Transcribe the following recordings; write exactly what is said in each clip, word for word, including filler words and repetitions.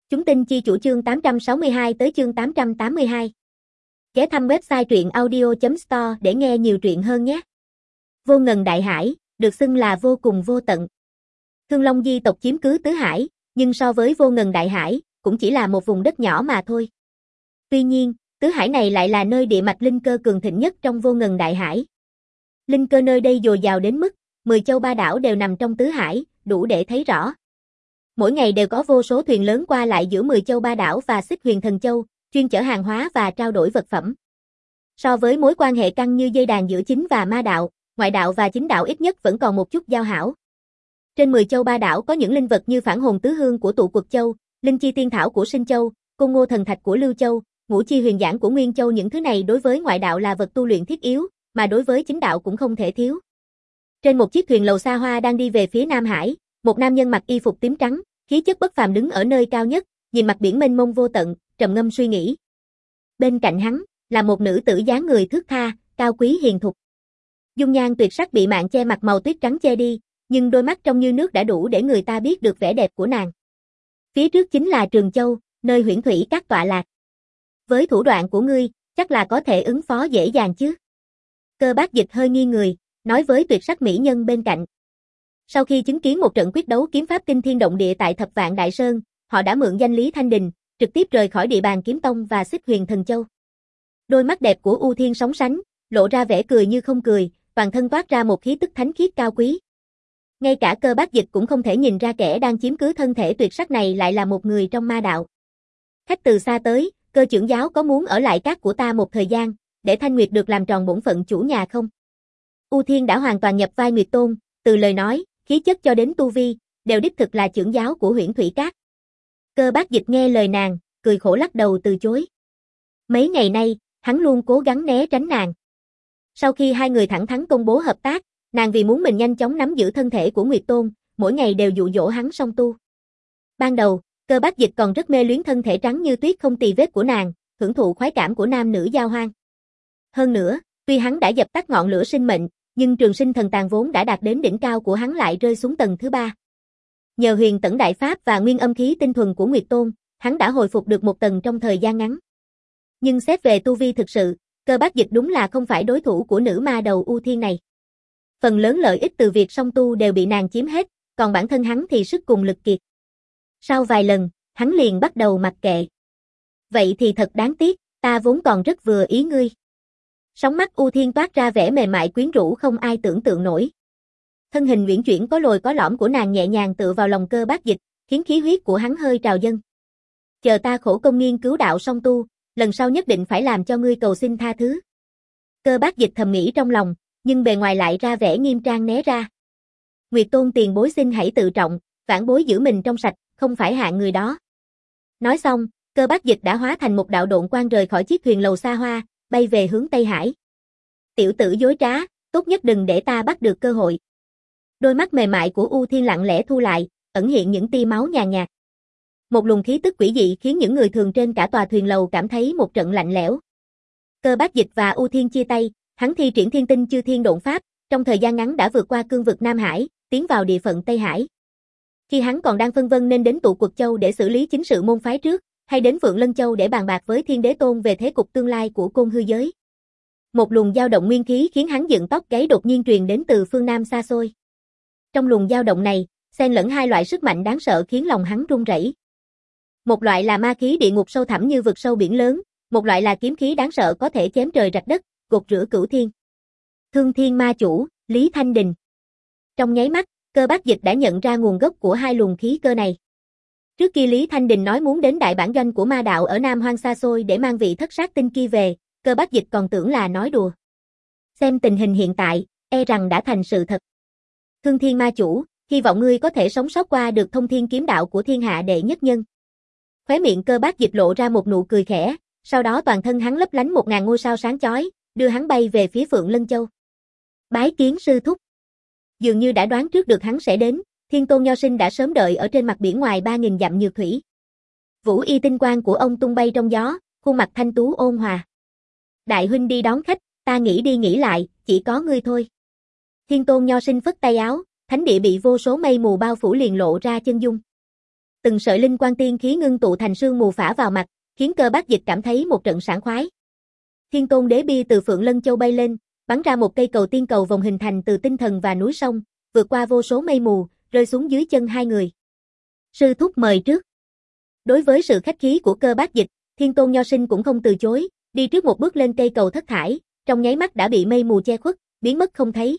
Chúng tin chi chủ chương tám trăm sáu mươi hai tới chương tám trăm tám mươi hai. Ghé thăm website truyện audio chấm store để nghe nhiều truyện hơn nhé. Vô ngần đại hải, được xưng là vô cùng vô tận. Thương Long di tộc chiếm cứ tứ hải, nhưng so với vô ngần đại hải, cũng chỉ là một vùng đất nhỏ mà thôi. Tuy nhiên, tứ hải này lại là nơi địa mạch linh cơ cường thịnh nhất trong vô ngần đại hải. Linh cơ nơi đây dồi dào đến mức, mười châu ba đảo đều nằm trong tứ hải, đủ để thấy rõ. Mỗi ngày đều có vô số thuyền lớn qua lại giữa mười châu ba đảo và Xích Huyền Thần Châu, chuyên chở hàng hóa và trao đổi vật phẩm. So với mối quan hệ căng như dây đàn giữa chính và ma đạo, ngoại đạo và chính đạo ít nhất vẫn còn một chút giao hảo. Trên mười châu ba đảo có những linh vật như phản hồn tứ hương của Tụ Quật Châu, linh chi tiên thảo của Sinh Châu, côn ngô thần thạch của Lưu Châu, ngũ chi huyền giảng của Nguyên Châu. Những thứ này đối với ngoại đạo là vật tu luyện thiết yếu, mà đối với chính đạo cũng không thể thiếu. Trên một chiếc thuyền lầu xa hoa đang đi về phía Nam Hải, một nam nhân mặc y phục tím trắng, khí chất bất phàm đứng ở nơi cao nhất, nhìn mặt biển mênh mông vô tận, trầm ngâm suy nghĩ. Bên cạnh hắn là một nữ tử dáng người thướt tha, cao quý hiền thục. Dung nhan tuyệt sắc bị màn che mặt màu tuyết trắng che đi, nhưng đôi mắt trong như nước đã đủ để người ta biết được vẻ đẹp của nàng. Phía trước chính là Trường Châu, nơi Huyễn Thủy Các tọa lạc. Với thủ đoạn của ngươi, chắc là có thể ứng phó dễ dàng chứ? Cơ Bác Dịch hơi nghi người, nói với tuyệt sắc mỹ nhân bên cạnh. Sau khi chứng kiến một trận quyết đấu kiếm pháp kinh thiên động địa tại Thập Vạn Đại Sơn, họ đã mượn danh Lý Thanh Đình, trực tiếp rời khỏi địa bàn Kiếm Tông và Xích Huyền Thần Châu. Đôi mắt đẹp của U Thiên sóng sánh, lộ ra vẻ cười như không cười, toàn thân toát ra một khí tức thánh khiết cao quý. Ngay cả Cơ Bác Dịch cũng không thể nhìn ra kẻ đang chiếm cứ thân thể tuyệt sắc này lại là một người trong ma đạo. Khách từ xa tới, Cơ trưởng giáo có muốn ở lại các của ta một thời gian, để Thanh Nguyệt được làm tròn bổn phận chủ nhà không? U Thiên đã hoàn toàn nhập vai Nguyệt Tôn, từ lời nói, khí chất cho đến tu vi, đều đích thực là trưởng giáo của Huyễn Thủy Các. Cơ Bác Dịch nghe lời nàng, cười khổ lắc đầu từ chối. Mấy ngày nay, hắn luôn cố gắng né tránh nàng. Sau khi hai người thẳng thắn công bố hợp tác, nàng vì muốn mình nhanh chóng nắm giữ thân thể của Nguyệt Tôn, mỗi ngày đều dụ dỗ hắn song tu. Ban đầu, Cơ Bác Dịch còn rất mê luyến thân thể trắng như tuyết không tì vết của nàng, hưởng thụ khoái cảm của nam nữ giao hoan. Hơn nữa, tuy hắn đã dập tắt ngọn lửa sinh mệnh, nhưng trường sinh thần tàn vốn đã đạt đến đỉnh cao của hắn lại rơi xuống tầng thứ ba. Nhờ huyền tẩn đại pháp và nguyên âm khí tinh thuần của Nguyệt Tôn, hắn đã hồi phục được một tầng trong thời gian ngắn. Nhưng xét về tu vi thực sự, Cơ Bác Dịch đúng là không phải đối thủ của nữ ma đầu U Thiên này. Phần lớn lợi ích từ việc song tu đều bị nàng chiếm hết, còn bản thân hắn thì sức cùng lực kiệt. Sau vài lần, hắn liền bắt đầu mặc kệ. Vậy thì thật đáng tiếc, ta vốn còn rất vừa ý ngươi. Sóng mắt U Thiên toát ra vẻ mềm mại quyến rũ không ai tưởng tượng nổi. Thân hình uyển chuyển có lồi có lõm của nàng nhẹ nhàng tựa vào lòng Cơ Bác Dịch, khiến khí huyết của hắn hơi trào dâng. Chờ ta khổ công nghiên cứu đạo song tu, lần sau nhất định phải làm cho ngươi cầu xin tha thứ. Cơ Bác Dịch thầm nghĩ trong lòng, nhưng bề ngoài lại ra vẻ nghiêm trang né ra. Nguyệt Tôn tiền bối xin hãy tự trọng, vãn bối giữ mình trong sạch, không phải hạng người đó. Nói xong, Cơ Bác Dịch đã hóa thành một đạo độn quang rời khỏi chiếc thuyền lầu xa hoa, bay về hướng Tây Hải. Tiểu tử dối trá, tốt nhất đừng để ta bắt được cơ hội. Đôi mắt mềm mại của U Thiên lặng lẽ thu lại, ẩn hiện những tia máu nhàn nhạt. Một luồng khí tức quỷ dị khiến những người thường trên cả tòa thuyền lầu cảm thấy một trận lạnh lẽo. Cơ Bác Dịch và U Thiên chia tay, hắn thi triển Thiên Tinh Chư Thiên Độn Pháp, trong thời gian ngắn đã vượt qua cương vực Nam Hải, tiến vào địa phận Tây Hải. Khi hắn còn đang phân vân nên đến Tụ Quật Châu để xử lý chính sự môn phái trước, hay đến Phượng Lân Châu để bàn bạc với Thiên Đế Tôn về thế cục tương lai của Côn Hư giới. Một luồng dao động nguyên khí khiến hắn dựng tóc gáy đột nhiên truyền đến từ phương Nam xa xôi. Trong luồng dao động này, xen lẫn hai loại sức mạnh đáng sợ khiến lòng hắn run rẩy. Một loại là ma khí địa ngục sâu thẳm như vực sâu biển lớn, một loại là kiếm khí đáng sợ có thể chém trời rạch đất, gột rửa cửu thiên. Thương Thiên Ma Chủ, Lý Thanh Đình. Trong nháy mắt, Cơ Bác Dịch đã nhận ra nguồn gốc của hai luồng khí cơ này. Trước kia Lý Thanh Đình nói muốn đến đại bản doanh của ma đạo ở Nam Hoang xa xôi để mang vị thất sát tinh kia về, Cơ Bác Dịch còn tưởng là nói đùa. Xem tình hình hiện tại, e rằng đã thành sự thật. Thương Thiên Ma Chủ, hy vọng ngươi có thể sống sót qua được thông thiên kiếm đạo của thiên hạ đệ nhất nhân. Khóe miệng Cơ Bác Dịch lộ ra một nụ cười khẽ, sau đó toàn thân hắn lấp lánh một ngàn ngôi sao sáng chói, đưa hắn bay về phía Phượng Lân Châu. Bái kiến sư thúc. Dường như đã đoán trước được hắn sẽ đến, Thiên Tôn Nho Sinh đã sớm đợi ở trên mặt biển ngoài ba nghìn dặm nhược thủy. Vũ y tinh quang của ông tung bay trong gió, khuôn mặt thanh tú ôn hòa. Đại huynh đi đón khách, ta nghĩ đi nghĩ lại, chỉ có ngươi thôi. Thiên Tôn Nho Sinh phất tay áo, thánh địa bị vô số mây mù bao phủ liền lộ ra chân dung. Từng sợi linh quang tiên khí ngưng tụ thành sương mù phả vào mặt, khiến Cơ Bác Dịch cảm thấy một trận sảng khoái. Thiên Tôn Đế Bia từ Phượng Lân Châu bay lên, bắn ra một cây cầu tiên cầu vòng hình thành từ tinh thần và núi sông, vượt qua vô số mây mù, rơi xuống dưới chân hai người. Sư thúc mời trước. Đối với sự khách khí của Cơ Bác Dịch, Thiên Tôn Nho Sinh cũng không từ chối, đi trước một bước lên cây cầu thất thải, trong nháy mắt đã bị mây mù che khuất, biến mất không thấy.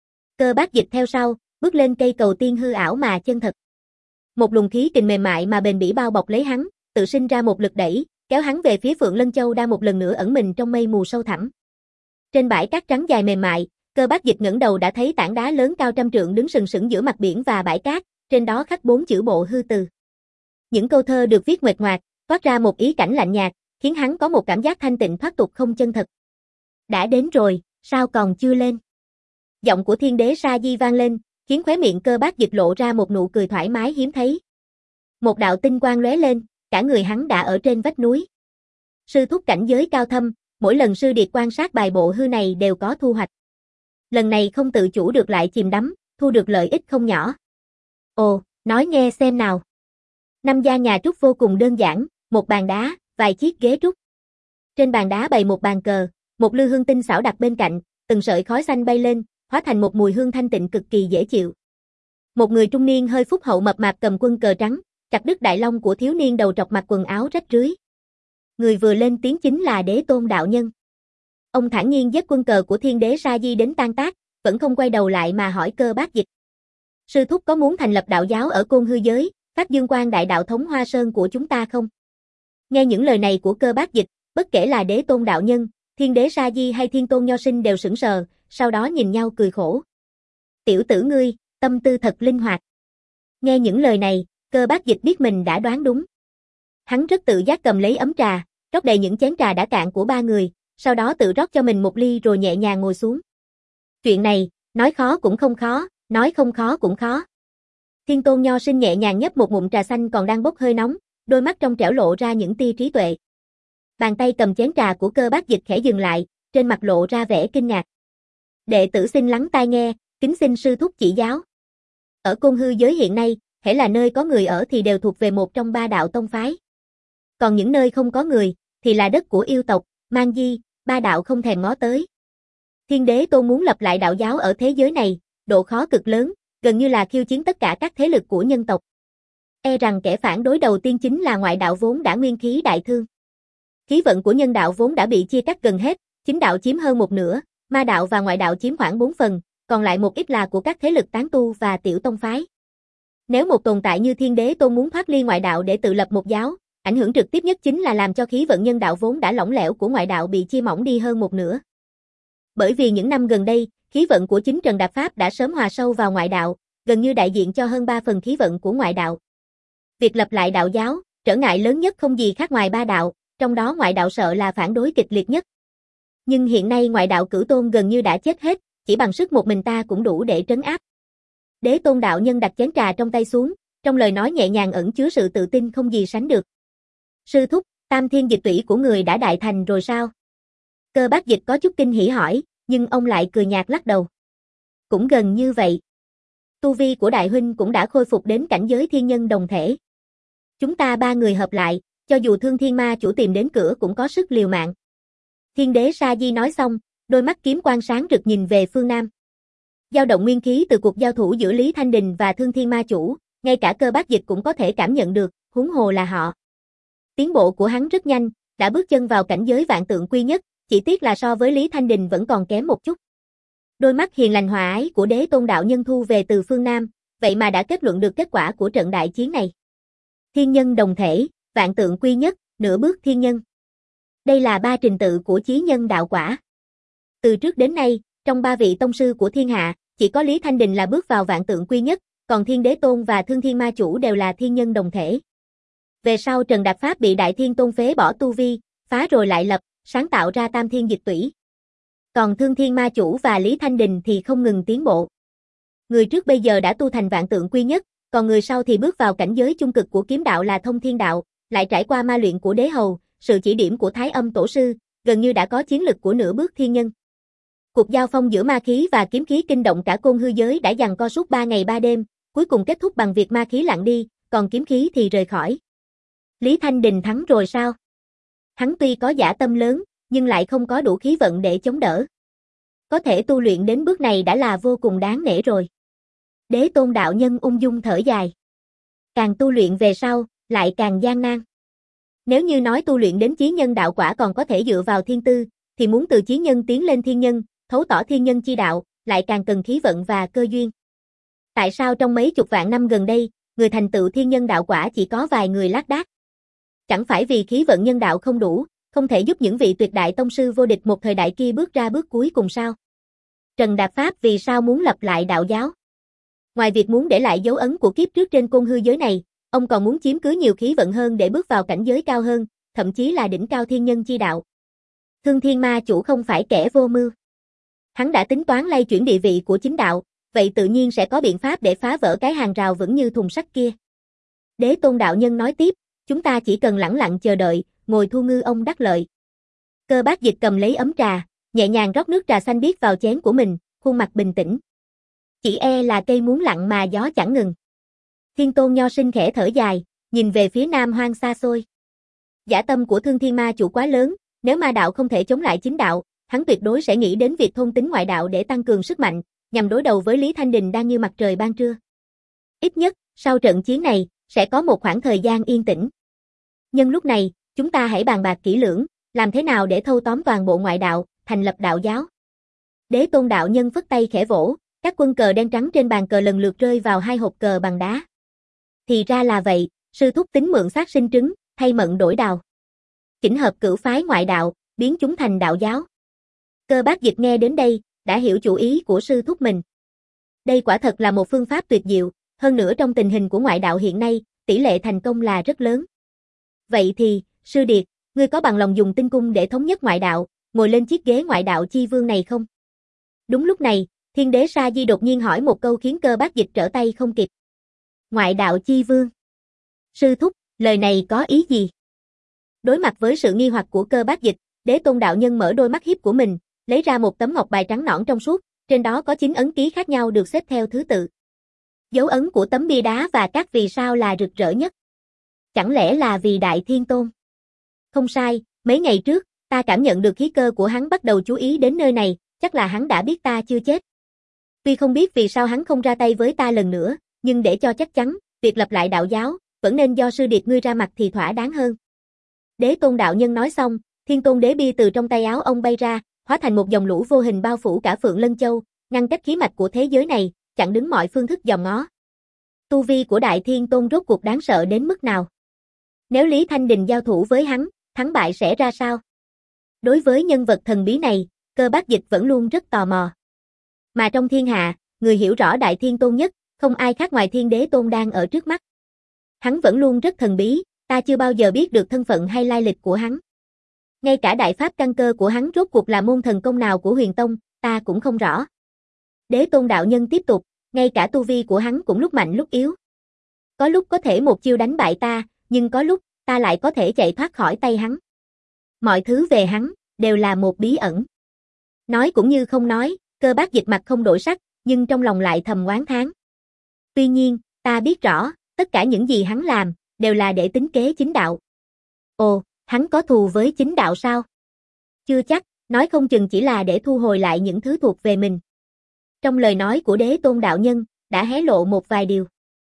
Cơ Bác Dịch theo sau, bước lên cây cầu tiên hư ảo mà chân thật. Một luồng khí kình mềm mại mà bền bỉ bao bọc lấy hắn, tự sinh ra một lực đẩy, kéo hắn về phía Phượng Lân Châu đang một lần nữa ẩn mình trong mây mù sâu thẳm. Trên bãi cát trắng dài mềm mại, Cơ Bác Dịch ngẩng đầu đã thấy tảng đá lớn cao trăm trượng đứng sừng sững giữa mặt biển và bãi cát, trên đó khắc bốn chữ Bộ Hư Từ. Những câu thơ được viết nguệch ngoạc, toát ra một ý cảnh lạnh nhạt, khiến hắn có một cảm giác thanh tịnh thoát tục không chân thật. Đã đến rồi, sao còn chưa lên? Giọng của Thiên Đế Sa Di vang lên, khiến khóe miệng Cơ Bác Dịch lộ ra một nụ cười thoải mái hiếm thấy. Một đạo tinh quang lóe lên, cả người hắn đã ở trên vách núi. Sư thúc cảnh giới cao thâm, mỗi lần sư điệt quan sát bài bộ hư này đều có thu hoạch. Lần này không tự chủ được lại chìm đắm, thu được lợi ích không nhỏ. Ồ, nói nghe xem nào. Năm gian nhà trúc vô cùng đơn giản, một bàn đá, vài chiếc ghế trúc. Trên bàn đá bày một bàn cờ, một lư hương tinh xảo đặt bên cạnh, từng sợi khói xanh bay lên, hóa thành một mùi hương thanh tịnh cực kỳ dễ chịu. Một người trung niên hơi phúc hậu mập mạp cầm quân cờ trắng, chặt đứt đại long của thiếu niên đầu trọc mặc quần áo rách rưới. Người vừa lên tiếng chính là Đế Tôn đạo nhân. Ông thản nhiên dắt quân cờ của Thiên Đế Sa Di đến tan tác, vẫn không quay đầu lại mà hỏi Cơ Bác Dịch. Sư thúc có muốn thành lập đạo giáo ở Côn Hư giới, phát dương quang đại đạo thống Hoa Sơn của chúng ta không? Nghe những lời này của Cơ Bác Dịch, bất kể là Đế Tôn đạo nhân, Thiên Đế Sa Di hay Thiên Tôn Nho Sinh đều sững sờ, sau đó nhìn nhau cười khổ. Tiểu tử ngươi, tâm tư thật linh hoạt. Nghe những lời này, Cơ Bác Dịch biết mình đã đoán đúng. Hắn rất tự giác cầm lấy ấm trà, rót đầy những chén trà đã cạn của ba người, sau đó tự rót cho mình một ly rồi nhẹ nhàng ngồi xuống. Chuyện này, nói khó cũng không khó, nói không khó cũng khó. Thiên Tôn Nho Sinh nhẹ nhàng nhấp một ngụm trà xanh còn đang bốc hơi nóng, đôi mắt trong trẻo lộ ra những tia trí tuệ. Bàn tay cầm chén trà của Cơ Bác Dịch khẽ dừng lại, trên mặt lộ ra vẻ kinh ngạc. Đệ tử xin lắng tai nghe, kính xin sư thúc chỉ giáo. Ở Côn Hư giới hiện nay, hễ là nơi có người ở thì đều thuộc về một trong ba đạo tông phái. Còn những nơi không có người, thì là đất của yêu tộc, man di, ba đạo không thèm ngó tới. Thiên Đế Tôn muốn lập lại đạo giáo ở thế giới này, độ khó cực lớn, gần như là khiêu chiến tất cả các thế lực của nhân tộc. E rằng kẻ phản đối đầu tiên chính là ngoại đạo vốn đã nguyên khí đại thương. Khí vận của nhân đạo vốn đã bị chia cắt gần hết, chính đạo chiếm hơn một nửa, ma đạo và ngoại đạo chiếm khoảng bốn phần, còn lại một ít là của các thế lực tán tu và tiểu tông phái. Nếu một tồn tại như Thiên Đế Tôn muốn thoát ly ngoại đạo để tự lập một giáo, ảnh hưởng trực tiếp nhất chính là làm cho khí vận nhân đạo vốn đã lỏng lẻo của ngoại đạo bị chia mỏng đi hơn một nửa. Bởi vì những năm gần đây, khí vận của chính Trần Đạp Pháp đã sớm hòa sâu vào ngoại đạo, gần như đại diện cho hơn ba phần khí vận của ngoại đạo. Việc lập lại đạo giáo, trở ngại lớn nhất không gì khác ngoài ba đạo, trong đó ngoại đạo sợ là phản đối kịch liệt nhất. Nhưng hiện nay ngoại đạo Cửu Tôn gần như đã chết hết, chỉ bằng sức một mình ta cũng đủ để trấn áp. Đế Tôn đạo nhân đặt chén trà trong tay xuống, trong lời nói nhẹ nhàng ẩn chứa sự tự tin không gì sánh được. Sư thúc, Tam Thiên Dịch Tủy của người đã đại thành rồi sao? Cơ Bác Dịch có chút kinh hỉ hỏi, nhưng ông lại cười nhạt lắc đầu. Cũng gần như vậy. Tu vi của đại huynh cũng đã khôi phục đến cảnh giới thiên nhân đồng thể. Chúng ta ba người hợp lại, cho dù Thương Thiên Ma chủ tìm đến cửa cũng có sức liều mạng. Thiên Đế Sa Di nói xong, đôi mắt kiếm quang sáng rực nhìn về phương Nam. Dao động nguyên khí từ cuộc giao thủ giữa Lý Thanh Đình và Thương Thiên Ma chủ, ngay cả Cơ Bác Dịch cũng có thể cảm nhận được, huống hồ là họ. Tiến bộ của hắn rất nhanh, đã bước chân vào cảnh giới vạn tượng quy nhất, chỉ tiếc là so với Lý Thanh Đình vẫn còn kém một chút. Đôi mắt hiền lành hòa ái của Đế Tôn đạo nhân thu về từ phương Nam, vậy mà đã kết luận được kết quả của trận đại chiến này. Thiên nhân đồng thể, vạn tượng quy nhất, nửa bước thiên nhân. Đây là ba trình tự của chí nhân đạo quả. Từ trước đến nay, trong ba vị tông sư của thiên hạ, chỉ có Lý Thanh Đình là bước vào vạn tượng quy nhất, còn Thiên Đế Tôn và Thương Thiên Ma chủ đều là thiên nhân đồng thể. Về sau Trần Đạp Pháp bị Đại Thiên Tôn phế bỏ tu vi, phá rồi lại lập, sáng tạo ra Tam Thiên Dịch Tủy. Còn Thương Thiên Ma chủ và Lý Thanh Đình thì không ngừng tiến bộ. Người trước bây giờ đã tu thành vạn tượng quy nhất, còn người sau thì bước vào cảnh giới chung cực của kiếm đạo là thông thiên đạo, lại trải qua ma luyện của đế hầu, sự chỉ điểm của Thái Âm tổ sư, gần như đã có chiến lực của nửa bước thiên nhân. Cuộc giao phong giữa ma khí và kiếm khí kinh động cả Côn Hư giới đã giằng co suốt ba ngày ba đêm, cuối cùng kết thúc bằng việc ma khí lặng đi, còn kiếm khí thì rời khỏi. Lý Thanh Đình thắng rồi sao? Hắn tuy có dã tâm lớn, nhưng lại không có đủ khí vận để chống đỡ. Có thể tu luyện đến bước này đã là vô cùng đáng nể rồi. Đế Tôn đạo nhân ung dung thở dài. Càng tu luyện về sau, lại càng gian nan. Nếu như nói tu luyện đến chí nhân đạo quả còn có thể dựa vào thiên tư, thì muốn từ chí nhân tiến lên thiên nhân, thấu tỏ thiên nhân chi đạo, lại càng cần khí vận và cơ duyên. Tại sao trong mấy chục vạn năm gần đây, người thành tựu thiên nhân đạo quả chỉ có vài người lác đác? Chẳng phải vì khí vận nhân đạo không đủ, không thể giúp những vị tuyệt đại tông sư vô địch một thời đại kia bước ra bước cuối cùng sao? Trần Đạt Pháp vì sao muốn lập lại đạo giáo? Ngoài việc muốn để lại dấu ấn của kiếp trước trên côn hư giới này, ông còn muốn chiếm cứ nhiều khí vận hơn để bước vào cảnh giới cao hơn, thậm chí là đỉnh cao thiên nhân chi đạo. Thương Thiên Ma Chủ không phải kẻ vô mưu. Hắn đã tính toán lay chuyển địa vị của chính đạo, vậy tự nhiên sẽ có biện pháp để phá vỡ cái hàng rào vững như thùng sắt kia. Đế Tôn đạo nhân nói tiếp, chúng ta chỉ cần lẳng lặng chờ đợi, ngồi thu ngư ông đắc lợi. Cơ Bác Dịch cầm lấy ấm trà, nhẹ nhàng rót nước trà xanh biếc vào chén của mình, khuôn mặt bình tĩnh. Chỉ e là cây muốn lặng mà gió chẳng ngừng. Thiên Tôn Nho Sinh khẽ thở dài, nhìn về phía Nam Hoang xa xôi. Dã tâm của Thương Thiên Ma Chủ quá lớn, nếu ma đạo không thể chống lại chính đạo, hắn tuyệt đối sẽ nghĩ đến việc thôn tính ngoại đạo để tăng cường sức mạnh, nhằm đối đầu với Lý Thanh Đình đang như mặt trời ban trưa. Ít nhất, sau trận chiến này, sẽ có một khoảng thời gian yên tĩnh. Nhân lúc này, chúng ta hãy bàn bạc kỹ lưỡng, làm thế nào để thâu tóm toàn bộ ngoại đạo, thành lập đạo giáo. Đế Tôn đạo nhân phất tay khẽ vỗ, các quân cờ đen trắng trên bàn cờ lần lượt rơi vào hai hộp cờ bằng đá. Thì ra là vậy, sư thúc tính mượn xác sinh trứng, thay mận đổi đào. Chỉnh hợp cửu phái ngoại đạo, biến chúng thành đạo giáo. Cơ Bác Dịch nghe đến đây, đã hiểu chủ ý của sư thúc mình. Đây quả thật là một phương pháp tuyệt diệu, hơn nữa trong tình hình của ngoại đạo hiện nay, tỷ lệ thành công là rất lớn. Vậy thì, sư điệt, ngươi có bằng lòng dùng tinh cung để thống nhất ngoại đạo, ngồi lên chiếc ghế ngoại đạo chi vương này không? Đúng lúc này, Thiên Đế Sa Di đột nhiên hỏi một câu khiến Cơ Bác Dịch trở tay không kịp. Ngoại đạo chi vương? Sư thúc, lời này có ý gì? Đối mặt với sự nghi hoặc của Cơ Bác Dịch, Đế Tôn đạo nhân mở đôi mắt hiếp của mình, lấy ra một tấm ngọc bài trắng nõn trong suốt, trên đó có chín ấn ký khác nhau được xếp theo thứ tự. Dấu ấn của tấm bia đá và các vì sao là rực rỡ nhất? Chẳng lẽ là vì Đại Thiên Tôn? Không sai, mấy ngày trước, ta cảm nhận được khí cơ của hắn bắt đầu chú ý đến nơi này, chắc là hắn đã biết ta chưa chết. Tuy không biết vì sao hắn không ra tay với ta lần nữa, nhưng để cho chắc chắn, việc lập lại đạo giáo, vẫn nên do sư điệt ngươi ra mặt thì thỏa đáng hơn. Đế Tôn đạo nhân nói xong, Thiên Tôn đế bia từ trong tay áo ông bay ra, hóa thành một dòng lũ vô hình bao phủ cả Phượng Lân Châu, ngăn cách khí mạch của thế giới này, chặn đứng mọi phương thức dòm ngó. Tu vi của Đại Thiên Tôn rốt cuộc đáng sợ đến mức nào? Nếu Lý Thanh Đình giao thủ với hắn, thắng bại sẽ ra sao? Đối với nhân vật thần bí này, Cơ Bác Dịch vẫn luôn rất tò mò. Mà trong thiên hạ, người hiểu rõ Đại Thiên Tôn nhất, không ai khác ngoài Thiên Đế Tôn đang ở trước mắt. Hắn vẫn luôn rất thần bí, ta chưa bao giờ biết được thân phận hay lai lịch của hắn. Ngay cả đại pháp căn cơ của hắn rốt cuộc là môn thần công nào của Huyền Tông, ta cũng không rõ. Đế Tôn đạo nhân tiếp tục, ngay cả tu vi của hắn cũng lúc mạnh lúc yếu. Có lúc có thể một chiêu đánh bại ta, nhưng có lúc, ta lại có thể chạy thoát khỏi tay hắn. Mọi thứ về hắn, đều là một bí ẩn. Nói cũng như không nói, Cơ Bác Dịch mặt không đổi sắc, nhưng trong lòng lại thầm oán thán. Tuy nhiên, ta biết rõ, tất cả những gì hắn làm, đều là để tính kế chính đạo. Ồ, hắn có thù với chính đạo sao? Chưa chắc, nói không chừng chỉ là để thu hồi lại những thứ thuộc về mình. Trong lời nói của Đế Tôn đạo nhân, đã hé lộ một vài điều.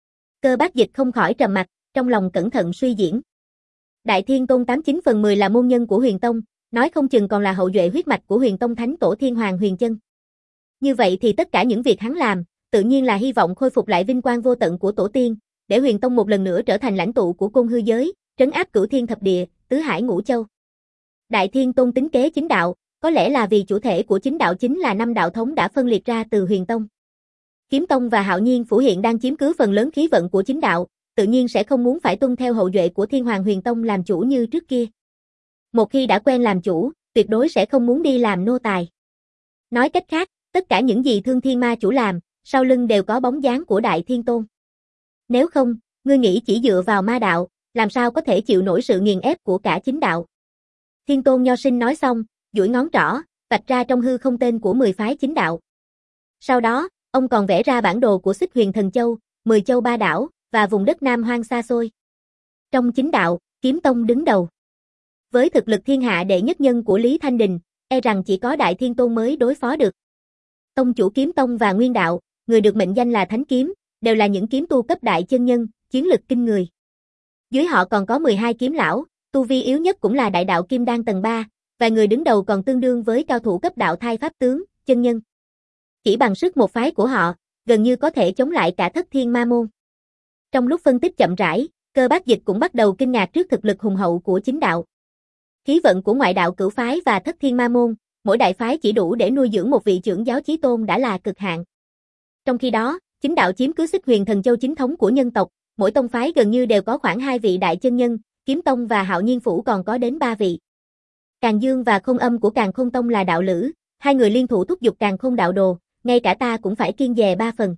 Cơ Bác Dịch không khỏi trầm mặt, trong lòng cẩn thận suy diễn. Đại Thiên Tôn tám chín phần mười là môn nhân của Huyền Tông, nói không chừng còn là hậu duệ huyết mạch của Huyền Tông Thánh Tổ Thiên Hoàng Huyền Chân. Như vậy thì tất cả những việc hắn làm, tự nhiên là hy vọng khôi phục lại vinh quang vô tận của tổ tiên, để Huyền Tông một lần nữa trở thành lãnh tụ của côn hư giới, trấn áp cửu thiên thập địa, tứ hải ngũ châu. Đại Thiên Tôn tính kế chính đạo, có lẽ là vì chủ thể của chính đạo chính là năm đạo thống đã phân liệt ra từ Huyền Tông. Kiếm Tông và Hạo Nhiên Phủ hiện đang chiếm cứ phần lớn khí vận của chính đạo, tự nhiên sẽ không muốn phải tuân theo hậu duệ của Thiên Hoàng Huyền Tông làm chủ như trước kia. Một khi đã quen làm chủ, tuyệt đối sẽ không muốn đi làm nô tài. Nói cách khác, tất cả những gì Thương Thiên Ma Chủ làm, sau lưng đều có bóng dáng của Đại Thiên Tôn. Nếu không, ngươi nghĩ chỉ dựa vào ma đạo, làm sao có thể chịu nổi sự nghiền ép của cả chính đạo. Thiên Tôn Nho Sinh nói xong, duỗi ngón trỏ, vạch ra trong hư không tên của mười phái chính đạo. Sau đó, ông còn vẽ ra bản đồ của Xích Huyền Thần Châu, mười châu ba đảo, và vùng đất Nam Hoang xa xôi. Trong chính đạo, Kiếm Tông đứng đầu. Với thực lực thiên hạ đệ nhất nhân của Lý Thanh Đình, e rằng chỉ có Đại Thiên Tôn mới đối phó được. Tông chủ Kiếm Tông và Nguyên Đạo, người được mệnh danh là Thánh Kiếm, đều là những kiếm tu cấp đại chân nhân, chiến lực kinh người. Dưới họ còn có mười hai kiếm lão, tu vi yếu nhất cũng là đại đạo kim đan tầng ba, vài người đứng đầu còn tương đương với cao thủ cấp đạo thai pháp tướng, chân nhân. Chỉ bằng sức một phái của họ, gần như có thể chống lại cả Thất Thiên Ma Môn. Trong lúc phân tích chậm rãi, Cơ Bác Dịch cũng bắt đầu kinh ngạc trước thực lực hùng hậu của chính đạo. Khí vận của ngoại đạo cửu phái và Thất Thiên Ma Môn, mỗi đại phái chỉ đủ để nuôi dưỡng một vị trưởng giáo chí tôn đã là cực hạn. Trong khi đó, chính đạo chiếm cứ Xích Huyền Thần Châu chính thống của nhân tộc, mỗi tông phái gần như đều có khoảng hai vị đại chân nhân, Kiếm Tông và Hạo Nhiên Phủ còn có đến ba vị. Càn Dương và Không Âm của Càn Khôn Tông là đạo lữ, hai người liên thủ thúc giục Càn Khôn đạo đồ, ngay cả ta cũng phải kiêng dè ba phần.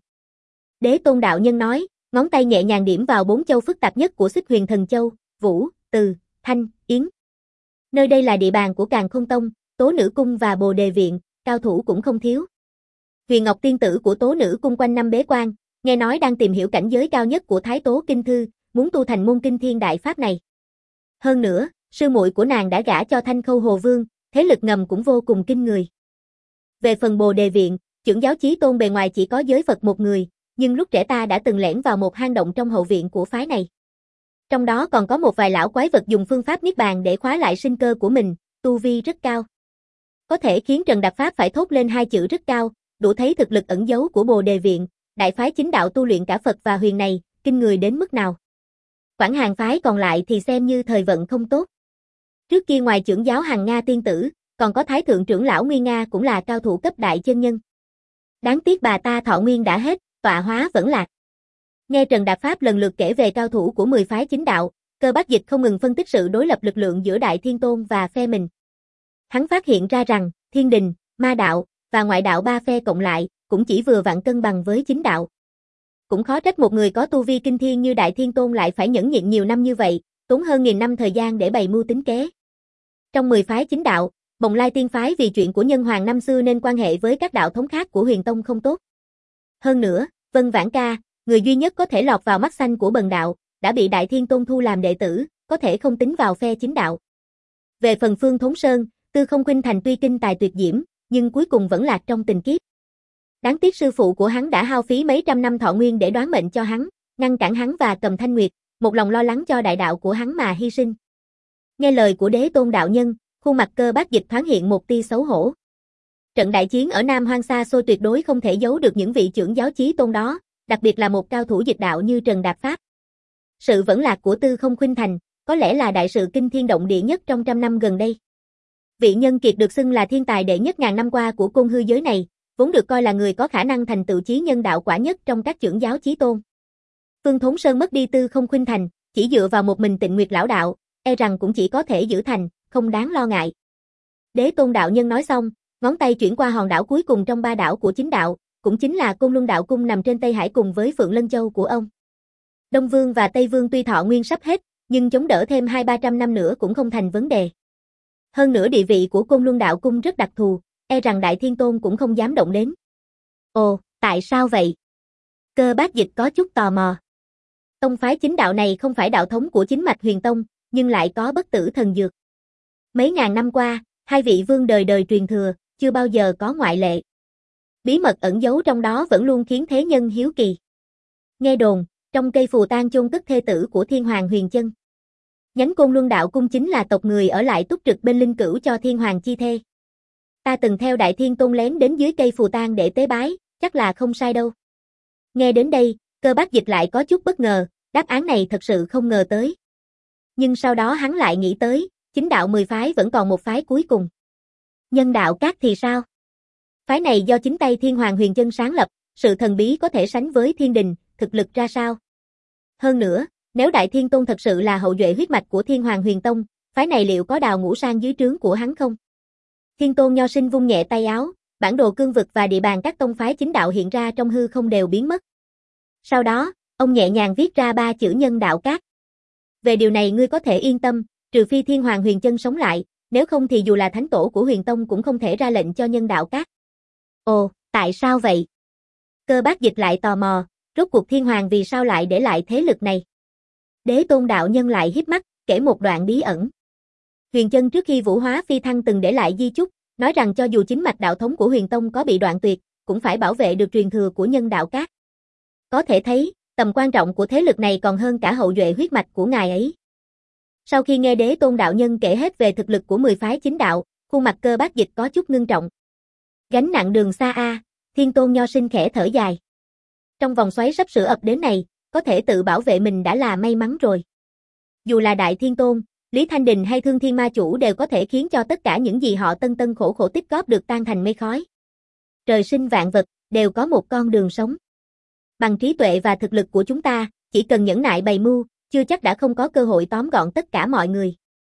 Đế Tôn đạo nhân nói, ngón tay nhẹ nhàng điểm vào bốn châu phức tạp nhất của Xích Huyền Thần Châu, Vũ, Từ, Thanh, Yến. Nơi đây là địa bàn của Càn Khôn Tông, Tố Nữ Cung và Bồ Đề Viện, cao thủ cũng không thiếu. Huyền Ngọc tiên tử của Tố Nữ Cung quanh năm bế quan, nghe nói đang tìm hiểu cảnh giới cao nhất của Thái Tố Kinh Thư, muốn tu thành môn kinh thiên đại pháp này. Hơn nữa, sư muội của nàng đã gả cho Thanh Khâu Hồ Vương, thế lực ngầm cũng vô cùng kinh người. Về phần Bồ Đề Viện, trưởng giáo chí tôn bề ngoài chỉ có giới Phật một người, nhưng lúc trẻ ta đã từng lẻn vào một hang động trong hậu viện của phái này. Trong đó còn có một vài lão quái vật dùng phương pháp niết bàn để khóa lại sinh cơ của mình, tu vi rất cao. Có thể khiến Trần Đạp Pháp phải thốt lên hai chữ rất cao, đủ thấy thực lực ẩn giấu của Bồ Đề Viện, đại phái chính đạo tu luyện cả Phật và huyền này, kinh người đến mức nào. Quảng hàng phái còn lại thì xem như thời vận không tốt. Trước kia ngoài trưởng giáo Hằng Nga tiên tử, còn có Thái thượng trưởng lão Nguyên Nga cũng là cao thủ cấp đại chân nhân. Đáng tiếc bà ta thọ nguyên đã hết, tọa hóa vẫn lạc. Nghe Trần Đạp Pháp lần lượt kể về cao thủ của mười phái chính đạo, Cơ Bác Dịch không ngừng phân tích sự đối lập lực lượng giữa Đại Thiên Tôn và phe mình. Hắn phát hiện ra rằng, Thiên Đình, Ma đạo và ngoại đạo ba phe cộng lại, cũng chỉ vừa vặn cân bằng với chính đạo. Cũng khó trách một người có tu vi kinh thiên như Đại Thiên Tôn lại phải nhẫn nhịn nhiều năm như vậy, tốn hơn nghìn năm thời gian để bày mưu tính kế. Trong mười phái chính đạo, Bồng Lai Tiên phái vì chuyện của Nhân Hoàng năm xưa nên quan hệ với các đạo thống khác của Huyền Tông không tốt. Hơn nữa, Vân Vãn Ca, người duy nhất có thể lọt vào mắt xanh của Bần đạo, đã bị Đại Thiên Tôn thu làm đệ tử, có thể không tính vào phe chính đạo. Về phần Phương Thốn Sơn, Tư Không Khuynh Thành tuy kinh tài tuyệt diễm, nhưng cuối cùng vẫn lạc trong tình kiếp. Đáng tiếc sư phụ của hắn đã hao phí mấy trăm năm thọ nguyên để đoán mệnh cho hắn, ngăn cản hắn và Cầm Thanh Nguyệt, một lòng lo lắng cho đại đạo của hắn mà hy sinh. Nghe lời của Đế Tôn đạo nhân, khuôn mặt Cơ Bác Dịch thoáng hiện một tia xấu hổ. Trận đại chiến ở Nam Hoang xa xôi tuyệt đối không thể giấu được những vị trưởng giáo chí tôn đó, đặc biệt là một cao thủ dịch đạo như Trần Đạp Pháp. Sự vẫn lạc của Tư Không Khuynh Thành, có lẽ là đại sự kinh thiên động địa nhất trong trăm năm gần đây. Vị nhân kiệt được xưng là thiên tài đệ nhất ngàn năm qua của côn hư giới này, vốn được coi là người có khả năng thành tựu chí nhân đạo quả nhất trong các trưởng giáo chí tôn. Phương Thốn Sơn mất đi Tư Không Khuynh Thành, chỉ dựa vào một mình Tịnh Nguyệt lão đạo, e rằng cũng chỉ có thể giữ thành, không đáng lo ngại. Đế Tôn đạo nhân nói xong, ngón tay chuyển qua hòn đảo cuối cùng trong ba đảo của chính đạo, cũng chính là Côn Luân Đạo Cung nằm trên Tây Hải cùng với Phượng Lân Châu của ông. Đông Vương và Tây Vương tuy thọ nguyên sắp hết, nhưng chống đỡ thêm hai ba trăm năm nữa cũng không thành vấn đề. Hơn nữa địa vị của Côn Luân Đạo Cung rất đặc thù, e rằng Đại Thiên Tôn cũng không dám động đến. Ồ, tại sao vậy? Cơ Bác Dịch có chút tò mò. Tông phái chính đạo này không phải đạo thống của chính mạch Huyền Tông, nhưng lại có bất tử thần dược. Mấy ngàn năm qua, hai vị vương đời đời truyền thừa, chưa bao giờ có ngoại lệ. Bí mật ẩn giấu trong đó vẫn luôn khiến thế nhân hiếu kỳ. Nghe đồn, trong cây phù tang chôn cất thê tử của Thiên Hoàng Huyền Chân. Nhánh Côn Luân Đạo Cung chính là tộc người ở lại túc trực bên linh cữu cho Thiên Hoàng chi thê. Ta từng theo Đại Thiên Tôn lén đến dưới cây phù tang để tế bái, chắc là không sai đâu. Nghe đến đây, Cơ Bác Dịch lại có chút bất ngờ, đáp án này thật sự không ngờ tới. Nhưng sau đó hắn lại nghĩ tới, chính đạo mười phái vẫn còn một phái cuối cùng. Nhân đạo các thì sao? Phái này do chính tay Thiên Hoàng Huyền Chân sáng lập, sự thần bí có thể sánh với Thiên Đình, thực lực ra sao? Hơn nữa, nếu Đại Thiên Tôn thật sự là hậu duệ huyết mạch của Thiên Hoàng Huyền Tông, phái này liệu có đào ngũ sang dưới trướng của hắn không? Thiên Tôn Nho Sinh vung nhẹ tay áo, bản đồ cương vực và địa bàn các tông phái chính đạo hiện ra trong hư không đều biến mất. Sau đó, ông nhẹ nhàng viết ra ba chữ Nhân đạo các. Về điều này ngươi có thể yên tâm, trừ phi Thiên Hoàng Huyền Chân sống lại, nếu không thì dù là thánh tổ của Huyền Tông cũng không thể ra lệnh cho Nhân đạo các. Ồ, tại sao vậy? Cơ Bác Dịch lại tò mò, Rốt cuộc Thiên Hoàng vì sao lại để lại thế lực này? Đế Tôn đạo nhân lại híp mắt, kể một đoạn bí ẩn. Huyền Chân trước khi vũ hóa phi thăng từng để lại di chúc, nói rằng cho dù chính mạch đạo thống của Huyền Tông có bị đoạn tuyệt, cũng phải bảo vệ được truyền thừa của Nhân Đạo Các. Có thể thấy, tầm quan trọng của thế lực này còn hơn cả hậu duệ huyết mạch của ngài ấy. Sau khi nghe Đế Tôn đạo nhân kể hết về thực lực của mười phái chính đạo, khuôn mặt Cơ Bác Dịch có chút ngưng trọng. Gánh nặng đường xa a, Thiên Tôn Nho Sinh khẽ thở dài. Trong vòng xoáy sắp sửa ập đến này, có thể tự bảo vệ mình đã là may mắn rồi. Dù là Đại Thiên Tôn, Lý Thanh Đình hay Thương Thiên Ma Chủ đều có thể khiến cho tất cả những gì họ tân tân khổ khổ tích góp được tan thành mây khói. Trời sinh vạn vật, đều có một con đường sống. Bằng trí tuệ và thực lực của chúng ta, chỉ cần nhẫn nại bày mưu, chưa chắc đã không có cơ hội tóm gọn tất cả mọi người.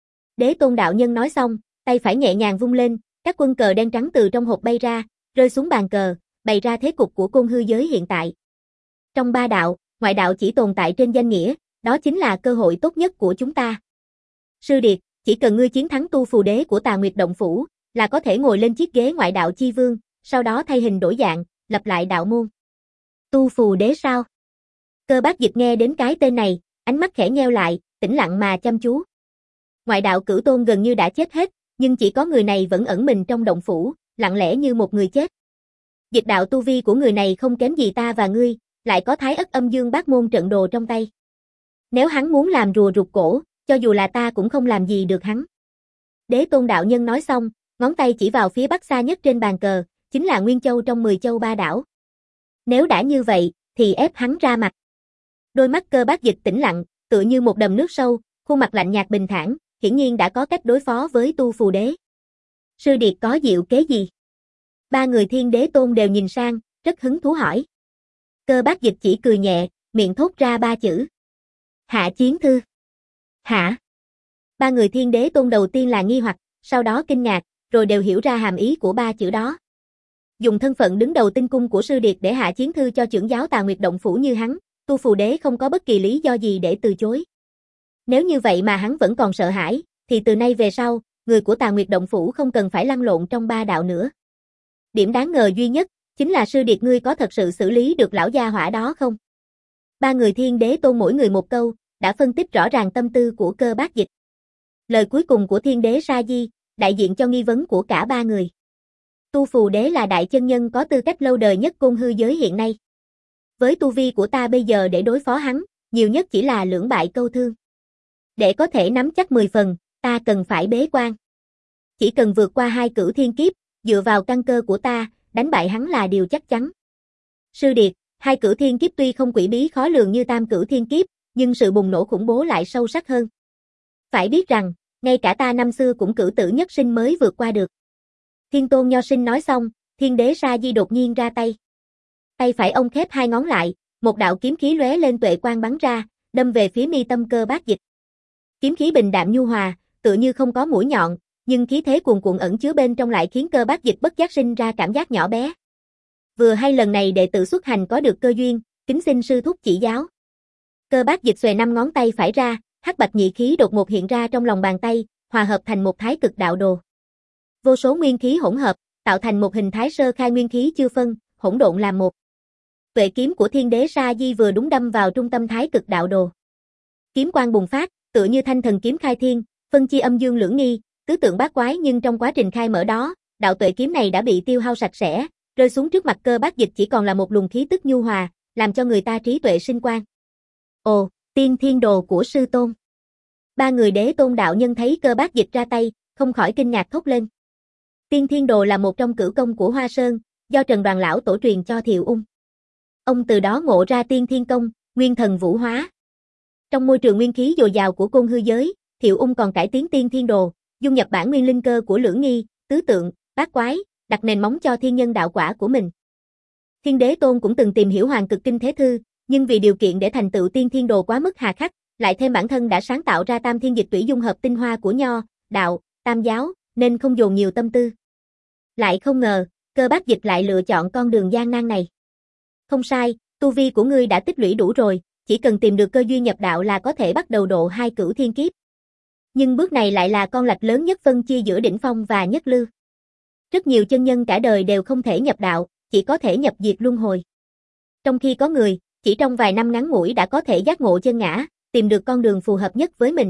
Đế Tôn đạo nhân nói xong, tay phải nhẹ nhàng vung lên, các quân cờ đen trắng từ trong hộp bay ra, rơi xuống bàn cờ, bày ra thế cục của côn hư giới hiện tại. Trong ba đạo, ngoại đạo chỉ tồn tại trên danh nghĩa, đó chính là cơ hội tốt nhất của chúng ta. Sư Điệt, chỉ cần ngươi chiến thắng tu phù đế của Tà Nguyệt Động Phủ, là có thể ngồi lên chiếc ghế ngoại đạo chi vương, sau đó thay hình đổi dạng, lập lại đạo môn. Tu phù đế sao? Cơ Bác Dịch nghe đến cái tên này, ánh mắt khẽ nheo lại, tĩnh lặng mà chăm chú. Ngoại đạo cửu tôn gần như đã chết hết, nhưng chỉ có người này vẫn ẩn mình trong động phủ, lặng lẽ như một người chết. Dịch đạo tu vi của người này không kém gì ta và ngươi, lại có Thái Ất Âm Dương Bát Môn trận đồ trong tay. Nếu hắn muốn làm rùa rụt cổ, cho dù là ta cũng không làm gì được hắn. Đế Tôn đạo nhân nói xong, ngón tay chỉ vào phía bắc xa nhất trên bàn cờ, chính là Nguyên Châu trong mười châu ba đảo. Nếu đã như vậy, thì ép hắn ra mặt. Đôi mắt Cơ Bác Dịch tĩnh lặng, tựa như một đầm nước sâu, khuôn mặt lạnh nhạt bình thản, hiển nhiên đã có cách đối phó với tu phù đế. Sư Điệt có diệu kế gì? Ba người Thiên Đế Tôn đều nhìn sang, rất hứng thú hỏi. Cơ Bác Dịch chỉ cười nhẹ, miệng thốt ra ba chữ. Hạ chiến thư. Hả? Ba người Thiên Đế Tôn đầu tiên là nghi hoặc, sau đó kinh ngạc, rồi đều hiểu ra hàm ý của ba chữ đó. Dùng thân phận đứng đầu tinh cung của Sư Điệt để hạ chiến thư cho trưởng giáo Tà Nguyệt Động Phủ như hắn, tu phù đế không có bất kỳ lý do gì để từ chối. Nếu như vậy mà hắn vẫn còn sợ hãi, thì từ nay về sau, người của Tà Nguyệt Động Phủ không cần phải lăn lộn trong ba đạo nữa. Điểm đáng ngờ duy nhất, chính là Sư Điệt ngươi có thật sự xử lý được lão gia hỏa đó không? Ba người Thiên Đế Tôn mỗi người một câu, đã phân tích rõ ràng tâm tư của Cơ Bác Dịch. Lời cuối cùng của Thiên Đế Sa Di, đại diện cho nghi vấn của cả ba người. Tu phù đế là đại chân nhân có tư cách lâu đời nhất côn hư giới hiện nay. Với tu vi của ta bây giờ để đối phó hắn, nhiều nhất chỉ là lưỡng bại câu thương. Để có thể nắm chắc mười phần, ta cần phải bế quan. Chỉ cần vượt qua hai cửu thiên kiếp, dựa vào căn cơ của ta, đánh bại hắn là điều chắc chắn. Sư Điệt, hai cửu thiên kiếp tuy không quỷ bí khó lường như tam cửu thiên kiếp, nhưng sự bùng nổ khủng bố lại sâu sắc hơn. Phải biết rằng, ngay cả ta năm xưa cũng cửu tử nhất sinh mới vượt qua được. Thiên Tôn Nho Sinh nói xong, Thiên Đế Sa Di đột nhiên ra tay. Tay phải ông khép hai ngón lại, một đạo kiếm khí lóe lên tuệ quang bắn ra, đâm về phía mi tâm Cơ Bác Dịch. Kiếm khí bình đạm nhu hòa, tựa như không có mũi nhọn, nhưng khí thế cuồn cuộn ẩn chứa bên trong lại khiến Cơ Bác Dịch bất giác sinh ra cảm giác nhỏ bé. Vừa hay lần này đệ tử xuất hành có được cơ duyên, kính xin sư thúc chỉ giáo. Cơ Bác Dịch xòe năm ngón tay phải ra, hắc bạch nhị khí đột ngột hiện ra trong lòng bàn tay, hòa hợp thành một thái cực đạo đồ. Vô số nguyên khí hỗn hợp, tạo thành một hình thái sơ khai nguyên khí chưa phân, hỗn độn làm một. Tuệ kiếm của Thiên Đế Sa Di vừa đúng đâm vào trung tâm thái cực đạo đồ. Kiếm quang bùng phát, tựa như thanh thần kiếm khai thiên, phân chia âm dương lưỡng nghi, tứ tượng bát quái, nhưng trong quá trình khai mở đó, đạo tuệ kiếm này đã bị tiêu hao sạch sẽ, rơi xuống trước mặt Cơ Bác Dịch chỉ còn là một luồng khí tức nhu hòa, làm cho người ta trí tuệ sinh quang. Ồ, Tiên Thiên Đồ của sư tôn. Ba người Đế Tôn đạo nhân thấy Cơ Bác Dịch ra tay, không khỏi kinh ngạc thốt lên. Tiên Thiên Đồ là một trong cửu công của Hoa Sơn, do Trần Đoàn lão tổ truyền cho Thiệu Ung. Ông từ đó ngộ ra Tiên Thiên Công, nguyên thần vũ hóa. Trong môi trường nguyên khí dồi dào của côn hư giới, Thiệu Ung còn cải tiến Tiên Thiên Đồ, dung nhập bản nguyên linh cơ của lưỡng nghi, tứ tượng, bát quái, đặt nền móng cho thiên nhân đạo quả của mình. Thiên Đế Tôn cũng từng tìm hiểu Hoàng Cực Kinh Thế Thư, nhưng vì điều kiện để thành tựu Tiên Thiên Đồ quá mức hà khắc, lại thêm bản thân đã sáng tạo ra Tam Thiên Dịch Tủy dung hợp tinh hoa của Nho, Đạo, Tam giáo, nên không dồn nhiều tâm tư. Lại không ngờ, Cơ Bác Dịch lại lựa chọn con đường gian nan này. Không sai, tu vi của ngươi đã tích lũy đủ rồi, chỉ cần tìm được cơ duyên nhập đạo là có thể bắt đầu độ hai cửu thiên kiếp. Nhưng bước này lại là con lạch lớn nhất phân chia giữa đỉnh phong và nhất lưu. Rất nhiều chân nhân cả đời đều không thể nhập đạo, chỉ có thể nhập diệt luân hồi. Trong khi có người, chỉ trong vài năm ngắn ngủi đã có thể giác ngộ chân ngã, tìm được con đường phù hợp nhất với mình.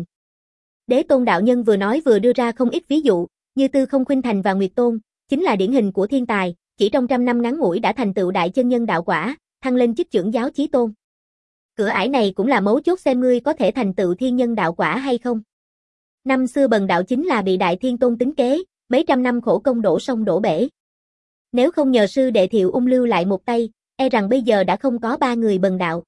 Đế Tôn đạo nhân vừa nói vừa đưa ra không ít ví dụ, như Tư Không Khuynh Thành và Nguyệt Tôn, chính là điển hình của thiên tài, chỉ trong trăm năm ngắn ngủi đã thành tựu đại chân nhân đạo quả, thăng lên chức trưởng giáo chí tôn. Cửa ải này cũng là mấu chốt xem ngươi có thể thành tựu thiên nhân đạo quả hay không. Năm xưa Bần đạo chính là bị Đại Thiên Tôn tính kế, mấy trăm năm khổ công đổ sông đổ bể. Nếu không nhờ sư đệ Thiệu Ung lưu lại một tay, e rằng bây giờ đã không có ba người Bần đạo.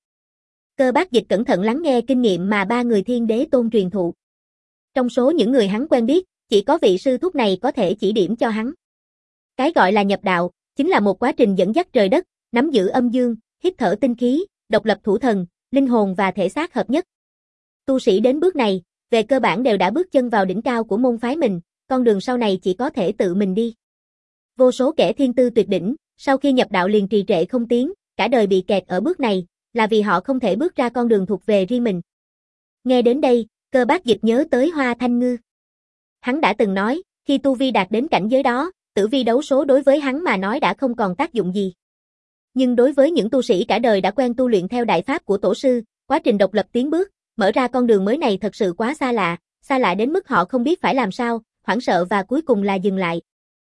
Cơ Bác Dịch cẩn thận lắng nghe kinh nghiệm mà ba người Thiên Đế Tôn truyền thụ. Trong số những người hắn quen biết, chỉ có vị sư thúc này có thể chỉ điểm cho hắn. Cái gọi là nhập đạo, chính là một quá trình dẫn dắt trời đất, nắm giữ âm dương, hít thở tinh khí, độc lập thủ thần, linh hồn và thể xác hợp nhất. Tu sĩ đến bước này, về cơ bản đều đã bước chân vào đỉnh cao của môn phái mình, con đường sau này chỉ có thể tự mình đi. Vô số kẻ thiên tư tuyệt đỉnh, sau khi nhập đạo liền trì trệ không tiến, cả đời bị kẹt ở bước này, là vì họ không thể bước ra con đường thuộc về riêng mình. Nghe đến đây, Cơ Bác Dịch nhớ tới Hoa Thanh Ngư. Hắn đã từng nói, khi tu vi đạt đến cảnh giới đó, tử vi đấu số đối với hắn mà nói đã không còn tác dụng gì. Nhưng đối với những tu sĩ cả đời đã quen tu luyện theo đại pháp của tổ sư, quá trình độc lập tiến bước, mở ra con đường mới này thật sự quá xa lạ, xa lạ đến mức họ không biết phải làm sao, hoảng sợ và cuối cùng là dừng lại.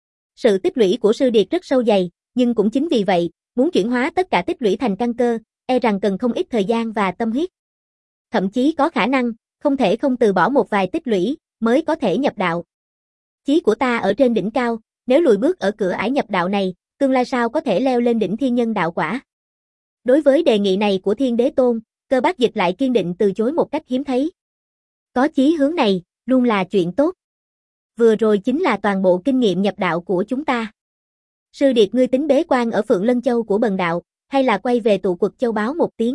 Sự tích lũy của sư điệt rất sâu dày, nhưng cũng chính vì vậy, muốn chuyển hóa tất cả tích lũy thành căn cơ, e rằng cần không ít thời gian và tâm huyết. Thậm chí có khả năng, không thể không từ bỏ một vài tích lũy, mới có thể nhập đạo. Chí của ta ở trên đỉnh cao, nếu lùi bước ở cửa ải nhập đạo này, tương lai sao có thể leo lên đỉnh thiên nhân đạo quả. Đối với đề nghị này của Thiên Đế Tôn, Cơ Bác Dịch lại kiên định từ chối một cách hiếm thấy. Có chí hướng này, luôn là chuyện tốt. Vừa rồi chính là toàn bộ kinh nghiệm nhập đạo của chúng ta. Sư điệt ngươi tính bế quan ở Phượng Lân Châu của Bần đạo, hay là quay về tụ quật châu báo một tiếng.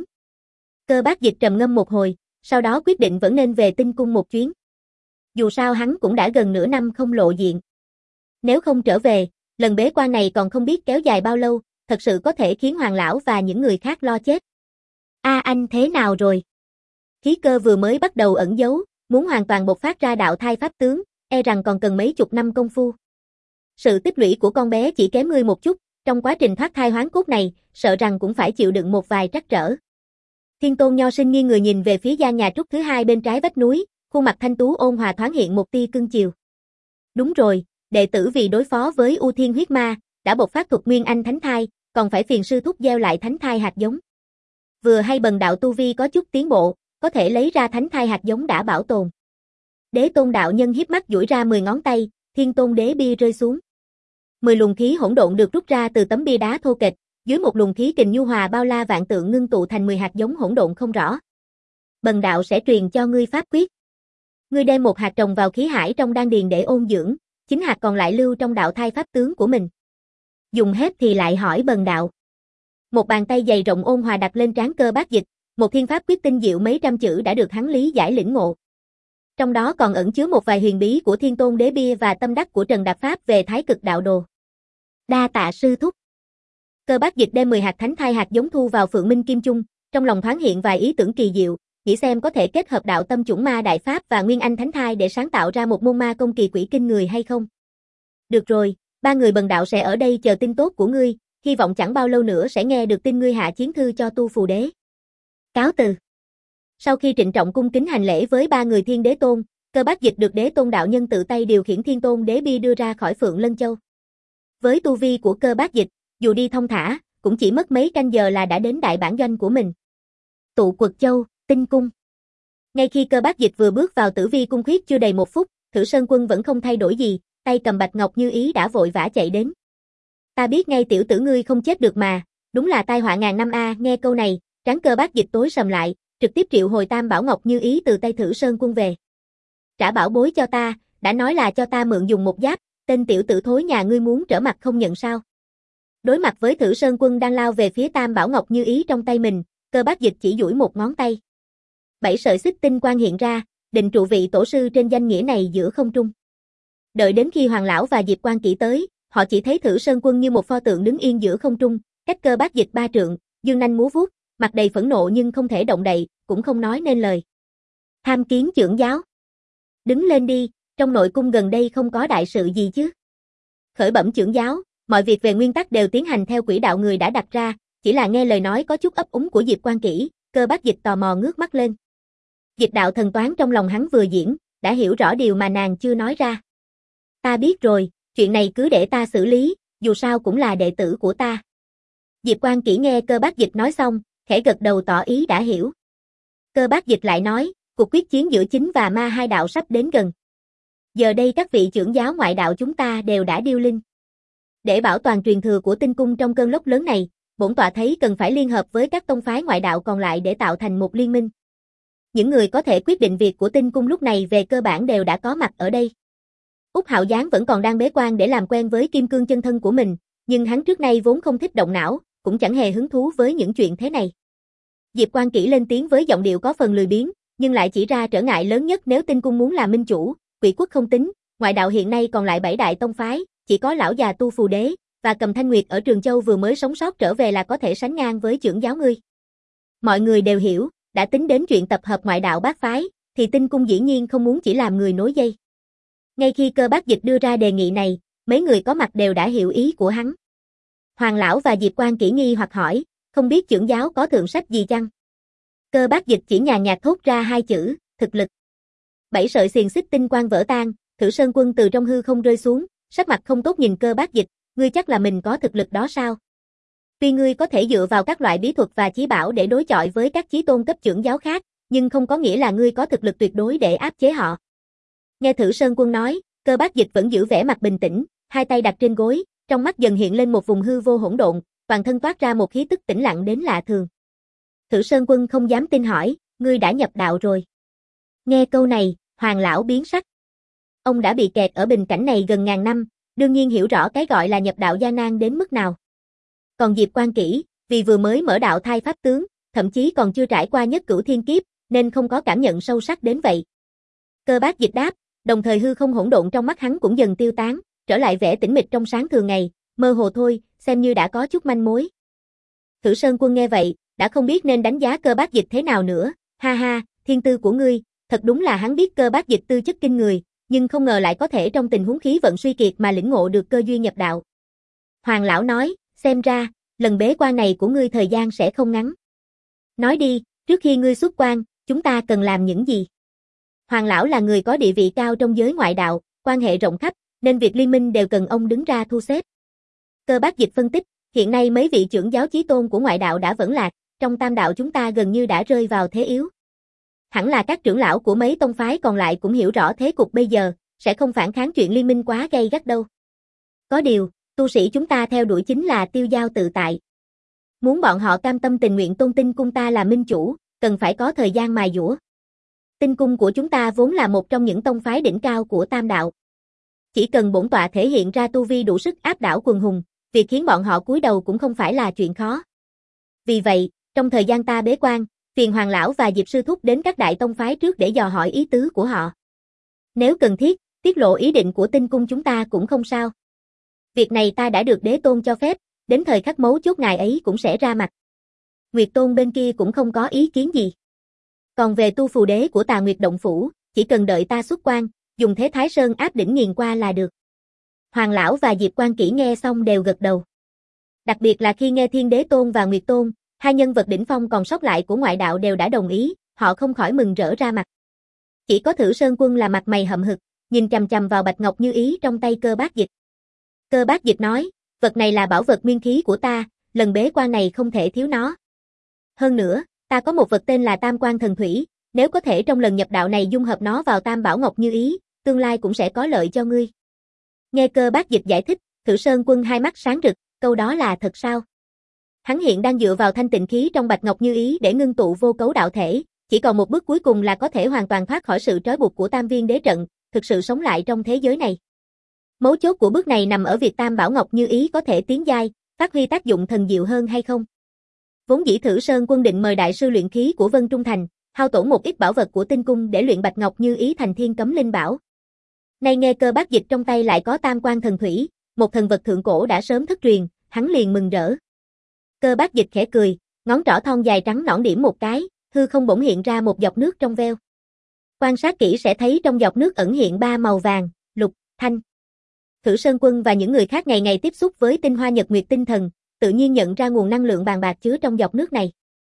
Cơ Bác Dịch trầm ngâm một hồi, sau đó quyết định vẫn nên về Tinh Cung một chuyến. Dù sao hắn cũng đã gần nửa năm không lộ diện. Nếu không trở về, lần bế quan này còn không biết kéo dài bao lâu, thật sự có thể khiến Hoàng Lão và những người khác lo chết. A anh thế nào rồi? Khí cơ vừa mới bắt đầu ẩn giấu, muốn hoàn toàn bộc phát ra đạo thai pháp tướng, e rằng còn cần mấy chục năm công phu. Sự tích lũy của con bé chỉ kém ngươi một chút, trong quá trình thoát thai hoán cốt này, sợ rằng cũng phải chịu đựng một vài trắc trở. Thiên Tôn Nho Sinh nghiêng người nhìn về phía gian nhà trúc thứ hai bên trái vách núi, khuôn mặt thanh tú ôn hòa thoáng hiện một tia cưng chiều. Đúng rồi, đệ tử vì đối phó với U Thiên huyết ma, đã bộc phát thuật Nguyên Anh Thánh Thai, còn phải phiền sư thúc gieo lại Thánh Thai hạt giống. Vừa hay Bần đạo tu vi có chút tiến bộ, có thể lấy ra Thánh Thai hạt giống đã bảo tồn. Đế Tôn đạo nhân hiếp mắt duỗi ra mười ngón tay, Thiên Tôn đế bia rơi xuống. Mười luồng khí hỗn độn được rút ra từ tấm bia đá thô kệch, dưới một luồng khí kình nhu hòa bao la vạn tượng ngưng tụ thành mười hạt giống hỗn độn không rõ. Bần đạo sẽ truyền cho ngươi pháp quyết. Ngươi đem một hạt trồng vào khí hải trong đan điền để ôn dưỡng, chính hạt còn lại lưu trong đạo thai pháp tướng của mình. Dùng hết thì lại hỏi Bần đạo. Một bàn tay dày rộng ôn hòa đặt lên trán Cơ Bác Dịch, một thiên pháp quyết tinh diệu mấy trăm chữ đã được hắn lý giải lĩnh ngộ. Trong đó còn ẩn chứa một vài huyền bí của Thiên Tôn đế bia và tâm đắc của Trần Đạp Pháp về Thái Cực đạo đồ. Đa tạ sư thúc. Cơ Bác Dịch đem mười hạt thánh thai hạt giống thu vào Phượng Minh Kim Chung, trong lòng thoáng hiện vài ý tưởng kỳ diệu, nghĩ xem có thể kết hợp đạo tâm chủng ma đại pháp và Nguyên Anh thánh thai để sáng tạo ra một môn ma công kỳ quỷ kinh người hay không. Được rồi, ba người Bần đạo sẽ ở đây chờ tin tốt của ngươi, hy vọng chẳng bao lâu nữa sẽ nghe được tin ngươi hạ chiến thư cho Tu Phù Đế. Cáo từ. Sau khi trịnh trọng cung kính hành lễ với ba người Thiên Đế Tôn, Cơ Bác Dịch được Đế Tôn đạo nhân tự tay điều khiển Thiên Tôn đế bia đưa ra khỏi Phượng Lân Châu. Với tu vi của Cơ Bác Dịch, dù đi thông thả, cũng chỉ mất mấy canh giờ là đã đến đại bản doanh của mình. Tụ Quật Châu, Tinh Cung. Ngay khi Cơ Bác Dịch vừa bước vào Tử Vi cung khuyết chưa đầy một phút, Thử Sơn Quân vẫn không thay đổi gì, tay cầm bạch ngọc như ý đã vội vã chạy đến. Ta biết ngay tiểu tử ngươi không chết được mà, đúng là tai họa ngàn năm a. Nghe câu này, trán Cơ Bác Dịch tối sầm lại, trực tiếp triệu hồi Tam Bảo Ngọc như ý từ tay Thử Sơn Quân về. Trả bảo bối cho ta, đã nói là cho ta mượn dùng một giáp, tên tiểu tử thối nhà ngươi muốn trở mặt không nhận sao? Đối mặt với Thử Sơn Quân đang lao về phía Tam Bảo Ngọc như ý trong tay mình, Cơ Bác Dịch chỉ duỗi một ngón tay. Bảy sợi xích tinh quang hiện ra, định trụ vị tổ sư trên danh nghĩa này giữa không trung. Đợi đến khi Hoàng lão và Diệp Quan Kỷ tới, họ chỉ thấy Thử Sơn Quân như một pho tượng đứng yên giữa không trung, cách Cơ Bác Dịch ba trượng, dương nanh múa vuốt, mặt đầy phẫn nộ nhưng không thể động đậy, cũng không nói nên lời. Tham kiến trưởng giáo. Đứng lên đi, trong nội cung gần đây không có đại sự gì chứ? Khởi bẩm trưởng giáo, mọi việc về nguyên tắc đều tiến hành theo quỹ đạo người đã đặt ra, chỉ là nghe lời nói có chút ấp úng của Diệp Quan Kỷ, Cơ Bác Dịch tò mò ngước mắt lên. Dịch đạo thần toán trong lòng hắn vừa diễn, đã hiểu rõ điều mà nàng chưa nói ra. Ta biết rồi, chuyện này cứ để ta xử lý, dù sao cũng là đệ tử của ta. Diệp Quan Kỷ nghe Cơ Bác Dịch nói xong, khẽ gật đầu tỏ ý đã hiểu. Cơ Bác Dịch lại nói, cuộc quyết chiến giữa chính và ma hai đạo sắp đến gần. Giờ đây các vị trưởng giáo ngoại đạo chúng ta đều đã điêu linh. Để bảo toàn truyền thừa của tinh cung trong cơn lốc lớn này, bổn tọa thấy cần phải liên hợp với các tông phái ngoại đạo còn lại để tạo thành một liên minh. Những người có thể quyết định việc của tinh cung lúc này về cơ bản đều đã có mặt ở đây. Úc Hạo Giáng vẫn còn đang bế quan để làm quen với kim cương chân thân của mình, nhưng hắn trước nay vốn không thích động não, cũng chẳng hề hứng thú với những chuyện thế này. Diệp Quan Kỷ lên tiếng với giọng điệu có phần lười biếng, nhưng lại chỉ ra trở ngại lớn nhất nếu tinh cung muốn làm minh chủ. Quỷ quốc không tính, ngoại đạo hiện nay còn lại bảy đại tông phái, chỉ có lão già Tu Phù Đế và Cầm Thanh Nguyệt ở Trường Châu vừa mới sống sót trở về là có thể sánh ngang với trưởng giáo ngươi. Mọi người đều hiểu, đã tính đến chuyện tập hợp ngoại đạo bát phái, thì tinh cung dĩ nhiên không muốn chỉ làm người nối dây. Ngay khi Cơ Bác Dịch đưa ra đề nghị này, mấy người có mặt đều đã hiểu ý của hắn. Hoàng lão và Diệp Quan Kỷ nghi hoặc hỏi, không biết trưởng giáo có thượng sách gì chăng? Cơ Bác Dịch chỉ nhàn nhạt thốt ra hai chữ, thực lực. Bảy sợi xiềng xích tinh quang vỡ tan, Thử Sơn Quân từ trong hư không rơi xuống, sắc mặt không tốt nhìn Cơ Bác Dịch, ngươi chắc là mình có thực lực đó sao? Tuy ngươi có thể dựa vào các loại bí thuật và chí bảo để đối chọi với các chí tôn cấp trưởng giáo khác, nhưng không có nghĩa là ngươi có thực lực tuyệt đối để áp chế họ. Nghe Thử Sơn Quân nói, Cơ Bác Dịch vẫn giữ vẻ mặt bình tĩnh, hai tay đặt trên gối, trong mắt dần hiện lên một vùng hư vô hỗn độn, toàn thân toát ra một khí tức tĩnh lặng đến lạ thường. Thử Sơn Quân không dám tin hỏi, ngươi đã nhập đạo rồi. Nghe câu này, Hoàng lão biến sắc. Ông đã bị kẹt ở bình cảnh này gần ngàn năm, đương nhiên hiểu rõ cái gọi là nhập đạo gian nan đến mức nào. Còn Diệp Quan Kỷ, vì vừa mới mở đạo thai pháp tướng, thậm chí còn chưa trải qua nhất cửu thiên kiếp, nên không có cảm nhận sâu sắc đến vậy. Cơ Bác Dịch đáp, đồng thời hư không hỗn độn trong mắt hắn cũng dần tiêu tán, trở lại vẻ tĩnh mịch trong sáng thường ngày, mơ hồ thôi, xem như đã có chút manh mối. Thử Sơn Quân nghe vậy, đã không biết nên đánh giá Cơ Bác Dịch thế nào nữa, ha ha, thiên tư của ngươi, thật đúng là hắn biết Cơ Bác Dịch tư chất kinh người, nhưng không ngờ lại có thể trong tình huống khí vận suy kiệt mà lĩnh ngộ được cơ duyên nhập đạo. Hoàng lão nói, xem ra, lần bế quan này của ngươi thời gian sẽ không ngắn. Nói đi, trước khi ngươi xuất quan, chúng ta cần làm những gì? Hoàng lão là người có địa vị cao trong giới ngoại đạo, quan hệ rộng khắp, nên việc liên minh đều cần ông đứng ra thu xếp. Cơ Bác Dịch phân tích, hiện nay mấy vị trưởng giáo chí tôn của ngoại đạo đã vẫn lạc, trong tam đạo chúng ta gần như đã rơi vào thế yếu. Hẳn là các trưởng lão của mấy tông phái còn lại cũng hiểu rõ thế cục bây giờ, sẽ không phản kháng chuyện liên minh quá gay gắt đâu. Có điều, tu sĩ chúng ta theo đuổi chính là tiêu dao tự tại. Muốn bọn họ cam tâm tình nguyện tôn tinh cung ta là minh chủ, cần phải có thời gian mài dũa. Tinh cung của chúng ta vốn là một trong những tông phái đỉnh cao của tam đạo. Chỉ cần bổn tọa thể hiện ra tu vi đủ sức áp đảo quần hùng, việc khiến bọn họ cúi đầu cũng không phải là chuyện khó. Vì vậy, trong thời gian ta bế quan, phiền Hoàng lão và Diệp sư thúc đến các đại tông phái trước để dò hỏi ý tứ của họ. Nếu cần thiết, tiết lộ ý định của tinh cung chúng ta cũng không sao. Việc này ta đã được đế tôn cho phép, đến thời khắc mấu chốt ngài ấy cũng sẽ ra mặt. Nguyệt Tôn bên kia cũng không có ý kiến gì. Còn về Tu Phù Đế của Tà Nguyệt Động Phủ, chỉ cần đợi ta xuất quan, dùng thế Thái Sơn áp đỉnh nghiền qua là được. Hoàng lão và Diệp Quan Kỷ nghe xong đều gật đầu. Đặc biệt là khi nghe Thiên Đế Tôn và Nguyệt Tôn, hai nhân vật đỉnh phong còn sót lại của ngoại đạo đều đã đồng ý, họ không khỏi mừng rỡ ra mặt. Chỉ có Thử Sơn Quân là mặt mày hậm hực, nhìn chằm chằm vào bạch ngọc như ý trong tay Cơ Bác Dịch. Cơ Bác Dịch nói, vật này là bảo vật nguyên khí của ta, lần bế quan này không thể thiếu nó. Hơn nữa, ta có một vật tên là Tam Quan Thần Thủy, nếu có thể trong lần nhập đạo này dung hợp nó vào Tam Bảo Ngọc như ý, tương lai cũng sẽ có lợi cho ngươi. Nghe Cơ Bác Dịch giải thích, Thử Sơn Quân hai mắt sáng rực, câu đó là thật sao? Hắn hiện đang dựa vào thanh tịnh khí trong bạch ngọc như ý để ngưng tụ vô cấu đạo thể, chỉ còn một bước cuối cùng là có thể hoàn toàn thoát khỏi sự trói buộc của Tam Viên Đế trận, thực sự sống lại trong thế giới này. Mấu chốt của bước này nằm ở việc Tam Bảo Ngọc như ý có thể tiến giai, phát huy tác dụng thần diệu hơn hay không. Vốn dĩ Thử Sơn Quân định mời đại sư luyện khí của Vân Trung Thành, hao tổn một ít bảo vật của tinh cung để luyện bạch ngọc như ý thành thiên cấm linh bảo. Nay nghe Cơ Bác Dịch trong tay lại có Tam Quan Thần Thủy, một thần vật thượng cổ đã sớm thất truyền, hắn liền mừng rỡ. Cơ Bác Dịch khẽ cười, ngón trỏ thon dài trắng nõn điểm một cái, hư không bỗng hiện ra một giọt nước trong veo. Quan sát kỹ sẽ thấy trong giọt nước ẩn hiện ba màu vàng, lục, thanh. Thử Sơn Quân và những người khác ngày ngày tiếp xúc với tinh hoa nhật nguyệt tinh thần, tự nhiên nhận ra nguồn năng lượng bàn bạc chứa trong giọt nước này.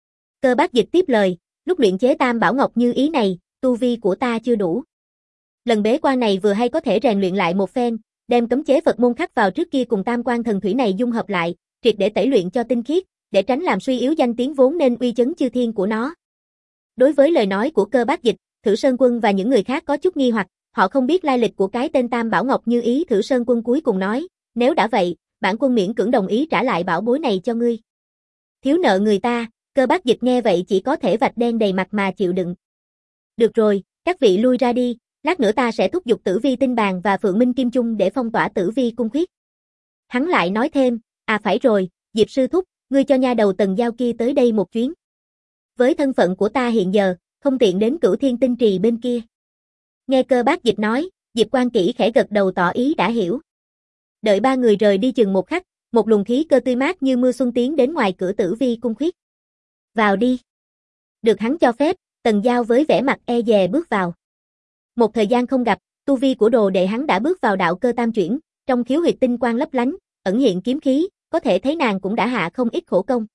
Cơ Bác Dịch tiếp lời, lúc luyện chế Tam Bảo Ngọc Như Ý này, tu vi của ta chưa đủ. Lần bế quan này vừa hay có thể rèn luyện lại một phen, đem cấm chế Phật môn khắc vào trước kia cùng Tam Quan Thần Thủy này dung hợp lại, triệt để tẩy luyện cho tinh khiết, để tránh làm suy yếu danh tiếng vốn nên uy chấn chư thiên của nó. Đối với lời nói của Cơ Bác Dịch, Thử Sơn Quân và những người khác có chút nghi hoặc, họ không biết lai lịch của cái tên Tam Bảo Ngọc Như Ý. Thử Sơn Quân cuối cùng nói, nếu đã vậy, bản quân miễn cưỡng đồng ý trả lại bảo bối này cho ngươi. Thiếu nợ người ta, Cơ Bác Dịch nghe vậy chỉ có thể vạch đen đầy mặt mà chịu đựng. Được rồi, các vị lui ra đi, lát nữa ta sẽ thúc giục Tử Vi Tinh Bàn và Phượng Minh Kim Chung để phong tỏa Tử Vi Cung Khuyết. Hắn lại nói thêm, à phải rồi, Diệp sư thúc, ngươi cho nha đầu Tần Giao kia tới đây một chuyến. Với thân phận của ta hiện giờ, không tiện đến Cửu Thiên Tinh Trì bên kia. Nghe Cơ Bác Dịch nói, Diệp Quan Kỷ khẽ gật đầu tỏ ý đã hiểu. Đợi ba người rời đi chừng một khắc, một luồng khí cơ tươi mát như mưa xuân tiến đến ngoài cửa Tử Vi Cung Khuyết. Vào đi. Được hắn cho phép, Tần Giao với vẻ mặt e dè bước vào. Một thời gian không gặp, tu vi của đồ đệ hắn đã bước vào đạo cơ tam chuyển, trong khiếu huyệt tinh quang lấp lánh, ẩn hiện kiếm khí, có thể thấy nàng cũng đã hạ không ít khổ công.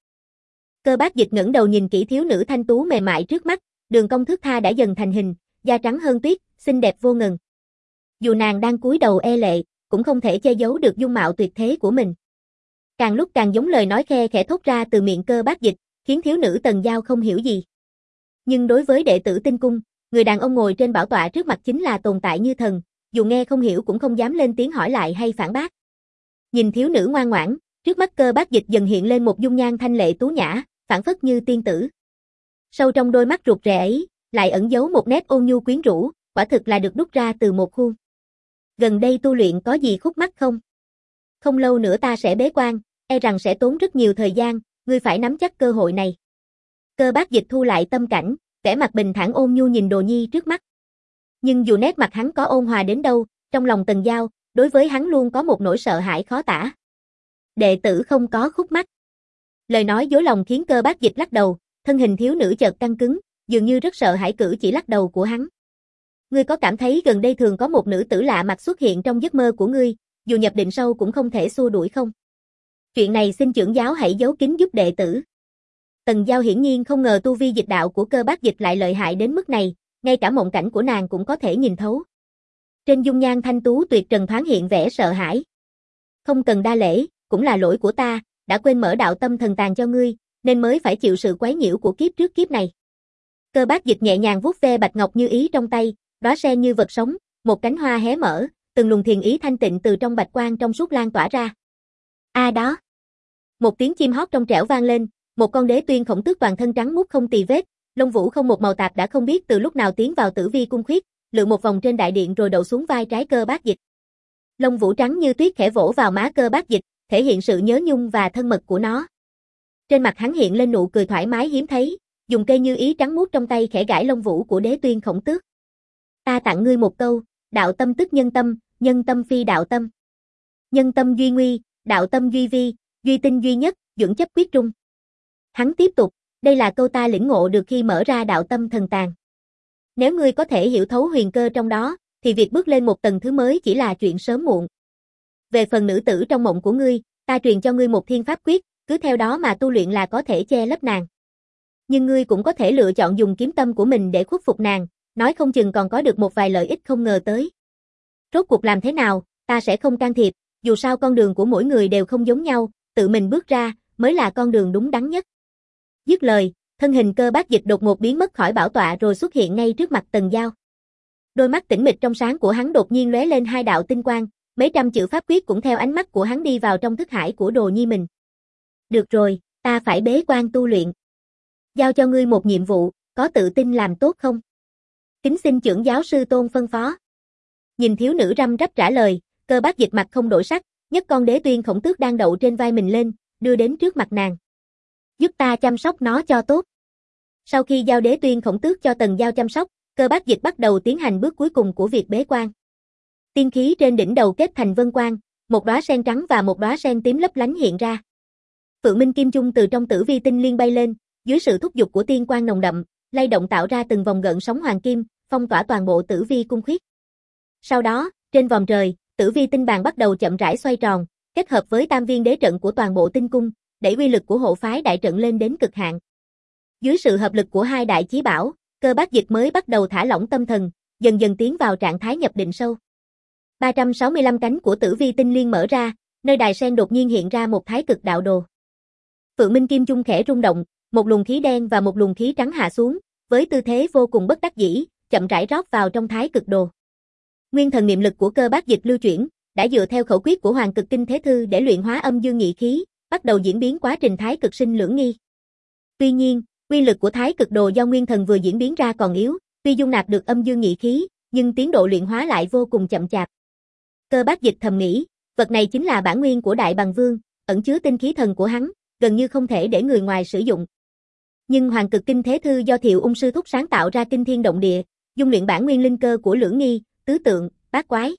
Cơ Bác Dịch ngẩng đầu nhìn kỹ thiếu nữ thanh tú mềm mại trước mắt, đường cong thướt tha đã dần thành hình, da trắng hơn tuyết, xinh đẹp vô ngần. Dù nàng đang cúi đầu e lệ, cũng không thể che giấu được dung mạo tuyệt thế của mình. Càng lúc càng giống lời nói khe khẽ thốt ra từ miệng Cơ Bác Dịch, khiến thiếu nữ Tần Giao không hiểu gì. Nhưng đối với đệ tử Tinh Cung, người đàn ông ngồi trên bảo tọa trước mặt chính là tồn tại như thần, dù nghe không hiểu cũng không dám lên tiếng hỏi lại hay phản bác. Nhìn thiếu nữ ngoan ngoãn, trước mắt Cơ Bác Dịch dần hiện lên một dung nhan thanh lệ tú nhã, phảng phất như tiên tử. Sâu trong đôi mắt rụt rè ấy, lại ẩn giấu một nét ôn nhu quyến rũ, quả thực là được đúc ra từ một khuôn. Gần đây tu luyện có gì khúc mắc không? Không lâu nữa ta sẽ bế quan, e rằng sẽ tốn rất nhiều thời gian, ngươi phải nắm chắc cơ hội này. Cơ Bác Dịch thu lại tâm cảnh, vẻ mặt bình thản ôn nhu nhìn Đồ Nhi trước mắt. Nhưng dù nét mặt hắn có ôn hòa đến đâu, trong lòng Tần Giao, đối với hắn luôn có một nỗi sợ hãi khó tả. Đệ tử không có khúc mắc. Lời nói dối lòng khiến Cơ Bác Dịch lắc đầu, thân hình thiếu nữ chợt căng cứng, dường như rất sợ hãi cử chỉ lắc đầu của hắn. Ngươi có cảm thấy gần đây thường có một nữ tử lạ mặt xuất hiện trong giấc mơ của ngươi, dù nhập định sâu cũng không thể xua đuổi không? Chuyện này xin trưởng giáo hãy giấu kín giúp đệ tử. Tần Giao hiển nhiên không ngờ tu vi dịch đạo của Cơ Bác Dịch lại lợi hại đến mức này, ngay cả mộng cảnh của nàng cũng có thể nhìn thấu. Trên dung nhan thanh tú tuyệt trần thoáng hiện vẻ sợ hãi. Không cần đa lễ, cũng là lỗi của ta, đã quên mở đạo tâm thần tàng cho ngươi, nên mới phải chịu sự quấy nhiễu của kiếp trước kiếp này. Cơ Bác Dịch nhẹ nhàng vuốt ve bạch ngọc như ý trong tay, đóa sen như vật sống, một cánh hoa hé mở, từng luồng thiền ý thanh tịnh từ trong bạch quang trong suốt lan tỏa ra. A à đó. Một tiếng chim hót trong trẻo vang lên, một con đế tuyên khổng tước toàn thân trắng muốt không tì vết, lông vũ không một màu tạp đã không biết từ lúc nào tiến vào Tử Vi Cung Khuyết, lượn một vòng trên đại điện rồi đậu xuống vai trái Cơ Bác Dịch. Lông vũ trắng như tuyết khẽ vỗ vào má Cơ Bác Dịch, thể hiện sự nhớ nhung và thân mật của nó. Trên mặt hắn hiện lên nụ cười thoải mái hiếm thấy, dùng cây như ý trắng muốt trong tay khẽ gãi lông vũ của đế tuyên khổng tước. Ta tặng ngươi một câu, đạo tâm tức nhân tâm, nhân tâm phi đạo tâm. Nhân tâm duy nguy, đạo tâm duy vi, duy tinh duy nhất, dưỡng chấp quyết trung. Hắn tiếp tục, đây là câu ta lĩnh ngộ được khi mở ra đạo tâm thần tàng. Nếu ngươi có thể hiểu thấu huyền cơ trong đó, thì việc bước lên một tầng thứ mới chỉ là chuyện sớm muộn. Về phần nữ tử trong mộng của ngươi, ta truyền cho ngươi một thiên pháp quyết, cứ theo đó mà tu luyện là có thể che lấp nàng. Nhưng ngươi cũng có thể lựa chọn dùng kiếm tâm của mình để khuất phục nàng, nói không chừng còn có được một vài lợi ích không ngờ tới. Rốt cuộc làm thế nào, ta sẽ không can thiệp, dù sao con đường của mỗi người đều không giống nhau, tự mình bước ra, mới là con đường đúng đắn nhất. Dứt lời, thân hình Cơ Bác Dịch đột ngột biến mất khỏi bảo tọa rồi xuất hiện ngay trước mặt Tần Giao. Đôi mắt tĩnh mịch trong sáng của hắn đột nhiên lóe lên hai đạo tinh quang, mấy trăm chữ pháp quyết cũng theo ánh mắt của hắn đi vào trong thức hải của Đồ Nhi mình. Được rồi, ta phải bế quan tu luyện. Giao cho ngươi một nhiệm vụ, có tự tin làm tốt không? Kính xin trưởng giáo sư tôn phân phó. Nhìn thiếu nữ răm rắp trả lời, Cơ Bác Dịch mặt không đổi sắc, nhấc con đế tuyên khổng tước đang đậu trên vai mình lên, đưa đến trước mặt nàng. Giúp ta chăm sóc nó cho tốt. Sau khi giao đế tuyên khổng tước cho Tần Giao chăm sóc, Cơ Bác Dịch bắt đầu tiến hành bước cuối cùng của việc bế quan. Tiên khí trên đỉnh đầu kết thành vân quang, một đóa sen trắng và một đóa sen tím lấp lánh hiện ra. Phượng Minh Kim Chung từ trong Tử Vi Tinh Liên bay lên, dưới sự thúc giục của tiên quang nồng đậm, lay động tạo ra từng vòng gợn sóng hoàng kim, phong tỏa toàn bộ Tử Vi Cung Khuyết. Sau đó, trên vòm trời, Tử Vi Tinh Bàn bắt đầu chậm rãi xoay tròn, kết hợp với tam viên đế trận của toàn bộ tinh cung, đẩy uy lực của hộ phái đại trận lên đến cực hạn. Dưới sự hợp lực của hai đại chí bảo, Cơ Bát Dịch mới bắt đầu thả lỏng tâm thần, dần dần tiến vào trạng thái nhập định sâu. ba trăm sáu mươi lăm cánh của Tử Vi Tinh Liên mở ra, nơi đài sen đột nhiên hiện ra một thái cực đạo đồ. Phượng Minh Kim Chung khẽ rung động, một luồng khí đen và một luồng khí trắng hạ xuống, với tư thế vô cùng bất đắc dĩ, chậm rãi rót vào trong thái cực đồ. Nguyên thần niệm lực của Cơ Bát Dịch lưu chuyển, đã dựa theo khẩu quyết của Hoàng Cực Kinh Thế Thư để luyện hóa âm dương nhị khí, bắt đầu diễn biến quá trình thái cực sinh lưỡng nghi. Tuy nhiên, uy lực của thái cực đồ do nguyên thần vừa diễn biến ra còn yếu, tuy dung nạp được âm dương nhị khí, nhưng tiến độ luyện hóa lại vô cùng chậm chạp. Cơ Bát Dịch thầm nghĩ, vật này chính là bản nguyên của Đại Bằng Vương, ẩn chứa tinh khí thần của hắn, gần như không thể để người ngoài sử dụng. Nhưng Hoàng Cực Kinh Thế Thư do Thiệu Ung sư thúc sáng tạo ra kinh thiên động địa, dung luyện bản nguyên linh cơ của lưỡng nghi, tứ tượng, bát quái.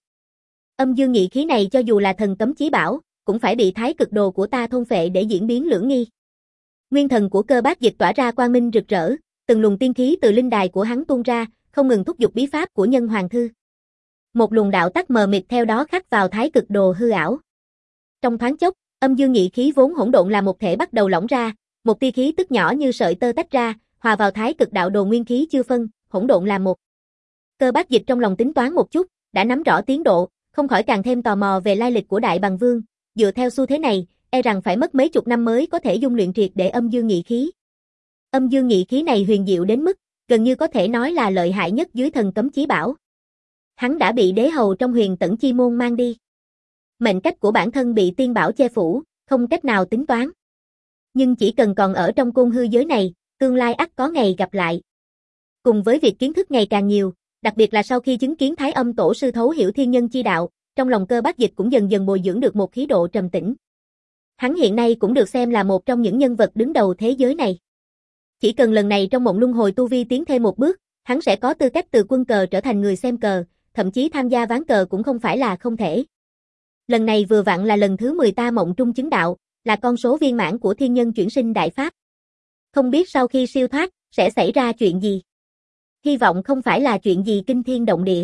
Âm dương nhị khí này cho dù là thần cấm chí bảo, cũng phải bị thái cực đồ của ta thôn phệ để diễn biến lưỡng nghi. Nguyên thần của Cơ Bát Dịch tỏa ra quang minh rực rỡ, từng luồng tiên khí từ linh đài của hắn tuôn ra, không ngừng thúc giục bí pháp của Nhân Hoàng Thư. Một luồng đạo tắc mờ mịt theo đó khắc vào thái cực đồ hư ảo. Trong thoáng chốc, âm dương nhị khí vốn hỗn độn là một thể bắt đầu lỏng ra, một tia khí tức nhỏ như sợi tơ tách ra, hòa vào thái cực đạo đồ nguyên khí chưa phân, hỗn độn là một. Cơ Bát Dịch trong lòng tính toán một chút, đã nắm rõ tiến độ, không khỏi càng thêm tò mò về lai lịch của Đại Bằng Vương, dựa theo xu thế này, e rằng phải mất mấy chục năm mới có thể dung luyện triệt để âm dương nhị khí. Âm dương nhị khí này huyền diệu đến mức, gần như có thể nói là lợi hại nhất dưới thần cấm chí bảo. Hắn đã bị đế hầu trong Huyền Tẫn Chi môn mang đi. Mệnh cách của bản thân bị tiên bảo che phủ, không cách nào tính toán. Nhưng chỉ cần còn ở trong côn hư giới này, tương lai ắt có ngày gặp lại. Cùng với việc kiến thức ngày càng nhiều, đặc biệt là sau khi chứng kiến Thái Âm Tổ sư thấu hiểu thiên nhân chi đạo, trong lòng Cơ Bát Dịch cũng dần dần bồi dưỡng được một khí độ trầm tĩnh. Hắn hiện nay cũng được xem là một trong những nhân vật đứng đầu thế giới này. Chỉ cần lần này trong mộng luân hồi tu vi tiến thêm một bước, hắn sẽ có tư cách từ quân cờ trở thành người xem cờ, thậm chí tham gia ván cờ cũng không phải là không thể. Lần này vừa vặn là lần thứ mười ta mộng trung chứng đạo, là con số viên mãn của thiên nhân chuyển sinh đại pháp. Không biết sau khi siêu thoát, sẽ xảy ra chuyện gì? Hy vọng không phải là chuyện gì kinh thiên động địa.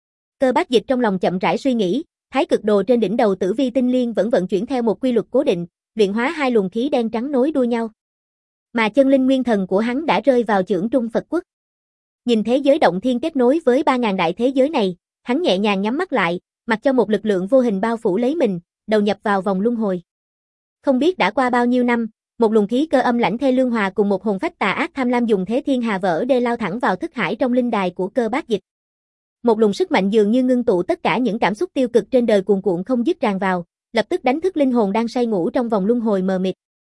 Cơ Bát Dịch trong lòng chậm rãi suy nghĩ, thái cực đồ trên đỉnh đầu Tử Vi Tinh Liên vẫn vận chuyển theo một quy luật cố định, luyện hóa hai luồng khí đen trắng nối đuôi nhau. Mà chân linh nguyên thần của hắn đã rơi vào chưởng trung Phật quốc. Nhìn thế giới động thiên kết nối với ba ngàn đại thế giới này, hắn nhẹ nhàng nhắm mắt lại, mặc cho một lực lượng vô hình bao phủ lấy mình, đầu nhập vào vòng luân hồi. Không biết đã qua bao nhiêu năm, một luồng khí cơ âm lãnh thê lương hòa cùng một hồn phách tà ác tham lam dùng thế thiên hà vỡ đê lao thẳng vào thức hải trong linh đài của Cơ Bát Dịch. Một luồng sức mạnh dường như ngưng tụ tất cả những cảm xúc tiêu cực trên đời cuồn cuộn không dứt tràn vào, lập tức đánh thức linh hồn đang say ngủ trong vòng luân hồi mờ mịt.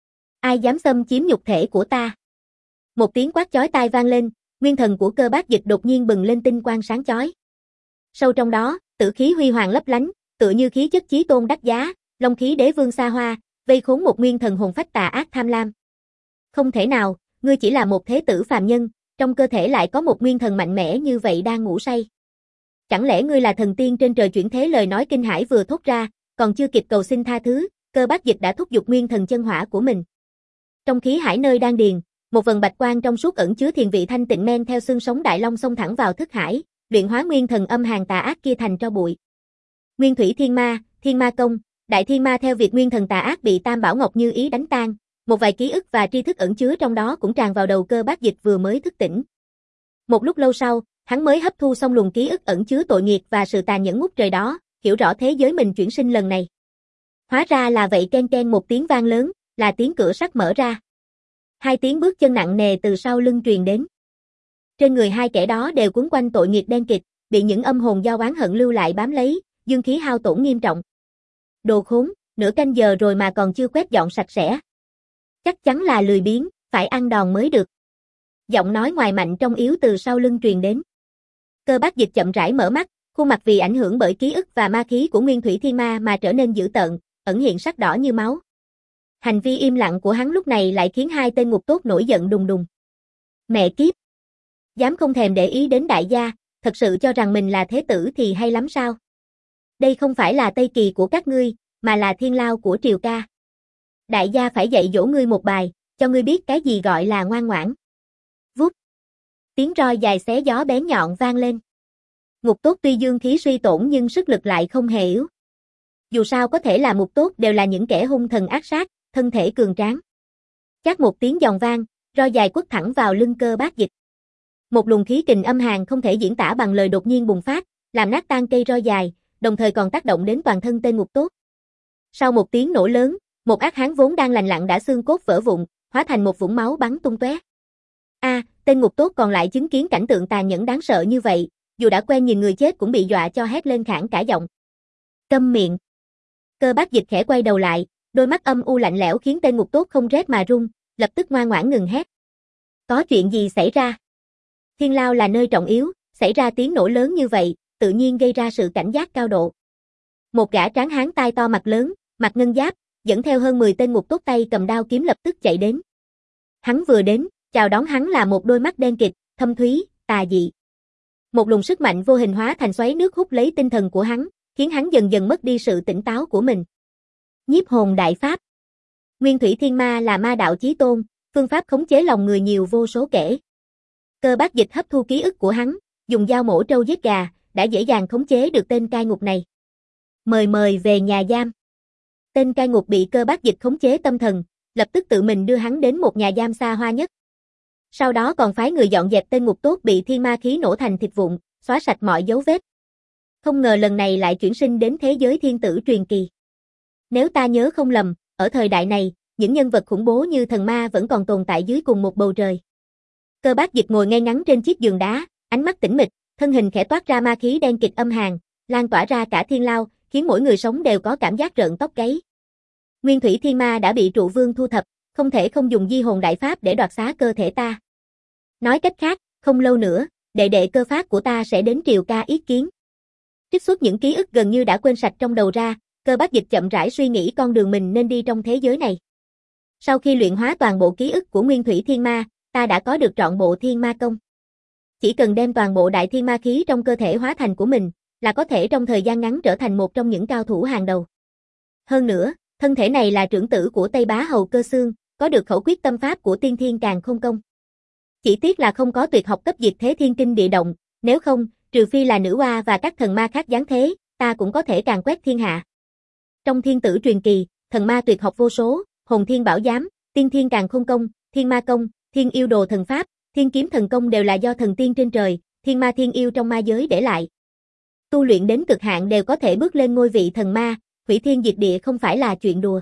Ai dám xâm chiếm nhục thể của ta? Một tiếng quát chói tai vang lên, nguyên thần của Cơ Bát Dịch đột nhiên bừng lên tinh quang sáng chói. Sâu trong đó, tử khí huy hoàng lấp lánh, tựa như khí chất chí tôn đắt giá, long khí đế vương xa hoa, vây khốn một nguyên thần hồn phách tà ác tham lam. Không thể nào, ngươi chỉ là một thế tử phàm nhân, trong cơ thể lại có một nguyên thần mạnh mẽ như vậy đang ngủ say. Chẳng lẽ ngươi là thần tiên trên trời chuyển thế? Lời nói kinh hãi vừa thốt ra, còn chưa kịp cầu xin tha thứ, Cơ Bát Dịch đã thúc giục nguyên thần chân hỏa của mình. Trong khí hải nơi đan điền, một vần bạch quang trong suốt ẩn chứa thiền vị thanh tịnh men theo xương sống đại long xông thẳng vào thức hải, luyện hóa nguyên thần âm hàn tà ác kia thành tro bụi. Nguyên thủy thiên ma, thiên ma công, đại thiên ma theo việc nguyên thần tà ác bị Tam Bảo Ngọc Như Ý đánh tan, một vài ký ức và tri thức ẩn chứa trong đó cũng tràn vào đầu Cơ Bát Dịch vừa mới thức tỉnh. Một lúc lâu sau, hắn mới hấp thu xong luồng ký ức ẩn chứa tội nghiệp và sự tàn nhẫn ngút trời đó, hiểu rõ thế giới mình chuyển sinh lần này. Hóa ra là vậy. Ken ken một tiếng vang lớn, là tiếng cửa sắt mở ra. Hai tiếng bước chân nặng nề từ sau lưng truyền đến. Trên người hai kẻ đó đều quấn quanh tội nghiệp đen kịt, bị những âm hồn do oán hận lưu lại bám lấy, dương khí hao tổn nghiêm trọng. Đồ khốn, nửa canh giờ rồi mà còn chưa quét dọn sạch sẽ. Chắc chắn là lười biếng, phải ăn đòn mới được. Giọng nói ngoài mạnh trong yếu từ sau lưng truyền đến. Cơ Bát Dịch chậm rãi mở mắt, khuôn mặt vì ảnh hưởng bởi ký ức và ma khí của Nguyên Thủy Thiên Ma mà trở nên dữ tợn, ẩn hiện sắc đỏ như máu. Hành vi im lặng của hắn lúc này lại khiến hai tên ngục tốt nổi giận đùng đùng. Mẹ kiếp! Dám không thèm để ý đến đại gia, thật sự cho rằng mình là thế tử thì hay lắm sao? Đây không phải là Tây Kỳ của các ngươi, mà là thiên lao của Triều ca. Đại gia phải dạy dỗ ngươi một bài, cho ngươi biết cái gì gọi là ngoan ngoãn. Vút! Tiếng roi dài xé gió bén nhọn vang lên. Ngục tốt tuy dương khí suy tổn nhưng sức lực lại không hề yếu. Dù sao có thể là ngục tốt đều là những kẻ hung thần ác sát, thân thể cường tráng. Chát một tiếng giòn vang, roi dài quất thẳng vào lưng Cơ Bác Dịch. Một luồng khí kình âm hàn không thể diễn tả bằng lời đột nhiên bùng phát, làm nát tan cây roi dài, đồng thời còn tác động đến toàn thân tên Ngục Tốt. Sau một tiếng nổ lớn, một ác hán vốn đang lành lặn đã xương cốt vỡ vụn, hóa thành một vũng máu bắn tung tóe. A, à, tên Ngục Tốt còn lại chứng kiến cảnh tượng tàn nhẫn đáng sợ như vậy, dù đã quen nhìn người chết cũng bị dọa cho hét lên khản cả giọng. Câm miệng. Cơ Bác Dịch khẽ quay đầu lại, đôi mắt âm u lạnh lẽo khiến tên Ngục Tốt không rét mà run, lập tức ngoan ngoãn ngừng hét. Có chuyện gì xảy ra? Thiên lao là nơi trọng yếu, xảy ra tiếng nổ lớn như vậy, tự nhiên gây ra sự cảnh giác cao độ. Một gã tráng hán tai to mặt lớn, mặc ngân giáp, dẫn theo hơn mười tên Ngục Tốt tay cầm đao kiếm lập tức chạy đến. Hắn vừa đến, chào đón hắn là một đôi mắt đen kịt, thâm thúy, tà dị. Một luồng sức mạnh vô hình hóa thành xoáy nước hút lấy tinh thần của hắn, khiến hắn dần dần mất đi sự tỉnh táo của mình. Nhiếp hồn đại pháp. Nguyên Thủy Thiên Ma là ma đạo chí tôn, phương pháp khống chế lòng người nhiều vô số kể. Cơ Bác Dịch hấp thu ký ức của hắn, dùng dao mổ trâu giết gà, đã dễ dàng khống chế được tên cai ngục này. Mời mời về nhà giam. Tên cai ngục bị Cơ Bác Dịch khống chế tâm thần, lập tức tự mình đưa hắn đến một nhà giam xa hoa nhất. Sau đó còn phái người dọn dẹp tên Ngục Tốt bị thiên ma khí nổ thành thịt vụn, xóa sạch mọi dấu vết. Không ngờ lần này lại chuyển sinh đến thế giới thiên tử truyền kỳ. Nếu ta nhớ không lầm, ở thời đại này, những nhân vật khủng bố như thần ma vẫn còn tồn tại dưới cùng một bầu trời. Cơ Bác Dịch ngồi ngay ngắn trên chiếc giường đá, ánh mắt tĩnh mịch, thân hình khẽ toát ra ma khí đen kịt âm hàn, lan tỏa ra cả thiên lao, khiến mỗi người sống đều có cảm giác rợn tóc gáy. Nguyên Thủy Thiên Ma đã bị Trụ Vương thu thập, không thể không dùng di hồn đại pháp để đoạt xá cơ thể ta. Nói cách khác, không lâu nữa, đệ đệ Cơ Phát của ta sẽ đến triều ca ý kiến. Trích xuất những ký ức gần như đã quên sạch trong đầu ra, Cơ Bác Dịch chậm rãi suy nghĩ con đường mình nên đi trong thế giới này. Sau khi luyện hóa toàn bộ ký ức của Nguyên Thủy Thiên Ma, ta đã có được trọn bộ Thiên Ma Công. Chỉ cần đem toàn bộ đại thiên ma khí trong cơ thể hóa thành của mình, là có thể trong thời gian ngắn trở thành một trong những cao thủ hàng đầu. Hơn nữa, thân thể này là trưởng tử của Tây Bá Hầu Cơ Xương, có được khẩu quyết tâm pháp của Tiên Thiên Càn Khôn Công. Chỉ tiếc là không có tuyệt học cấp diệt thế thiên kinh địa động, nếu không, trừ phi là nữ oa và các thần ma khác giáng thế, ta cũng có thể càn quét thiên hạ. Trong thiên tử truyền kỳ, thần ma tuyệt học vô số, hồn thiên bảo giám, tiên thiên càn khôn công, thiên ma công, thiên yêu đồ thần pháp, thiên kiếm thần công đều là do thần tiên trên trời, thiên ma thiên yêu trong ma giới để lại. Tu luyện đến cực hạn đều có thể bước lên ngôi vị thần ma, hủy thiên diệt địa không phải là chuyện đùa.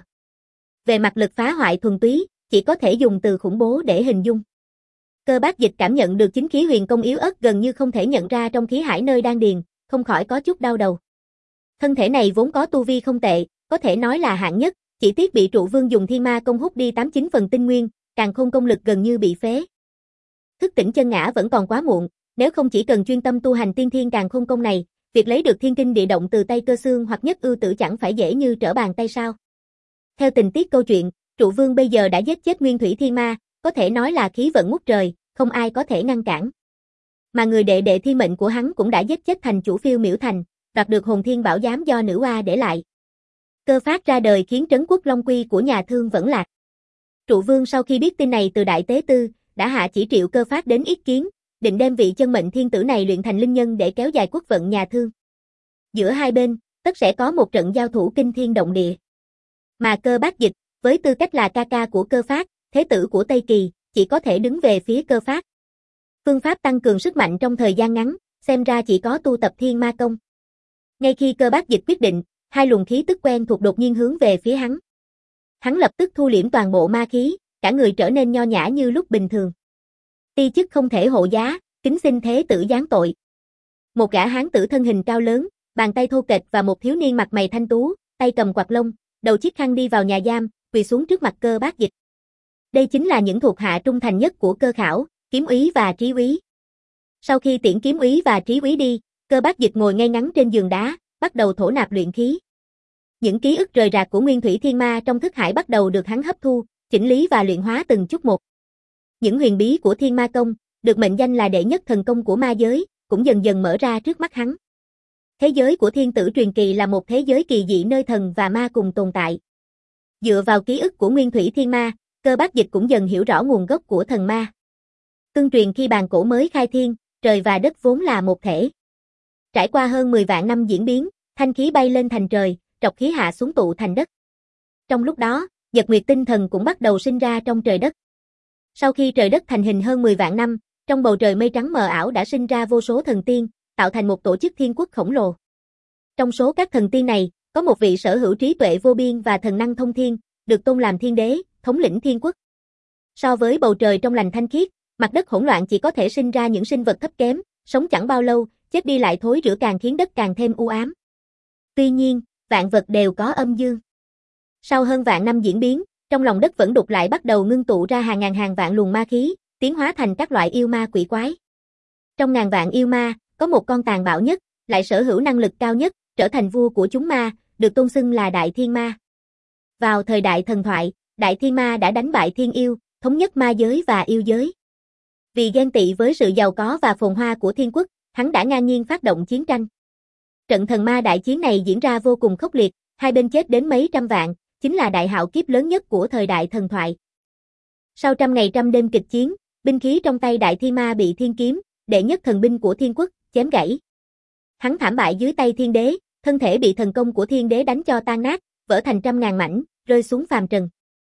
Về mặt lực phá hoại thuần túy, chỉ có thể dùng từ khủng bố để hình dung. Cơ Bác Dịch cảm nhận được chính khí huyền công yếu ớt gần như không thể nhận ra trong khí hải nơi đan điền, không khỏi có chút đau đầu. Thân thể này vốn có tu vi không tệ, có thể nói là hạng nhất, chỉ tiếc bị Trụ Vương dùng thiên ma công hút đi tám chín phần tinh nguyên, càn khôn công lực gần như bị phế. Thức tỉnh chân ngã vẫn còn quá muộn, nếu không chỉ cần chuyên tâm tu hành tiên thiên càn khôn công này, việc lấy được thiên kinh địa động từ tay Cơ Xương hoặc Nhất Ưu Tử chẳng phải dễ như trở bàn tay sao. Theo tình tiết câu chuyện, Trụ Vương bây giờ đã giết chết Nguyên Thủy Thiên Ma, có thể nói là khí vận ngút trời, không ai có thể ngăn cản. Mà người đệ đệ thiên mệnh của hắn cũng đã giết chết thành chủ Phiêu Miểu Thành, đoạt được hồn thiên bảo giám do nữ oa để lại. Cơ Phát ra đời khiến trấn quốc Long Quy của nhà Thương vẫn lạc. Trụ Vương sau khi biết tin này từ Đại Tế Tư, đã hạ chỉ triệu Cơ Phát đến ý kiến, định đem vị chân mệnh thiên tử này luyện thành linh nhân để kéo dài quốc vận nhà Thương. Giữa hai bên, tất sẽ có một trận giao thủ kinh thiên động địa. Mà Cơ Bác Dịch, với tư cách là ca ca của Cơ Phát, thế tử của Tây Kỳ, chỉ có thể đứng về phía Cơ Phát. Phương pháp tăng cường sức mạnh trong thời gian ngắn, xem ra chỉ có tu tập thiên ma công. Ngay khi Cơ Bác Dịch quyết định, hai luồng khí tức quen thuộc đột nhiên hướng về phía hắn. Hắn lập tức thu liễm toàn bộ ma khí, cả người trở nên nho nhã như lúc bình thường. Ti chức không thể hộ giá, kính xin thế tử giáng tội. Một gã hán tử thân hình cao lớn, bàn tay thô kệch và một thiếu niên mặt mày thanh tú, tay cầm quạt lông, đầu chiếc khăn đi vào nhà giam, quỳ xuống trước mặt Cơ Bác Dịch. Đây chính là những thuộc hạ trung thành nhất của Cơ Khảo, Kiếm Úy và Trí Úy. Sau khi tiễn Kiếm Úy và Trí Úy đi, Cơ Bác Dịch ngồi ngay ngắn trên giường đá, bắt đầu thổ nạp luyện khí. Những ký ức rời rạc của Nguyên Thủy Thiên Ma trong thức hải bắt đầu được hắn hấp thu, chỉnh lý và luyện hóa từng chút một. Những huyền bí của Thiên Ma Công, được mệnh danh là đệ nhất thần công của ma giới, cũng dần dần mở ra trước mắt hắn. Thế giới của thiên tử truyền kỳ là một thế giới kỳ dị nơi thần và ma cùng tồn tại. Dựa vào ký ức của Nguyên Thủy Thiên Ma, Cơ Bác Dịch cũng dần hiểu rõ nguồn gốc của thần ma. Tương truyền khi bàn cổ mới khai thiên, trời và đất vốn là một thể. Trải qua hơn mười vạn năm diễn biến, thanh khí bay lên thành trời, trọc khí hạ xuống tụ thành đất. Trong lúc đó, Nhật Nguyệt tinh thần cũng bắt đầu sinh ra trong trời đất. Sau khi trời đất thành hình hơn mười vạn năm, trong bầu trời mây trắng mờ ảo đã sinh ra vô số thần tiên, tạo thành một tổ chức thiên quốc khổng lồ. Trong số các thần tiên này, có một vị sở hữu trí tuệ vô biên và thần năng thông thiên, được tôn làm thiên đế, thống lĩnh thiên quốc. So với bầu trời trong lành thanh khiết, mặt đất hỗn loạn chỉ có thể sinh ra những sinh vật thấp kém, sống chẳng bao lâu, chết đi lại thối rữa càng khiến đất càng thêm u ám. Tuy nhiên, vạn vật đều có âm dương. Sau hơn vạn năm diễn biến, trong lòng đất vẫn đục lại bắt đầu ngưng tụ ra hàng ngàn hàng vạn luồng ma khí, tiến hóa thành các loại yêu ma quỷ quái. Trong ngàn vạn yêu ma, có một con tàn bạo nhất, lại sở hữu năng lực cao nhất, trở thành vua của chúng ma, được tôn xưng là Đại Thiên Ma. Vào thời đại thần thoại, Đại Thiên Ma đã đánh bại thiên yêu, thống nhất ma giới và yêu giới. Vì ghen tị với sự giàu có và phồn hoa của thiên quốc, hắn đã ngang nhiên phát động chiến tranh. Trận thần ma đại chiến này diễn ra vô cùng khốc liệt, hai bên chết đến mấy trăm vạn, chính là đại hạo kiếp lớn nhất của thời đại thần thoại. Sau trăm ngày trăm đêm kịch chiến, binh khí trong tay Đại Thiên Ma bị thiên kiếm, đệ nhất thần binh của thiên quốc, chém gãy. Hắn thảm bại dưới tay thiên đế, thân thể bị thần công của thiên đế đánh cho tan nát, vỡ thành trăm ngàn mảnh, rơi xuống phàm trần.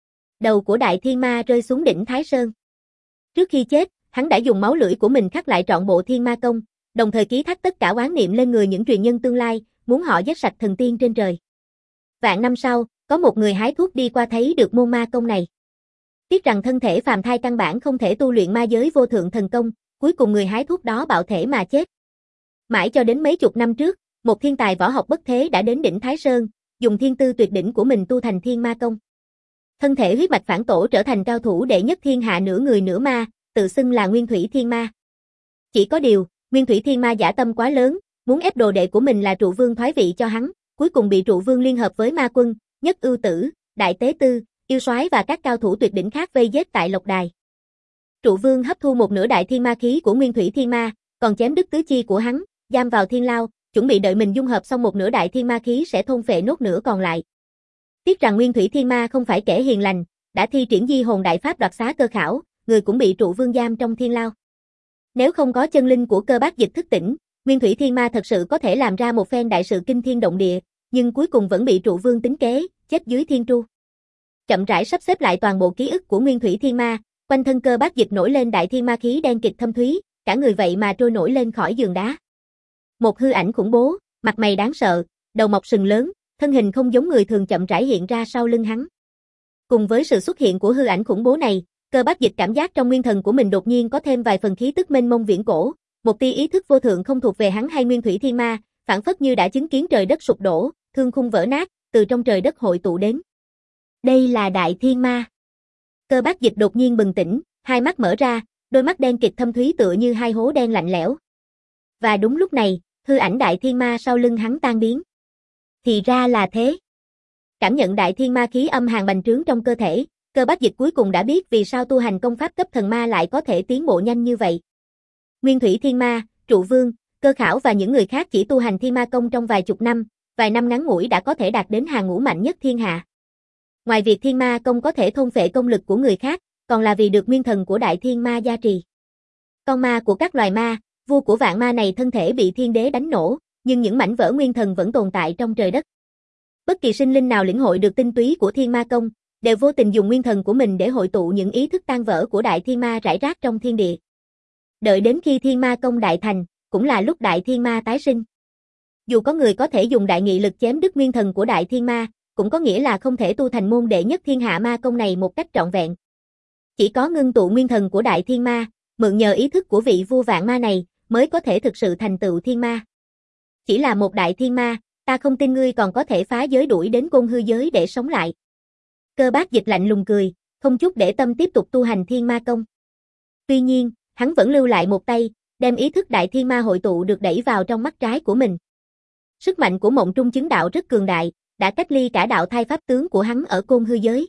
Đầu của Đại Thiên Ma rơi xuống đỉnh Thái Sơn. Trước khi chết, hắn đã dùng máu lưỡi của mình khắc lại trọn bộ Thiên Ma Công, đồng thời ký thác tất cả oán niệm lên người những truyền nhân tương lai, muốn họ giết sạch thần tiên trên trời. Vạn năm sau, có một người hái thuốc đi qua thấy được môn ma công này. Tiếc rằng thân thể phàm thai căn bản không thể tu luyện ma giới vô thượng thần công, cuối cùng người hái thuốc đó bạo thể mà chết. Mãi cho đến mấy chục năm trước, một thiên tài võ học bất thế đã đến đỉnh Thái Sơn, dùng thiên tư tuyệt đỉnh của mình tu thành Thiên Ma Công. Thân thể huyết mạch phản tổ trở thành cao thủ đệ nhất thiên hạ nửa người nửa ma, tự xưng là Nguyên Thủy Thiên Ma. Chỉ có điều, Nguyên Thủy Thiên Ma dã tâm quá lớn, muốn ép đồ đệ của mình là Trụ Vương thoái vị cho hắn, cuối cùng bị Trụ Vương liên hợp với Ma Quân, Nhất Ưu Tử, Đại Tế Tư, Yêu Soái và các cao thủ tuyệt đỉnh khác vây giết tại Lộc Đài. Trụ Vương hấp thu một nửa đại thiên ma khí của Nguyên Thủy Thiên Ma, còn chém đứt tứ chi của hắn, giam vào thiên lao, chuẩn bị đợi mình dung hợp xong một nửa đại thiên ma khí sẽ thôn phệ nốt nửa còn lại. Tiếc rằng Nguyên Thủy Thiên Ma không phải kẻ hiền lành, đã thi triển di hồn đại pháp đoạt xá cơ khảo, người cũng bị Trụ Vương giam trong thiên lao. Nếu không có chân linh của Cơ Bác Dịch thức tỉnh, Nguyên Thủy Thiên Ma thật sự có thể làm ra một phen đại sự kinh thiên động địa, nhưng cuối cùng vẫn bị Trụ Vương tính kế, chết dưới thiên tru. Chậm rãi sắp xếp lại toàn bộ ký ức của Nguyên Thủy Thiên Ma, quanh thân Cơ Bác Dịch nổi lên đại thiên ma khí đen kịt thâm thúy, cả người vậy mà trôi nổi lên khỏi giường đá. Một hư ảnh khủng bố, mặt mày đáng sợ, đầu mọc sừng lớn, thân hình không giống người thường chậm rãi hiện ra sau lưng hắn. Cùng với sự xuất hiện của hư ảnh khủng bố này, Cơ Bác Dịch cảm giác trong nguyên thần của mình đột nhiên có thêm vài phần khí tức mênh mông viễn cổ, một tia ý thức vô thượng không thuộc về hắn hay Nguyên Thủy Thiên Ma, phảng phất như đã chứng kiến trời đất sụp đổ, thương khung vỡ nát, từ trong trời đất hội tụ đến. Đây là Đại Thiên Ma. Cơ Bác Dịch đột nhiên bừng tỉnh, hai mắt mở ra, đôi mắt đen kịt thâm thúy tựa như hai hố đen lạnh lẽo. Và đúng lúc này, hư ảnh Đại Thiên Ma sau lưng hắn tan biến. Thì ra là thế. Cảm nhận đại thiên ma khí âm hàn bành trướng trong cơ thể, Cơ Bác Dịch cuối cùng đã biết vì sao tu hành công pháp cấp thần ma lại có thể tiến bộ nhanh như vậy. Nguyên Thủy Thiên Ma, Trụ Vương, Cơ Khảo và những người khác chỉ tu hành Thiên Ma Công trong vài chục năm, vài năm ngắn ngủi đã có thể đạt đến hàng ngũ mạnh nhất thiên hạ. Ngoài việc Thiên Ma Công có thể thôn phệ công lực của người khác, còn là vì được nguyên thần của Đại Thiên Ma gia trì. Con ma của các loài ma, vua của vạn ma này thân thể bị thiên đế đánh nổ, nhưng những mảnh vỡ nguyên thần vẫn tồn tại trong trời đất. Bất kỳ sinh linh nào lĩnh hội được tinh túy của Thiên Ma Công, đều vô tình dùng nguyên thần của mình để hội tụ những ý thức tan vỡ của Đại Thiên Ma rải rác trong thiên địa. Đợi đến khi Thiên Ma Công đại thành, cũng là lúc Đại Thiên Ma tái sinh. Dù có người có thể dùng đại nghị lực chém đứt nguyên thần của Đại Thiên Ma, cũng có nghĩa là không thể tu thành môn đệ nhất thiên hạ ma công này một cách trọn vẹn. Chỉ có ngưng tụ nguyên thần của Đại Thiên Ma, mượn nhờ ý thức của vị vua vạn ma này, mới có thể thực sự thành tựu thiên ma. Chỉ là một Đại Thiên Ma, ta không tin ngươi còn có thể phá giới đuổi đến côn hư giới để sống lại. Cơ Bác Dịch lạnh lùng cười, không chút để tâm tiếp tục tu hành Thiên Ma Công. Tuy nhiên, hắn vẫn lưu lại một tay, đem ý thức Đại Thiên Ma hội tụ được đẩy vào trong mắt trái của mình. Sức mạnh của Mộng Trung chứng đạo rất cường đại, đã cách ly cả đạo thai pháp tướng của hắn ở côn hư giới.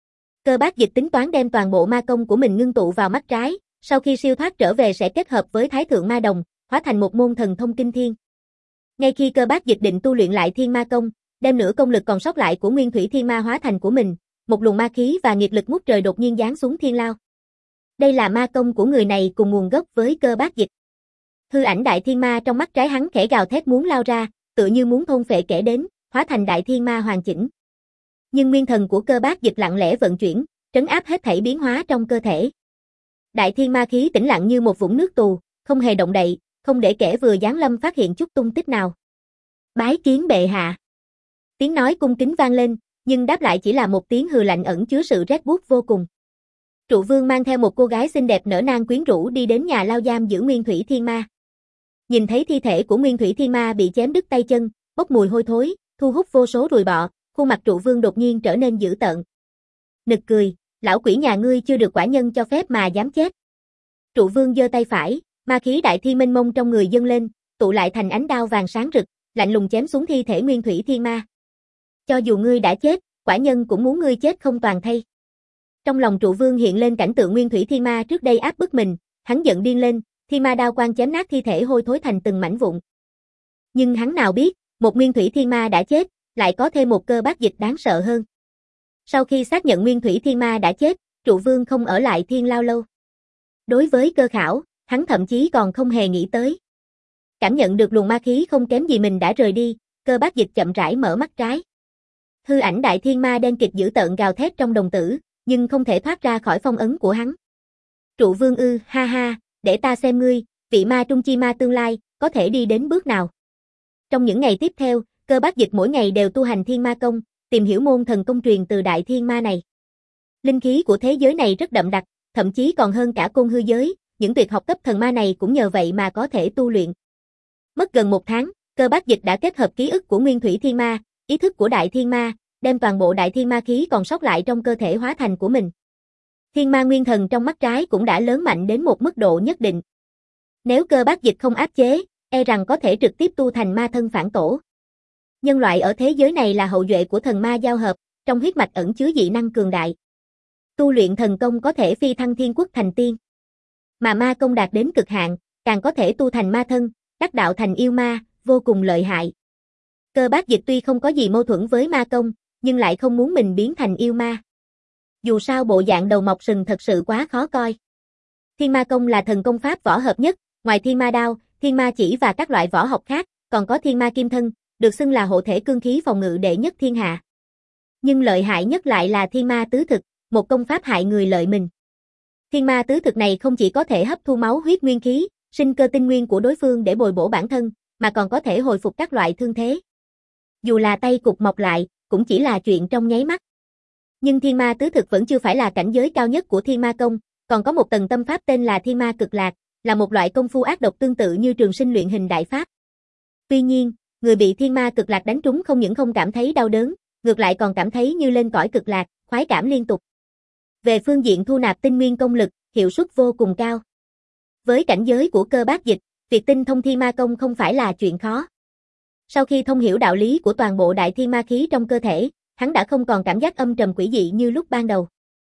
Cơ Bác Dịch tính toán đem toàn bộ ma công của mình ngưng tụ vào mắt trái, sau khi siêu thoát trở về sẽ kết hợp với Thái Thượng Ma Đồng, hóa thành một môn thần thông kinh thiên. Ngay khi Cơ Bác Dịch định tu luyện lại Thiên Ma Công, đem nửa công lực còn sót lại của Nguyên Thủy Thiên Ma hóa thành của mình, một luồng ma khí và nghiệt lực ngút trời đột nhiên giáng xuống thiên lao. Đây là ma công của người này cùng nguồn gốc với Cơ Bác Dịch. Hư ảnh Đại Thiên Ma trong mắt trái hắn khẽ gào thét muốn lao ra, tựa như muốn thôn phệ kẻ đến, hóa thành Đại Thiên Ma hoàn chỉnh. Nhưng nguyên thần của Cơ Bác Dịch lặng lẽ vận chuyển, trấn áp hết thảy biến hóa trong cơ thể. Đại thiên ma khí tĩnh lặng như một vũng nước tù, không hề động đậy, không để kẻ vừa giáng lâm phát hiện chút tung tích nào. Bái kiến bệ hạ. Tiếng nói cung kính vang lên, nhưng đáp lại chỉ là một tiếng hừ lạnh ẩn chứa sự rét buốt vô cùng. Trụ Vương mang theo một cô gái xinh đẹp nở nang quyến rũ đi đến nhà lao giam giữ Nguyên Thủy Thiên Ma. Nhìn thấy thi thể của Nguyên Thủy Thiên Ma bị chém đứt tay chân, bốc mùi hôi thối, thu hút vô số ruồi bọ, khuôn mặt Trụ Vương đột nhiên trở nên dữ tợn. Nực cười, lão quỷ nhà ngươi chưa được quả nhân cho phép mà dám chết. Trụ Vương giơ tay phải, ma khí đại thiên mênh mông trong người dâng lên, tụ lại thành ánh đao vàng sáng rực, lạnh lùng chém xuống thi thể Nguyên Thủy Thiên Ma. Cho dù ngươi đã chết, quả nhân cũng muốn ngươi chết không toàn thây. Trong lòng Trụ Vương hiện lên cảnh tượng Nguyên Thủy Thiên Ma trước đây áp bức mình, hắn giận điên lên, thiên ma đao quang chém nát thi thể hôi thối thành từng mảnh vụn. Nhưng hắn nào biết, một Nguyên Thủy Thiên Ma đã chết, lại có thêm một Cơ Bác Dịch đáng sợ hơn. Sau khi xác nhận Nguyên Thủy Thiên Ma đã chết, Trụ Vương không ở lại thiên lao lâu. Đối với Cơ Khảo, hắn thậm chí còn không hề nghĩ tới. Cảm nhận được luồng ma khí không kém gì mình đã rời đi, Cơ Bác Dịch chậm rãi mở mắt trái. Hư ảnh đại thiên ma đen kịt dữ tợn gào thét trong đồng tử, nhưng không thể thoát ra khỏi phong ấn của hắn. Trụ Vương ư, ha ha, để ta xem ngươi, vị ma trung chi ma tương lai, có thể đi đến bước nào. Trong những ngày tiếp theo, Cơ Bác Dịch mỗi ngày đều tu hành thiên ma công, tìm hiểu môn thần công truyền từ đại thiên ma này. Linh khí của thế giới này rất đậm đặc, thậm chí còn hơn cả côn hư giới, những tuyệt học cấp thần ma này cũng nhờ vậy mà có thể tu luyện. Mất gần một tháng, Cơ Bác Dịch đã kết hợp ký ức của Nguyên Thủy Thiên Ma, ý thức của đại thiên ma, đem toàn bộ đại thiên ma khí còn sót lại trong cơ thể hóa thành của mình. Thiên ma nguyên thần trong mắt trái cũng đã lớn mạnh đến một mức độ nhất định. Nếu Cơ Bác Dịch không áp chế, e rằng có thể trực tiếp tu thành ma thân phản tổ. Nhân loại ở thế giới này là hậu duệ của thần ma giao hợp, trong huyết mạch ẩn chứa dị năng cường đại. Tu luyện thần công có thể phi thăng thiên quốc thành tiên. Mà ma công đạt đến cực hạn, càng có thể tu thành ma thân, đắc đạo thành yêu ma, vô cùng lợi hại. Cơ Bác Dịch tuy không có gì mâu thuẫn với ma công, nhưng lại không muốn mình biến thành yêu ma. Dù sao bộ dạng đầu mọc sừng thật sự quá khó coi. Thiên ma công là thần công pháp võ hợp nhất, ngoài thiên ma đao, thiên ma chỉ và các loại võ học khác, còn có thiên ma kim thân, được xưng là hộ thể cương khí phòng ngự đệ nhất thiên hạ. Nhưng lợi hại nhất lại là thiên ma tứ thực, một công pháp hại người lợi mình. Thiên ma tứ thực này không chỉ có thể hấp thu máu huyết nguyên khí, sinh cơ tinh nguyên của đối phương để bồi bổ bản thân, mà còn có thể hồi phục các loại thương thế. Dù là tay cụt mọc lại, cũng chỉ là chuyện trong nháy mắt. Nhưng thiên ma tứ thực vẫn chưa phải là cảnh giới cao nhất của thiên ma công, còn có một tầng tâm pháp tên là thiên ma cực lạc, là một loại công phu ác độc tương tự như trường sinh luyện hình đại pháp. Tuy nhiên, người bị thiên ma cực lạc đánh trúng không những không cảm thấy đau đớn, ngược lại còn cảm thấy như lên cõi cực lạc, khoái cảm liên tục. Về phương diện thu nạp tinh nguyên công lực, hiệu suất vô cùng cao. Với cảnh giới của Cơ Bác Dịch, việc tinh thông thiên ma công không phải là chuyện khó. Sau khi thông hiểu đạo lý của toàn bộ đại thiên ma khí trong cơ thể, hắn đã không còn cảm giác âm trầm quỷ dị như lúc ban đầu.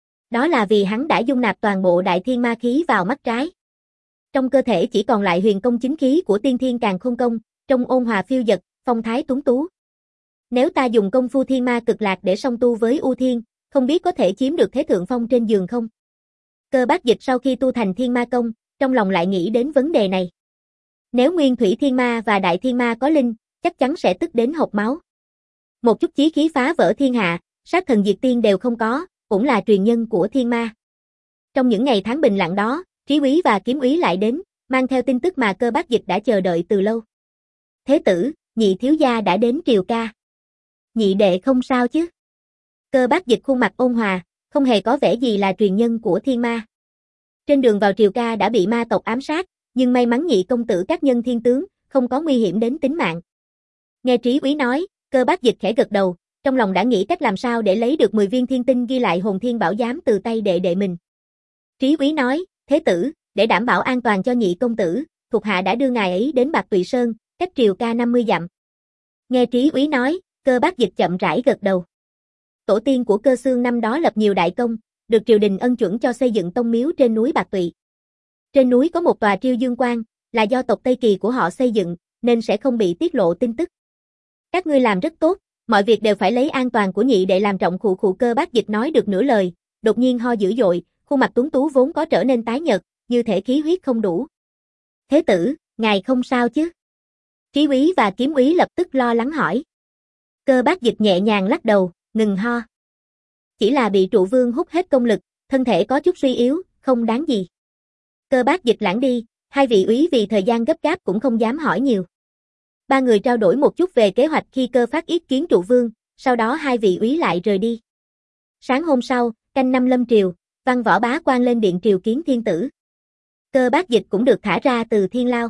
Đó là vì hắn đã dung nạp toàn bộ đại thiên ma khí vào mắt trái. Trong cơ thể chỉ còn lại huyền công chính khí của tiên thiên càn khôn công, trong ôn hòa phiêu dật, phong thái tuấn tú. Nếu ta dùng công phu thiên ma cực lạc để song tu với U Thiên, không biết có thể chiếm được thế thượng phong trên giường không? Cơ Bác Dịch sau khi tu thành thiên ma công, trong lòng lại nghĩ đến vấn đề này. Nếu Nguyên Thủy Thiên Ma và Đại Thiên Ma có linh, chắc chắn sẽ tức đến hộc máu. Một chút chí khí phá vỡ thiên hạ, sát thần diệt tiên đều không có, cũng là truyền nhân của thiên ma. Trong những ngày tháng bình lặng đó, Trí Úy và Kiếm Úy lại đến, mang theo tin tức mà Cơ Bác Dịch đã chờ đợi từ lâu. Thế tử, nhị thiếu gia đã đến triều ca. Nhị đệ không sao chứ? Cơ Bác Dịch khuôn mặt ôn hòa, không hề có vẻ gì là truyền nhân của thiên ma. Trên đường vào triều ca đã bị ma tộc ám sát, nhưng may mắn nhị công tử các nhân thiên tướng, không có nguy hiểm đến tính mạng. Nghe Trí Úy nói, Cơ Bác Dịch khẽ gật đầu, trong lòng đã nghĩ cách làm sao để lấy được mười viên thiên tinh ghi lại hồn thiên bảo giám từ tay đệ đệ mình. Trí Úy nói, thế tử, để đảm bảo an toàn cho nhị công tử, thuộc hạ đã đưa ngài ấy đến Bạc Tụy Sơn, cách triều ca năm mươi dặm. Nghe Trí Úy nói, Cơ Bác Dịch chậm rãi gật đầu. Tổ tiên của Cơ Xương năm đó lập nhiều đại công, được triều đình ân chuẩn cho xây dựng tông miếu trên núi Bạc Tụy. Trên núi có một tòa Triêu Dương Quan, là do tộc Tây Kỳ của họ xây dựng, nên sẽ không bị tiết lộ tin tức. Các ngươi làm rất tốt, mọi việc đều phải lấy an toàn của nhị đệ làm trọng. Khụ khụ. Cơ Bác Dịch nói được nửa lời, đột nhiên ho dữ dội, khuôn mặt tuấn tú vốn có trở nên tái nhợt, như thể khí huyết không đủ. Thế tử, ngài không sao chứ? Trí Úy và Kiếm Úy lập tức lo lắng hỏi. Cơ Bác Dịch nhẹ nhàng lắc đầu, ngừng ho. Chỉ là bị trụ vương hút hết công lực, thân thể có chút suy yếu, không đáng gì. Cơ Bác Dịch lãng đi, hai vị úy vì thời gian gấp gáp cũng không dám hỏi nhiều. Ba người trao đổi một chút về kế hoạch khi Cơ Phát yết kiến trụ vương, sau đó hai vị úy lại rời đi. Sáng hôm sau, canh năm lâm triều, Văn Võ Bá quan lên điện triều kiến thiên tử. Cơ Bác Dịch cũng được thả ra từ thiên lao.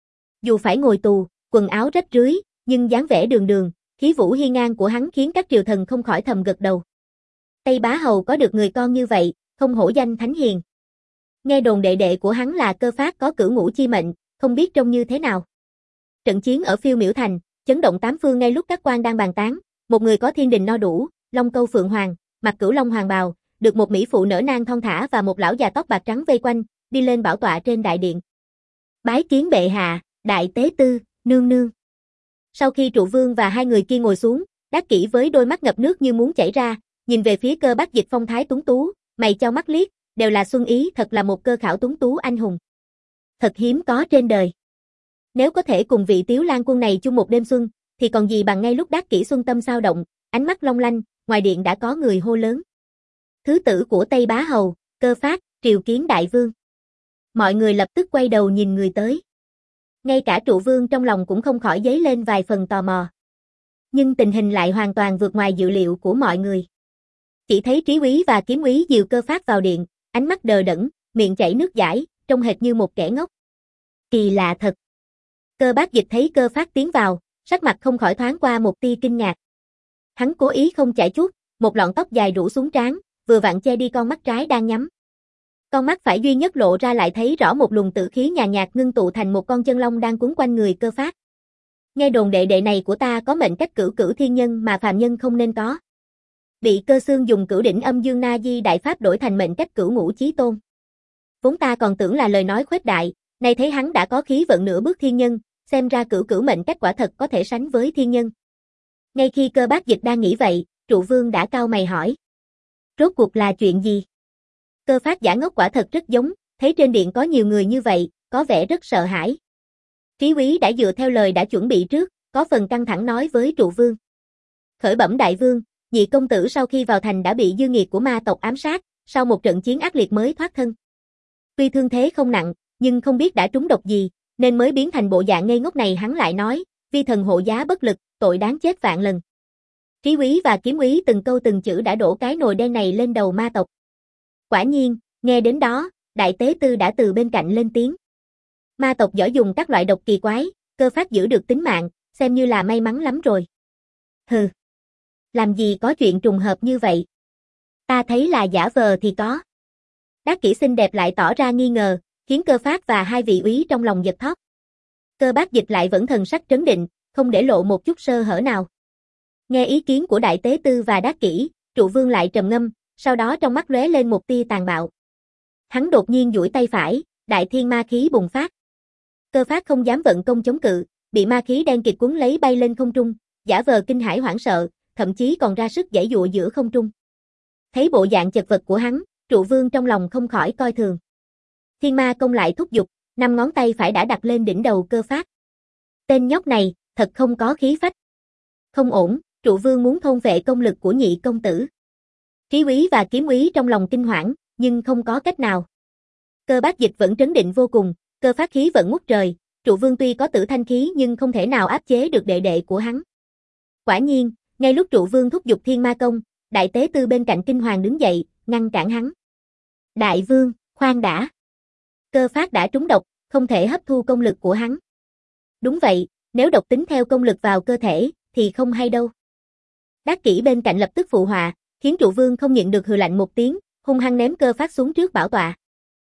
Dù phải ngồi tù, quần áo rách rưới, nhưng dáng vẻ đường đường, khí vũ hiên ngang của hắn khiến các triều thần không khỏi thầm gật đầu. Tây Bá Hầu có được người con như vậy, không hổ danh thánh hiền. Nghe đồn đệ đệ của hắn là Cơ Phát có cửu ngũ chi mệnh, không biết trông như thế nào. Trận chiến ở Phiêu Miểu Thành, chấn động tám phương ngay lúc các quan đang bàn tán, một người có thiên đình no đủ, long câu phượng hoàng, mặc cửu long hoàng bào, được một mỹ phụ nở nang thon thả và một lão già tóc bạc trắng vây quanh, đi lên bảo tọa trên đại điện. Bái kiến bệ hạ, đại tế tư, nương nương. Sau khi trụ vương và hai người kia ngồi xuống, Đắc Kỷ với đôi mắt ngập nước như muốn chảy ra, nhìn về phía Cơ Bác Dịch phong thái tuấn tú, mày chau mắt liếc, đều là xuân ý, thật là một cơ khảo tuấn tú anh hùng. Thật hiếm có trên đời. Nếu có thể cùng vị Tiếu Lan quân này chung một đêm xuân, thì còn gì bằng. Ngay lúc Đắc Kỷ xuân tâm sao động, ánh mắt long lanh, ngoài điện đã có người hô lớn. Thứ tử của Tây Bá Hầu, Cơ Phát, triều kiến đại vương. Mọi người lập tức quay đầu nhìn người tới. Ngay cả trụ vương trong lòng cũng không khỏi dấy lên vài phần tò mò. Nhưng tình hình lại hoàn toàn vượt ngoài dự liệu của mọi người. Chỉ thấy Trí úy và Kiếm úy dìu Cơ Phát vào điện, ánh mắt đờ đẫn, miệng chảy nước dãi, trông hệt như một kẻ ngốc. Kỳ lạ thật. Cơ Bác Dịch thấy Cơ Phát tiến vào, sắc mặt không khỏi thoáng qua một tia kinh ngạc. Hắn cố ý không chải chuốt, một lọn tóc dài rủ xuống trán, vừa vặn che đi con mắt trái đang nhắm. Con mắt phải duy nhất lộ ra lại thấy rõ một luồng tử khí nhàn nhạt ngưng tụ thành một con chân long đang quấn quanh người Cơ Phát. Nghe đồn đệ đệ này của ta có mệnh cách cửu cửu thiên nhân mà phàm nhân không nên có. Bị Cơ Xương dùng cửu đỉnh âm dương na di đại pháp đổi thành mệnh cách cửu ngũ chí tôn. Vốn ta còn tưởng là lời nói khuếch đại, nay thấy hắn đã có khí vận nửa bước thiên nhân, xem ra cửu cửu mệnh cách quả thật có thể sánh với thiên nhân. Ngay khi Cơ Bác Dịch đang nghĩ vậy, trụ vương đã cau mày hỏi. Rốt cuộc là chuyện gì? Cơ Phát giả ngốc quả thật rất giống, thấy trên điện có nhiều người như vậy, có vẻ rất sợ hãi. Trí úy đã dựa theo lời đã chuẩn bị trước, có phần căng thẳng nói với trụ vương. Khởi bẩm đại vương, nhị công tử sau khi vào thành đã bị dư nghiệt của ma tộc ám sát, sau một trận chiến ác liệt mới thoát thân. Tuy thương thế không nặng, nhưng không biết đã trúng độc gì, nên mới biến thành bộ dạng ngây ngốc này. Hắn lại nói, vi thần hộ giá bất lực, tội đáng chết vạn lần. Trí úy và Kiếm úy từng câu từng chữ đã đổ cái nồi đen này lên đầu ma tộc. Quả nhiên, nghe đến đó, đại tế tư đã từ bên cạnh lên tiếng. Ma tộc giỏi dùng các loại độc kỳ quái, Cơ Phát giữ được tính mạng, xem như là may mắn lắm rồi. Hừ. Làm gì có chuyện trùng hợp như vậy? Ta thấy là giả vờ thì có. Đắc Kỷ xinh đẹp lại tỏ ra nghi ngờ, khiến Cơ Phát và hai vị úy trong lòng giật thót. Cơ Bác Dịch lại vẫn thần sắc trấn định, không để lộ một chút sơ hở nào. Nghe ý kiến của đại tế tư và Đắc Kỷ, trụ vương lại trầm ngâm, sau đó trong mắt lóe lên một tia tàn bạo. Hắn đột nhiên duỗi tay phải, đại thiên ma khí bùng phát. Cơ Phát không dám vận công chống cự, bị ma khí đen kịt cuốn lấy bay lên không trung, giả vờ kinh hãi hoảng sợ, thậm chí còn ra sức giãy giụa giữa không trung. Thấy bộ dạng chật vật của hắn, trụ vương trong lòng không khỏi coi thường. Thiên ma công lại thúc giục, năm ngón tay phải đã đặt lên đỉnh đầu Cơ Phát. Tên nhóc này, thật không có khí phách. Không ổn, trụ vương muốn thôn phệ công lực của nhị công tử. Trí úy và Kiếm úy trong lòng kinh hoảng, nhưng không có cách nào. Cơ Bác Dịch vẫn trấn định vô cùng, Cơ Phát khí vẫn ngút trời, trụ vương tuy có tử thanh khí nhưng không thể nào áp chế được đệ đệ của hắn. Quả nhiên, ngay lúc trụ vương thúc giục thiên ma công, đại tế tư bên cạnh kinh hoàng đứng dậy, ngăn cản hắn. Đại vương, khoan đã. Cơ Phát đã trúng độc, không thể hấp thu công lực của hắn. Đúng vậy, nếu độc tính theo công lực vào cơ thể, thì không hay đâu. Đắc Kỷ bên cạnh lập tức phụ họa, khiến trụ vương không nhịn được hừ lạnh một tiếng, hung hăng ném Cơ Phát xuống trước bảo tọa.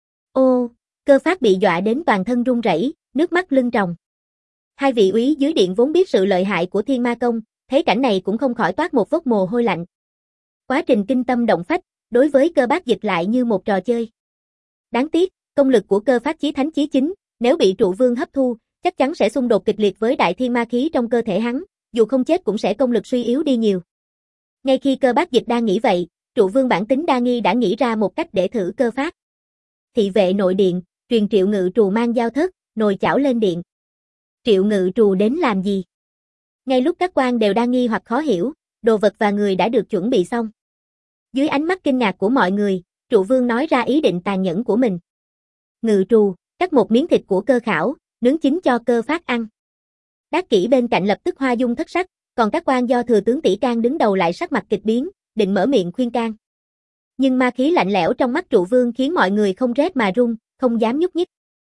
Ô, Cơ Phát bị dọa đến toàn thân run rẩy, nước mắt lưng tròng. Hai vị úy dưới điện vốn biết sự lợi hại của thiên ma công, thấy cảnh này cũng không khỏi toát một vốc mồ hôi lạnh. Quá trình kinh tâm động phách, đối với Cơ Bác Dịch lại như một trò chơi. Đáng tiếc, công lực của Cơ Phát chí thánh chí chính, nếu bị trụ vương hấp thu, chắc chắn sẽ xung đột kịch liệt với đại thiên ma khí trong cơ thể hắn, dù không chết cũng sẽ công lực suy yếu đi nhiều. Ngay khi Cơ Bác Dịch đang nghĩ vậy, trụ vương bản tính đa nghi đã nghĩ ra một cách để thử Cơ Phát. Thị vệ nội điện, truyền Triệu Ngự Trù mang dao thớt, nồi chảo lên điện. Triệu Ngự Trù đến làm gì? Ngay lúc các quan đều đang nghi hoặc khó hiểu, đồ vật và người đã được chuẩn bị xong. Dưới ánh mắt kinh ngạc của mọi người, Trụ Vương nói ra ý định tàn nhẫn của mình. Ngự trù, cắt một miếng thịt của Cơ Khảo, nướng chín cho Cơ Phát ăn. Đát kỷ bên cạnh lập tức hoa dung thất sắc, còn các quan do thừa tướng Tỷ Can đứng đầu lại sắc mặt kịch biến, định mở miệng khuyên can. Nhưng ma khí lạnh lẽo trong mắt Trụ Vương khiến mọi người không rét mà run, không dám nhúc nhích.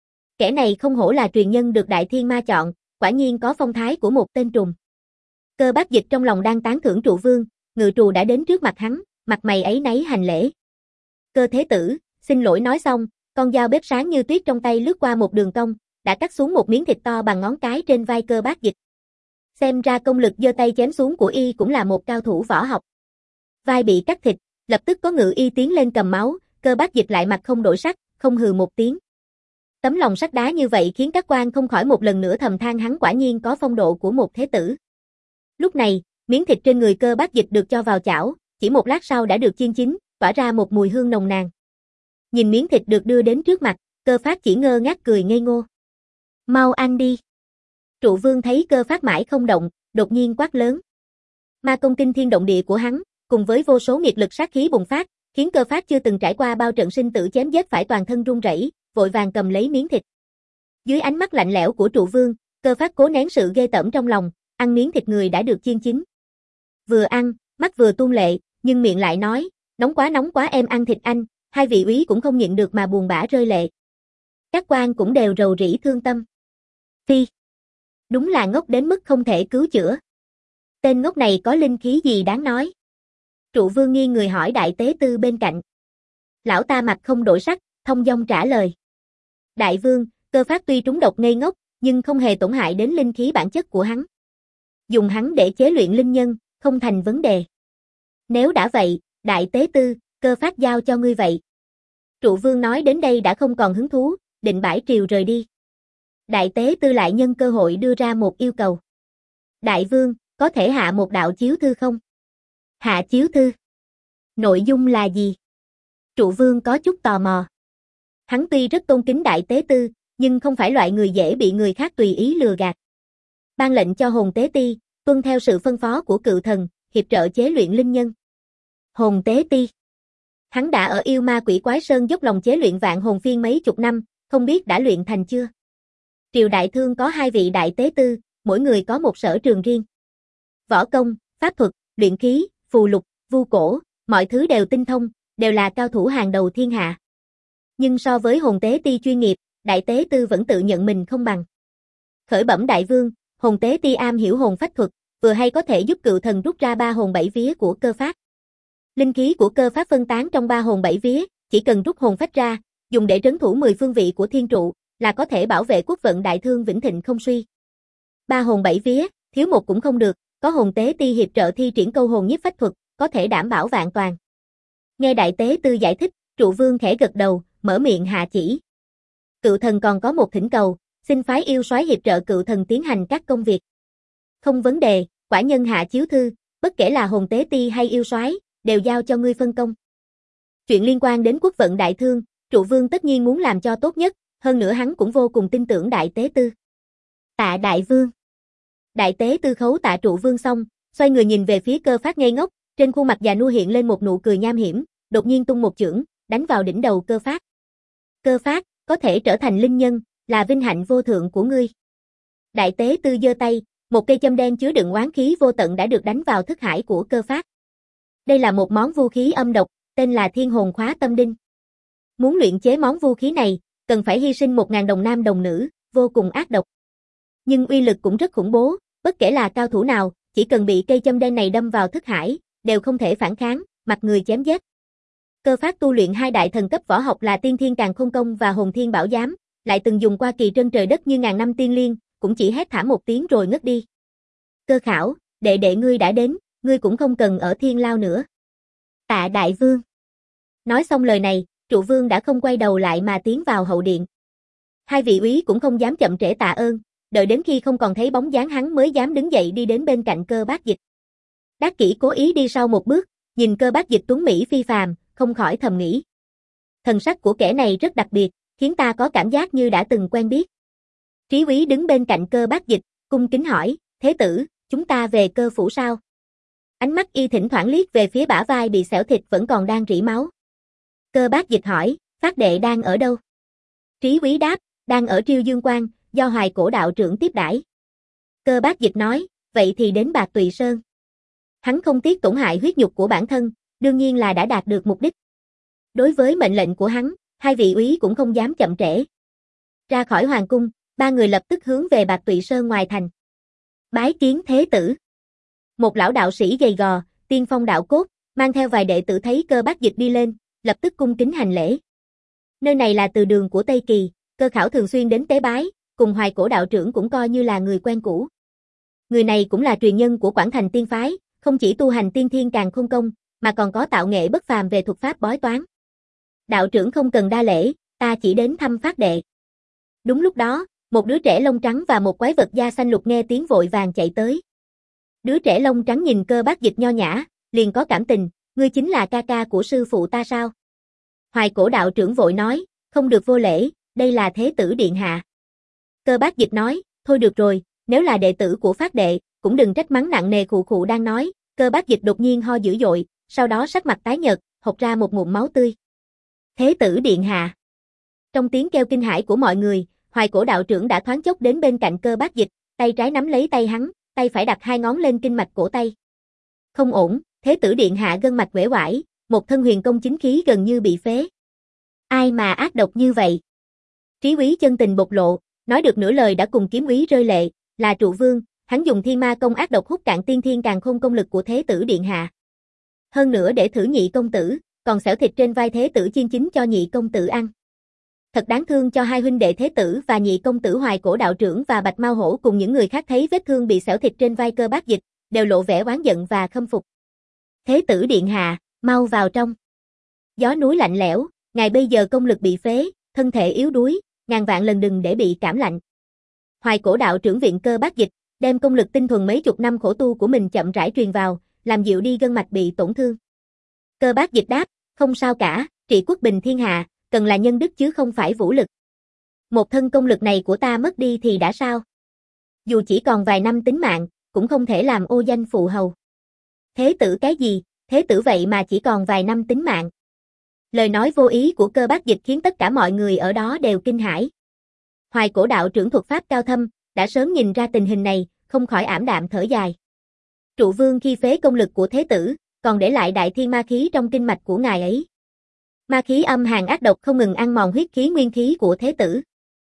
Kẻ này không hổ là truyền nhân được Đại Thiên Ma chọn, quả nhiên có phong thái của một tên trùng. Cơ Bác Dịch trong lòng đang tán thưởng Trụ Vương, ngự trù đã đến trước mặt hắn, mặt mày ấy nấy hành lễ. Cơ thế tử, xin lỗi nói xong, con dao bếp sáng như tuyết trong tay lướt qua một đường cong, đã cắt xuống một miếng thịt to bằng ngón cái trên vai Cơ Bác Dịch. Xem ra công lực giơ tay chém xuống của y cũng là một cao thủ võ học. Vai bị cắt thịt, lập tức có ngự y tiến lên cầm máu, Cơ Bác Dịch lại mặt không đổi sắc, không hừ một tiếng. Tấm lòng sắt đá như vậy khiến các quan không khỏi một lần nữa thầm than hắn quả nhiên có phong độ của một thế tử. Lúc này, miếng thịt trên người Cơ Bác Dịch được cho vào chảo, chỉ một lát sau đã được chiên chín, tỏa ra một mùi hương nồng nàn. Nhìn miếng thịt được đưa đến trước mặt, Cơ Phát chỉ ngơ ngác cười ngây ngô. Mau ăn đi. Trụ Vương thấy Cơ Phát mãi không động, đột nhiên quát lớn. Ma công kinh thiên động địa của hắn, cùng với vô số nghiệt lực sát khí bùng phát, khiến Cơ Phát chưa từng trải qua bao trận sinh tử chém giết phải toàn thân run rẩy, vội vàng cầm lấy miếng thịt. Dưới ánh mắt lạnh lẽo của Trụ Vương, Cơ Phát cố nén sự ghê tởm trong lòng, ăn miếng thịt người đã được chiên chín. Vừa ăn, mắt vừa tuôn lệ, nhưng miệng lại nói, nóng quá nóng quá em ăn thịt anh, hai vị úy cũng không nhịn được mà buồn bã rơi lệ. Các quan cũng đều rầu rĩ thương tâm. Phi, đúng là ngốc đến mức không thể cứu chữa. Tên ngốc này có linh khí gì đáng nói? Trụ Vương nghi người hỏi đại tế tư bên cạnh. Lão ta mặt không đổi sắc, thông dong trả lời. Đại vương, Cơ Phát tuy trúng độc ngây ngốc, nhưng không hề tổn hại đến linh khí bản chất của hắn. Dùng hắn để chế luyện linh nhân, không thành vấn đề. Nếu đã vậy, đại tế tư, Cơ Phát giao cho ngươi vậy. Trụ Vương nói đến đây đã không còn hứng thú, định bãi triều rời đi. Đại tế tư lại nhân cơ hội đưa ra một yêu cầu. Đại vương, có thể hạ một đạo chiếu thư không? Hạ chiếu thư? Nội dung là gì? Trụ Vương có chút tò mò. Hắn tuy rất tôn kính đại tế tư, nhưng không phải loại người dễ bị người khác tùy ý lừa gạt. Ban lệnh cho Hồn Tế Ti, tuân theo sự phân phó của cựu thần, hiệp trợ chế luyện linh nhân. Hồn Tế Ti. Hắn đã ở yêu ma quỷ quái sơn dốc lòng chế luyện vạn hồn phiên mấy chục năm, không biết đã luyện thành chưa? Triều Đại Thương có hai vị đại tế tư, mỗi người có một sở trường riêng. Võ công, pháp thuật, luyện khí, phù lục, vu cổ, mọi thứ đều tinh thông, đều là cao thủ hàng đầu thiên hạ. Nhưng so với Hồn Tế Ti chuyên nghiệp, đại tế tư vẫn tự nhận mình không bằng. Khởi bẩm đại vương, Hồn Tế Ti am hiểu hồn phách thuật, vừa hay có thể giúp cựu thần rút ra ba hồn bảy vía của Cơ Phát. Linh khí của Cơ Phát phân tán trong ba hồn bảy vía, chỉ cần rút hồn phách ra, dùng để trấn thủ mười phương vị của thiên trụ, là có thể bảo vệ quốc vận Đại Thương vĩnh thịnh không suy. Ba hồn bảy vía, thiếu một cũng không được, có Hồn Tế Ti hiệp trợ thi triển câu hồn nhiếp phách thuật, có thể đảm bảo vạn toàn. Nghe đại tế tư giải thích, Trụ Vương khẽ gật đầu, mở miệng hạ chỉ. Cựu thần còn có một thỉnh cầu, xin phái yêu soái hiệp trợ cựu thần tiến hành các công việc. Không vấn đề, quả nhân hạ chiếu thư, bất kể là Hồn Tế Ti hay yêu soái, đều giao cho ngươi phân công. Chuyện liên quan đến quốc vận Đại Thương, Trụ Vương tất nhiên muốn làm cho tốt nhất, hơn nữa hắn cũng vô cùng tin tưởng đại tế tư. Tạ đại vương. Đại tế tư khấu tạ Trụ Vương xong, xoay người nhìn về phía Cơ Phát ngây ngốc, trên khuôn mặt già nua hiện lên một nụ cười nham hiểm, đột nhiên tung một chưởng, đánh vào đỉnh đầu Cơ Phát. Cơ Phát, có thể trở thành linh nhân, là vinh hạnh vô thượng của ngươi. Đại tế tư giơ tay, một cây châm đen chứa đựng oán khí vô tận đã được đánh vào thức hải của Cơ Phát. Đây là một món vũ khí âm độc, tên là Thiên Hồn Khóa Tâm Đinh. Muốn luyện chế món vũ khí này, cần phải hy sinh một ngàn đồng nam đồng nữ, vô cùng ác độc. Nhưng uy lực cũng rất khủng bố, bất kể là cao thủ nào, chỉ cần bị cây châm đen này đâm vào thức hải, đều không thể phản kháng, mặt người chém giết. Cơ Phát tu luyện hai đại thần cấp võ học là Tiên Thiên Càn Khôn Công và Hồn Thiên Bảo Giám, lại từng dùng qua kỳ trân trời đất như ngàn năm tiên liên, cũng chỉ hét thảm một tiếng rồi ngất đi. Cơ Khảo, đệ đệ ngươi đã đến, ngươi cũng không cần ở thiên lao nữa. Tạ đại vương. Nói xong lời này, Trụ Vương đã không quay đầu lại mà tiến vào hậu điện. Hai vị úy cũng không dám chậm trễ tạ ơn, đợi đến khi không còn thấy bóng dáng hắn mới dám đứng dậy đi đến bên cạnh Cơ Bác Dịch. Đát Kỷ cố ý đi sau một bước, nhìn Cơ Bác Dịch tuấn mỹ phi phàm, không khỏi thầm nghĩ. Thần sắc của kẻ này rất đặc biệt, khiến ta có cảm giác như đã từng quen biết. Trí úy đứng bên cạnh Cơ Bác Dịch, cung kính hỏi, thế tử, chúng ta về Cơ phủ sao? Ánh mắt y thỉnh thoảng liếc về phía bả vai bị xẻo thịt vẫn còn đang rỉ máu. Cơ Bác Dịch hỏi, Phát đệ đang ở đâu? Trí Úy đáp, đang ở Triêu Dương Quan, do Hoài Cổ đạo trưởng tiếp đãi. Cơ Bác Dịch nói, vậy thì đến Bạc Tùy Sơn. Hắn không tiếc tổn hại huyết nhục của bản thân, đương nhiên là đã đạt được mục đích. Đối với mệnh lệnh của hắn, hai vị úy cũng không dám chậm trễ. Ra khỏi hoàng cung, ba người lập tức hướng về Bạc Tùy Sơn ngoài thành. Bái kiến thế tử. Một lão đạo sĩ gầy gò, tiên phong đạo cốt, mang theo vài đệ tử thấy Cơ Bác Dịch đi lên, lập tức cung kính hành lễ. Nơi này là từ đường của Tây Kỳ, Cơ Khảo thường xuyên đến tế bái, cùng Hoài Cổ đạo trưởng cũng coi như là người quen cũ. Người này cũng là truyền nhân của Quảng Thành Tiên phái, không chỉ tu hành tiên thiên càn khôn công, mà còn có tạo nghệ bất phàm về thuật pháp bói toán. Đạo trưởng không cần đa lễ, ta chỉ đến thăm Phát đệ. Đúng lúc đó, một đứa trẻ lông trắng và một quái vật da xanh lục nghe tiếng vội vàng chạy tới. Đứa trẻ lông trắng nhìn Cơ Bác Dịch nho nhã, liền có cảm tình, ngươi chính là ca ca của sư phụ ta sao? Hoài Cổ đạo trưởng vội nói, không được vô lễ, đây là thế tử điện hạ. Cơ Bác Dịch nói, thôi được rồi, nếu là đệ tử của Phát đệ, cũng đừng trách mắng nặng nề. Khụ khụ đang nói, Cơ Bác Dịch đột nhiên ho dữ dội, sau đó sắc mặt tái nhợt, hộc ra một ngụm máu tươi. Thế tử điện hạ. Trong tiếng kêu kinh hãi của mọi người, Hoài Cổ đạo trưởng đã thoáng chốc đến bên cạnh Cơ Bác Dịch, tay trái nắm lấy tay hắn, tay phải đặt hai ngón lên kinh mạch cổ tay. Không ổn, thế tử điện hạ gân mạch uể oải, một thân huyền công chính khí gần như bị phế. Ai mà ác độc như vậy? Trí Úy chân tình bộc lộ, nói được nửa lời đã cùng Kiếm Úy rơi lệ, là Trụ Vương, hắn dùng Thiên Ma công ác độc hút cạn tiên thiên càn khôn công lực của thế tử điện hạ. Hơn nữa để thử nhị công tử, còn xẻo thịt trên vai thế tử chiên chín cho nhị công tử ăn. Thật đáng thương cho hai huynh đệ thế tử và nhị công tử Hoài Cổ đạo trưởng và Bạch Mao Hổ cùng những người khác thấy vết thương bị xẻo thịt trên vai Cơ Bác Dịch, đều lộ vẻ oán giận và khâm phục. Thế tử điện hạ, mau vào trong. Gió núi lạnh lẽo, ngài bây giờ công lực bị phế, thân thể yếu đuối, ngàn vạn lần đừng để bị cảm lạnh. Hoài Cổ đạo trưởng viện Cơ Bác Dịch, đem công lực tinh thuần mấy chục năm khổ tu của mình chậm rãi truyền vào, làm dịu đi gân mạch bị tổn thương. Cơ Bác Dịch đáp, không sao cả, trị quốc bình thiên hạ, cần là nhân đức chứ không phải vũ lực. Một thân công lực này của ta mất đi thì đã sao? Dù chỉ còn vài năm tính mạng, cũng không thể làm ô danh phụ hầu. Thế tử cái gì, thế tử vậy mà chỉ còn vài năm tính mạng. Lời nói vô ý của Cơ Bác Dịch khiến tất cả mọi người ở đó đều kinh hãi. Hoài Cổ đạo trưởng thuật pháp cao thâm, đã sớm nhìn ra tình hình này, không khỏi ảm đạm thở dài. Trụ Vương khi phế công lực của thế tử, còn để lại đại thiên ma khí trong kinh mạch của ngài ấy. Ma khí âm hàn ác độc không ngừng ăn mòn huyết khí nguyên khí của thế tử.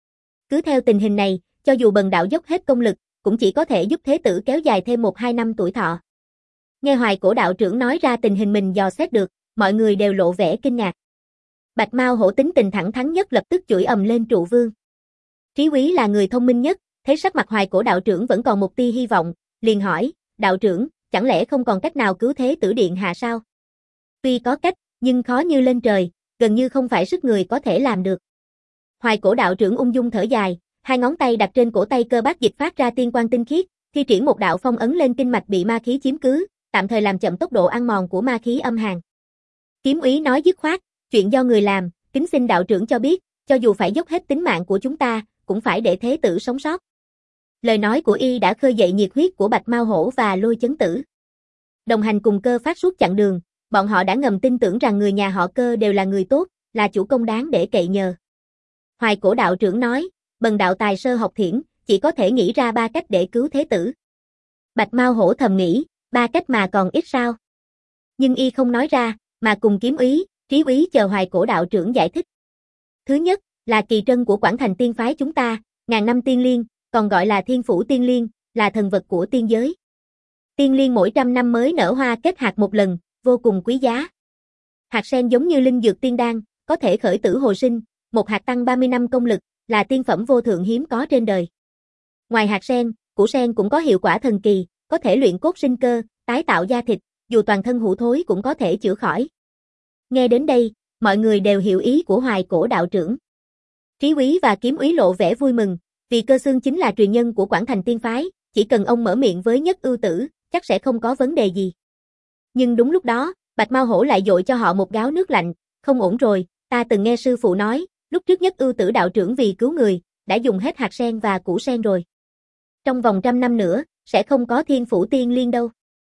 Cứ theo tình hình này, cho dù bần đạo dốc hết công lực, cũng chỉ có thể giúp thế tử kéo dài thêm một hai năm tuổi thọ. Nghe Hoài Cổ đạo trưởng nói ra tình hình mình dò xét được, mọi người đều lộ vẻ kinh ngạc. Bạch Mao Hổ tính tình thẳng thắn nhất lập tức chửi ầm lên Trụ Vương. Trí Úy là người thông minh nhất, thấy sắc mặt Hoài Cổ đạo trưởng vẫn còn một tia hy vọng, liền hỏi, đạo trưởng, chẳng lẽ không còn cách nào cứu thế tử điện hạ sao? Tuy có cách, nhưng khó như lên trời, gần như không phải sức người có thể làm được. Hoài Cổ đạo trưởng ung dung thở dài, hai ngón tay đặt trên cổ tay Cơ Bác Dịch phát ra tiên quang tinh khiết, thi triển một đạo phong ấn lên kinh mạch bị ma khí chiếm cứ, tạm thời làm chậm tốc độ ăn mòn của ma khí âm hàn. Kiếm Úy nói dứt khoát, chuyện do người làm, kính xin đạo trưởng cho biết, cho dù phải dốc hết tính mạng của chúng ta, cũng phải để thế tử sống sót. Lời nói của y đã khơi dậy nhiệt huyết của Bạch Mao Hổ và Lôi Chấn Tử. Đồng hành cùng Cơ Phát suốt chặng đường, bọn họ đã ngầm tin tưởng rằng người nhà họ Cơ đều là người tốt, là chủ công đáng để cậy nhờ. Hoài Cổ đạo trưởng nói, bần đạo tài sơ học thiển, chỉ có thể nghĩ ra ba cách để cứu thế tử. Bạch Mao Hổ thầm nghĩ, ba cách mà còn ít sao? Nhưng y không nói ra, mà cùng Kiếm Úy, Trí Úy chờ Hoài Cổ đạo trưởng giải thích. Thứ nhất, là kỳ trân của Quảng Thành Tiên phái chúng ta, ngàn năm tiên liên, còn gọi là Thiên Phủ Tiên Liên, là thần vật của tiên giới. Tiên liên mỗi trăm năm mới nở hoa kết hạt một lần, vô cùng quý giá. Hạt sen giống như linh dược tiên đan, có thể khởi tử hồi sinh, một hạt tăng ba mươi năm công lực, là tiên phẩm vô thượng hiếm có trên đời. Ngoài hạt sen, củ sen cũng có hiệu quả thần kỳ, có thể luyện cốt sinh cơ, tái tạo da thịt, dù toàn thân hủ thối cũng có thể chữa khỏi. Nghe đến đây, mọi người đều hiểu ý của Hoài Cổ đạo trưởng. Trí Úy và Kiếm Úy lộ vẻ vui mừng, vì Cơ Xương chính là truyền nhân của Quảng Thành Tiên phái, chỉ cần ông mở miệng với Nhất Ưu Tử, chắc sẽ không có vấn đề gì. Nhưng đúng lúc đó, Bạch Mao Hổ lại dội cho họ một gáo nước lạnh, không ổn rồi, ta từng nghe sư phụ nói, lúc trước Nhất Ưu Tử đạo trưởng vì cứu người, đã dùng hết hạt sen và củ sen rồi. Trong vòng trăm năm nữa, sẽ không có Thiên Phủ Tiên Liên đâu.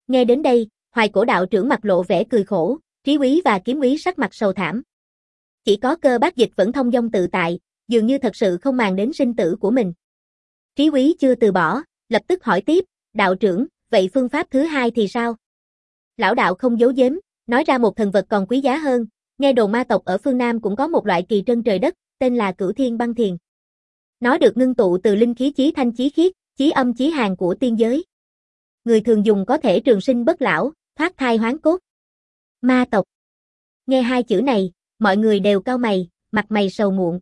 Nghe đến đây, Hoài Cổ đạo trưởng mặt lộ vẻ cười khổ, Trí Úy và Kiếm Úy sắc mặt sầu thảm. Chỉ có Cơ Bác Dịch vẫn thông dong tự tại, dường như thật sự không màng đến sinh tử của mình. Trí Úy chưa từ bỏ, lập tức hỏi tiếp, đạo trưởng, vậy phương pháp thứ hai thì sao? Lão đạo không giấu giếm, nói ra một thần vật còn quý giá hơn, nghe đồn ma tộc ở phương Nam cũng có một loại kỳ trân trời đất, tên là Cửu Thiên Băng Thiền. Nó được ngưng tụ từ linh khí chí thanh chí khiết, chí âm chí hàn của tiên giới. Người thường dùng có thể trường sinh bất lão, thoát thai hoán cốt. Ma tộc. Nghe hai chữ này, mọi người đều cau mày, mặt mày sầu muộn.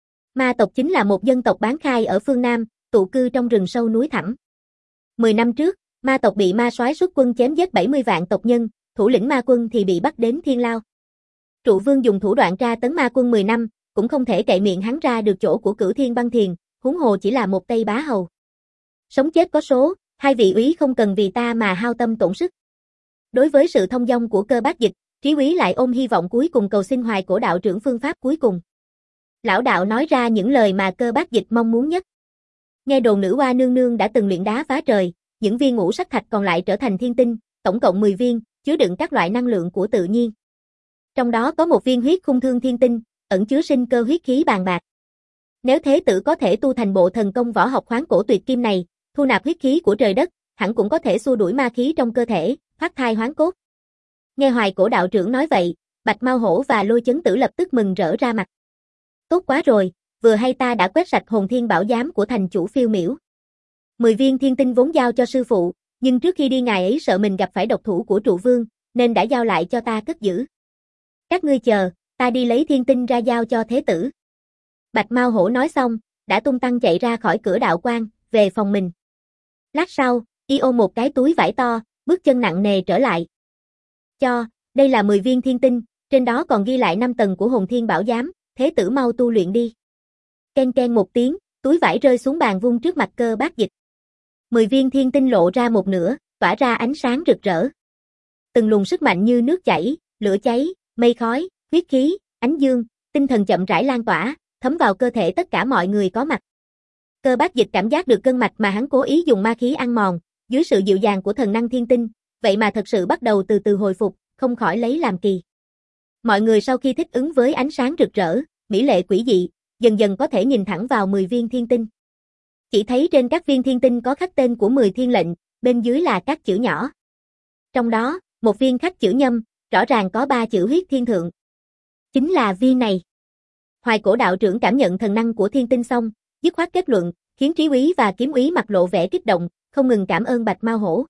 Ma tộc chính là một dân tộc bán khai ở phương Nam, tụ cư trong rừng sâu núi thẳm. Mười năm trước, ma tộc bị ma soái xuất quân chém giết bảy mươi vạn tộc nhân, thủ lĩnh ma quân thì bị bắt đến Thiên Lao. Trụ Vương dùng thủ đoạn tra tấn ma quân mười năm, cũng không thể cậy miệng hắn ra được chỗ của Cửu Thiên Băng Thiền, huống hồ chỉ là một Tây Bá Hầu. Sống chết có số, hai vị úy không cần vì ta mà hao tâm tổn sức. Đối với sự thông dong của Cơ Bác Dịch, Trí Úy lại ôm hy vọng cuối cùng cầu xin Hoài Cổ đạo trưởng phương pháp cuối cùng. Lão đạo nói ra những lời mà Cơ Bác Dịch mong muốn nhất. Nghe đồn nữ oa nương nương đã từng luyện đá phá trời, những viên ngũ sắc thạch còn lại trở thành thiên tinh, tổng cộng mười viên, chứa đựng các loại năng lượng của tự nhiên. Trong đó có một viên huyết khung thương thiên tinh, ẩn chứa sinh cơ huyết khí bàn bạc. Nếu thế tử có thể tu thành bộ thần công võ học khoáng cổ tuyệt kim này, thu nạp huyết khí của trời đất, hẳn cũng có thể xua đuổi ma khí trong cơ thể, thoát thai hoán cốt. Nghe Hoài Cổ đạo trưởng nói vậy, Bạch Mao Hổ và Lôi Chấn Tử lập tức mừng rỡ ra mặt. Tốt quá rồi, vừa hay ta đã quét sạch hồn thiên bảo giám của thành chủ Phiêu Miểu. Mười viên thiên tinh vốn giao cho sư phụ, nhưng trước khi đi ngài ấy sợ mình gặp phải độc thủ của Trụ Vương, nên đã giao lại cho ta cất giữ. Các ngươi chờ, ta đi lấy thiên tinh ra giao cho thế tử. Bạch Mao Hổ nói xong, đã tung tăng chạy ra khỏi cửa đạo quan, về phòng mình. Lát sau, y ôm một cái túi vải to, bước chân nặng nề trở lại. Cho, đây là mười viên thiên tinh, trên đó còn ghi lại năm tầng của hồn thiên bảo giám, thế tử mau tu luyện đi. Ken ken một tiếng, túi vải rơi xuống bàn vung trước mặt Cơ Bác Dịch. Mười viên thiên tinh lộ ra một nửa, tỏa ra ánh sáng rực rỡ. Từng luồng sức mạnh như nước chảy, lửa cháy, mây khói, huyết khí, ánh dương, tinh thần chậm rãi lan tỏa, thấm vào cơ thể tất cả mọi người có mặt. Cơ Bác Dịch cảm giác được cân mạch mà hắn cố ý dùng ma khí ăn mòn, dưới sự dịu dàng của thần năng thiên tinh, vậy mà thật sự bắt đầu từ từ hồi phục, không khỏi lấy làm kỳ. Mọi người sau khi thích ứng với ánh sáng rực rỡ, mỹ lệ quỷ dị, dần dần có thể nhìn thẳng vào mười viên thiên tinh. Chỉ thấy trên các viên thiên tinh có khắc tên của mười thiên lệnh, bên dưới là các chữ nhỏ. Trong đó, một viên khắc chữ nhâm, rõ ràng có ba chữ huyết thiên thượng. Chính là viên này. Hoài Cổ đạo trưởng cảm nhận thần năng của thiên tinh xong, dứt khoát kết luận, khiến Trí Úy và Kiếm Úy mặt lộ vẻ kích động, không ngừng cảm ơn Bạch Mao Hổ.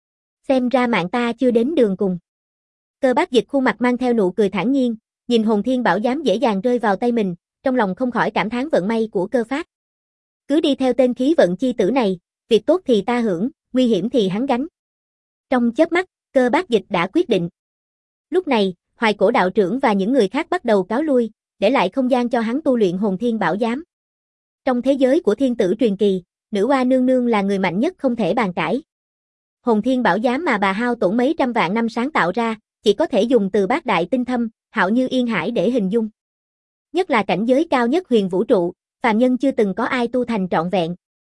Xem ra mạng ta chưa đến đường cùng. Cơ Bác Dịch khuôn mặt mang theo nụ cười thản nhiên, nhìn hồn thiên bảo giám dễ dàng rơi vào tay mình, trong lòng không khỏi cảm thán vận may của Cơ Phát. Cứ đi theo tên khí vận chi tử này, việc tốt thì ta hưởng, nguy hiểm thì hắn gánh. Trong chớp mắt, Cơ Bác Dịch đã quyết định. Lúc này, Hoài Cổ đạo trưởng và những người khác bắt đầu cáo lui, để lại không gian cho hắn tu luyện hồn thiên bảo giám. Trong thế giới của thiên tử truyền kỳ, nữ oa nương nương là người mạnh nhất không thể bàn cãi. Hồn thiên bảo giám mà bà hao tổn mấy trăm vạn năm sáng tạo ra, chỉ có thể dùng từ bát đại tinh thâm, hạo như yên hải để hình dung. Nhất là cảnh giới cao nhất huyền vũ trụ, phàm nhân chưa từng có ai tu thành trọn vẹn.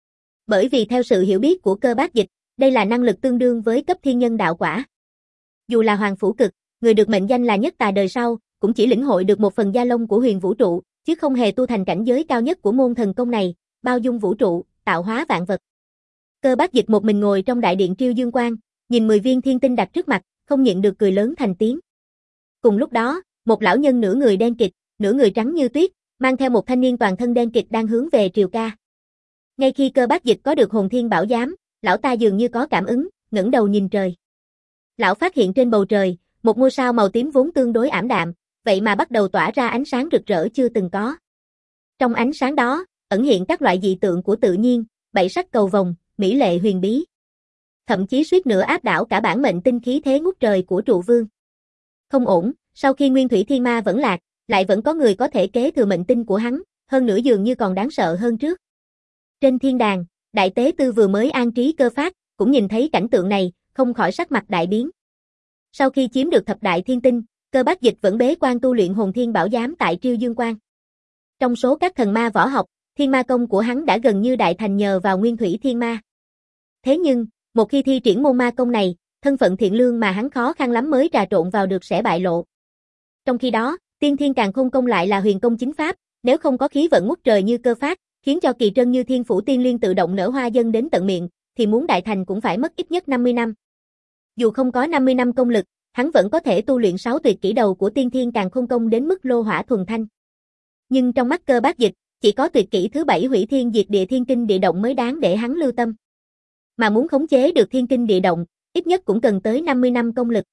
Bởi vì theo sự hiểu biết của Cơ Bác Dịch, đây là năng lực tương đương với cấp thiên nhân đạo quả. Dù là hoàng phủ cực, người được mệnh danh là nhất tà đời sau, cũng chỉ lĩnh hội được một phần gia lông của huyền vũ trụ, chứ không hề tu thành cảnh giới cao nhất của môn thần công này, bao dung vũ trụ, tạo hóa vạn vật. Cơ Bác Dịch một mình ngồi trong đại điện Triêu Dương Quan, nhìn mười viên thiên tinh đặt trước mặt, không nhịn được cười lớn thành tiếng. Cùng lúc đó, một lão nhân nửa người đen kịt, nửa người trắng như tuyết, mang theo một thanh niên toàn thân đen kịt đang hướng về Triều Ca. Ngay khi Cơ Bác Dịch có được hồn thiên bảo giám, lão ta dường như có cảm ứng, ngẩng đầu nhìn trời. Lão phát hiện trên bầu trời, một ngôi sao màu tím vốn tương đối ảm đạm, vậy mà bắt đầu tỏa ra ánh sáng rực rỡ chưa từng có. Trong ánh sáng đó, ẩn hiện các loại dị tượng của tự nhiên, bảy sắc cầu vồng, mỹ lệ huyền bí. Thậm chí suýt nữa áp đảo cả bản mệnh tinh khí thế ngút trời của Trụ Vương. Không ổn, sau khi Nguyên Thủy Thiên Ma vẫn lạc, lại vẫn có người có thể kế thừa mệnh tinh của hắn, hơn nữa dường như còn đáng sợ hơn trước. Trên thiên đàng, Đại Tế Tư vừa mới an trí Cơ Phát, cũng nhìn thấy cảnh tượng này, không khỏi sắc mặt đại biến. Sau khi chiếm được thập đại thiên tinh, Cơ Bác Dịch vẫn bế quan tu luyện hồn thiên bảo giám tại Triêu Dương Quan. Trong số các thần ma võ học, thiên ma công của hắn đã gần như đại thành nhờ vào Nguyên Thủy Thiên Ma. Thế nhưng, một khi thi triển môn ma công này, thân phận thiện lương mà hắn khó khăn lắm mới trà trộn vào được sẽ bại lộ. Trong khi đó, Tiên Thiên Càn Khôn Công lại là huyền công chính pháp, nếu không có khí vận ngút trời như cơ phát, khiến cho kỳ trân như Thiên Phủ Tiên Liên tự động nở hoa dâng đến tận miệng, thì muốn đại thành cũng phải mất ít nhất năm mươi năm. Dù không có năm mươi năm công lực, hắn vẫn có thể tu luyện sáu tuyệt kỹ đầu của Tiên Thiên Càn Khôn Công đến mức lô hỏa thuần thanh. Nhưng trong mắt Cơ Bác Dịch, chỉ có tuyệt kỹ thứ bảy Hủy Thiên Diệt Địa Thiên Kinh Địa Động mới đáng để hắn lưu tâm. Mà muốn khống chế được Thiên Kinh Địa Động, ít nhất cũng cần tới năm mươi năm công lực.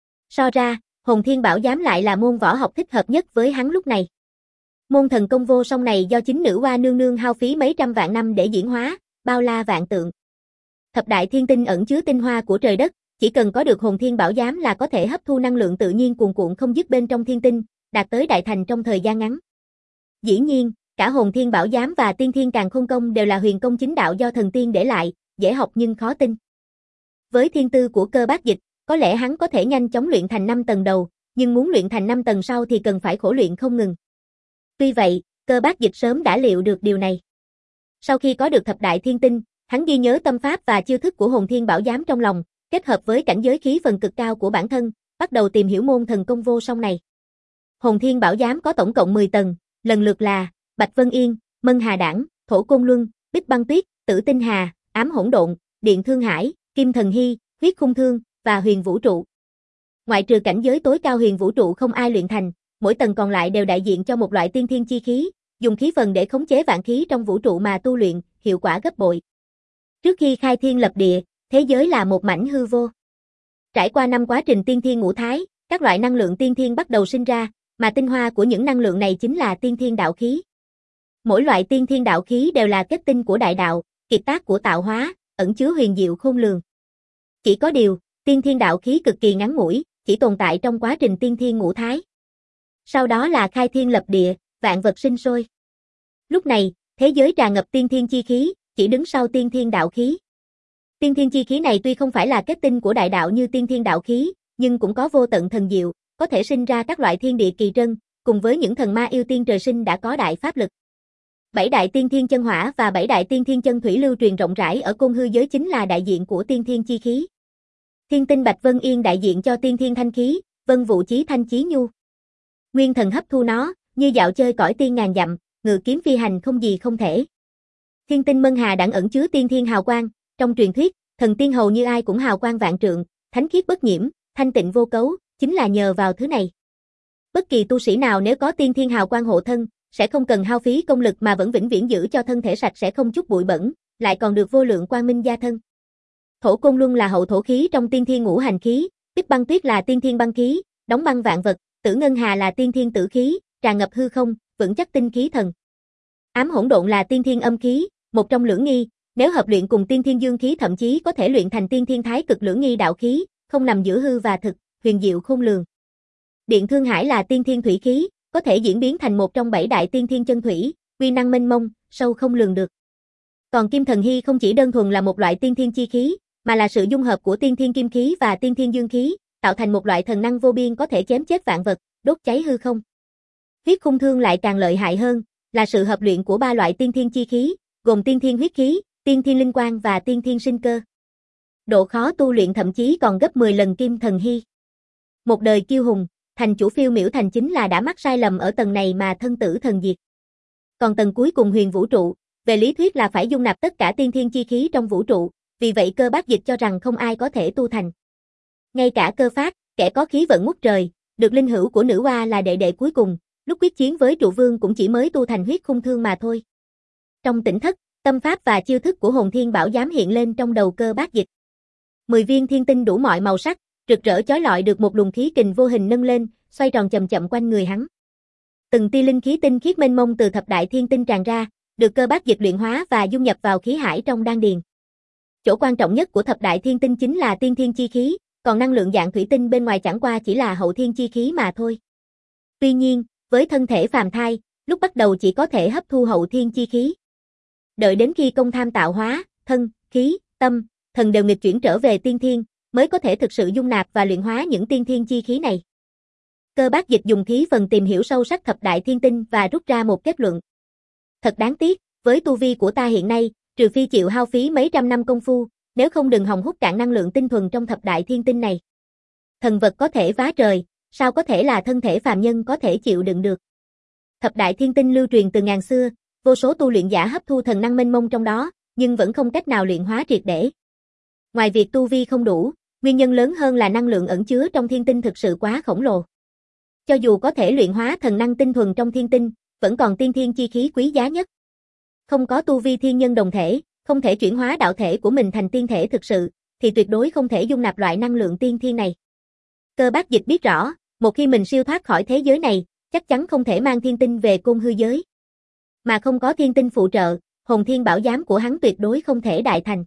So ra, Hồn Thiên Bảo Giám lại là môn võ học thích hợp nhất với hắn lúc này. Môn thần công vô song này do chính nữ hoa nương nương hao phí mấy trăm vạn năm để diễn hóa, bao la vạn tượng. Thập đại thiên tinh ẩn chứa tinh hoa của trời đất, chỉ cần có được Hồn Thiên Bảo Giám là có thể hấp thu năng lượng tự nhiên cuồn cuộn không dứt bên trong thiên tinh, đạt tới đại thành trong thời gian ngắn. Dĩ nhiên, cả Hồn Thiên Bảo Giám và Tiên Thiên Càn Khôn Công đều là huyền công chính đạo do thần tiên để lại, dễ học nhưng khó tin. Với thiên tư của Cơ Bác Dịch, có lẽ hắn có thể nhanh chóng luyện thành năm tầng đầu, nhưng muốn luyện thành năm tầng sau thì cần phải khổ luyện không ngừng. Tuy vậy, Cơ Bác Dịch sớm đã liệu được điều này. Sau khi có được thập đại thiên tinh, hắn ghi nhớ tâm pháp và chiêu thức của Hồn Thiên Bảo Giám trong lòng, kết hợp với cảnh giới khí phần cực cao của bản thân, bắt đầu tìm hiểu môn thần công vô song này. Hồn Thiên Bảo Giám có tổng cộng mười tầng, lần lượt là Bạch Vân Yên, Mân Hà Đảng, Thổ Côn Luân, Bích Băng Tuyết, Tử Tinh Hà, Ám Hỗn Độn, Điện Thương Hải, Kim Thần Hy, Huyết Khung Thương và Huyền Vũ Trụ. Ngoại trừ cảnh giới tối cao Huyền Vũ Trụ không ai luyện thành, mỗi tầng còn lại đều đại diện cho một loại tiên thiên chi khí, dùng khí phần để khống chế vạn khí trong vũ trụ mà tu luyện, hiệu quả gấp bội. Trước khi khai thiên lập địa, thế giới là một mảnh hư vô. Trải qua năm quá trình tiên thiên ngũ thái, các loại năng lượng tiên thiên bắt đầu sinh ra, mà tinh hoa của những năng lượng này chính là tiên thiên đạo khí. Mỗi loại tiên thiên đạo khí đều là kết tinh của đại đạo, kiệt tác của tạo hóa, ẩn chứa huyền diệu khôn lường. Chỉ có điều, tiên thiên đạo khí cực kỳ ngắn ngủi, chỉ tồn tại trong quá trình tiên thiên ngũ thái. Sau đó là khai thiên lập địa, vạn vật sinh sôi. Lúc này, thế giới tràn ngập tiên thiên chi khí, chỉ đứng sau tiên thiên đạo khí. Tiên thiên chi khí này tuy không phải là kết tinh của đại đạo như tiên thiên đạo khí, nhưng cũng có vô tận thần diệu, có thể sinh ra các loại thiên địa kỳ trân, cùng với những thần ma yêu tiên trời sinh đã có đại pháp lực. Bảy đại tiên thiên chân hỏa và bảy đại tiên thiên chân thủy lưu truyền rộng rãi ở côn hư giới chính là đại diện của tiên thiên chi khí. Thiên tinh Bạch Vân Yên đại diện cho tiên thiên thanh khí, vân vụ chí thanh chí nhu. Nguyên thần hấp thu nó, như dạo chơi cõi tiên ngàn dặm, ngự kiếm phi hành không gì không thể. Thiên tinh Mân Hà Đảng ẩn chứa tiên thiên hào quang, trong truyền thuyết, thần tiên hầu như ai cũng hào quang vạn trượng, thánh khiết bất nhiễm, thanh tịnh vô cấu, chính là nhờ vào thứ này. Bất kỳ tu sĩ nào nếu có tiên thiên hào quang hộ thân, sẽ không cần hao phí công lực mà vẫn vĩnh viễn giữ cho thân thể sạch sẽ không chút bụi bẩn, lại còn được vô lượng quang minh gia thân. Thổ Côn Luân là hậu thổ khí trong tiên thiên ngũ hành khí, Bích Băng Tuyết là tiên thiên băng khí, đóng băng vạn vật, Tử Ngân Hà là tiên thiên tử khí, tràn ngập hư không, vững chắc tinh khí thần. Ám Hỗn Độn là tiên thiên âm khí, một trong lưỡng nghi, nếu hợp luyện cùng tiên thiên dương khí thậm chí có thể luyện thành tiên thiên thái cực lưỡng nghi đạo khí, không nằm giữa hư và thực, huyền diệu khôn lường. Điện Thương Hải là tiên thiên thủy khí, có thể diễn biến thành một trong bảy đại tiên thiên chân thủy, uy năng mênh mông, sâu không lường được. Còn Kim Thần Hy không chỉ đơn thuần là một loại tiên thiên chi khí, mà là sự dung hợp của tiên thiên kim khí và tiên thiên dương khí, tạo thành một loại thần năng vô biên có thể chém chết vạn vật, đốt cháy hư không. Huyết Khung Thương lại càng lợi hại hơn, là sự hợp luyện của ba loại tiên thiên chi khí, gồm tiên thiên huyết khí, tiên thiên linh quang và tiên thiên sinh cơ. Độ khó tu luyện thậm chí còn gấp mười lần Kim Thần Hy. Một đời kiêu hùng, thành chủ phiêu miểu thành chính là đã mắc sai lầm ở tầng này mà thân tử thần diệt. Còn tầng cuối cùng Huyền Vũ Trụ, về lý thuyết là phải dung nạp tất cả tiên thiên chi khí trong vũ trụ, vì vậy Cơ Bác Dịch cho rằng không ai có thể tu thành. Ngay cả Cơ Phát, kẻ có khí vận ngút trời, được linh hữu của nữ hoa là đệ đệ cuối cùng, lúc quyết chiến với trụ vương cũng chỉ mới tu thành Huyết Khung Thương mà thôi. Trong tỉnh thất, tâm pháp và chiêu thức của Hồn Thiên Bảo Giám hiện lên trong đầu Cơ Bác Dịch. Mười viên thiên tinh đủ mọi màu sắc, rực rỡ chói lọi được một luồng khí kình vô hình nâng lên, xoay tròn chậm chậm quanh người hắn. Từng tia linh khí tinh khiết mênh mông từ thập đại thiên tinh tràn ra, được Cơ Bác Dịch luyện hóa và dung nhập vào khí hải trong đan điền. Chỗ quan trọng nhất của thập đại thiên tinh chính là tiên thiên chi khí, còn năng lượng dạng thủy tinh bên ngoài chẳng qua chỉ là hậu thiên chi khí mà thôi. Tuy nhiên, với thân thể phàm thai, lúc bắt đầu chỉ có thể hấp thu hậu thiên chi khí. Đợi đến khi công tham tạo hóa, thân, khí, tâm, thần đều nghịch chuyển trở về tiên thiên, mới có thể thực sự dung nạp và luyện hóa những tiên thiên chi khí này. Cơ Bác Dịch dùng khí phần tìm hiểu sâu sắc thập đại thiên tinh và rút ra một kết luận. Thật đáng tiếc, với tu vi của ta hiện nay, trừ phi chịu hao phí mấy trăm năm công phu, nếu không đừng hòng hút cạn năng lượng tinh thuần trong thập đại thiên tinh này. Thần vật có thể vá trời, sao có thể là thân thể phàm nhân có thể chịu đựng được. Thập đại thiên tinh lưu truyền từ ngàn xưa, vô số tu luyện giả hấp thu thần năng mênh mông trong đó, nhưng vẫn không cách nào luyện hóa triệt để. Ngoài việc tu vi không đủ, nguyên nhân lớn hơn là năng lượng ẩn chứa trong thiên tinh thực sự quá khổng lồ. Cho dù có thể luyện hóa thần năng tinh thuần trong thiên tinh, vẫn còn tiên thiên chi khí quý giá nhất. Không có tu vi thiên nhân đồng thể, không thể chuyển hóa đạo thể của mình thành tiên thể thực sự, thì tuyệt đối không thể dung nạp loại năng lượng tiên thiên này. Cơ Bác Dịch biết rõ, một khi mình siêu thoát khỏi thế giới này, chắc chắn không thể mang thiên tinh về Côn Hư giới. Mà không có thiên tinh phụ trợ, hồn thiên bảo giám của hắn tuyệt đối không thể đại thành.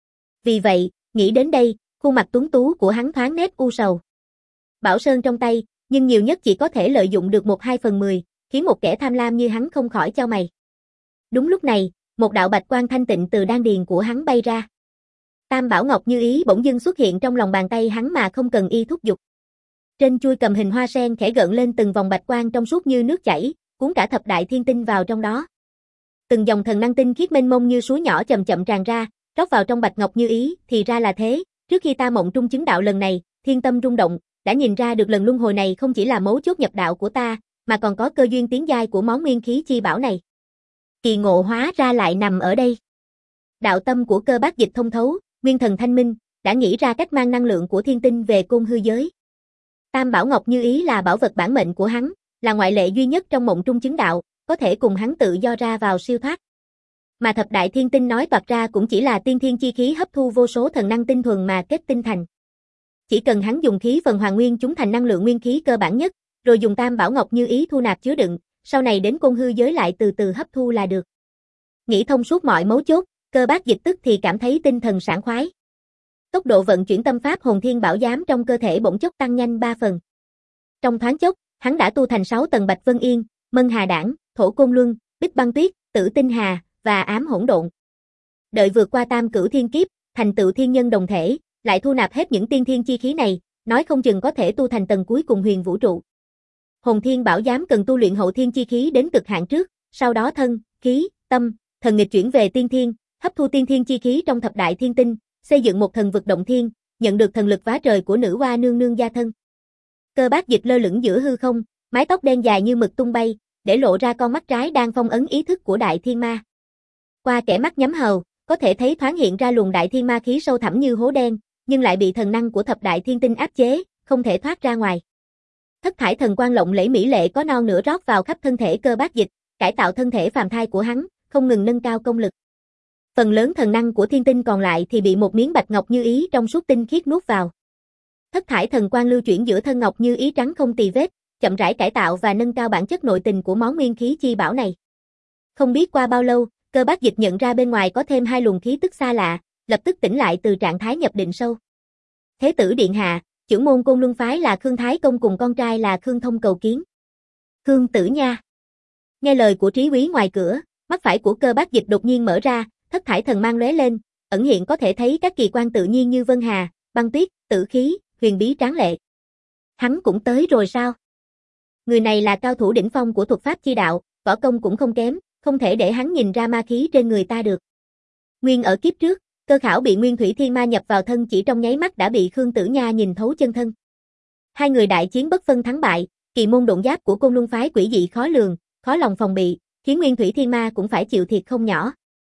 Vì vậy, nghĩ đến đây, khuôn mặt tuấn tú của hắn thoáng nét u sầu. Bảo Sơn trong tay, nhưng nhiều nhất chỉ có thể lợi dụng được một hai phần mười, khiến một kẻ tham lam như hắn không khỏi chau mày. Đúng lúc này, một đạo bạch quang thanh tịnh từ đan điền của hắn bay ra. Tam Bảo Ngọc Như Ý bỗng dưng xuất hiện trong lòng bàn tay hắn mà không cần y thúc giục. Trên chuôi cầm hình hoa sen khẽ gợn lên từng vòng bạch quang trong suốt như nước chảy, cuốn cả thập đại thiên tinh vào trong đó. Từng dòng thần năng tinh khiết mênh mông như suối nhỏ chậm chậm tràn ra, rót vào trong Bạch Ngọc Như Ý, thì ra là thế, trước khi ta mộng trung chứng đạo lần này, thiên tâm rung động, đã nhìn ra được lần luân hồi này không chỉ là mấu chốt nhập đạo của ta, mà còn có cơ duyên tiến giai của món nguyên khí chi bảo này. Kỳ ngộ hóa ra lại nằm ở đây. Đạo tâm của Cơ Bác Dịch thông thấu, nguyên thần thanh minh, đã nghĩ ra cách mang năng lượng của thiên tinh về Côn Hư giới. Tam Bảo Ngọc Như Ý là bảo vật bản mệnh của hắn, là ngoại lệ duy nhất trong mộng trung chứng đạo, có thể cùng hắn tự do ra vào siêu thoát. Mà thập đại thiên tinh nói toạc ra cũng chỉ là tiên thiên chi khí hấp thu vô số thần năng tinh thuần mà kết tinh thành. Chỉ cần hắn dùng khí phần hoàn nguyên chúng thành năng lượng nguyên khí cơ bản nhất, rồi dùng Tam Bảo Ngọc Như Ý thu nạp chứa đựng, sau này đến Côn Hư giới lại từ từ hấp thu là được. Nghĩ thông suốt mọi mấu chốt, Cơ Bác Dịch tức thì cảm thấy tinh thần sảng khoái. Tốc độ vận chuyển tâm pháp hồn thiên bảo giám trong cơ thể bỗng chốc tăng nhanh ba phần. Trong thoáng chốc, hắn đã tu thành sáu tầng Bạch Vân Yên, Mân Hà Đảng, Thổ Côn Luân, Bích Băng Tuyết, Tử Tinh Hà và Ám Hỗn Độn. Đợi vượt qua tam cửu thiên kiếp, thành tựu thiên nhân đồng thể, lại thu nạp hết những tiên thiên chi khí này, nói không chừng có thể tu thành tầng cuối cùng huyền vũ trụ. Hồn thiên bảo giám cần tu luyện hậu thiên chi khí đến cực hạn trước, sau đó thân, khí, tâm, thần nghịch chuyển về tiên thiên, hấp thu tiên thiên chi khí trong thập đại thiên tinh, xây dựng một thần vực động thiên, nhận được thần lực vá trời của nữ hoa nương nương gia thân. Cơ Bác Dịch lơ lửng giữa hư không, mái tóc đen dài như mực tung bay, để lộ ra con mắt trái đang phong ấn ý thức của đại thiên ma. Qua kẻ mắt nhắm hầu, có thể thấy thoáng hiện ra luồng đại thiên ma khí sâu thẳm như hố đen, nhưng lại bị thần năng của thập đại thiên tinh áp chế, không thể thoát ra ngoài. Thất thải thần quang lộng lẫy mỹ lệ có non nửa rót vào khắp thân thể Cơ Bác Dịch, cải tạo thân thể phàm thai của hắn, không ngừng nâng cao công lực. Phần lớn thần năng của thiên tinh còn lại thì bị một miếng Bạch Ngọc Như Ý trong suốt tinh khiết nuốt vào. Thất thải thần quang lưu chuyển giữa thân ngọc như ý trắng không tì vết, chậm rãi cải tạo và nâng cao bản chất nội tình của món nguyên khí chi bảo này. Không biết qua bao lâu, Cơ Bác Dịch nhận ra bên ngoài có thêm hai luồng khí tức xa lạ, lập tức tỉnh lại từ trạng thái nhập định sâu. Thế tử điện hạ, trưởng môn Côn Luân phái là Khương Thái Công cùng con trai là Khương Thông cầu kiến. Khương Tử Nha. Nghe lời của Trí Úy ngoài cửa, mắt phải của Cơ Bác Dịch đột nhiên mở ra, thất thải thần mang lóe lên, ẩn hiện có thể thấy các kỳ quan tự nhiên như vân hà, băng tuyết, tử khí, huyền bí tráng lệ. Hắn cũng tới rồi sao? Người này là cao thủ đỉnh phong của thuật pháp chi đạo, võ công cũng không kém, không thể để hắn nhìn ra ma khí trên người ta được. Nguyên ở kiếp trước, Cơ Khảo bị Nguyên Thủy Thiên Ma nhập vào thân chỉ trong nháy mắt đã bị Khương Tử Nha nhìn thấu chân thân. Hai người đại chiến bất phân thắng bại, kỳ môn độn giáp của Côn Luân phái quỷ dị khó lường, khó lòng phòng bị, khiến Nguyên Thủy Thiên Ma cũng phải chịu thiệt không nhỏ.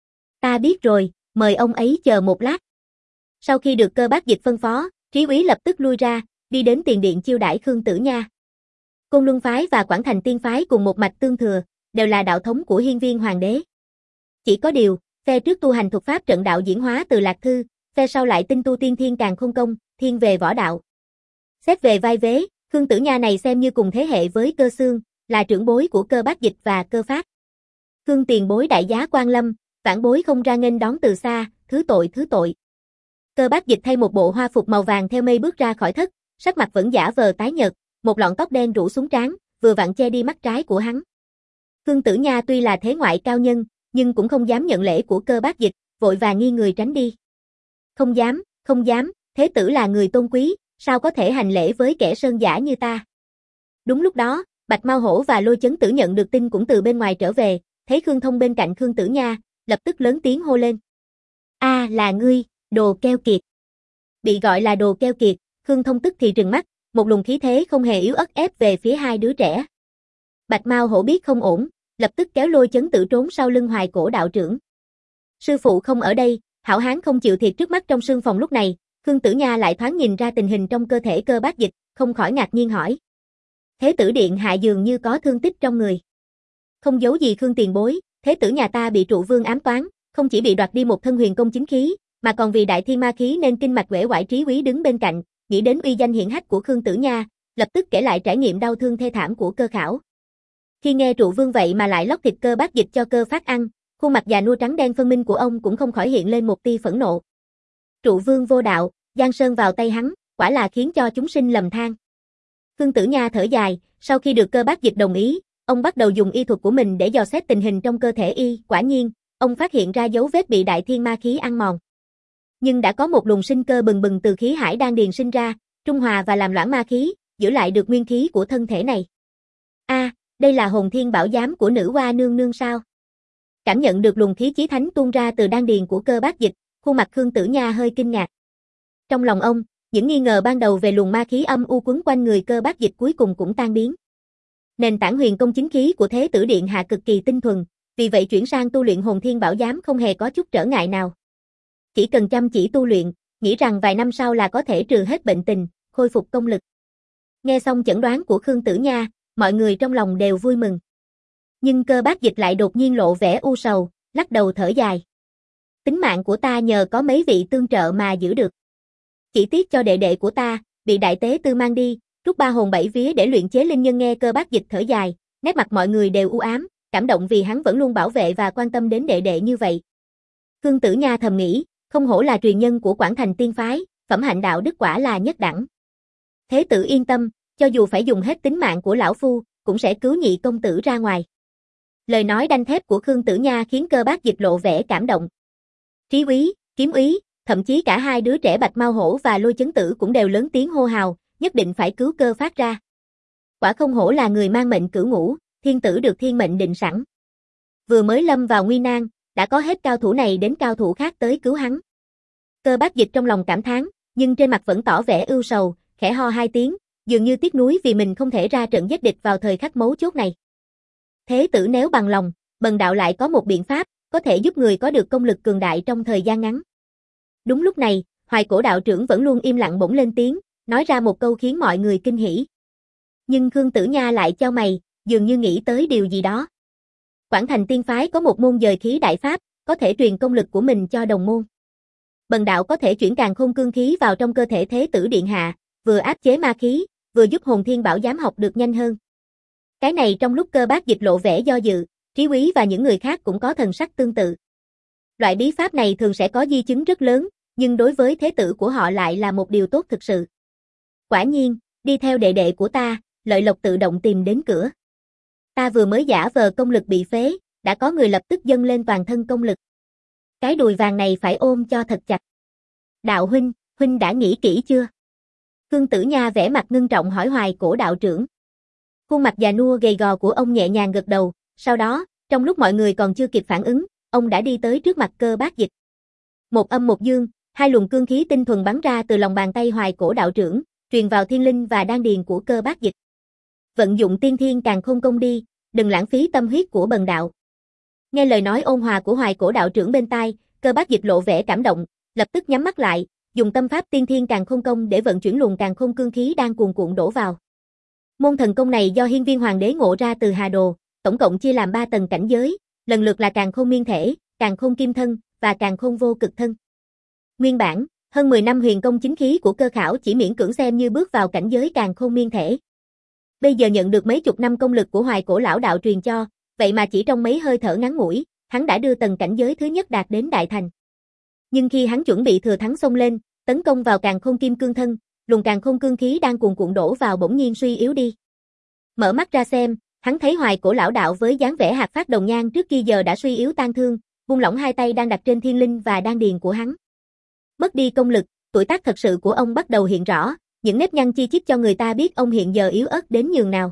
Ta biết rồi, mời ông ấy chờ một lát. Sau khi được Cơ Bác Dịch phân phó, Trí Úy lập tức lui ra, đi đến tiền điện chiêu đãi Khương Tử Nha. Côn Luân phái và Quảng Thành Tiên phái cùng một mạch tương thừa, đều là đạo thống của Hiên Viên Hoàng đế. Chỉ có điều, phe trước tu hành thuật pháp trận đạo diễn hóa từ Lạc Thư, phe sau lại tinh tu tiên thiên càn khôn công, thiên về võ đạo. Xét về vai vế, Khương Tử Nha này xem như cùng thế hệ với Cơ Xương, là trưởng bối của Cơ Bác Dịch và Cơ Phát. Khương tiền bối đại giá quan lâm, vãn bối không ra nghênh đón từ xa, thứ tội thứ tội. Cơ Bác Dịch thay một bộ hoa phục màu vàng theo mây bước ra khỏi thất, sắc mặt vẫn giả vờ tái nhợt, một lọn tóc đen rủ xuống trán, vừa vặn che đi mắt trái của hắn. Khương Tử Nha tuy là thế ngoại cao nhân, nhưng cũng không dám nhận lễ của Cơ Bác Dịch, vội vàng nghiêng người tránh đi. Không dám, không dám, thế tử là người tôn quý, sao có thể hành lễ với kẻ sơn giả như ta. Đúng lúc đó, Bạch Mao Hổ và Lôi Chấn Tử nhận được tin cũng từ bên ngoài trở về, thấy Khương Thông bên cạnh Khương Tử Nha, lập tức lớn tiếng hô lên. A à, là ngươi, Đồ keo kiệt. Bị gọi là đồ keo kiệt, Khương Thông tức thì trừng mắt, một luồng khí thế không hề yếu ớt ép về phía hai đứa trẻ. Bạch Mao Hổ biết không ổn, lập tức kéo Lôi Chấn Tử trốn sau lưng Hoài Cổ đạo trưởng. Sư phụ không ở đây, hảo hán không chịu thiệt trước mắt trong sương phòng lúc này, Khương Tử Nha lại thoáng nhìn ra tình hình trong cơ thể Cơ Bác Dịch, không khỏi ngạc nhiên hỏi. Thế tử điện hạ dường như có thương tích trong người. Không giấu gì Khương tiền bối, thế tử nhà ta bị trụ vương ám toán, không chỉ bị đoạt đi một thân huyền công chính khí, mà còn vì đại thiên ma khí nên kinh mạch uể oải. Trí Úy đứng bên cạnh, nghĩ đến uy danh hiển hách của Khương Tử Nha, lập tức kể lại trải nghiệm đau thương thê thảm của Cơ Khảo. Khi nghe trụ vương vậy mà lại lóc thịt Cơ Bác Dịch cho Cơ Phát ăn, khuôn mặt già nua trắng đen phân minh của ông cũng không khỏi hiện lên một tia phẫn nộ. Trụ vương vô đạo, giang sơn vào tay hắn, quả là khiến cho chúng sinh lầm than. Khương Tử Nha thở dài, sau khi được Cơ Bác Dịch đồng ý, ông bắt đầu dùng y thuật của mình để dò xét tình hình trong cơ thể y, quả nhiên, ông phát hiện ra dấu vết bị đại thiên ma khí ăn mòn. Nhưng đã có một luồng sinh cơ bừng bừng từ khí hải đan điền sinh ra, trung hòa và làm loãng ma khí, giữ lại được nguyên khí của thân thể này. A, à, đây là hồn thiên bảo giám của nữ hoa nương nương sao? Cảm nhận được luồng khí chí thánh tuôn ra từ đan điền của Cơ Bác Dịch, khuôn mặt Khương Tử Nha hơi kinh ngạc. Trong lòng ông, những nghi ngờ ban đầu về luồng ma khí âm u quấn quanh người Cơ Bác Dịch cuối cùng cũng tan biến. Nền tảng huyền công chính khí của Thế tử điện hạ cực kỳ tinh thuần, vì vậy chuyển sang tu luyện hồn thiên bảo giám không hề có chút trở ngại nào. Chỉ cần chăm chỉ tu luyện, nghĩ rằng vài năm sau là có thể trừ hết bệnh tình, khôi phục công lực. Nghe xong chẩn đoán của Khương Tử Nha, mọi người trong lòng đều vui mừng. Nhưng Cơ Bác Dịch lại đột nhiên lộ vẻ u sầu, lắc đầu thở dài. Tính mạng của ta nhờ có mấy vị tương trợ mà giữ được. Chỉ tiếc cho đệ đệ của ta, bị đại tế tư mang đi, rút ba hồn bảy vía để luyện chế linh nhân. Nghe Cơ Bác Dịch thở dài, nét mặt mọi người đều u ám, cảm động vì hắn vẫn luôn bảo vệ và quan tâm đến đệ đệ như vậy. Khương Tử Nha thầm nghĩ, không hổ là truyền nhân của Quảng Thành Tiên phái, phẩm hạnh đạo đức quả là nhất đẳng. Thế tử yên tâm, cho dù phải dùng hết tính mạng của lão phu, cũng sẽ cứu nhị công tử ra ngoài. Lời nói đanh thép của Khương Tử Nha khiến Cơ Bác Dịch lộ vẻ cảm động. Trí Úy, Kiếm Úy, thậm chí cả hai đứa trẻ Bạch Mao Hổ và Lôi Chấn Tử cũng đều lớn tiếng hô hào, nhất định phải cứu Cơ Phát ra. Quả không hổ là người mang mệnh cửu ngũ, thiên tử được thiên mệnh định sẵn. Vừa mới lâm vào nguy nan, đã có hết cao thủ này đến cao thủ khác tới cứu hắn. Cơ Bác Dịch trong lòng cảm thán, nhưng trên mặt vẫn tỏ vẻ ưu sầu, khẽ ho hai tiếng, dường như tiếc nuối vì mình không thể ra trận giết địch vào thời khắc mấu chốt này. Thế tử nếu bằng lòng, bần đạo lại có một biện pháp, có thể giúp người có được công lực cường đại trong thời gian ngắn. Đúng lúc này, Hoài Cổ đạo trưởng vẫn luôn im lặng bỗng lên tiếng, nói ra một câu khiến mọi người kinh hỉ. Nhưng Khương Tử Nha lại chau mày, dường như nghĩ tới điều gì đó. Quảng Thành Tiên phái có một môn dời khí đại pháp, có thể truyền công lực của mình cho đồng môn. Bần đạo có thể chuyển càn khôn cương khí vào trong cơ thể Thế tử điện hạ, vừa áp chế ma khí, vừa giúp hồn thiên bảo giám học được nhanh hơn. Cái này trong lúc Cơ Bác Dịch lộ vẻ do dự, Trí Úy và những người khác cũng có thần sắc tương tự. Loại bí pháp này thường sẽ có di chứng rất lớn, nhưng đối với thế tử của họ lại là một điều tốt thực sự. Quả nhiên, đi theo đệ đệ của ta, lợi lộc tự động tìm đến cửa. Ta vừa mới giả vờ công lực bị phế, đã có người lập tức dâng lên toàn thân công lực. Cái đùi vàng này phải ôm cho thật chặt. Đạo huynh, huynh đã nghĩ kỹ chưa? Khương Tử Nha vẻ mặt ngưng trọng hỏi Hoài Cổ đạo trưởng. Khuôn mặt già nua gầy gò của ông nhẹ nhàng gật đầu, sau đó, trong lúc mọi người còn chưa kịp phản ứng, ông đã đi tới trước mặt Cơ Bác Dịch. Một âm một dương, hai luồng cương khí tinh thuần bắn ra từ lòng bàn tay Hoài Cổ đạo trưởng, truyền vào thiên linh và đan điền của Cơ Bác Dịch. Vận dụng tiên thiên càn khôn công đi, đừng lãng phí tâm huyết của bần đạo. Nghe lời nói ôn hòa của Hoài Cổ đạo trưởng bên tai, Cơ Bác Dịch lộ vẻ cảm động, lập tức nhắm mắt lại, dùng tâm pháp tiên thiên càn khôn công để vận chuyển luồng càn khôn cương khí đang cuồn cuộn đổ vào. Môn thần công này do Hiên Viên Hoàng đế ngộ ra từ Hà Đồ, tổng cộng chia làm ba tầng cảnh giới, lần lượt là càn khôn miên thể, càn khôn kim thân và càn khôn vô cực thân. Nguyên bản, hơn mười năm huyền công chính khí của Cơ Khảo chỉ miễn cưỡng xem như bước vào cảnh giới càn khôn miên thể. Bây giờ nhận được mấy chục năm công lực của Hoài Cổ lão đạo truyền cho, vậy mà chỉ trong mấy hơi thở ngắn ngủi, hắn đã đưa tầng cảnh giới thứ nhất đạt đến đại thành. Nhưng khi hắn chuẩn bị thừa thắng xông lên, tấn công vào càn khôn kim cương thân, luồng càn khôn cương khí đang cuồn cuộn đổ vào bỗng nhiên suy yếu đi. Mở mắt ra xem, hắn thấy Hoài Cổ lão đạo với dáng vẻ hạt phát đồng nhan trước kia giờ đã suy yếu tan thương, buông lỏng hai tay đang đặt trên thiên linh và đan điền của hắn. Mất đi công lực, tuổi tác thật sự của ông bắt đầu hiện rõ, những nếp nhăn chi chít cho người ta biết ông hiện giờ yếu ớt đến nhường nào.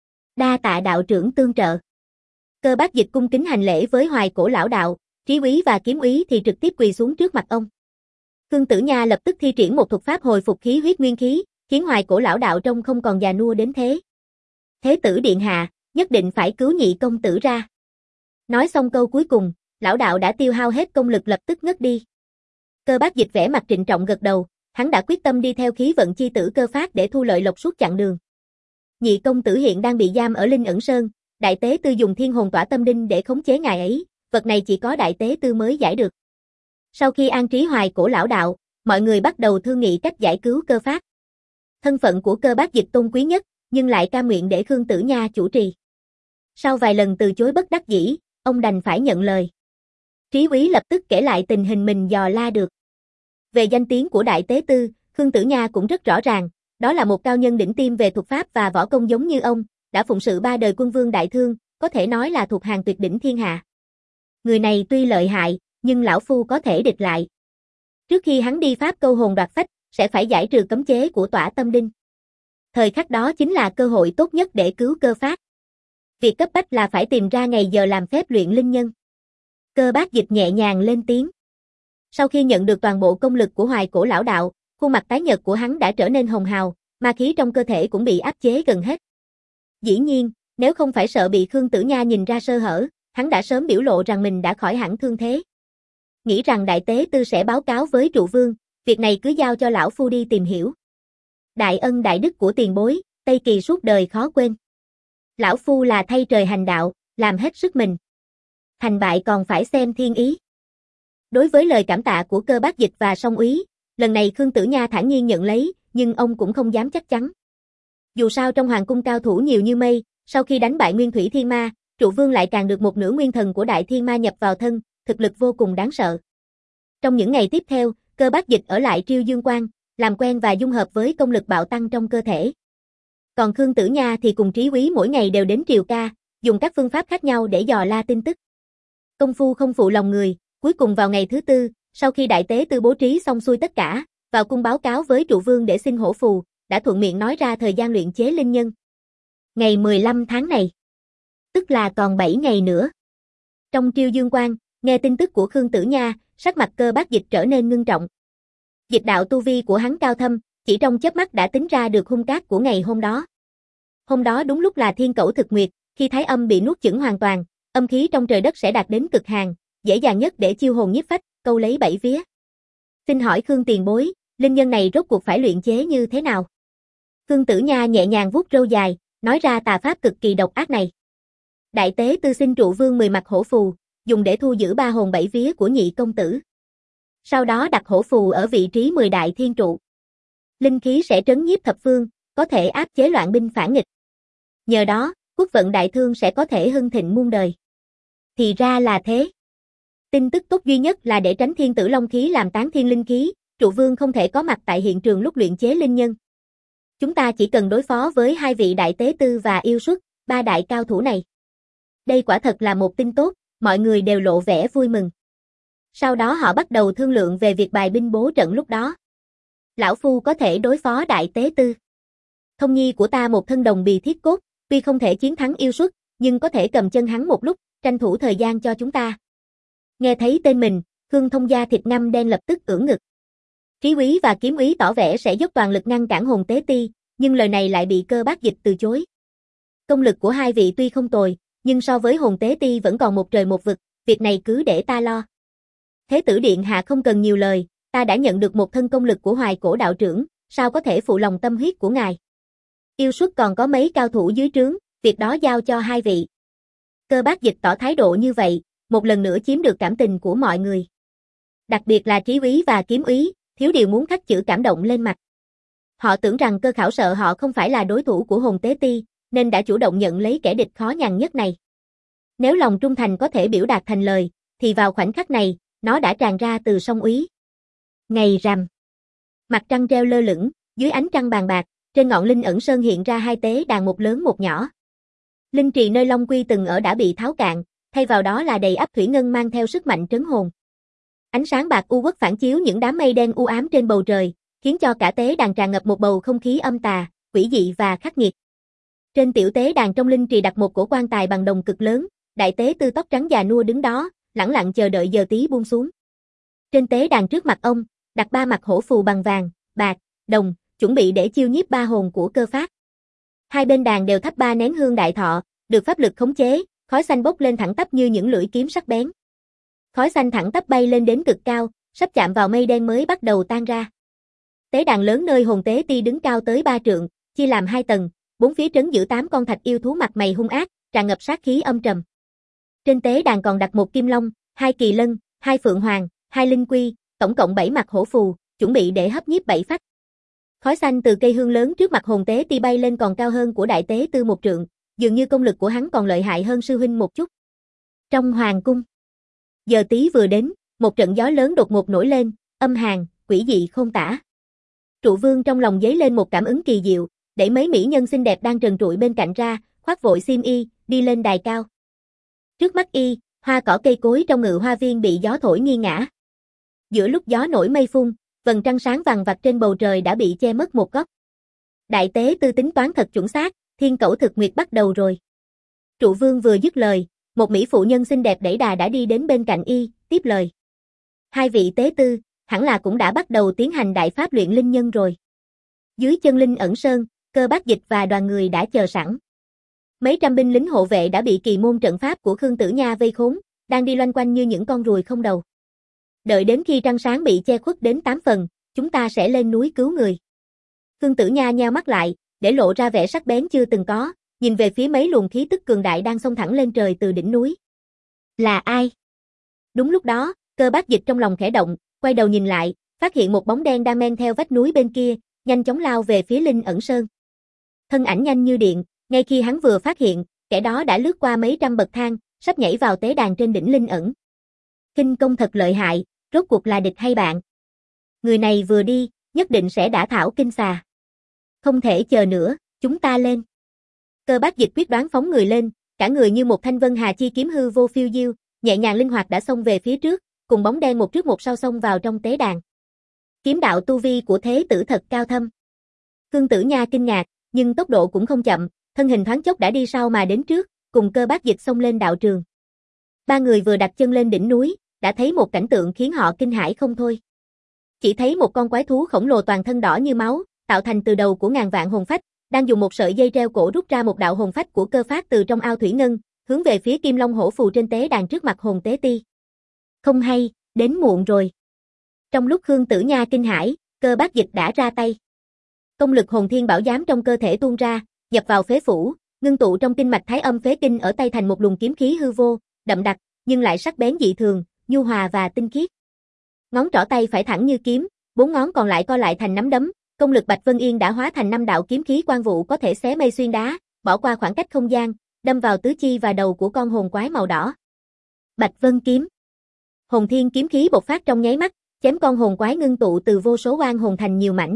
Đa tạ đạo trưởng tương trợ. Cơ Bác Dịch cung kính hành lễ với Hoài Cổ lão đạo, Trí Úy và Kiếm Úy thì trực tiếp quỳ xuống trước mặt ông. Khương Tử Nha lập tức thi triển một thuật pháp hồi phục khí huyết nguyên khí, khiến Hoài Cổ lão đạo trông không còn già nua đến thế. Thế tử điện hạ, nhất định phải cứu nhị công tử ra. Nói xong câu cuối cùng, lão đạo đã tiêu hao hết công lực lập tức ngất đi. Cơ Bác Dịch vẻ mặt trịnh trọng gật đầu, hắn đã quyết tâm đi theo khí vận chi tử Cơ Phát để thu lợi lộc suốt chặng đường. Nhị công tử hiện đang bị giam ở Linh Ẩn Sơn, đại tế tư dùng thiên hồn tỏa tâm đinh để khống chế ngài ấy, vật này chỉ có đại tế tư mới giải được. Sau khi an trí Hoài Cổ lão đạo, mọi người bắt đầu thương nghị cách giải cứu Cơ Phát. Thân phận của Cơ Bác Dịch tôn quý nhất, nhưng lại cam nguyện để Khương Tử Nha chủ trì. Sau vài lần từ chối bất đắc dĩ, ông đành phải nhận lời. Trí úy lập tức kể lại tình hình mình dò la được. Về danh tiếng của đại tế tư, Khương Tử Nha cũng rất rõ ràng, đó là một cao nhân đỉnh tiêm về thuật pháp và võ công giống như ông, đã phụng sự ba đời quân vương đại thương, có thể nói là thuộc hàng tuyệt đỉnh thiên hạ. Người này tuy lợi hại, nhưng lão phu có thể địch lại. Trước khi hắn đi pháp câu hồn đoạt phách, sẽ phải giải trừ cấm chế của tỏa tâm đinh. Thời khắc đó chính là cơ hội tốt nhất để cứu Cơ Phát. Việc cấp bách là phải tìm ra ngày giờ làm phép luyện linh nhân. Cơ Bác Dịch nhẹ nhàng lên tiếng. Sau khi nhận được toàn bộ công lực của Hoài Cổ lão đạo, khuôn mặt tái nhợt của hắn đã trở nên hồng hào, ma khí trong cơ thể cũng bị áp chế gần hết. Dĩ nhiên, nếu không phải sợ bị Khương Tử Nha nhìn ra sơ hở, hắn đã sớm biểu lộ rằng mình đã khỏi hẳn thương thế. Nghĩ rằng đại tế tư sẽ báo cáo với trụ vương, việc này cứ giao cho lão phu đi tìm hiểu. Đại ân đại đức của tiền bối, Tây Kỳ suốt đời khó quên. Lão phu là thay trời hành đạo, làm hết sức mình. Thành bại còn phải xem thiên ý. Đối với lời cảm tạ của Cơ Bác Dịch và song úy, lần này Khương Tử Nha thản nhiên nhận lấy, nhưng ông cũng không dám chắc chắn. Dù sao trong hoàng cung cao thủ nhiều như mây, sau khi đánh bại Nguyên Thủy Thiên Ma, trụ vương lại càng được một nửa nguyên thần của Đại Thiên Ma nhập vào thân, thực lực vô cùng đáng sợ. Trong những ngày tiếp theo, Cơ Bác Dịch ở lại Triêu Dương Quan, làm quen và dung hợp với công lực bạo tăng trong cơ thể. Còn Khương Tử Nha thì cùng Trí úy mỗi ngày đều đến triều ca, dùng các phương pháp khác nhau để dò la tin tức. Công phu không phụ lòng người, cuối cùng vào ngày thứ tư, sau khi đại tế tư bố trí xong xuôi tất cả, vào cung báo cáo với trụ vương để xin hổ phù, đã thuận miệng nói ra thời gian luyện chế linh nhân. Ngày mười lăm tháng này, tức là còn bảy ngày nữa. Trong Triêu Dương Quan, nghe tin tức của Khương Tử Nha, sắc mặt Cơ Bác Dịch trở nên ngưng trọng. Dịch đạo tu vi của hắn cao thâm, chỉ trong chớp mắt đã tính ra được hung cát của ngày hôm đó. Hôm đó đúng lúc là thiên cẩu thực nguyệt, khi thái âm bị nuốt chửng hoàn toàn, âm khí trong trời đất sẽ đạt đến cực hạn, dễ dàng nhất để chiêu hồn nhiếp phách, câu lấy bảy vía. Xin hỏi Khương tiền bối, linh nhân này rốt cuộc phải luyện chế như thế nào? Khương Tử Nha nhẹ nhàng vuốt râu dài, nói ra tà pháp cực kỳ độc ác này. Đại tế tư xin trụ vương mười mặt hổ phù, dùng để thu giữ ba hồn bảy vía của nhị công tử. Sau đó đặt hổ phù ở vị trí mười đại thiên trụ. Linh khí sẽ trấn nhiếp thập phương, có thể áp chế loạn binh phản nghịch. Nhờ đó, quốc vận đại thương sẽ có thể hưng thịnh muôn đời. Thì ra là thế. Tin tức tốt duy nhất là để tránh thiên tử long khí làm tán thiên linh khí, trụ vương không thể có mặt tại hiện trường lúc luyện chế linh nhân. Chúng ta chỉ cần đối phó với hai vị đại tế tư và yêu xuất, ba đại cao thủ này. Đây quả thật là một tin tốt, mọi người đều lộ vẻ vui mừng. Sau đó họ bắt đầu thương lượng về việc bài binh bố trận lúc đó. Lão phu có thể đối phó đại tế tư. Thông nhi của ta một thân đồng bì thiết cốt, tuy không thể chiến thắng yêu xuất, nhưng có thể cầm chân hắn một lúc, tranh thủ thời gian cho chúng ta. Nghe thấy tên mình, Khương Thông Gia thịt ngăm đen lập tức ưỡn ngực. Trí úy và kiếm úy tỏ vẻ sẽ dốc toàn lực ngăn cản hồn tế ti, nhưng lời này lại bị Cơ Bác Dịch từ chối. Công lực của hai vị tuy không tồi, nhưng so với hồn tế ti vẫn còn một trời một vực, việc này cứ để ta lo. Thế tử điện hạ không cần nhiều lời, ta đã nhận được một thân công lực của Hoài Cổ đạo trưởng, sao có thể phụ lòng tâm huyết của ngài. Yêu xuất còn có mấy cao thủ dưới trướng, việc đó giao cho hai vị. Cơ Bác Dịch tỏ thái độ như vậy, một lần nữa chiếm được cảm tình của mọi người. Đặc biệt là trí úy và kiếm úy, thiếu điều muốn khắc chữ cảm động lên mặt. Họ tưởng rằng Cơ Khảo sợ họ không phải là đối thủ của hồn tế ti, nên đã chủ động nhận lấy kẻ địch khó nhằn nhất này. Nếu lòng trung thành có thể biểu đạt thành lời, thì vào khoảnh khắc này, nó đã tràn ra từ song úy. Ngày rằm. Mặt trăng treo lơ lửng, dưới ánh trăng bàn bạc, trên ngọn Linh Ẩn Sơn hiện ra hai tế đàn một lớn một nhỏ. Linh trì nơi Long Quy từng ở đã bị tháo cạn, thay vào đó là đầy ắp thủy ngân mang theo sức mạnh trấn hồn. Ánh sáng bạc u uất phản chiếu những đám mây đen u ám trên bầu trời, khiến cho cả tế đàn tràn ngập một bầu không khí âm tà, quỷ dị và khắc nghiệt. Trên tiểu tế đàn trong linh trì đặt một cổ quan tài bằng đồng cực lớn, đại tế tư tóc trắng già nua đứng đó, lẳng lặng chờ đợi giờ tí buông xuống. Trên tế đàn trước mặt ông, đặt ba mặt hổ phù bằng vàng, bạc, đồng, chuẩn bị để chiêu nhiếp ba hồn của Cơ Phát. Hai bên đàn đều thắp ba nén hương đại thọ, được pháp lực khống chế, khói xanh bốc lên thẳng tắp như những lưỡi kiếm sắc bén. Khói xanh thẳng tắp bay lên đến cực cao, sắp chạm vào mây đen mới bắt đầu tan ra. Tế đàn lớn nơi hồn tế ti đứng cao tới ba trượng, chia làm hai tầng, bốn phía trấn giữ tám con thạch yêu thú mặt mày hung ác, tràn ngập sát khí âm trầm. Trên tế đàn còn đặt một kim long, hai kỳ lân, hai phượng hoàng, hai linh quy, tổng cộng bảy mặt hổ phù, chuẩn bị để hấp nhiếp bảy phách. Khói xanh từ cây hương lớn trước mặt hồn tế ti bay lên còn cao hơn của đại tế tư một trượng, dường như công lực của hắn còn lợi hại hơn sư huynh một chút. Trong hoàng cung, giờ tí vừa đến, một trận gió lớn đột ngột nổi lên, âm hàn, quỷ dị không tả. Trụ Vương trong lòng dấy lên một cảm ứng kỳ diệu, đẩy mấy mỹ nhân xinh đẹp đang trần trụi bên cạnh ra, khoác vội xiêm y, đi lên đài cao. Trước mắt y, hoa cỏ cây cối trong ngự hoa viên bị gió thổi nghiêng ngã. Giữa lúc gió nổi mây phun, vầng trăng sáng vằng vặc trên bầu trời đã bị che mất một góc. Đại tế tư tính toán thật chuẩn xác, thiên cẩu thực nguyệt bắt đầu rồi. Trụ Vương vừa dứt lời, một mỹ phụ nhân xinh đẹp đẩy đà đã đi đến bên cạnh y, tiếp lời. Hai vị tế tư, hẳn là cũng đã bắt đầu tiến hành đại pháp luyện linh nhân rồi. Dưới chân Linh Ẩn Sơn, Cơ Bác Dịch và đoàn người đã chờ sẵn. Mấy trăm binh lính hộ vệ đã bị kỳ môn trận pháp của Khương Tử Nha vây khốn, đang đi loanh quanh như những con ruồi không đầu. Đợi đến khi trăng sáng bị che khuất đến tám phần, chúng ta sẽ lên núi cứu người. Khương Tử Nha nheo mắt lại, để lộ ra vẻ sắc bén chưa từng có, nhìn về phía mấy luồng khí tức cường đại đang xông thẳng lên trời từ đỉnh núi. Là ai? Đúng lúc đó, Cơ Bác Dịch trong lòng khẽ động, quay đầu nhìn lại, phát hiện một bóng đen đang men theo vách núi bên kia, nhanh chóng lao về phía Linh Ẩn Sơn. Thân ảnh nhanh như điện, ngay khi hắn vừa phát hiện, kẻ đó đã lướt qua mấy trăm bậc thang, sắp nhảy vào tế đàn trên đỉnh Linh Ẩn. Kinh công thật lợi hại, rốt cuộc là địch hay bạn? Người này vừa đi, nhất định sẽ đả thảo kinh xà. Không thể chờ nữa, chúng ta lên. Cơ Bác Dịch quyết đoán phóng người lên, cả người như một thanh vân hà chi kiếm hư vô phiêu diêu, nhẹ nhàng linh hoạt đã xông về phía trước, cùng bóng đen một trước một sau xông vào trong tế đàn. Kiếm đạo tu vi của thế tử thật cao thâm. Khương Tử Nha kinh ngạc, nhưng tốc độ cũng không chậm, thân hình thoáng chốc đã đi sau mà đến trước, cùng Cơ Bác Dịch xông lên đạo trường. Ba người vừa đặt chân lên đỉnh núi, đã thấy một cảnh tượng khiến họ kinh hãi không thôi. Chỉ thấy một con quái thú khổng lồ toàn thân đỏ như máu, tạo thành từ đầu của ngàn vạn hồn phách, đang dùng một sợi dây treo cổ rút ra một đạo hồn phách của Cơ Phát từ trong ao thủy ngân, hướng về phía Kim Long hổ phù trên tế đàn trước mặt hồn tế ti. Không hay, đến muộn rồi. Trong lúc Khương Tử Nha kinh hãi, Cơ Bác Dịch đã ra tay. Công lực hồn thiên bảo giám trong cơ thể tuôn ra, nhập vào phế phủ, ngưng tụ trong kinh mạch thái âm phế kinh ở tay thành một luồng kiếm khí hư vô, đậm đặc, nhưng lại sắc bén dị thường, nhu hòa và tinh khiết. Ngón trỏ tay phải thẳng như kiếm, bốn ngón còn lại co lại thành nắm đấm, công lực Bạch Vân Yên đã hóa thành năm đạo kiếm khí quang vụ có thể xé mây xuyên đá, bỏ qua khoảng cách không gian, đâm vào tứ chi và đầu của con hồn quái màu đỏ. Bạch Vân kiếm. Hồn thiên kiếm khí bộc phát trong nháy mắt, chém con hồn quái ngưng tụ từ vô số oan hồn thành nhiều mảnh.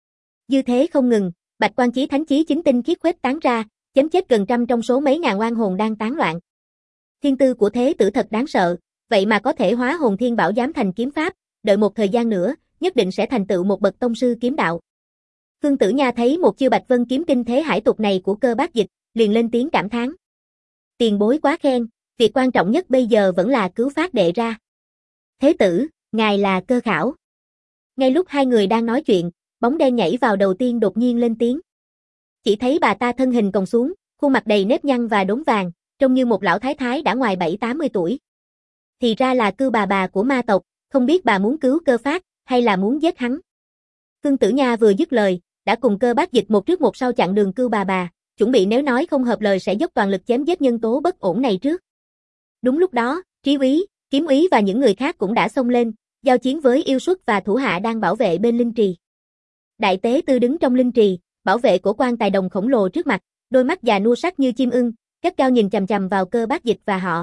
Dư thế không ngừng, Bạch Quan Chí Thánh Chí chính tinh khiết khuếch tán ra, chém chết gần trăm trong số mấy ngàn oan hồn đang tán loạn. Thiên tư của thế tử thật đáng sợ, vậy mà có thể hóa hồn thiên bảo giám thành kiếm pháp, đợi một thời gian nữa, nhất định sẽ thành tựu một bậc tông sư kiếm đạo. Khương Tử Nha thấy một chiêu Bạch Vân kiếm kinh thế hải tục này của Cơ Bác Dịch, liền lên tiếng cảm thán. Tiền bối quá khen, việc quan trọng nhất bây giờ vẫn là cứu phát đệ ra. Thế tử, ngài là Cơ Khảo. Ngay lúc hai người đang nói chuyện, bóng đen nhảy vào đầu tiên đột nhiên lên tiếng. Chỉ thấy bà ta thân hình còng xuống, khuôn mặt đầy nếp nhăn và đốm vàng, trông như một lão thái thái đã ngoài bảy tám mươi tuổi. Thì ra là Cưu bà bà của ma tộc, không biết bà muốn cứu Cơ Phát, hay là muốn giết hắn. Khương Tử Nha vừa dứt lời, đã cùng Cơ Bác Dịch một trước một sau chặn đường Cưu bà bà, chuẩn bị nếu nói không hợp lời sẽ dốc toàn lực chém giết nhân tố bất ổn này trước. Đúng lúc đó, Trí úy, Kiếm úy và những người khác cũng đã xông lên, giao chiến với yêu suất và thủ hạ đang bảo vệ bên linh trì. Đại tế tư đứng trong linh trì, bảo vệ cổ quan tài đồng khổng lồ trước mặt, đôi mắt già nua sắc như chim ưng, gắt gao nhìn chằm chằm vào Cơ Bác Dịch và họ.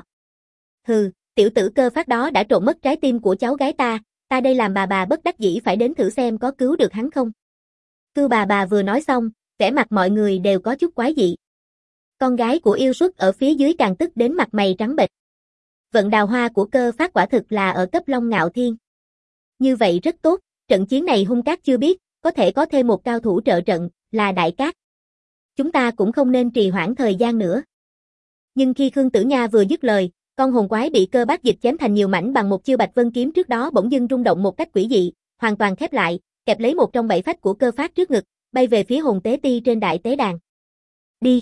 Hừ, tiểu tử Cơ Phát đó đã trộm mất trái tim của cháu gái ta, ta đây làm bà bà bất đắc dĩ phải đến thử xem có cứu được hắn không. Cưu bà bà vừa nói xong, vẻ mặt mọi người đều có chút quái dị. Con gái của yêu suất ở phía dưới càng tức đến mặt mày trắng bệch. Vận đào hoa của Cơ Phát quả thực là ở cấp Long Ngạo Thiên. Như vậy rất tốt, trận chiến này hung cát chưa biết, có thể có thêm một cao thủ trợ trận, là Đại Cát. Chúng ta cũng không nên trì hoãn thời gian nữa. Nhưng khi Khương Tử Nha vừa dứt lời, con hồn quái bị Cơ Bác Dịch chém thành nhiều mảnh bằng một chiêu Bạch Vân kiếm trước đó bỗng dưng rung động một cách quỷ dị, hoàn toàn khép lại, kẹp lấy một trong bảy phách của cơ phát trước ngực, bay về phía hồn tế ti trên đại tế đàn. Đi!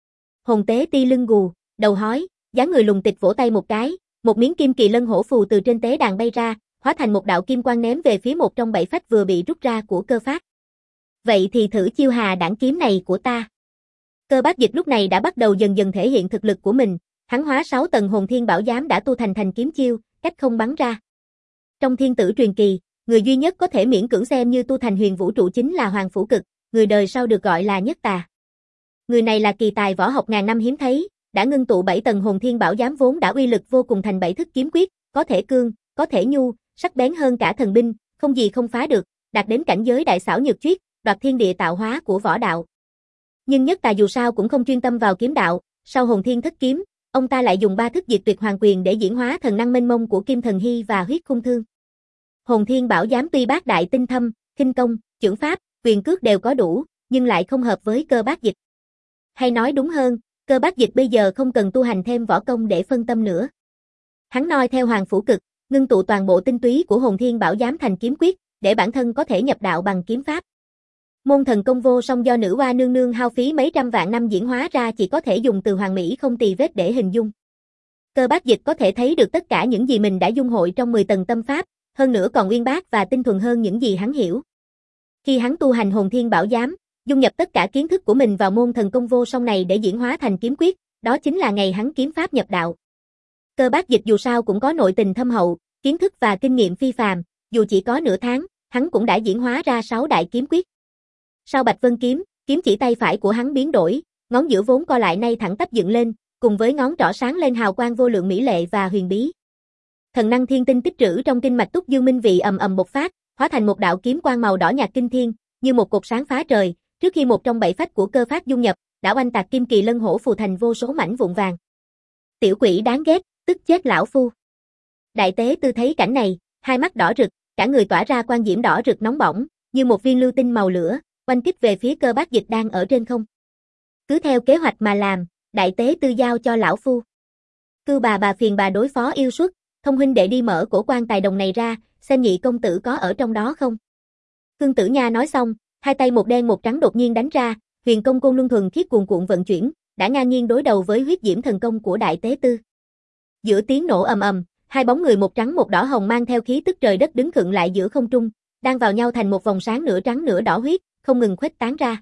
Hồn tế ti lưng gù, đầu hói, dáng người lùng tịch vỗ tay một cái, một miếng kim kỳ lân hổ phù từ trên tế đàn bay ra, hóa thành một đạo kim quang ném về phía một trong bảy phách vừa bị rút ra của cơ phát. Vậy thì thử chiêu hà đảng kiếm này của ta. Cơ Bác Dịch lúc này đã bắt đầu dần dần thể hiện thực lực của mình, hắn hóa sáu tầng hồn thiên bảo giám đã tu thành thành kiếm chiêu, cách không bắn ra. Trong thiên tử truyền kỳ, người duy nhất có thể miễn cưỡng xem như tu thành huyền vũ trụ chính là Hoàng Phủ Cực, người đời sau được gọi là Nhất Tà. Người này là kỳ tài võ học ngàn năm hiếm thấy, đã ngưng tụ bảy tầng hồn thiên bảo giám vốn đã uy lực vô cùng thành bảy thức kiếm quyết, có thể cương, có thể nhu, sắc bén hơn cả thần binh, không gì không phá được, đạt đến cảnh giới đại xảo nhược chuyết, đoạt thiên địa tạo hóa của võ đạo. Nhưng Nhất Tà dù sao cũng không chuyên tâm vào kiếm đạo, sau hồn thiên thất kiếm, ông ta lại dùng ba thức diệt tuyệt hoàng quyền để diễn hóa thần năng mênh mông của Kim Thần Hy và huyết khung thương. Hồn thiên bảo giám tuy bác đại tinh thâm, khinh công, chưởng pháp, quyền cước đều có đủ, nhưng lại không hợp với Cơ Bác Dịch. Hay nói đúng hơn, Cơ Bác Dịch bây giờ không cần tu hành thêm võ công để phân tâm nữa. Hắn noi theo Hoàng Phủ Cực, ngưng tụ toàn bộ tinh túy của hồn thiên bảo giám thành kiếm quyết, để bản thân có thể nhập đạo bằng kiếm pháp. Môn thần công vô song do nữ oa nương nương hao phí mấy trăm vạn năm diễn hóa ra chỉ có thể dùng từ hoàn mỹ không tì vết để hình dung. Cơ Bác Dịch có thể thấy được tất cả những gì mình đã dung hội trong mười tầng tâm pháp, hơn nữa còn uyên bác và tinh thuần hơn những gì hắn hiểu. Khi hắn tu hành hồn thiên bảo giám, dung nhập tất cả kiến thức của mình vào môn thần công vô song này để diễn hóa thành kiếm quyết, đó chính là ngày hắn kiếm pháp nhập đạo. Cơ Bác Dịch dù sao cũng có nội tình thâm hậu, kiến thức và kinh nghiệm phi phàm, dù chỉ có nửa tháng, hắn cũng đã diễn hóa ra sáu đại kiếm quyết. Sau Bạch Vân kiếm, kiếm chỉ tay phải của hắn biến đổi, ngón giữa vốn co lại nay thẳng tắp dựng lên, cùng với ngón trỏ sáng lên hào quang vô lượng mỹ lệ và huyền bí. Thần năng thiên tinh tích trữ trong kinh mạch Túc Dương Minh Vị ầm ầm bộc phát, hóa thành một đạo kiếm quang màu đỏ nhạt kinh thiên, như một cột sáng phá trời, trước khi một trong bảy phách của Cơ Phát dung nhập, đã oanh tạc kim kỳ lân hổ phù thành vô số mảnh vụn vàng. Tiểu quỷ đáng ghét, tức chết lão phu. Đại tế tư thấy cảnh này, hai mắt đỏ rực, cả người tỏa ra quang diễm đỏ rực nóng bỏng, như một viên lưu tinh màu lửa, oanh kích về phía Cơ Bác Dịch đang ở trên không. Cứ theo kế hoạch mà làm, đại tế tư giao cho lão phu. Cưu bà bà phiền bà đối phó yêu suất, thông huynh đệ đi mở cổ quan tài đồng này ra, xem nhị công tử có ở trong đó không. Khương Tử Nha nói xong, hai tay một đen một trắng đột nhiên đánh ra, huyền công côn luân thuần khiết cuồn cuộn vận chuyển, đã ngang nhiên đối đầu với huyết diễm thần công của đại tế tư. Giữa tiếng nổ ầm ầm, hai bóng người một trắng một đỏ hồng mang theo khí tức trời đất đứng khựng lại giữa không trung, đang vào nhau thành một vòng sáng nửa trắng nửa đỏ huyết, không ngừng khuếch tán ra.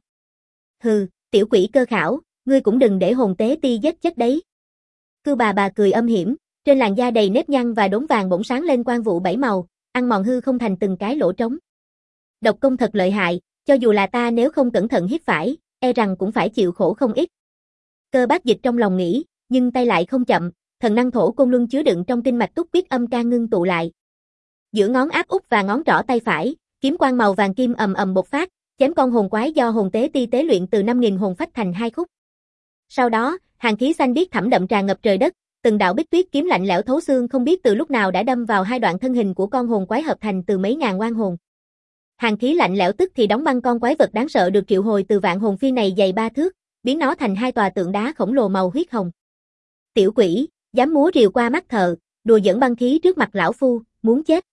Hừ, tiểu quỷ Cơ Khảo, ngươi cũng đừng để hồn tế ti giết chết đấy. Cưu bà bà cười âm hiểm, trên làn da đầy nếp nhăn và đốm vàng bỗng sáng lên quang vụ bảy màu, ăn mòn hư không thành từng cái lỗ trống. Độc công thật lợi hại, cho dù là ta nếu không cẩn thận hít phải, e rằng cũng phải chịu khổ không ít. Cơ Bác Dịch trong lòng nghĩ, nhưng tay lại không chậm, thần năng thổ côn luân chứa đựng trong kinh mạch Túc Biết âm ca ngưng tụ lại. Giữa ngón áp út và ngón trỏ tay phải, kiếm quang màu vàng kim ầm ầm bộc phát, chém con hồn quái do hồn tế ti tế luyện từ năm nghìn hồn phách thành hai khúc. Sau đó, hàn khí xanh biếc thẳm đậm tràn ngập trời đất, từng đạo bích tuyết kiếm lạnh lẽo thấu xương không biết từ lúc nào đã đâm vào hai đoạn thân hình của con hồn quái hợp thành từ mấy ngàn oan hồn. Hàn khí lạnh lẽo tức thì đóng băng con quái vật đáng sợ được triệu hồi từ vạn hồn phi này dày ba thước, biến nó thành hai tòa tượng đá khổng lồ màu huyết hồng. Tiểu quỷ, dám múa rìu qua mắt thợ, đùa dẫn băng khí trước mặt lão phu, muốn chết.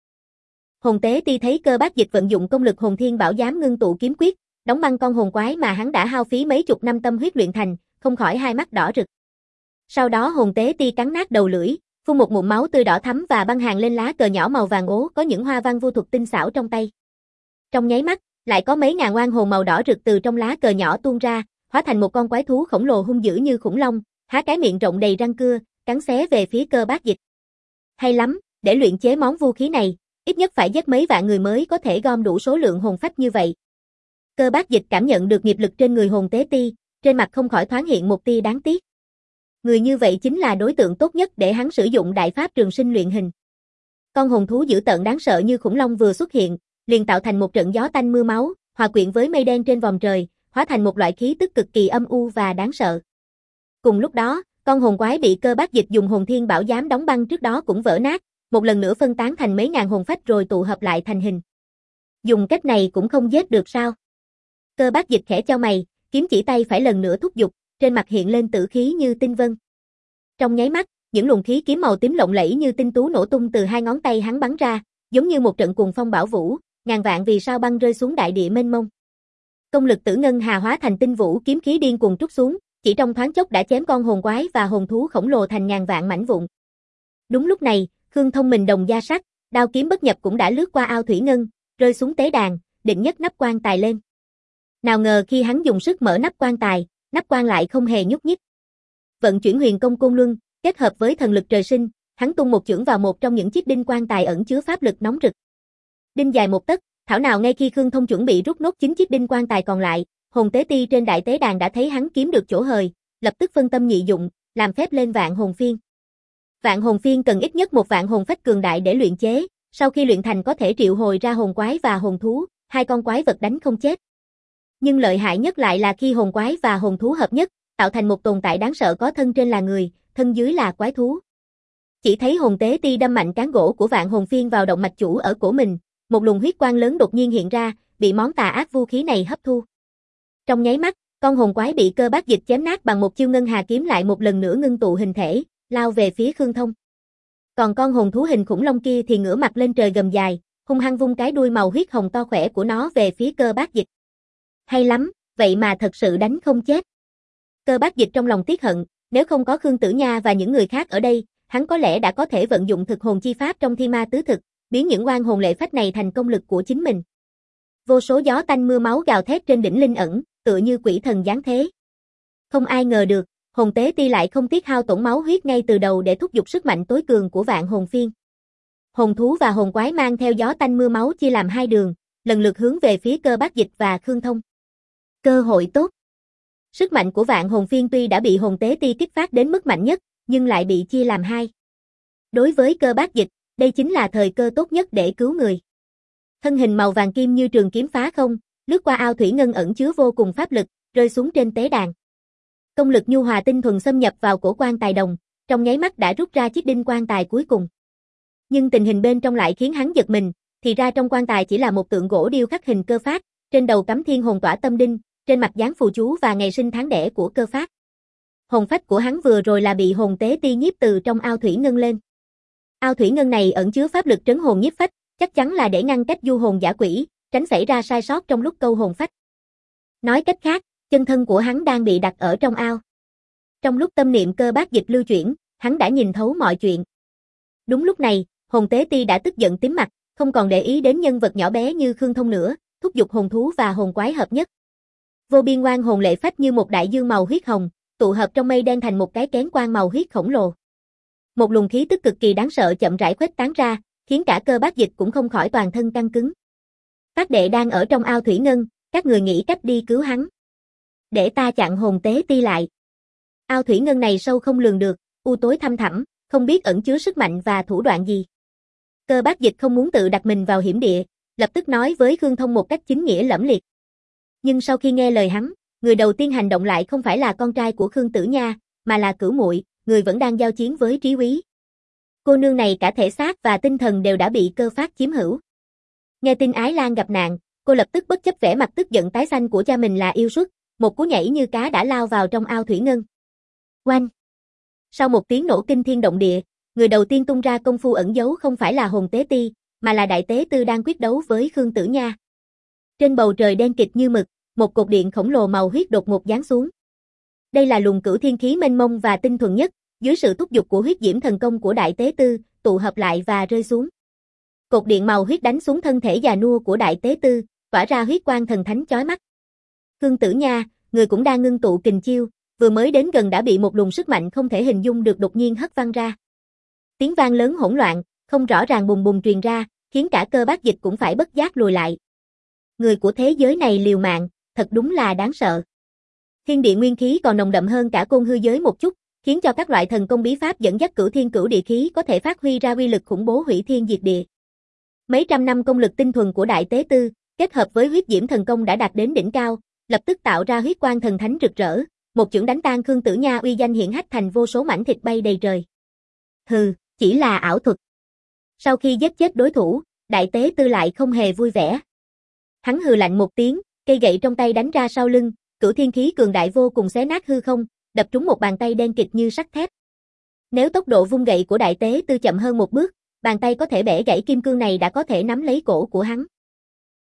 Hồn tế ti thấy Cơ Bác Dịch vận dụng công lực hồn thiên bảo giám ngưng tụ kiếm quyết, đóng băng con hồn quái mà hắn đã hao phí mấy chục năm tâm huyết luyện thành, không khỏi hai mắt đỏ rực. Sau đó hồn tế ti cắn nát đầu lưỡi, phun một ngụm máu tươi đỏ thắm và băng hàng lên lá cờ nhỏ màu vàng ố có những hoa văn vu thuật tinh xảo trong tay. Trong nháy mắt, lại có mấy ngàn oan hồn màu đỏ rực từ trong lá cờ nhỏ tuôn ra, hóa thành một con quái thú khổng lồ hung dữ như khủng long, há cái miệng rộng đầy răng cưa, cắn xé về phía Cơ Bác Dịch. Hay lắm, để luyện chế món vũ khí này, ít nhất phải giết mấy vạn người mới có thể gom đủ số lượng hồn phách như vậy. Cơ Bác Dịch cảm nhận được nghiệp lực trên người hồn tế ti, trên mặt không khỏi thoáng hiện một tia đáng tiếc. Người như vậy chính là đối tượng tốt nhất để hắn sử dụng đại pháp trường sinh luyện hình. Con hồn thú dữ tợn đáng sợ như khủng long vừa xuất hiện, liền tạo thành một trận gió tanh mưa máu, hòa quyện với mây đen trên vòm trời, hóa thành một loại khí tức cực kỳ âm u và đáng sợ. Cùng lúc đó, con hồn quái bị Cơ Bác Dịch dùng hồn thiên bảo giám đóng băng trước đó cũng vỡ nát, một lần nữa phân tán thành mấy ngàn hồn phách rồi tụ hợp lại thành hình. Dùng cách này cũng không giết được sao? Cơ Bác Dịch khẽ chau mày, kiếm chỉ tay phải lần nữa thúc giục, trên mặt hiện lên tử khí như tinh vân. Trong nháy mắt, những luồng khí kiếm màu tím lộng lẫy như tinh tú nổ tung từ hai ngón tay hắn bắn ra, giống như một trận cuồng phong bão vũ, ngàn vạn vì sao băng rơi xuống đại địa mênh mông. Công lực Tử Ngân Hà hóa thành tinh vũ kiếm khí điên cuồng trút xuống, chỉ trong thoáng chốc đã chém con hồn quái và hồn thú khổng lồ thành ngàn vạn mảnh vụn. Đúng lúc này, Khương Thông mình đồng gia sắc, đao kiếm bất nhập cũng đã lướt qua ao thủy ngân, rơi xuống tế đàn, định nhấc nắp quan tài lên. Nào ngờ khi hắn dùng sức mở nắp quan tài, nắp quan lại không hề nhúc nhích. Vận chuyển huyền công côn luân, kết hợp với thần lực trời sinh, hắn tung một chưởng vào một trong những chiếc đinh quan tài ẩn chứa pháp lực nóng rực. Đinh dài một tấc, thảo nào ngay khi Khương Thông chuẩn bị rút nốt chín chiếc đinh quan tài còn lại, hồn tế ti trên đại tế đàn đã thấy hắn kiếm được chỗ hời, lập tức phân tâm nhị dụng, làm phép lên vạn hồn phiên. Vạn hồn phiên cần ít nhất một vạn hồn phách cường đại để luyện chế, sau khi luyện thành có thể triệu hồi ra hồn quái và hồn thú, hai con quái vật đánh không chết. Nhưng lợi hại nhất lại là khi hồn quái và hồn thú hợp nhất, tạo thành một tồn tại đáng sợ có thân trên là người, thân dưới là quái thú. Chỉ thấy hồn tế ti đâm mạnh cán gỗ của vạn hồn phiên vào động mạch chủ ở cổ mình, một luồng huyết quang lớn đột nhiên hiện ra, bị món tà ác vũ khí này hấp thu. Trong nháy mắt, con hồn quái bị Cơ Bác Dịch chém nát bằng một chiêu ngân hà kiếm lại một lần nữa ngưng tụ hình thể, lao về phía Khương Thông. Còn con hồn thú hình khủng long kia thì ngửa mặt lên trời gầm dài, hung hăng vung cái đuôi màu huyết hồng to khỏe của nó về phía Cơ Bác Dịch. Hay lắm, vậy mà thật sự đánh không chết. Cơ Bác Dịch trong lòng tiếc hận, nếu không có Khương Tử Nha và những người khác ở đây, hắn có lẽ đã có thể vận dụng thực hồn chi pháp trong Thi Ma Tứ Thực, biến những oan hồn lệ phách này thành công lực của chính mình. Vô số gió tanh mưa máu gào thét trên đỉnh linh ẩn, tựa như quỷ thần giáng thế. Không ai ngờ được, hồn tế ti lại không tiếc hao tổn máu huyết ngay từ đầu để thúc giục sức mạnh tối cường của vạn hồn phiên. Hồn thú và hồn quái mang theo gió tanh mưa máu chia làm hai đường, lần lượt hướng về phía Cơ Bác Dịch và Khương Thông. Cơ hội tốt. Sức mạnh của vạn hồn phiên tuy đã bị hồn tế ti kích phát đến mức mạnh nhất, nhưng lại bị chia làm hai. Đối với Cơ Bác Dịch, đây chính là thời cơ tốt nhất để cứu người. Thân hình màu vàng kim như trường kiếm phá không, lướt qua ao thủy ngân ẩn chứa vô cùng pháp lực, rơi xuống trên tế đàn. Công lực nhu hòa tinh thuần xâm nhập vào cổ quan tài đồng, trong nháy mắt đã rút ra chiếc đinh quan tài cuối cùng. Nhưng tình hình bên trong lại khiến hắn giật mình, thì ra trong quan tài chỉ là một tượng gỗ điêu khắc hình Cơ Phát, trên đầu cắm thiên hồn tỏa tâm đinh, trên mặt dán phù chú và ngày sinh tháng đẻ của Cơ Phát. Hồn phách của hắn vừa rồi là bị hồn tế ti nhiếp từ trong ao thủy ngân lên. Ao thủy ngân này ẩn chứa pháp lực trấn hồn nhiếp phách, chắc chắn là để ngăn cách du hồn giả quỷ, tránh xảy ra sai sót trong lúc câu hồn phách. Nói cách khác, chân thân của hắn đang bị đặt ở trong ao. Trong lúc tâm niệm Cơ Bác Dịch lưu chuyển, hắn đã nhìn thấu mọi chuyện. Đúng lúc này, hồn tế ti đã tức giận tím mặt, không còn để ý đến nhân vật nhỏ bé như Khương Thông nữa, thúc giục hồn thú và hồn quái hợp nhất. Vô biên oan hồn lệ phách như một đại dương màu huyết hồng, tụ hợp trong mây đen thành một cái kén quang màu huyết khổng lồ. Một luồng khí tức cực kỳ đáng sợ chậm rãi khuếch tán ra, khiến cả Cơ Bác Dịch cũng không khỏi toàn thân căng cứng. Phát đệ đang ở trong ao thủy ngân, các người nghĩ cách đi cứu hắn. Để ta chặn hồn tế ti lại. Ao thủy ngân này sâu không lường được, u tối thăm thẳm, không biết ẩn chứa sức mạnh và thủ đoạn gì. Cơ Bác Dịch không muốn tự đặt mình vào hiểm địa, lập tức nói với Khương Thông một cách chính nghĩa lẫm liệt. Nhưng sau khi nghe lời hắn, người đầu tiên hành động lại không phải là con trai của Khương Tử Nha, mà là Cửu Muội, người vẫn đang giao chiến với Trí Úy. Cô nương này cả thể xác và tinh thần đều đã bị Cơ Phát chiếm hữu. Nghe tin Ái Lan gặp nạn, cô lập tức bất chấp vẻ mặt tức giận tái xanh của cha mình là yêu suất, một cú nhảy như cá đã lao vào trong ao thủy ngân. Oanh! Sau một tiếng nổ kinh thiên động địa, người đầu tiên tung ra công phu ẩn giấu không phải là hồn tế ti, mà là đại tế tư đang quyết đấu với Khương Tử Nha. Trên bầu trời đen kịt như mực, một cột điện khổng lồ màu huyết đột ngột giáng xuống. Đây là luồng cửu thiên khí mênh mông và tinh thuần nhất, dưới sự thúc giục của huyết diễm thần công của đại tế tư, tụ hợp lại và rơi xuống. Cột điện màu huyết đánh xuống thân thể già nua của đại tế tư, tỏa ra huyết quang thần thánh chói mắt. Khương Tử Nha, người cũng đang ngưng tụ kình chiêu, vừa mới đến gần đã bị một luồng sức mạnh không thể hình dung được đột nhiên hất văng ra. Tiếng vang lớn hỗn loạn, không rõ ràng bùng bùng truyền ra, khiến cả Cơ Bác Dịch cũng phải bất giác lùi lại. Người của thế giới này liều mạng, thật đúng là đáng sợ. Thiên địa nguyên khí còn nồng đậm hơn cả côn hư giới một chút, khiến cho các loại thần công bí pháp dẫn dắt cửu thiên cửu địa khí có thể phát huy ra uy lực khủng bố hủy thiên diệt địa. Mấy trăm năm công lực tinh thuần của đại tế tư, kết hợp với huyết diễm thần công đã đạt đến đỉnh cao, lập tức tạo ra huyết quang thần thánh rực rỡ, một chưởng đánh tan Khương Tử Nha uy danh hiển hách thành vô số mảnh thịt bay đầy trời. Hừ, chỉ là ảo thuật. Sau khi giết chết đối thủ, đại tế tư lại không hề vui vẻ. Hắn hừ lạnh một tiếng, cây gậy trong tay đánh ra sau lưng, cửu thiên khí cường đại vô cùng xé nát hư không, đập trúng một bàn tay đen kịt như sắt thép. Nếu tốc độ vung gậy của đại tế tư chậm hơn một bước, bàn tay có thể bẻ gãy kim cương này đã có thể nắm lấy cổ của hắn.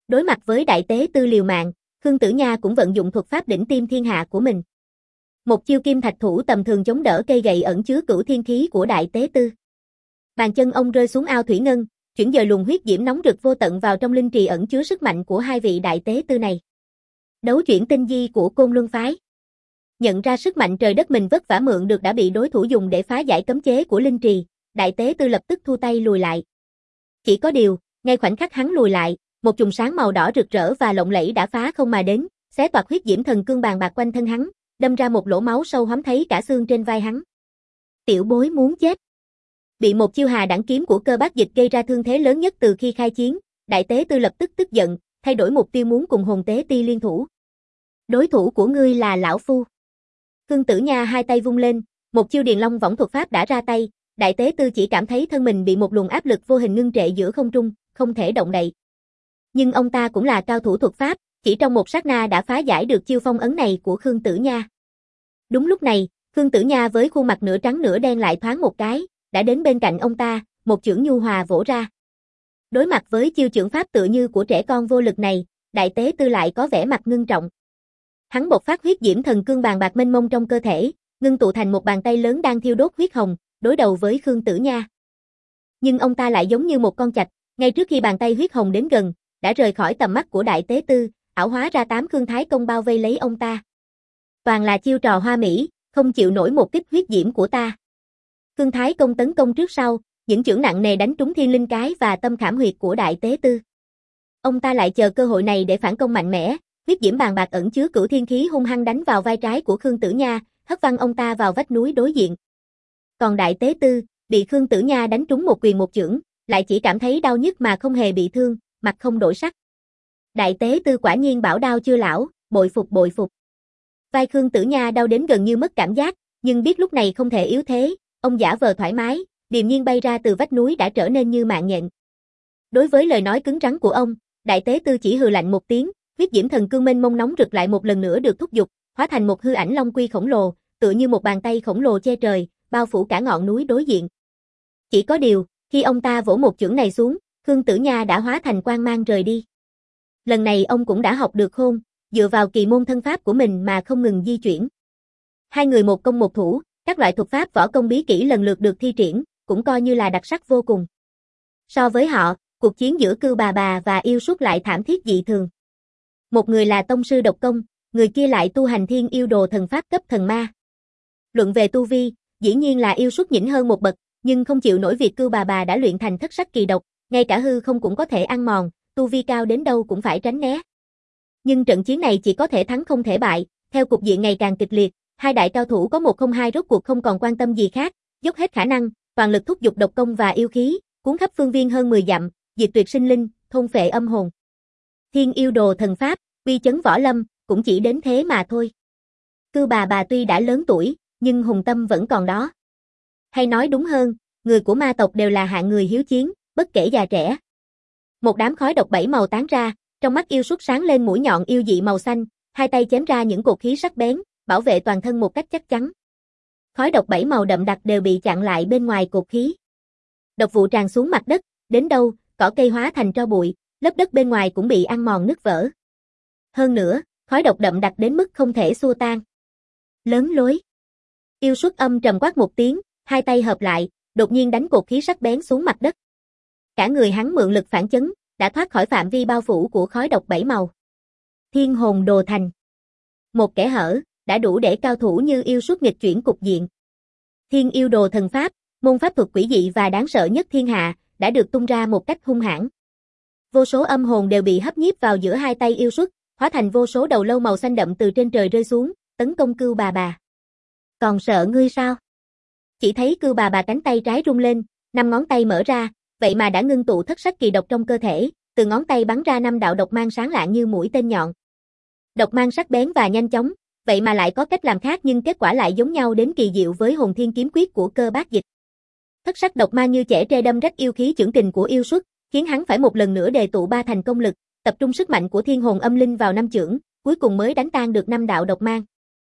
Đối mặt với đại tế tư liều mạng, Khương Tử Nha cũng vận dụng thuật pháp đỉnh tiêm thiên hạ của mình. Một chiêu kim thạch thủ tầm thường chống đỡ cây gậy ẩn chứa cửu thiên khí của đại tế tư. Bàn chân ông rơi xuống ao thủy ngân, chuyển dời luồng huyết diễm nóng rực vô tận vào trong linh trì ẩn chứa sức mạnh của hai vị đại tế tư này. Đấu chuyển tinh di của Côn Luân phái. Nhận ra sức mạnh trời đất mình vất vả mượn được đã bị đối thủ dùng để phá giải cấm chế của linh trì, đại tế tư lập tức thu tay lùi lại. Chỉ có điều, ngay khoảnh khắc hắn lùi lại, một chùm sáng màu đỏ rực rỡ và lộng lẫy đã phá không mà đến, xé toạc huyết diễm thần cương bàn bạc quanh thân hắn, đâm ra một lỗ máu sâu hoắm thấy cả xương trên vai hắn. Tiểu bối muốn chết. Bị một chiêu hà đẳng kiếm của Cơ Bác Dịch gây ra thương thế lớn nhất từ khi khai chiến, đại tế tư lập tức tức giận, thay đổi mục tiêu muốn cùng hồn tế ti liên thủ. Đối thủ của ngươi là lão phu. Khương Tử Nha hai tay vung lên, một chiêu điền long võng thuật pháp đã ra tay, đại tế tư chỉ cảm thấy thân mình bị một luồng áp lực vô hình ngưng trệ giữa không trung, không thể động đậy. Nhưng ông ta cũng là cao thủ thuật pháp, chỉ trong một sát na đã phá giải được chiêu phong ấn này của Khương Tử Nha. Đúng lúc này, Khương Tử Nha với khuôn mặt nửa trắng nửa đen lại thoáng một cái, đã đến bên cạnh ông ta, một chưởng nhu hòa vỗ ra. Đối mặt với chiêu chưởng pháp tựa như của trẻ con vô lực này, đại tế tư lại có vẻ mặt ngưng trọng. Hắn bộc phát huyết diễm thần cương bàn bạc mênh mông trong cơ thể, ngưng tụ thành một bàn tay lớn đang thiêu đốt huyết hồng, đối đầu với Khương Tử Nha. Nhưng ông ta lại giống như một con chạch, ngay trước khi bàn tay huyết hồng đến gần, đã rời khỏi tầm mắt của đại tế tư, ảo hóa ra tám Khương Thái Công bao vây lấy ông ta. Toàn là chiêu trò hoa mỹ, không chịu nổi một kích huyết diễm của ta. Khương Thái Công tấn công trước sau, những chưởng nặng nề đánh trúng thiên linh cái và tâm khảm huyệt của đại tế tư. Ông ta lại chờ cơ hội này để phản công mạnh mẽ, huyết diễm bàn bạc ẩn chứa cửu thiên khí hung hăng đánh vào vai trái của Khương Tử Nha, hất văng ông ta vào vách núi đối diện. Còn đại tế tư, bị Khương Tử Nha đánh trúng một quyền một chưởng, lại chỉ cảm thấy đau nhức mà không hề bị thương, mặt không đổi sắc. Đại tế tư quả nhiên bảo đao chưa lão, bội phục bội phục. Vai Khương Tử Nha đau đến gần như mất cảm giác, nhưng biết lúc này không thể yếu thế, ông giả vờ thoải mái, điềm nhiên bay ra từ vách núi đã trở nên như mạng nhện. Đối với lời nói cứng rắn của ông, đại tế tư chỉ hừ lạnh một tiếng, huyết diễm thần cương mênh mông nóng rực lại một lần nữa được thúc giục, hóa thành một hư ảnh long quy khổng lồ, tựa như một bàn tay khổng lồ che trời, bao phủ cả ngọn núi đối diện. Chỉ có điều, khi ông ta vỗ một chưởng này xuống, Khương Tử Nha đã hóa thành quang mang rời đi. Lần này ông cũng đã học được khôn, dựa vào kỳ môn thân pháp của mình mà không ngừng di chuyển. Hai người một công một thủ, các loại thuật pháp võ công bí kỹ lần lượt được thi triển, cũng coi như là đặc sắc vô cùng. So với họ, cuộc chiến giữa Cưu Bà Bà và Yêu Suất lại thảm thiết dị thường. Một người là tông sư độc công, người kia lại tu hành thiên yêu đồ thần pháp cấp thần ma. Luận về tu vi, dĩ nhiên là Yêu Suất nhỉnh hơn một bậc, nhưng không chịu nổi việc Cưu Bà Bà đã luyện thành thất sắc kỳ độc, ngay cả hư không cũng có thể ăn mòn, tu vi cao đến đâu cũng phải tránh né. Nhưng trận chiến này chỉ có thể thắng không thể bại, theo cục diện ngày càng kịch liệt, hai đại cao thủ có một không hai rốt cuộc không còn quan tâm gì khác, dốc hết khả năng, toàn lực thúc giục độc công và yêu khí, cuốn khắp phương viên hơn mười dặm, diệt tuyệt sinh linh, thôn phệ âm hồn. Thiên yêu đồ thần pháp, uy chấn võ lâm, cũng chỉ đến thế mà thôi. Cưu Bà Bà tuy đã lớn tuổi, nhưng hùng tâm vẫn còn đó. Hay nói đúng hơn, người của ma tộc đều là hạng người hiếu chiến, bất kể già trẻ. Một đám khói độc bảy màu tán ra, trong mắt Yêu Suất sáng lên mũi nhọn yêu dị màu xanh, hai tay chém ra những cột khí sắc bén, bảo vệ toàn thân một cách chắc chắn. Khói độc bảy màu đậm đặc đều bị chặn lại bên ngoài cột khí. Độc vụ tràn xuống mặt đất, đến đâu, cỏ cây hóa thành tro bụi, lớp đất bên ngoài cũng bị ăn mòn nứt vỡ. Hơn nữa, khói độc đậm đặc đến mức không thể xua tan. Lớn lối. Yêu Suất âm trầm quát một tiếng, hai tay hợp lại, đột nhiên đánh cột khí sắc bén xuống mặt đất. Cả người hắn mượn lực phản chấn, đã thoát khỏi phạm vi bao phủ của khói độc bảy màu. Thiên hồn đồ thành. Một kẽ hở, đã đủ để cao thủ như Yêu Suất nghịch chuyển cục diện. Thiên yêu đồ thần pháp, môn pháp thuật quỷ dị và đáng sợ nhất thiên hạ, đã được tung ra một cách hung hãn. Vô số âm hồn đều bị hấp nhiếp vào giữa hai tay Yêu Suất, hóa thành vô số đầu lâu màu xanh đậm từ trên trời rơi xuống, tấn công Cưu Bà Bà. Còn sợ ngươi sao? Chỉ thấy Cưu Bà Bà cánh tay trái rung lên, năm ngón tay mở ra, vậy mà đã ngưng tụ thất sắc kỳ độc trong cơ thể, từ ngón tay bắn ra năm đạo độc mang sáng lạng như mũi tên nhọn. Độc mang sắc bén và nhanh chóng, vậy mà lại có cách làm khác nhưng kết quả lại giống nhau đến kỳ diệu với Hồn Thiên Kiếm Quyết của Cơ Bác Dịch. Thất sắc độc mang như chẻ tre đâm rách yêu khí chưởng kình của Yêu Suất, khiến hắn phải một lần nữa đề tụ ba thành công lực, tập trung sức mạnh của thiên hồn âm linh vào năm chưởng, cuối cùng mới đánh tan được năm đạo độc mang.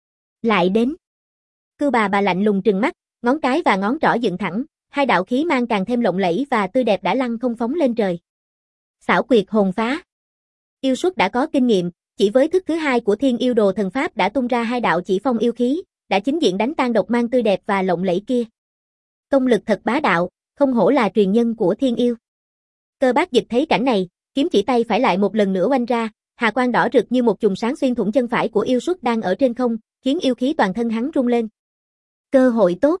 Lại đến. Cưu Bà Bà lạnh lùng trừng mắt, ngón cái và ngón trỏ dựng thẳng, hai đạo khí mang càng thêm lộng lẫy và tươi đẹp đã lăng không phóng lên trời. Xảo quyệt hồn phá. Yêu Suất đã có kinh nghiệm, chỉ với thức thứ hai của Thiên Yêu Đồ Thần Pháp đã tung ra hai đạo chỉ phong yêu khí, đã chính diện đánh tan độc mang tươi đẹp và lộng lẫy kia. Công lực thật bá đạo, không hổ là truyền nhân của Thiên Yêu. Cơ Bác Dịch thấy cảnh này, kiếm chỉ tay phải lại một lần nữa oanh ra, hà quang đỏ rực như một chùm sáng xuyên thủng chân phải của Yêu Suất đang ở trên không, khiến yêu khí toàn thân hắn rung lên. Cơ hội tốt.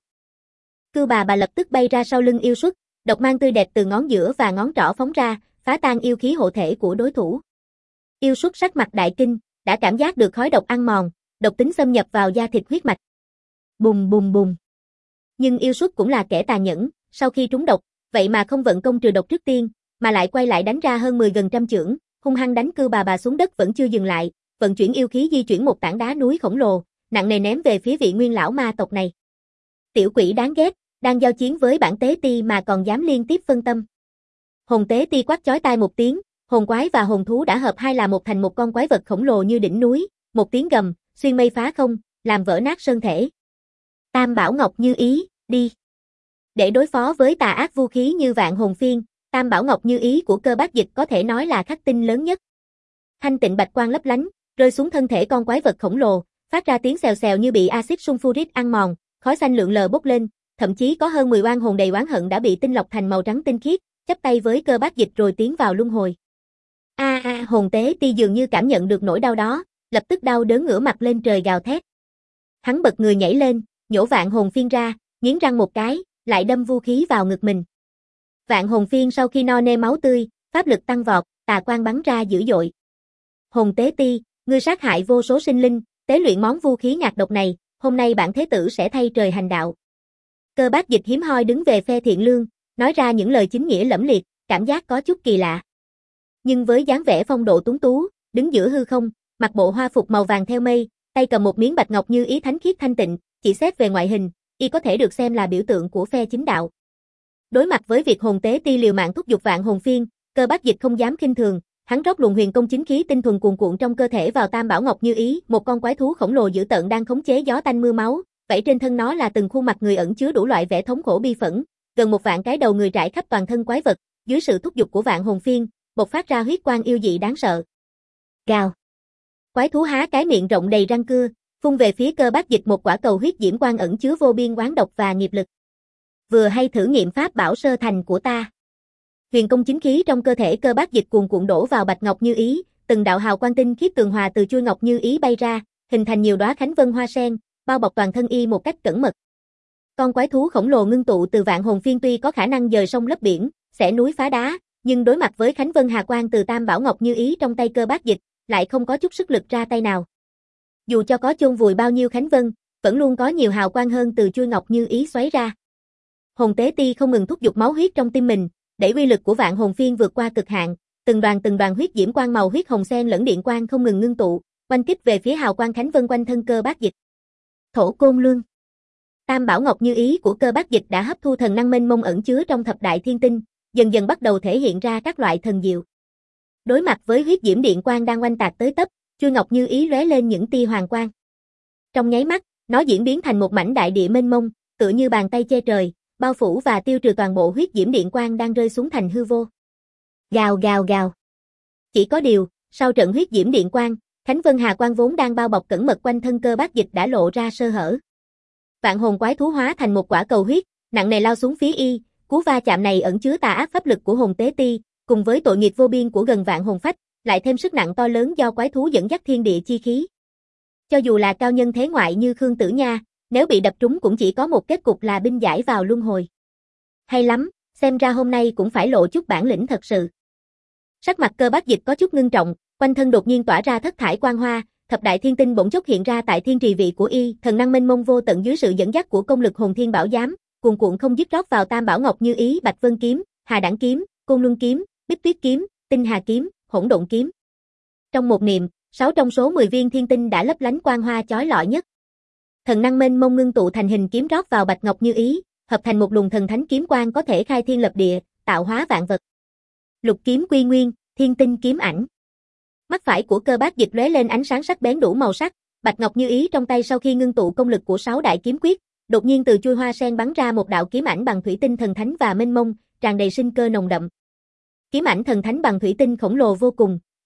Cưu bà bà lập tức bay ra sau lưng Yêu Suất, độc mang tươi đẹp từ ngón giữa và ngón trỏ phóng ra, phá tan yêu khí hộ thể của đối thủ. Yêu Suất sắc mặt đại kinh, đã cảm giác được khói độc ăn mòn, độc tính xâm nhập vào da thịt huyết mạch. Bùng bùng bùng. Nhưng Yêu Suất cũng là kẻ tàn nhẫn, sau khi trúng độc, vậy mà không vận công trừ độc trước tiên, mà lại quay lại đánh ra hơn mười gần trăm chưởng, hung hăng đánh Cưu bà bà xuống đất vẫn chưa dừng lại, vận chuyển yêu khí di chuyển một tảng đá núi khổng lồ, nặng nề ném về phía vị nguyên lão ma tộc này. Tiểu quỷ đáng ghét, đang giao chiến với bản tế ti mà còn dám liên tiếp phân tâm. Hồn tế ti quát chói tai một tiếng, hồn quái và hồn thú đã hợp hai là một thành một con quái vật khổng lồ như đỉnh núi, một tiếng gầm, xuyên mây phá không, làm vỡ nát sơn thể. Tam Bảo Ngọc Như Ý, đi. Để đối phó với tà ác vũ khí như Vạn Hồn Phiên, Tam Bảo Ngọc Như Ý của Cơ Bác Dịch có thể nói là khắc tinh lớn nhất. Thanh tịnh bạch quang lấp lánh, rơi xuống thân thể con quái vật khổng lồ, phát ra tiếng xèo xèo như bị axit sulfuric ăn mòn, khói xanh lượn lờ bốc lên, thậm chí có hơn mười oan hồn đầy oán hận đã bị tinh lọc thành màu trắng tinh khiết, chắp tay với Cơ Bác Dịch rồi tiến vào luân hồi. A a, à, hồn tế ti dường như cảm nhận được nỗi đau đó, lập tức đau đớn ngửa mặt lên trời gào thét. Hắn bật người nhảy lên, nhổ Vạn Hồn Phiên ra, nghiến răng một cái, lại đâm vũ khí vào ngực mình. Vạn Hồn Phiên sau khi no nê máu tươi, pháp lực tăng vọt, tà quang bắn ra dữ dội. Hồn tế ti, ngươi sát hại vô số sinh linh, tế luyện món vũ khí ngạt độc này, hôm nay bản thế tử sẽ thay trời hành đạo. Cơ Bác Dịch hiếm hoi đứng về phe thiện lương, nói ra những lời chính nghĩa lẫm liệt, cảm giác có chút kỳ lạ. Nhưng với dáng vẻ phong độ tuấn tú, đứng giữa hư không, mặc bộ hoa phục màu vàng theo mây, tay cầm một miếng bạch ngọc như ý thánh khiết thanh tịnh, chỉ xét về ngoại hình, y có thể được xem là biểu tượng của phe chính đạo. Đối mặt với việc hồn tế ti liều mạng thúc giục Vạn Hồn Phiên, Cơ Bác Dịch không dám khinh thường, hắn rót luồng huyền công chính khí tinh thuần cuồn cuộn trong cơ thể vào Tam Bảo Ngọc Như Ý, một con quái thú khổng lồ dữ tợn đang khống chế gió tanh mưa máu, vảy trên thân nó là từng khuôn mặt người ẩn chứa đủ loại vẻ thống khổ bi phẫn, gần một vạn cái đầu người trải khắp toàn thân quái vật, dưới sự thúc giục của Vạn Hồn Phiên, bộc phát ra huyết quang yêu dị đáng sợ. Gào. Quái thú há cái miệng rộng đầy răng cưa, phun về phía Cơ Bác Dịch một quả cầu huyết diễm quang ẩn chứa vô biên oán độc và nghiệp lực. Vừa hay thử nghiệm pháp bảo sơ thành của ta. Huyền công chính khí trong cơ thể Cơ Bác Dịch cuồn cuộn đổ vào bạch ngọc như ý, từng đạo hào quang tinh khiết tường hòa từ chuôi ngọc như ý bay ra, hình thành nhiều đóa khánh vân hoa sen, bao bọc toàn thân y một cách cẩn mật. Con quái thú khổng lồ ngưng tụ từ Vạn Hồn Phiên tuy có khả năng dời sông lấp biển, xẻ núi phá đá, nhưng đối mặt với khánh vân hà quang từ Tam Bảo Ngọc Như Ý trong tay Cơ Bác Dịch, lại không có chút sức lực ra tay nào. Dù cho có chôn vùi bao nhiêu khánh vân, vẫn luôn có nhiều hào quang hơn từ chuôi ngọc như ý xoáy ra. Hồn tế ti không ngừng thúc giục máu huyết trong tim mình, đẩy uy lực của Vạn Hồn Phiên vượt qua cực hạn, từng đoàn từng đoàn huyết diễm quang màu huyết hồng xen lẫn điện quang không ngừng ngưng tụ, oanh kích về phía hào quang khánh vân quanh thân Cơ Bác Dịch. Thổ Côn Luân. Tam Bảo Ngọc Như Ý của Cơ Bác Dịch đã hấp thu thần năng mênh mông ẩn chứa trong thập đại thiên tinh, dần dần bắt đầu thể hiện ra các loại thần diệu. Đối mặt với huyết diễm điện quang đang oanh tạc tới tấp, chuôi ngọc như ý lóe lên những tia hoàng quang. Trong nháy mắt, nó diễn biến thành một mảnh đại địa mênh mông, tựa như bàn tay che trời, bao phủ và tiêu trừ toàn bộ huyết diễm điện quang đang rơi xuống thành hư vô. Gào gào gào. Chỉ có điều, sau trận huyết diễm điện quang, Khánh Vân Hà quang vốn đang bao bọc cẩn mật quanh thân Cơ Bác Dịch đã lộ ra sơ hở. Vạn hồn quái thú hóa thành một quả cầu huyết, nặng nề lao xuống phía y, cú va chạm này ẩn chứa tà ác pháp lực của hồn tế ti, cùng với tội nghiệp vô biên của gần vạn hồn phách, lại thêm sức nặng to lớn do quái thú dẫn dắt thiên địa chi khí. Cho dù là cao nhân thế ngoại như Khương Tử Nha, nếu bị đập trúng cũng chỉ có một kết cục là binh giải vào luân hồi. Hay lắm, xem ra hôm nay cũng phải lộ chút bản lĩnh thật sự. Sắc mặt Cơ Bác Dịch có chút ngưng trọng, quanh thân đột nhiên tỏa ra thất thải quang hoa, thập đại thiên tinh bỗng chốc hiện ra tại thiên trì vị của y, thần năng mênh mông vô tận dưới sự dẫn dắt của công lực hồn thiên bảo giám, cuồn cuộn không dứt rót vào Tam Bảo Ngọc Như Ý, Bạch Vân kiếm, Hà Đẳng kiếm, Côn Luân kiếm, Bích Tuyết kiếm, Tinh Hà kiếm, Hỗn Độn kiếm. Trong một niệm, sáu trong số mười viên thiên tinh đã lấp lánh quang hoa chói lọi nhất. Thần năng mênh mông ngưng tụ thành hình kiếm rót vào Bạch Ngọc Như Ý, hợp thành một luồng thần thánh kiếm quang có thể khai thiên lập địa, tạo hóa vạn vật. Lục kiếm quy nguyên, thiên tinh kiếm ảnh. Mắt phải của Cơ Bác Dịch lóe lên ánh sáng sắc bén đủ màu sắc, Bạch Ngọc Như Ý trong tay sau khi ngưng tụ công lực của sáu đại kiếm quyết, đột nhiên từ chui hoa sen bắn ra một đạo kiếm ảnh bằng thủy tinh thần thánh và mênh mông, tràn đầy sinh cơ nồng đậm. Kiếm ảnh thần thánh bằng thủy tinh khổng lồ vô cùng,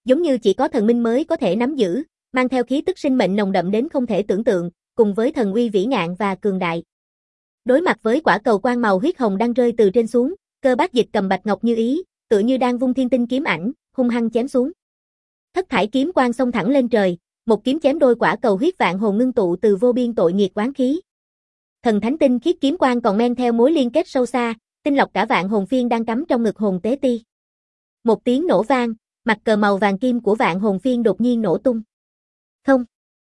giống như chỉ có thần minh mới có thể nắm giữ, mang theo khí tức sinh mệnh nồng đậm đến không thể tưởng tượng, cùng với thần uy vĩ ngạn và cường đại. Đối mặt với quả cầu quang màu huyết hồng đang rơi từ trên xuống, Cơ Bác Dịch cầm bạch ngọc như ý, tựa như đang vung thiên tinh kiếm ảnh, hung hăng chém xuống. Thất thải kiếm quang xông thẳng lên trời, một kiếm chém đôi quả cầu huyết vạn hồn ngưng tụ từ vô biên tội nghiệt oán khí. Thần thánh tinh khiết kiếm quang còn men theo mối liên kết sâu xa, tinh lọc cả vạn hồn phiên đang cắm trong ngực hồn tế ti. Một tiếng nổ vang, mặt cờ màu vàng kim của vạn hồn phiên đột nhiên nổ tung. Không.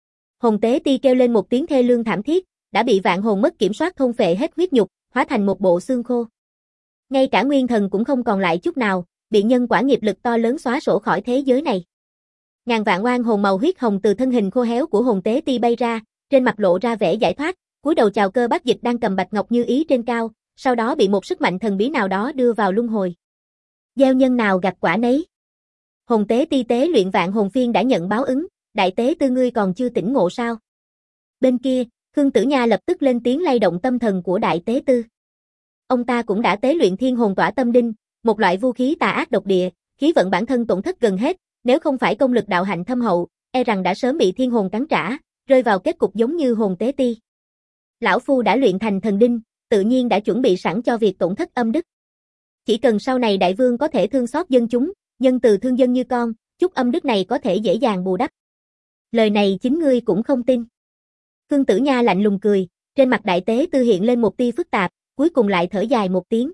Hồn tế ti kêu lên một tiếng thê lương thảm thiết, đã bị vạn hồn mất kiểm soát thôn phệ hết huyết nhục, hóa thành một bộ xương khô. Ngay cả nguyên thần cũng không còn lại chút nào, bị nhân quả nghiệp lực to lớn xóa sổ khỏi thế giới này. Ngàn vạn oan hồn màu huyết hồng từ thân hình khô héo của hồn tế ti bay ra, trên mặt lộ ra vẻ giải thoát, cúi đầu chào Cơ Bác Dịch đang cầm bạch ngọc như ý trên cao, sau đó bị một sức mạnh thần bí nào đó đưa vào luân hồi. Gieo nhân nào gặt quả nấy. Hồn tế ti tế luyện vạn hồn phiên đã nhận báo ứng, đại tế tư ngươi còn chưa tỉnh ngộ sao? Bên kia, Khương Tử Nha lập tức lên tiếng lay động tâm thần của đại tế tư. Ông ta cũng đã tế luyện thiên hồn tỏa tâm đinh, một loại vũ khí tà ác độc địa, khí vận bản thân tổn thất gần hết, nếu không phải công lực đạo hạnh thâm hậu, e rằng đã sớm bị thiên hồn cắn trả, rơi vào kết cục giống như hồn tế ti. Lão phu đã luyện thành thần đinh, tự nhiên đã chuẩn bị sẵn cho việc tổn thất âm đức. Chỉ cần sau này đại vương có thể thương xót dân chúng, nhân từ thương dân như con, chút âm đức này có thể dễ dàng bù đắp. Lời này chính ngươi cũng không tin. Khương Tử Nha lạnh lùng cười, trên mặt đại tế tư hiện lên một tia phức tạp, cuối cùng lại thở dài một tiếng.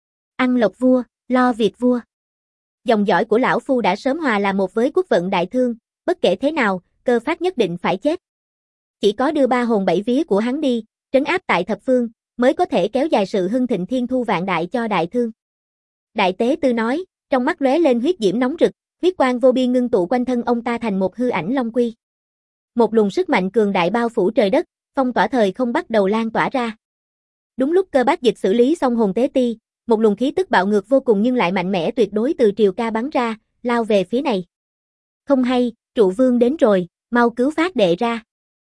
Ăn lộc vua, lo việc vua. Dòng dõi của lão phu đã sớm hòa là một với quốc vận đại thương, bất kể thế nào, Cơ Phát nhất định phải chết. Chỉ có đưa ba hồn bảy vía của hắn đi, trấn áp tại thập phương, mới có thể kéo dài sự hưng thịnh thiên thu vạn đại cho đại thương. Đại tế tư nói, trong mắt lóe lên huyết diễm nóng rực, huyết quang vô biên ngưng tụ quanh thân ông ta thành một hư ảnh long quy. Một luồng sức mạnh cường đại bao phủ trời đất, phong tỏa thời không bắt đầu lan tỏa ra. Đúng lúc Cơ Bác Dịch xử lý xong hồn tế ti, một luồng khí tức bạo ngược vô cùng nhưng lại mạnh mẽ tuyệt đối từ triều ca bắn ra, lao về phía này. Không hay, trụ vương đến rồi, mau cứu Phát đệ ra.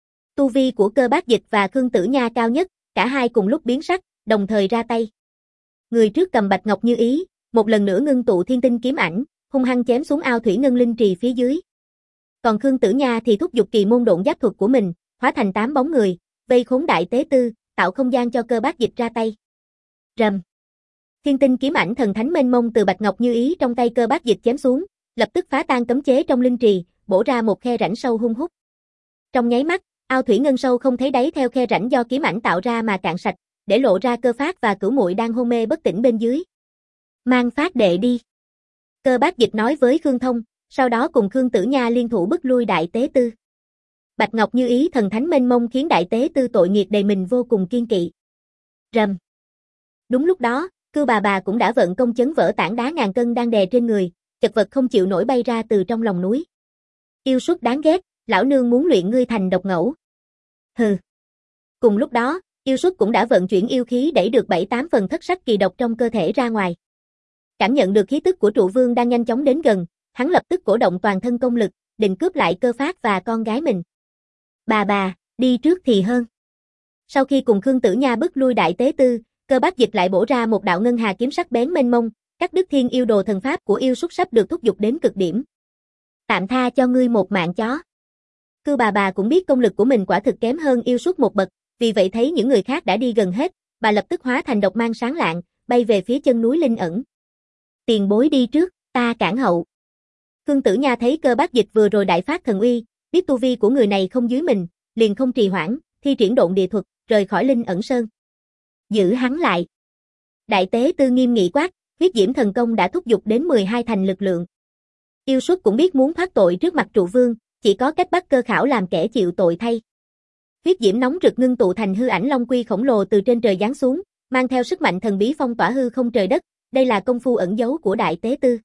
Tu vi của Cơ Bác Dịch và Khương Tử Nha cao nhất, cả hai cùng lúc biến sắc, đồng thời ra tay. Người trước cầm bạch ngọc như ý, một lần nữa ngưng tụ thiên tinh kiếm ảnh, hung hăng chém xuống ao thủy ngân linh trì phía dưới. Còn Khương Tử Nha thì thúc giục kỳ môn độn giáp thuật của mình, hóa thành tám bóng người, vây khốn đại tế tư, tạo không gian cho Cơ Bác Dịch ra tay. Rầm. Thiên tinh kiếm ảnh thần thánh mênh mông từ bạch ngọc như ý trong tay Cơ Bác Dịch chém xuống, lập tức phá tan cấm chế trong linh trì, bổ ra một khe rãnh sâu hung hút. Trong nháy mắt, ao thủy ngân sâu không thấy đáy theo khe rãnh do kiếm ảnh tạo ra mà cạn sạch, để lộ ra Cơ Phát và Cửu Muội đang hôn mê bất tỉnh bên dưới. Mang Phát đệ đi. Cơ Bác Dịch nói với Khương Thông, sau đó cùng Khương Tử Nha liên thủ bức lui đại tế tư. Bạch ngọc như ý thần thánh mênh mông khiến đại tế tư tội nghiệt đầy mình vô cùng kiên kỵ. Rầm. Đúng lúc đó, Cưu bà bà cũng đã vận công chấn vỡ tảng đá ngàn cân đang đè trên người, chật vật không chịu nổi bay ra từ trong lòng núi. Yêu suất đáng ghét, lão nương muốn luyện ngươi thành độc ngẫu. Hừ. Cùng lúc đó, yêu suất cũng đã vận chuyển yêu khí đẩy được bảy tám phần thất sắc kỳ độc trong cơ thể ra ngoài. Cảm nhận được khí tức của trụ vương đang nhanh chóng đến gần, hắn lập tức cổ động toàn thân công lực, định cướp lại Cơ Phát và con gái mình. Bà bà, đi trước thì hơn. Sau khi cùng Khương Tử Nha bức lui đại tế tư, Cơ Bác Dịch lại bổ ra một đạo ngân hà kiếm sắc bén mênh mông, cắt đứt thiên yêu đồ thần pháp của yêu suất sắp được thúc giục đến cực điểm. Tạm tha cho ngươi một mạng chó. Cưu bà bà cũng biết công lực của mình quả thực kém hơn yêu suất một bậc, vì vậy thấy những người khác đã đi gần hết, bà lập tức hóa thành độc mang sáng lạng, bay về phía chân núi linh ẩn. Tiền bối đi trước, ta cản hậu. Khương Tử Nha thấy Cơ Bác Dịch vừa rồi đại phát thần uy, biết tu vi của người này không dưới mình, liền không trì hoãn, thi triển độn địa thuật, rời khỏi linh ẩn sơn. Giữ hắn lại. Đại tế tư nghiêm nghị quát, huyết diễm thần công đã thúc giục đến mười hai thành lực lượng. Yêu suất cũng biết muốn thoát tội trước mặt trụ vương, chỉ có cách bắt Cơ Khảo làm kẻ chịu tội thay. Huyết diễm nóng rực ngưng tụ thành hư ảnh long quy khổng lồ từ trên trời giáng xuống, mang theo sức mạnh thần bí phong tỏa hư không trời đất, đây là công phu ẩn giấu của đại tế tư.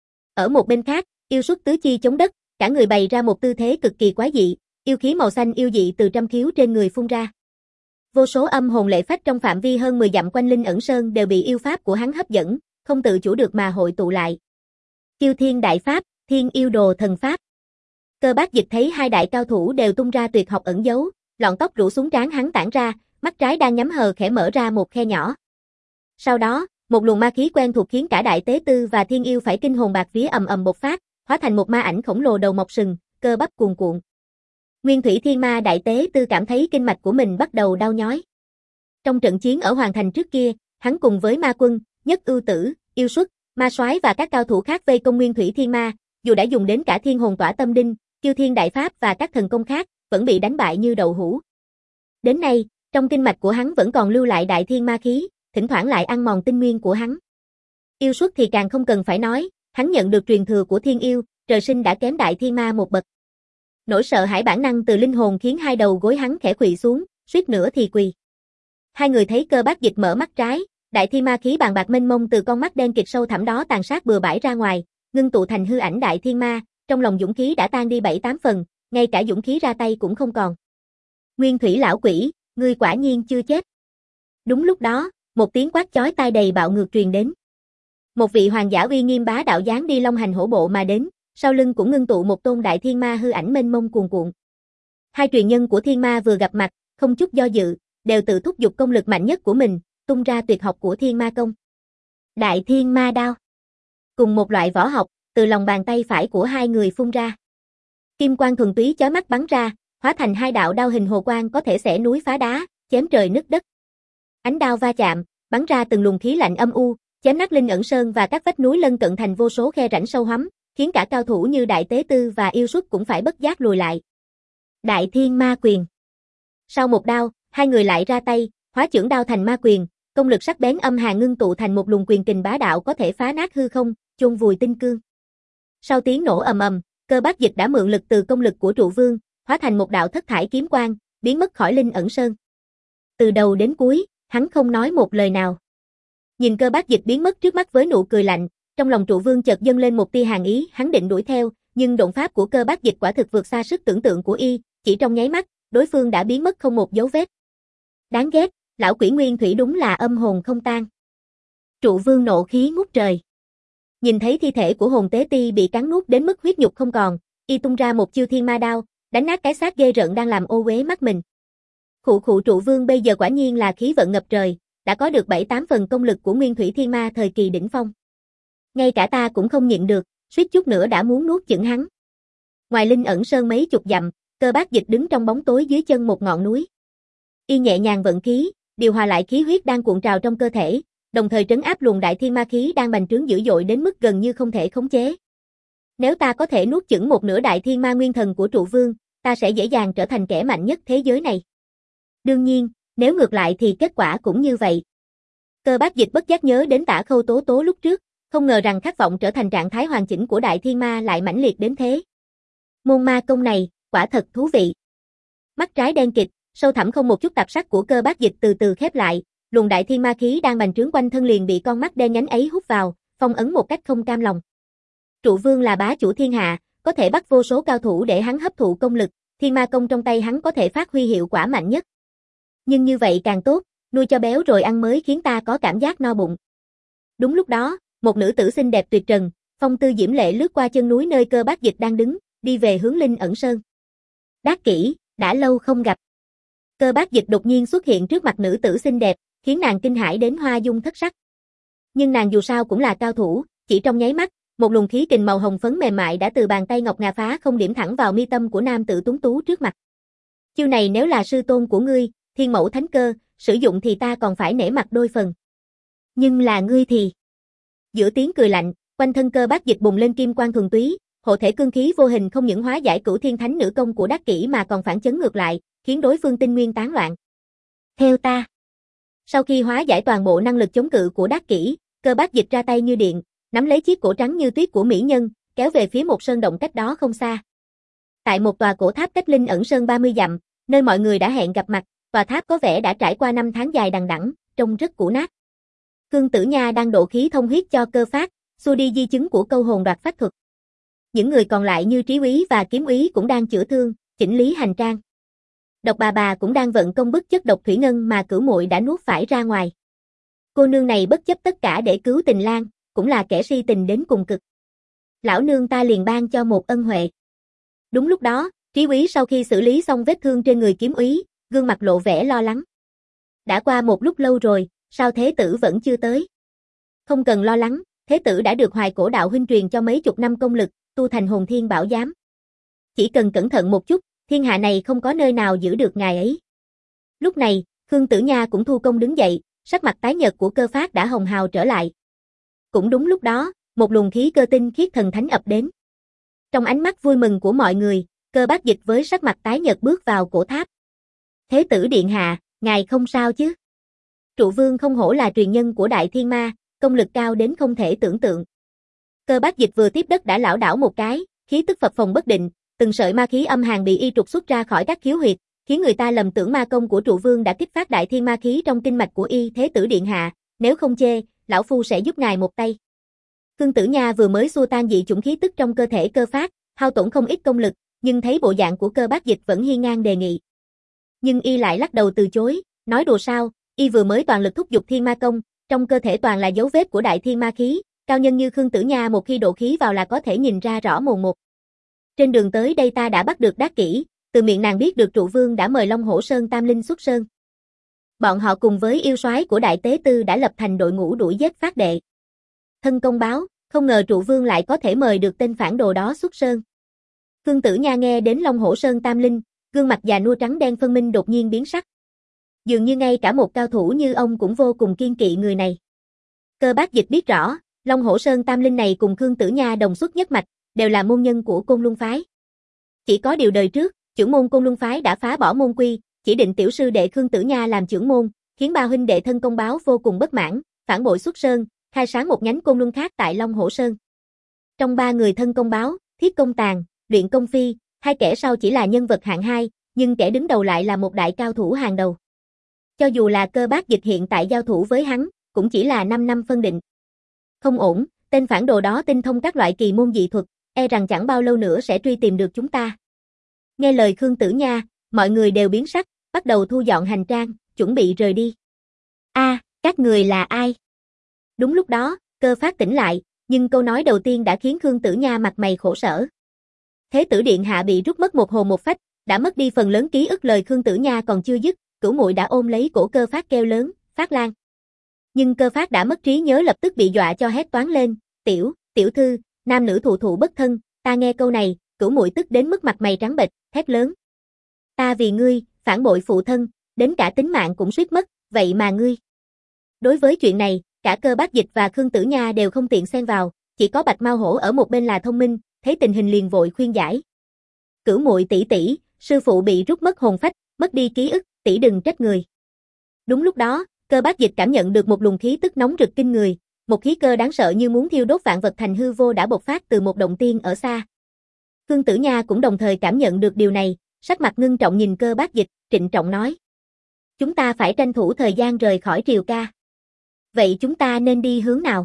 Ở một bên khác, yêu suất tứ chi chống đất, cả người bày ra một tư thế cực kỳ quái dị, yêu khí màu xanh yêu dị từ trăm khiếu trên người phun ra. Vô số âm hồn lệ phách trong phạm vi hơn mười dặm quanh linh ẩn sơn đều bị yêu pháp của hắn hấp dẫn, không tự chủ được mà hội tụ lại. Kiêu Thiên Đại Pháp, Thiên Yêu Đồ Thần Pháp. Cơ Bác Dịch thấy hai đại cao thủ đều tung ra tuyệt học ẩn giấu, lọn tóc rủ xuống trán hắn tản ra, mắt trái đang nhắm hờ khẽ mở ra một khe nhỏ. Sau đó, một luồng ma khí quen thuộc khiến cả đại tế tư và thiên yêu phải kinh hồn bạt vía ầm ầm bộc phát, hóa thành một ma ảnh khổng lồ đầu mọc sừng, cơ bắp cuồn cuộn. Nguyên Thủy Thiên Ma Đại Tế Tư cảm thấy kinh mạch của mình bắt đầu đau nhói. Trong trận chiến ở Hoàng Thành trước kia, hắn cùng với Ma Quân, Nhất Ưu Tử, Yêu Xuất, Ma Soái và các cao thủ khác vây công Nguyên Thủy Thiên Ma, dù đã dùng đến cả Thiên Hồn Tỏa Tâm Đinh, Kiêu Thiên Đại Pháp và các thần công khác, vẫn bị đánh bại như đậu hũ. Đến nay, trong kinh mạch của hắn vẫn còn lưu lại Đại Thiên Ma khí, thỉnh thoảng lại ăn mòn tinh nguyên của hắn. Yêu Xuất thì càng không cần phải nói, hắn nhận được truyền thừa của Thiên Yêu, trời sinh đã kém Đại Thiên Ma một bậc. Nỗi sợ hãi bản năng từ linh hồn khiến hai đầu gối hắn khẽ khuỵu xuống, suýt nữa thì quỳ. Hai người thấy Cơ Bác Dịch mở mắt trái, Đại Thiên Ma khí bàn bạc mênh mông từ con mắt đen kịt sâu thẳm đó tàn sát bừa bãi ra ngoài, ngưng tụ thành hư ảnh Đại Thiên Ma, trong lòng dũng khí đã tan đi bảy tám phần, ngay cả dũng khí ra tay cũng không còn. Nguyên Thủy lão quỷ, ngươi quả nhiên chưa chết. Đúng lúc đó, một tiếng quát chói tai đầy bạo ngược truyền đến. Một vị hoàng giả uy nghiêm bá đạo dáng đi long hành hổ bộ mà đến, sau lưng cũng ngưng tụ một tôn Đại Thiên Ma hư ảnh mênh mông cuồn cuộn. Hai truyền nhân của Thiên Ma vừa gặp mặt, không chút do dự, đều tự thúc giục công lực mạnh nhất của mình, tung ra tuyệt học của Thiên Ma công. Đại Thiên Ma đao. Cùng một loại võ học, từ lòng bàn tay phải của hai người phun ra. Kim quang thuần túy chói mắt bắn ra, hóa thành hai đạo đao hình hồ quang có thể xẻ núi phá đá, chém trời nứt đất. Ánh đao va chạm, bắn ra từng luồng khí lạnh âm u, chém nát Linh Ẩn Sơn và các vách núi lân cận thành vô số khe rãnh sâu hoắm, khiến cả cao thủ như Đại Tế Tư và Yêu Xuất cũng phải bất giác lùi lại. Đại Thiên Ma quyền. Sau một đao, hai người lại ra tay, hóa chưởng đao thành ma quyền, công lực sắc bén âm hàn ngưng tụ thành một luồng quyền kình bá đạo có thể phá nát hư không, chôn vùi tinh cương. Sau tiếng nổ ầm ầm, Cơ Bác Dịch đã mượn lực từ công lực của Trụ Vương, hóa thành một đạo thất thải kiếm quang, biến mất khỏi Linh Ẩn Sơn. Từ đầu đến cuối, hắn không nói một lời nào. Nhìn Cơ Bác Dịch biến mất trước mắt với nụ cười lạnh, trong lòng Trụ Vương chợt dâng lên một tia hàn ý, hắn định đuổi theo, nhưng độn pháp của Cơ Bác Dịch quả thực vượt xa sức tưởng tượng của y, chỉ trong nháy mắt, đối phương đã biến mất không một dấu vết. Đáng ghét, lão quỷ Nguyên Thủy đúng là âm hồn không tan. Trụ Vương nộ khí ngút trời. Nhìn thấy thi thể của hồn tế ti bị cắn nuốt đến mức huyết nhục không còn, y tung ra một chiêu Thiên Ma đao, đánh nát cái xác ghê rợn đang làm ô uế mắt mình. Khụ khụ Trụ Vương bây giờ quả nhiên là khí vận ngập trời, đã có được bảy tám phần công lực của Nguyên Thủy Thiên Ma thời kỳ đỉnh phong. Ngay cả ta cũng không nhịn được, suýt chút nữa đã muốn nuốt chửng hắn. Ngoài Linh Ẩn Sơn mấy chục dặm, Cơ Bác Dịch đứng trong bóng tối dưới chân một ngọn núi. Y nhẹ nhàng vận khí, điều hòa lại khí huyết đang cuộn trào trong cơ thể, đồng thời trấn áp luồng Đại Thiên Ma khí đang bành trướng dữ dội đến mức gần như không thể khống chế. Nếu ta có thể nuốt chửng một nửa Đại Thiên Ma nguyên thần của Trụ Vương, ta sẽ dễ dàng trở thành kẻ mạnh nhất thế giới này. Đương nhiên, nếu ngược lại thì kết quả cũng như vậy. Cơ Bác Dịch bất giác nhớ đến Tả Khâu Tố Tố lúc trước, không ngờ rằng khát vọng trở thành trạng thái hoàn chỉnh của Đại Thiên Ma lại mãnh liệt đến thế. Môn ma công này, quả thật thú vị. Mắt trái đen kịt, sâu thẳm không một chút tạp sắc của Cơ Bác Dịch từ từ khép lại, luồng Đại Thiên Ma khí đang bành trướng quanh thân liền bị con mắt đen nhánh ấy hút vào, phong ấn một cách không cam lòng. Trụ Vương là bá chủ thiên hạ, có thể bắt vô số cao thủ để hắn hấp thụ công lực, Thiên Ma công trong tay hắn có thể phát huy hiệu quả mạnh nhất. Nhưng như vậy càng tốt, nuôi cho béo rồi ăn mới khiến ta có cảm giác no bụng. Đúng lúc đó, một nữ tử xinh đẹp tuyệt trần, phong tư diễm lệ lướt qua chân núi nơi Cơ Bác Dịch đang đứng, đi về hướng Linh Ẩn Sơn. Đắc Kỷ, đã lâu không gặp. Cơ Bác Dịch đột nhiên xuất hiện trước mặt nữ tử xinh đẹp, khiến nàng kinh hãi đến hoa dung thất sắc. Nhưng nàng dù sao cũng là cao thủ, chỉ trong nháy mắt, một luồng khí kình màu hồng phấn mềm mại đã từ bàn tay ngọc ngà phá không điểm thẳng vào mi tâm của nam tử tuấn tú trước mặt. Chiêu này nếu là sư tôn của ngươi, Thiên Mẫu Thánh Cơ, sử dụng thì ta còn phải nể mặt đôi phần. Nhưng là ngươi thì... Giữa tiếng cười lạnh, quanh thân Cơ Bác Dịch bùng lên kim quang thuần túy, hộ thể cương khí vô hình không những hóa giải Cửu Thiên Thánh Nữ công của Đắc Kỷ mà còn phản chấn ngược lại, khiến đối phương tinh nguyên tán loạn. Theo ta. Sau khi hóa giải toàn bộ năng lực chống cự của Đắc Kỷ, Cơ Bác Dịch ra tay như điện, nắm lấy chiếc cổ trắng như tuyết của mỹ nhân, kéo về phía một sơn động cách đó không xa. Tại một tòa cổ tháp cách Linh Ẩn Sơn ba mươi dặm, nơi mọi người đã hẹn gặp mặt, tòa tháp có vẻ đã trải qua năm tháng dài đằng đẵng, trông rất cũ nát. Khương Tử Nha đang độ khí thông huyết cho Cơ Phát, xua đi di chứng của câu hồn đoạt phách thuật. Những người còn lại như Trí Úy và Kiếm Úy cũng đang chữa thương, chỉnh lý hành trang. Độc Bà Bà cũng đang vận công bức chất độc thủy ngân mà Cửu Muội đã nuốt phải ra ngoài. Cô nương này bất chấp tất cả để cứu Tình Lang, cũng là kẻ si tình đến cùng cực. Lão nương ta liền ban cho một ân huệ. Đúng lúc đó, Trí Úy sau khi xử lý xong vết thương trên người Kiếm Úy, gương mặt lộ vẻ lo lắng. Đã qua một lúc lâu rồi, sao Thế Tử vẫn chưa tới? Không cần lo lắng, Thế Tử đã được Hoài Cổ đạo huynh truyền cho mấy chục năm công lực, tu thành hồn thiên bảo giám. Chỉ cần cẩn thận một chút, thiên hạ này không có nơi nào giữ được ngài ấy. Lúc này, Khương Tử Nha cũng thu công đứng dậy, sắc mặt tái nhợt của Cơ Phát đã hồng hào trở lại. Cũng đúng lúc đó, một luồng khí cơ tinh khiết thần thánh ập đến. Trong ánh mắt vui mừng của mọi người, Cơ Bác Dịch với sắc mặt tái nhợt bước vào cổ tháp. Thế tử điện hạ, ngài không sao chứ? Trụ Vương không hổ là truyền nhân của Đại Thiên Ma, công lực cao đến không thể tưởng tượng. Cơ Bác Dịch vừa tiếp đất đã lảo đảo một cái, khí tức phập phồng bất định, từng sợi ma khí âm hàn bị y trục xuất ra khỏi các khiếu huyệt, khiến người ta lầm tưởng ma công của Trụ Vương đã kích phát Đại Thiên Ma khí trong kinh mạch của y. Thế tử điện hạ, nếu không chê, lão phu sẽ giúp ngài một tay. Khương Tử Nha vừa mới xua tan dị chủng khí tức trong cơ thể Cơ Phát, hao tổn không ít công lực, nhưng thấy bộ dạng của Cơ Bác Dịch vẫn hiên ngang đề nghị. Nhưng y lại lắc đầu từ chối, nói đùa sao, y vừa mới toàn lực thúc giục thiên ma công, trong cơ thể toàn là dấu vết của Đại Thiên Ma khí, cao nhân như Khương Tử Nha một khi độ khí vào là có thể nhìn ra rõ mồn một. Trên đường tới đây ta đã bắt được Đát Kỷ, từ miệng nàng biết được Trụ Vương đã mời Long Hổ Sơn Tam Linh xuất sơn. Bọn họ cùng với yêu soái của Đại Tế Tư đã lập thành đội ngũ đuổi giết Phát đệ. Thân công báo, không ngờ Trụ Vương lại có thể mời được tên phản đồ đó xuất sơn. Khương Tử Nha nghe đến Long Hổ Sơn Tam Linh, gương mặt già nua trắng đen phân minh đột nhiên biến sắc. Dường như ngay cả một cao thủ như ông cũng vô cùng kiên kỵ người này. Cơ Bác Dịch biết rõ, Long Hổ Sơn Tam Linh này cùng Khương Tử Nha đồng xuất nhất mạch, đều là môn nhân của Côn Luân phái. Chỉ có điều đời trước, trưởng môn Côn Luân phái đã phá bỏ môn quy, chỉ định tiểu sư đệ Khương Tử Nha làm trưởng môn, khiến ba huynh đệ thân công báo vô cùng bất mãn, phản bội xuất sơn, khai sáng một nhánh Côn Luân khác tại Long Hổ Sơn. Trong ba người thân công báo, Thiết Công Tàn, Luyện Công Phi, hai kẻ sau chỉ là nhân vật hạng hai, nhưng kẻ đứng đầu lại là một đại cao thủ hàng đầu. Cho dù là Cơ Bác Dịch hiện tại giao thủ với hắn, cũng chỉ là năm năm phân định. Không ổn, tên phản đồ đó tinh thông các loại kỳ môn dị thuật, e rằng chẳng bao lâu nữa sẽ truy tìm được chúng ta. Nghe lời Khương Tử Nha, mọi người đều biến sắc, bắt đầu thu dọn hành trang, chuẩn bị rời đi. A, à, các người là ai? Đúng lúc đó, Cơ Phát tỉnh lại, nhưng câu nói đầu tiên đã khiến Khương Tử Nha mặt mày khổ sở. Thế tử điện hạ bị rút mất một hồn một phách, đã mất đi phần lớn ký ức. Lời Khương Tử Nha còn chưa dứt, Cửu Muội đã ôm lấy cổ Cơ Phát kêu lớn, Phát Lan. Nhưng Cơ Phát đã mất trí nhớ, lập tức bị dọa cho hét toáng lên, tiểu, tiểu thư, nam nữ thụ thụ bất thân. Ta nghe câu này, Cửu Muội tức đến mức mặt mày trắng bệch, thét lớn. Ta vì ngươi, phản bội phụ thân, đến cả tính mạng cũng suýt mất, vậy mà ngươi. Đối với chuyện này, cả Cơ Bác Dịch và Khương Tử Nha đều không tiện xen vào, chỉ có Bạch Mao Hổ ở một bên là thông minh, thấy tình hình liền vội khuyên giải. Cửu Muội tỷ tỷ, sư phụ bị rút mất hồn phách, mất đi ký ức, tỷ đừng trách người. Đúng lúc đó, Cơ Bác Dịch cảm nhận được một luồng khí tức nóng rực kinh người, một khí cơ đáng sợ như muốn thiêu đốt vạn vật thành hư vô đã bộc phát từ một động tiên ở xa. Khương Tử Nha cũng đồng thời cảm nhận được điều này, sắc mặt ngưng trọng nhìn Cơ Bác Dịch, trịnh trọng nói. Chúng ta phải tranh thủ thời gian rời khỏi Triều Ca. Vậy chúng ta nên đi hướng nào?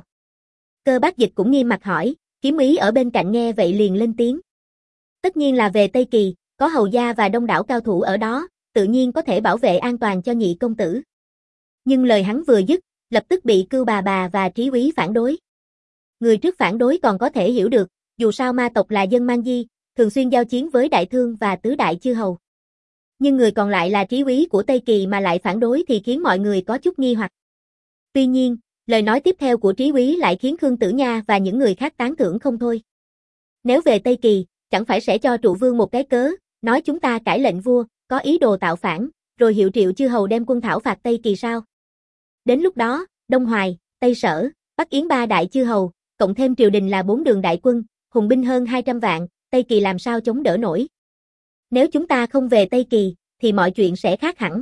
Cơ Bác Dịch cũng nghiêm mặt hỏi, Kiếm Ý ở bên cạnh nghe vậy liền lên tiếng. Tất nhiên là về Tây Kỳ, có hầu gia và đông đảo cao thủ ở đó, tự nhiên có thể bảo vệ an toàn cho nhị công tử. Nhưng lời hắn vừa dứt, lập tức bị Cưu bà bà và Trí Úy phản đối. Người trước phản đối còn có thể hiểu được, dù sao ma tộc là dân mang di, thường xuyên giao chiến với đại thương và tứ đại chư hầu. Nhưng người còn lại là Trí Úy của Tây Kỳ mà lại phản đối thì khiến mọi người có chút nghi hoặc. Tuy nhiên, lời nói tiếp theo của Trí Úy lại khiến Khương Tử Nha và những người khác tán thưởng không thôi. Nếu về Tây Kỳ, chẳng phải sẽ cho Trụ Vương một cái cớ, nói chúng ta cãi lệnh vua, có ý đồ tạo phản, rồi hiệu triệu chư hầu đem quân thảo phạt Tây Kỳ sao? Đến lúc đó, Đông Hoài, Tây Sở, Bắc Yến ba đại chư hầu, cộng thêm triều đình là bốn đường đại quân, hùng binh hơn hai trăm vạn, Tây Kỳ làm sao chống đỡ nổi? Nếu chúng ta không về Tây Kỳ, thì mọi chuyện sẽ khác hẳn.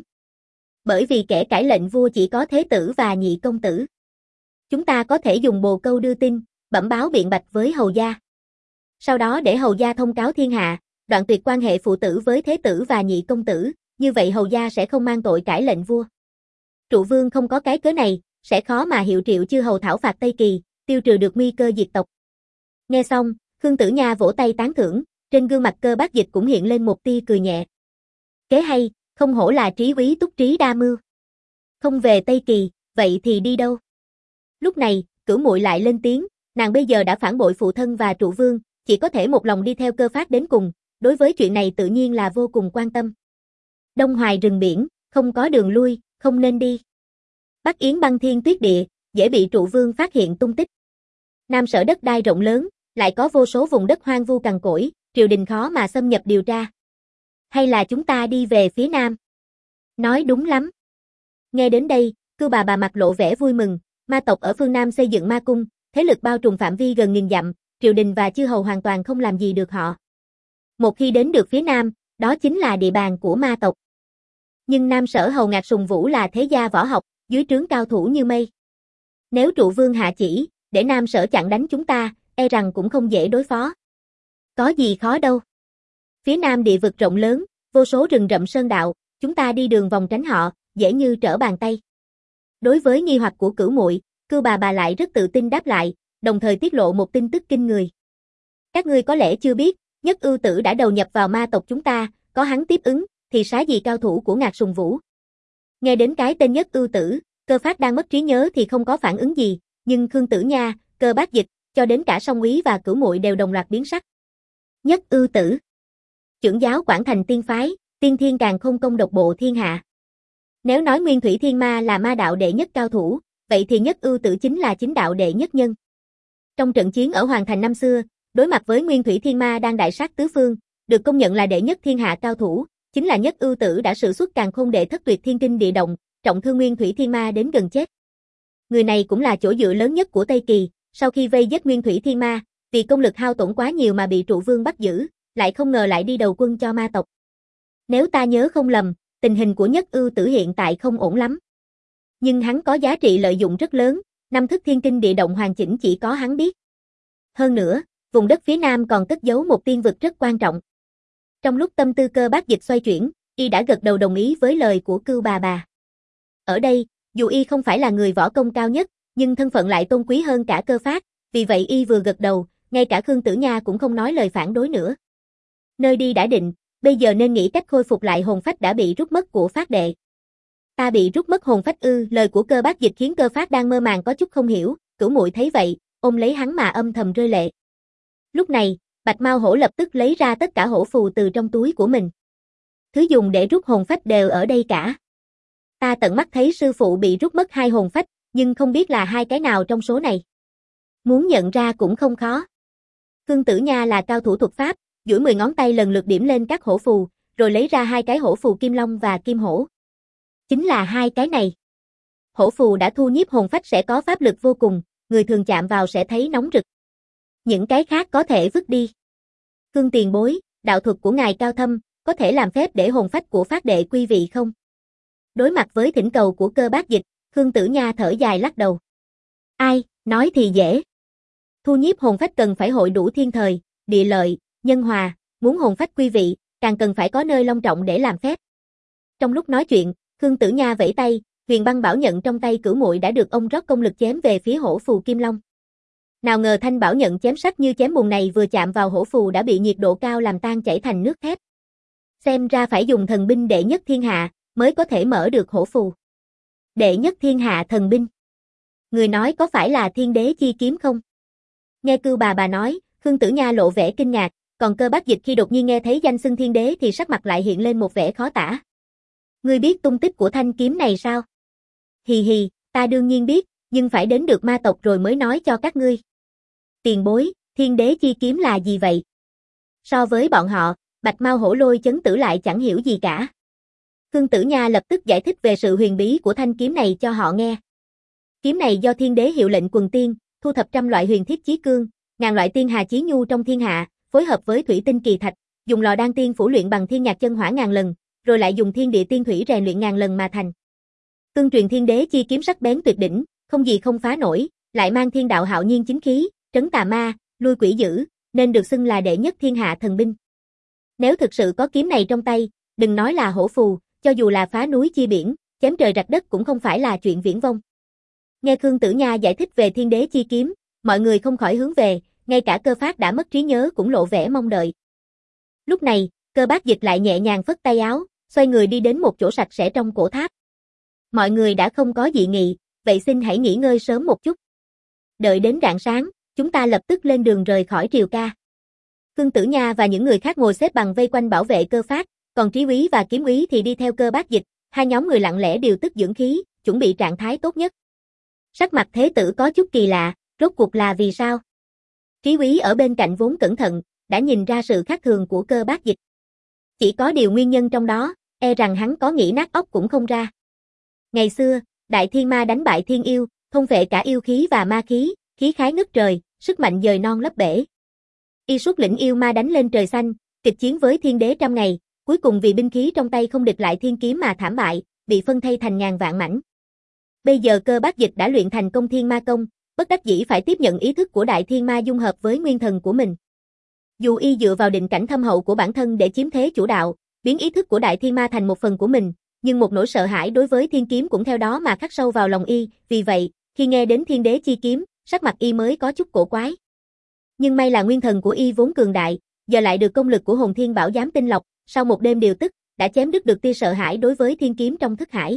Bởi vì kẻ cãi lệnh vua chỉ có thế tử và nhị công tử. Chúng ta có thể dùng bồ câu đưa tin, bẩm báo biện bạch với hầu gia. Sau đó để hầu gia thông cáo thiên hạ, đoạn tuyệt quan hệ phụ tử với thế tử và nhị công tử, như vậy hầu gia sẽ không mang tội cãi lệnh vua. Trụ Vương không có cái cớ này, sẽ khó mà hiệu triệu chư hầu thảo phạt Tây Kỳ, tiêu trừ được nguy cơ diệt tộc. Nghe xong, Khương Tử Nha vỗ tay tán thưởng, trên gương mặt Cơ Bác Dịch cũng hiện lên một tia cười nhẹ. Kế hay, không hổ là Trí Úy túc trí đa mưu. Không về Tây Kỳ, vậy thì đi đâu? Lúc này, Cửu Muội lại lên tiếng, nàng bây giờ đã phản bội phụ thân và Trụ Vương, chỉ có thể một lòng đi theo Cơ Phát đến cùng, đối với chuyện này tự nhiên là vô cùng quan tâm. Đông Hoài rừng biển, không có đường lui, không nên đi. Bắc Yến băng thiên tuyết địa, dễ bị Trụ Vương phát hiện tung tích. Nam Sở đất đai rộng lớn, lại có vô số vùng đất hoang vu cằn cỗi, triều đình khó mà xâm nhập điều tra. Hay là chúng ta đi về phía nam? Nói đúng lắm. Nghe đến đây, Cưu bà bà mặt lộ vẻ vui mừng, ma tộc ở phương Nam xây dựng ma cung, thế lực bao trùm phạm vi gần nghìn dặm, triều đình và chư hầu hoàn toàn không làm gì được họ. Một khi đến được phía Nam, đó chính là địa bàn của ma tộc. Nhưng Nam Sở hầu Ngạc Sùng Vũ là thế gia võ học, dưới trướng cao thủ như mây. Nếu trụ vương hạ chỉ, để Nam Sở chặn đánh chúng ta, e rằng cũng không dễ đối phó. Có gì khó đâu. Phía Nam địa vực rộng lớn, vô số rừng rậm sơn đạo, chúng ta đi đường vòng tránh họ, dễ như trở bàn tay. Đối với nghi hoặc của Cửu muội, Cưu bà bà lại rất tự tin đáp lại, đồng thời tiết lộ một tin tức kinh người. Các ngươi có lẽ chưa biết, Nhất Ưu Tử đã đầu nhập vào ma tộc chúng ta, có hắn tiếp ứng, thì xá gì cao thủ của Ngạc Sùng Vũ. Nghe đến cái tên Nhất Ưu Tử, Cơ Phát đang mất trí nhớ thì không có phản ứng gì, nhưng Khương Tử Nha, Cơ Bác Dịch, cho đến cả Song Úy và Cửu muội đều đồng loạt biến sắc. Nhất Ưu Tử, trưởng giáo Quảng Thành Tiên phái, tiên thiên càn khôn công độc bộ thiên hạ. Nếu nói Nguyên Thủy Thiên Ma là ma đạo đệ nhất cao thủ, vậy thì Nhất Ưu Tử chính là chính đạo đệ nhất nhân. Trong trận chiến ở Hoàng Thành năm xưa, đối mặt với Nguyên Thủy Thiên Ma đang đại sát tứ phương, được công nhận là đệ nhất thiên hạ cao thủ, chính là Nhất Ưu Tử đã sử xuất càn khôn đệ thất tuyệt thiên kinh địa động, trọng thương Nguyên Thủy Thiên Ma đến gần chết. Người này cũng là chỗ dựa lớn nhất của Tây Kỳ, sau khi vây giết Nguyên Thủy Thiên Ma, vì công lực hao tổn quá nhiều mà bị trụ vương bắt giữ, lại không ngờ lại đi đầu quân cho ma tộc. Nếu ta nhớ không lầm, tình hình của Nhất Ưu Tử hiện tại không ổn lắm. Nhưng hắn có giá trị lợi dụng rất lớn, năm thức thiên kinh địa động hoàn chỉnh chỉ có hắn biết. Hơn nữa, vùng đất phía Nam còn cất giấu một tiên vực rất quan trọng. Trong lúc tâm tư Cơ Bác Dịch xoay chuyển, y đã gật đầu đồng ý với lời của Cưu bà bà. Ở đây, dù y không phải là người võ công cao nhất, nhưng thân phận lại tôn quý hơn cả Cơ Phát, vì vậy y vừa gật đầu, ngay cả Khương Tử Nha cũng không nói lời phản đối nữa. Nơi đi đã định, bây giờ nên nghĩ cách khôi phục lại hồn phách đã bị rút mất của Phát đệ. Ta bị rút mất hồn phách ư? Lời của Cơ Bác Dịch khiến Cơ Phát đang mơ màng có chút không hiểu, Cửu muội thấy vậy, ôm lấy hắn mà âm thầm rơi lệ. Lúc này, Bạch Mao Hổ lập tức lấy ra tất cả hổ phù từ trong túi của mình. Thứ dùng để rút hồn phách đều ở đây cả. Ta tận mắt thấy sư phụ bị rút mất hai hồn phách, nhưng không biết là hai cái nào trong số này. Muốn nhận ra cũng không khó. Khương Tử Nha là cao thủ thuật pháp, duỗi mười ngón tay lần lượt điểm lên các hổ phù, rồi lấy ra hai cái hổ phù Kim Long và Kim Hổ. Chính là hai cái này. Hổ phù đã thu nhiếp hồn phách sẽ có pháp lực vô cùng, người thường chạm vào sẽ thấy nóng rực. Những cái khác có thể vứt đi. Khương tiền bối, đạo thuật của ngài cao thâm, có thể làm phép để hồn phách của Phát đệ quy vị không? Đối mặt với thỉnh cầu của Cơ Bác Dịch, Khương Tử Nha thở dài lắc đầu. Ai, nói thì dễ. Thu nhiếp hồn phách cần phải hội đủ thiên thời, địa lợi, nhân hòa, muốn hồn phách quy vị, càng cần phải có nơi long trọng để làm phép. Trong lúc nói chuyện, Khương Tử Nha vẫy tay, huyền băng bảo nhận trong tay Cửu muội đã được ông rót công lực chém về phía hổ phù Kim Long. Nào ngờ thanh bảo nhận chém sắc như chém bùn này vừa chạm vào hổ phù đã bị nhiệt độ cao làm tan chảy thành nước thép. Xem ra phải dùng thần binh đệ nhất thiên hạ mới có thể mở được hổ phù. Đệ nhất thiên hạ thần binh. Người nói có phải là Thiên Đế chi kiếm không? Nghe Cưu bà bà nói, Khương Tử Nha lộ vẻ kinh ngạc, còn Cơ Bác Dịch khi đột nhiên nghe thấy danh xưng Thiên Đế thì sắc mặt lại hiện lên một vẻ khó tả. Ngươi biết tung tích của thanh kiếm này sao? Hì hì, ta đương nhiên biết, nhưng phải đến được ma tộc rồi mới nói cho các ngươi. Tiền bối, Thiên Đế chi kiếm là gì vậy? So với bọn họ, Bạch Mao Hổ Lôi Chấn Tử lại chẳng hiểu gì cả. Khương Tử Nha lập tức giải thích về sự huyền bí của thanh kiếm này cho họ nghe. Kiếm này do Thiên Đế hiệu lệnh quần tiên, thu thập trăm loại huyền thiết chí cương, ngàn loại tiên hà chí nhu trong thiên hạ, phối hợp với thủy tinh kỳ thạch, dùng lò đan tiên phủ luyện bằng thiên nhạc chân hỏa ngàn lần, rồi lại dùng thiên địa tiên thủy rèn luyện ngàn lần mà thành. Tương truyền Thiên Đế chi kiếm sắc bén tuyệt đỉnh, không gì không phá nổi, lại mang thiên đạo hạo nhiên chính khí, trấn tà ma, lui quỷ dữ, nên được xưng là đệ nhất thiên hạ thần binh. Nếu thực sự có kiếm này trong tay, đừng nói là hổ phù, cho dù là phá núi chia biển, chém trời rạch đất cũng không phải là chuyện viển vông. Nghe Khương Tử Nha giải thích về Thiên Đế chi kiếm, mọi người không khỏi hướng về, ngay cả Cơ Phát đã mất trí nhớ cũng lộ vẻ mong đợi. Lúc này, Cơ Bác Dịch lại nhẹ nhàng phất tay áo, xoay người đi đến một chỗ sạch sẽ trong cổ tháp. Mọi người đã không có dị nghị, vậy xin hãy nghỉ ngơi sớm một chút. Đợi đến rạng sáng, chúng ta lập tức lên đường rời khỏi Triều Ca. Khương Tử Nha và những người khác ngồi xếp bằng vây quanh bảo vệ Cơ Phát, còn Trí úy và Kiếm úy thì đi theo Cơ Bác Dịch, hai nhóm người lặng lẽ điều tức dưỡng khí, chuẩn bị trạng thái tốt nhất. Sắc mặt Thế Tử có chút kỳ lạ, rốt cuộc là vì sao? Trí Úy ở bên cạnh vốn cẩn thận, đã nhìn ra sự khác thường của Cơ Bác Dịch. Chỉ có điều nguyên nhân trong đó, e rằng hắn có nghĩ nát óc cũng không ra. Ngày xưa, Đại Thiên Ma đánh bại Thiên Yêu, thôn phệ cả yêu khí và ma khí, khí khái ngất trời, sức mạnh dời non lấp bể. Y xuất lĩnh yêu ma đánh lên trời xanh, kịch chiến với thiên đế trăm ngày, cuối cùng vì binh khí trong tay không địch lại thiên kiếm mà thảm bại, bị phân thây thành ngàn vạn mảnh. Bây giờ Cơ Bác Dịch đã luyện thành công Thiên Ma Công, bất đắc dĩ phải tiếp nhận ý thức của Đại Thiên Ma dung hợp với nguyên thần của mình. Dù y dựa vào định cảnh thâm hậu của bản thân để chiếm thế chủ đạo, biến ý thức của Đại Thiên Ma thành một phần của mình, nhưng một nỗi sợ hãi đối với thiên kiếm cũng theo đó mà khắc sâu vào lòng y, vì vậy, khi nghe đến Thiên Đế chi kiếm, sắc mặt y mới có chút cổ quái. Nhưng may là nguyên thần của y vốn cường đại, giờ lại được công lực của Hồn Thiên Bảo Giám tinh lọc, sau một đêm điều tức, đã chém đứt được tia sợ hãi đối với thiên kiếm trong thức hải.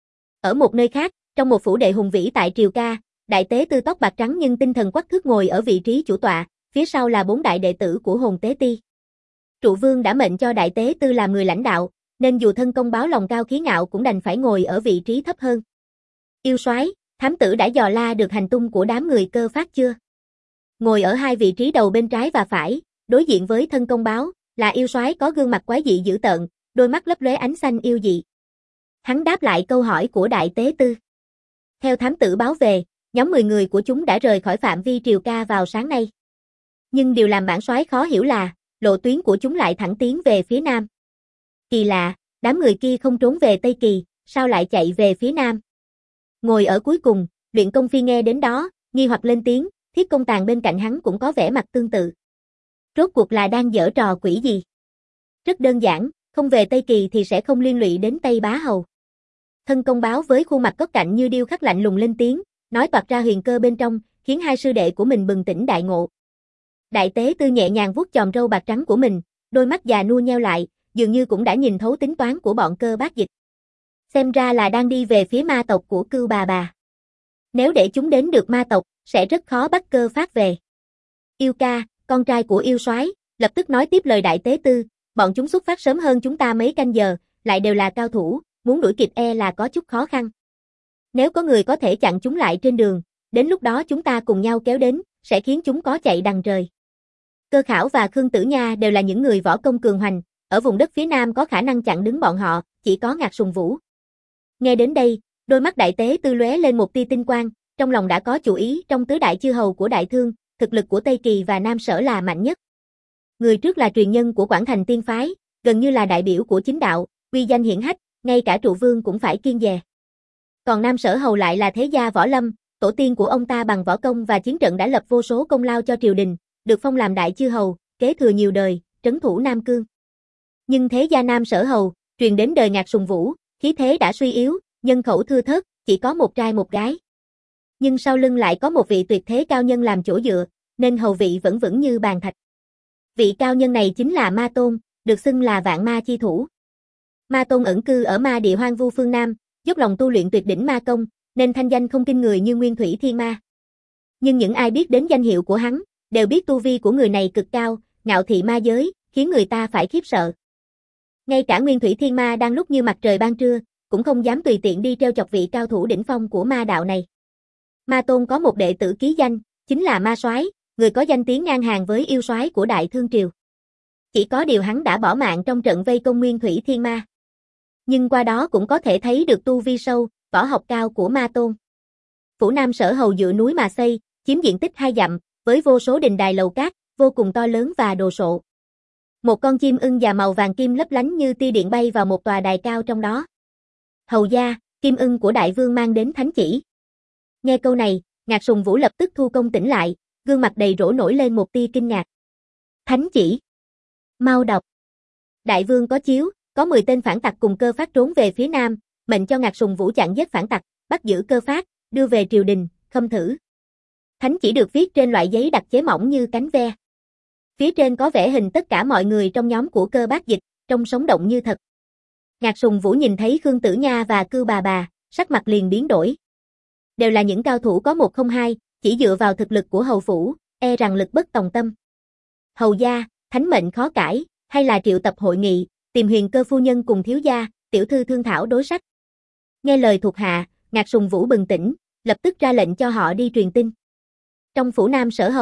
Ở một nơi khác, trong một phủ đệ hùng vĩ tại Triều Ca, đại tế tư tóc bạc trắng nhưng tinh thần quắc thước ngồi ở vị trí chủ tọa, phía sau là bốn đại đệ tử của Hồn Tế Ti. Trụ Vương đã mệnh cho đại tế tư làm người lãnh đạo, nên dù thân công báo lòng cao khí ngạo cũng đành phải ngồi ở vị trí thấp hơn. Yêu soái, thám tử đã dò la được hành tung của đám người Cơ Phát chưa? Ngồi ở hai vị trí đầu bên trái và phải, đối diện với thân công báo, là yêu soái có gương mặt quái dị dữ tợn, đôi mắt lấp lóe ánh xanh yêu dị. Hắn đáp lại câu hỏi của đại tế tư. Theo thám tử báo về, nhóm mười người của chúng đã rời khỏi phạm vi Triều Ca vào sáng nay. Nhưng điều làm bản soái khó hiểu là, lộ tuyến của chúng lại thẳng tiến về phía nam. Kỳ lạ, đám người kia không trốn về Tây Kỳ, sao lại chạy về phía nam? Ngồi ở cuối cùng, Luyện Công Phi nghe đến đó, nghi hoặc lên tiếng, Thiết Công Tàng bên cạnh hắn cũng có vẻ mặt tương tự. Rốt cuộc là đang giở trò quỷ gì? Rất đơn giản, không về Tây Kỳ thì sẽ không liên lụy đến Tây Bá Hầu. Thân công báo với khuôn mặt cốt cạnh như điêu khắc lạnh lùng lên tiếng, nói toạc ra huyền cơ bên trong, khiến hai sư đệ của mình bừng tỉnh đại ngộ. Đại tế tư nhẹ nhàng vuốt chòm râu bạc trắng của mình, đôi mắt già nua nheo lại, dường như cũng đã nhìn thấu tính toán của bọn Cơ Bác Dịch. Xem ra là đang đi về phía ma tộc của Cưu bà bà. Nếu để chúng đến được ma tộc, sẽ rất khó bắt Cơ Phát về. Yêu ca, con trai của yêu soái, lập tức nói tiếp lời đại tế tư, bọn chúng xuất phát sớm hơn chúng ta mấy canh giờ, lại đều là cao thủ, muốn đuổi kịp e là có chút khó khăn. Nếu có người có thể chặn chúng lại trên đường, đến lúc đó chúng ta cùng nhau kéo đến, sẽ khiến chúng có chạy đằng trời. Cơ Khảo và Khương Tử Nha đều là những người võ công cường hoành, ở vùng đất phía nam có khả năng chặn đứng bọn họ, chỉ có Ngạc Sùng Vũ. Nghe đến đây, đôi mắt đại tế tư lóe lên một tia tinh quang, trong lòng đã có chủ ý, trong tứ đại chư hầu của Đại Thương, thực lực của Tây Kỳ và Nam Sở là mạnh nhất. Người trước là truyền nhân của Quảng Thành Tiên phái, gần như là đại biểu của chính đạo, uy danh hiển hách, ngay cả Trụ Vương cũng phải kiêng dè. Còn Nam Sở hầu lại là thế gia võ lâm, tổ tiên của ông ta bằng võ công và chiến trận đã lập vô số công lao cho triều đình, được phong làm đại chư hầu, kế thừa nhiều đời, trấn thủ Nam Cương. Nhưng thế gia Nam Sở hầu, truyền đến đời Ngạc Sùng Vũ, khí thế đã suy yếu, nhân khẩu thưa thớt, chỉ có một trai một gái. Nhưng sau lưng lại có một vị tuyệt thế cao nhân làm chỗ dựa, nên hầu vị vẫn vững như bàn thạch. Vị cao nhân này chính là Ma Tôn, được xưng là vạn ma chi thủ. Ma Tôn ẩn cư ở ma địa hoang vu phương Nam, dốc lòng tu luyện tuyệt đỉnh ma công, nên thanh danh không kinh người như Nguyên Thủy Thiên Ma. Nhưng những ai biết đến danh hiệu của hắn, đều biết tu vi của người này cực cao, ngạo thị ma giới, khiến người ta phải khiếp sợ. Ngay cả Nguyên Thủy Thiên Ma đang lúc như mặt trời ban trưa, cũng không dám tùy tiện đi treo chọc vị cao thủ đỉnh phong của ma đạo này. Ma Tôn có một đệ tử ký danh, chính là Ma Soái, người có danh tiếng ngang hàng với yêu soái của Đại Thương Triều. Chỉ có điều hắn đã bỏ mạng trong trận vây công Nguyên Thủy Thiên Ma. Nhưng qua đó cũng có thể thấy được tu vi sâu, võ học cao của Ma Tôn. Phủ Nam Sở hầu dựa núi mà xây, chiếm diện tích hai dặm, với vô số đình đài lầu cát, vô cùng to lớn và đồ sộ. Một con chim ưng già màu vàng kim lấp lánh như tia điện bay vào một tòa đài cao trong đó. Hầu gia, kim ưng của đại vương mang đến thánh chỉ. Nghe câu này, Ngạc Sùng Vũ lập tức thu công tỉnh lại, gương mặt đầy rỗ nổi lên một tia kinh ngạc. Thánh chỉ. Mau đọc. Đại vương có chiếu, có mười tên phản tặc cùng Cơ Phát trốn về phía nam, mệnh cho Ngạc Sùng Vũ chặn giết phản tặc, bắt giữ Cơ Phát, đưa về triều đình, khâm thử. Thánh chỉ được viết trên loại giấy đặc chế mỏng như cánh ve. Phía trên có vẽ hình tất cả mọi người trong nhóm của Cơ Bác Dịch, trông sống động như thật. Ngạc Sùng Vũ nhìn thấy Khương Tử Nha và Cưu bà bà, sắc mặt liền biến đổi. Đều là những cao thủ có một không hai, chỉ dựa vào thực lực của hầu phủ, e rằng lực bất tòng tâm. Hầu gia, thánh mệnh khó cãi, hay là triệu tập hội nghị, tìm Huyền Cơ phu nhân cùng thiếu gia, tiểu thư thương thảo đối sách. Nghe lời thuộc hạ, Ngạc Sùng Vũ bừng tỉnh, lập tức ra lệnh cho họ đi truyền tin. Trong phủ Nam Sở hầu,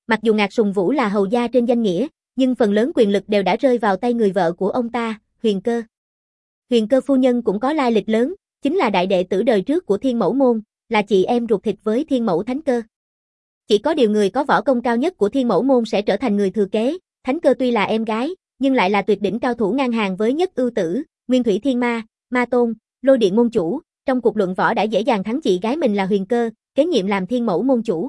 Mặc dù Ngạc Sùng Vũ là hầu gia trên danh nghĩa, nhưng phần lớn quyền lực đều đã rơi vào tay người vợ của ông ta, Huyền Cơ. Huyền Cơ phu nhân cũng có lai lịch lớn, chính là đại đệ tử đời trước của Thiên Mẫu môn, là chị em ruột thịt với Thiên Mẫu Thánh Cơ. Chỉ có điều người có võ công cao nhất của Thiên Mẫu môn sẽ trở thành người thừa kế, Thánh Cơ tuy là em gái, nhưng lại là tuyệt đỉnh cao thủ ngang hàng với Nhất Ưu Tử, Nguyên Thủy Thiên Ma, Ma Tôn, Lôi Điện môn chủ, trong cuộc luận võ đã dễ dàng thắng chị gái mình là Huyền Cơ, kế nhiệm làm Thiên Mẫu môn chủ.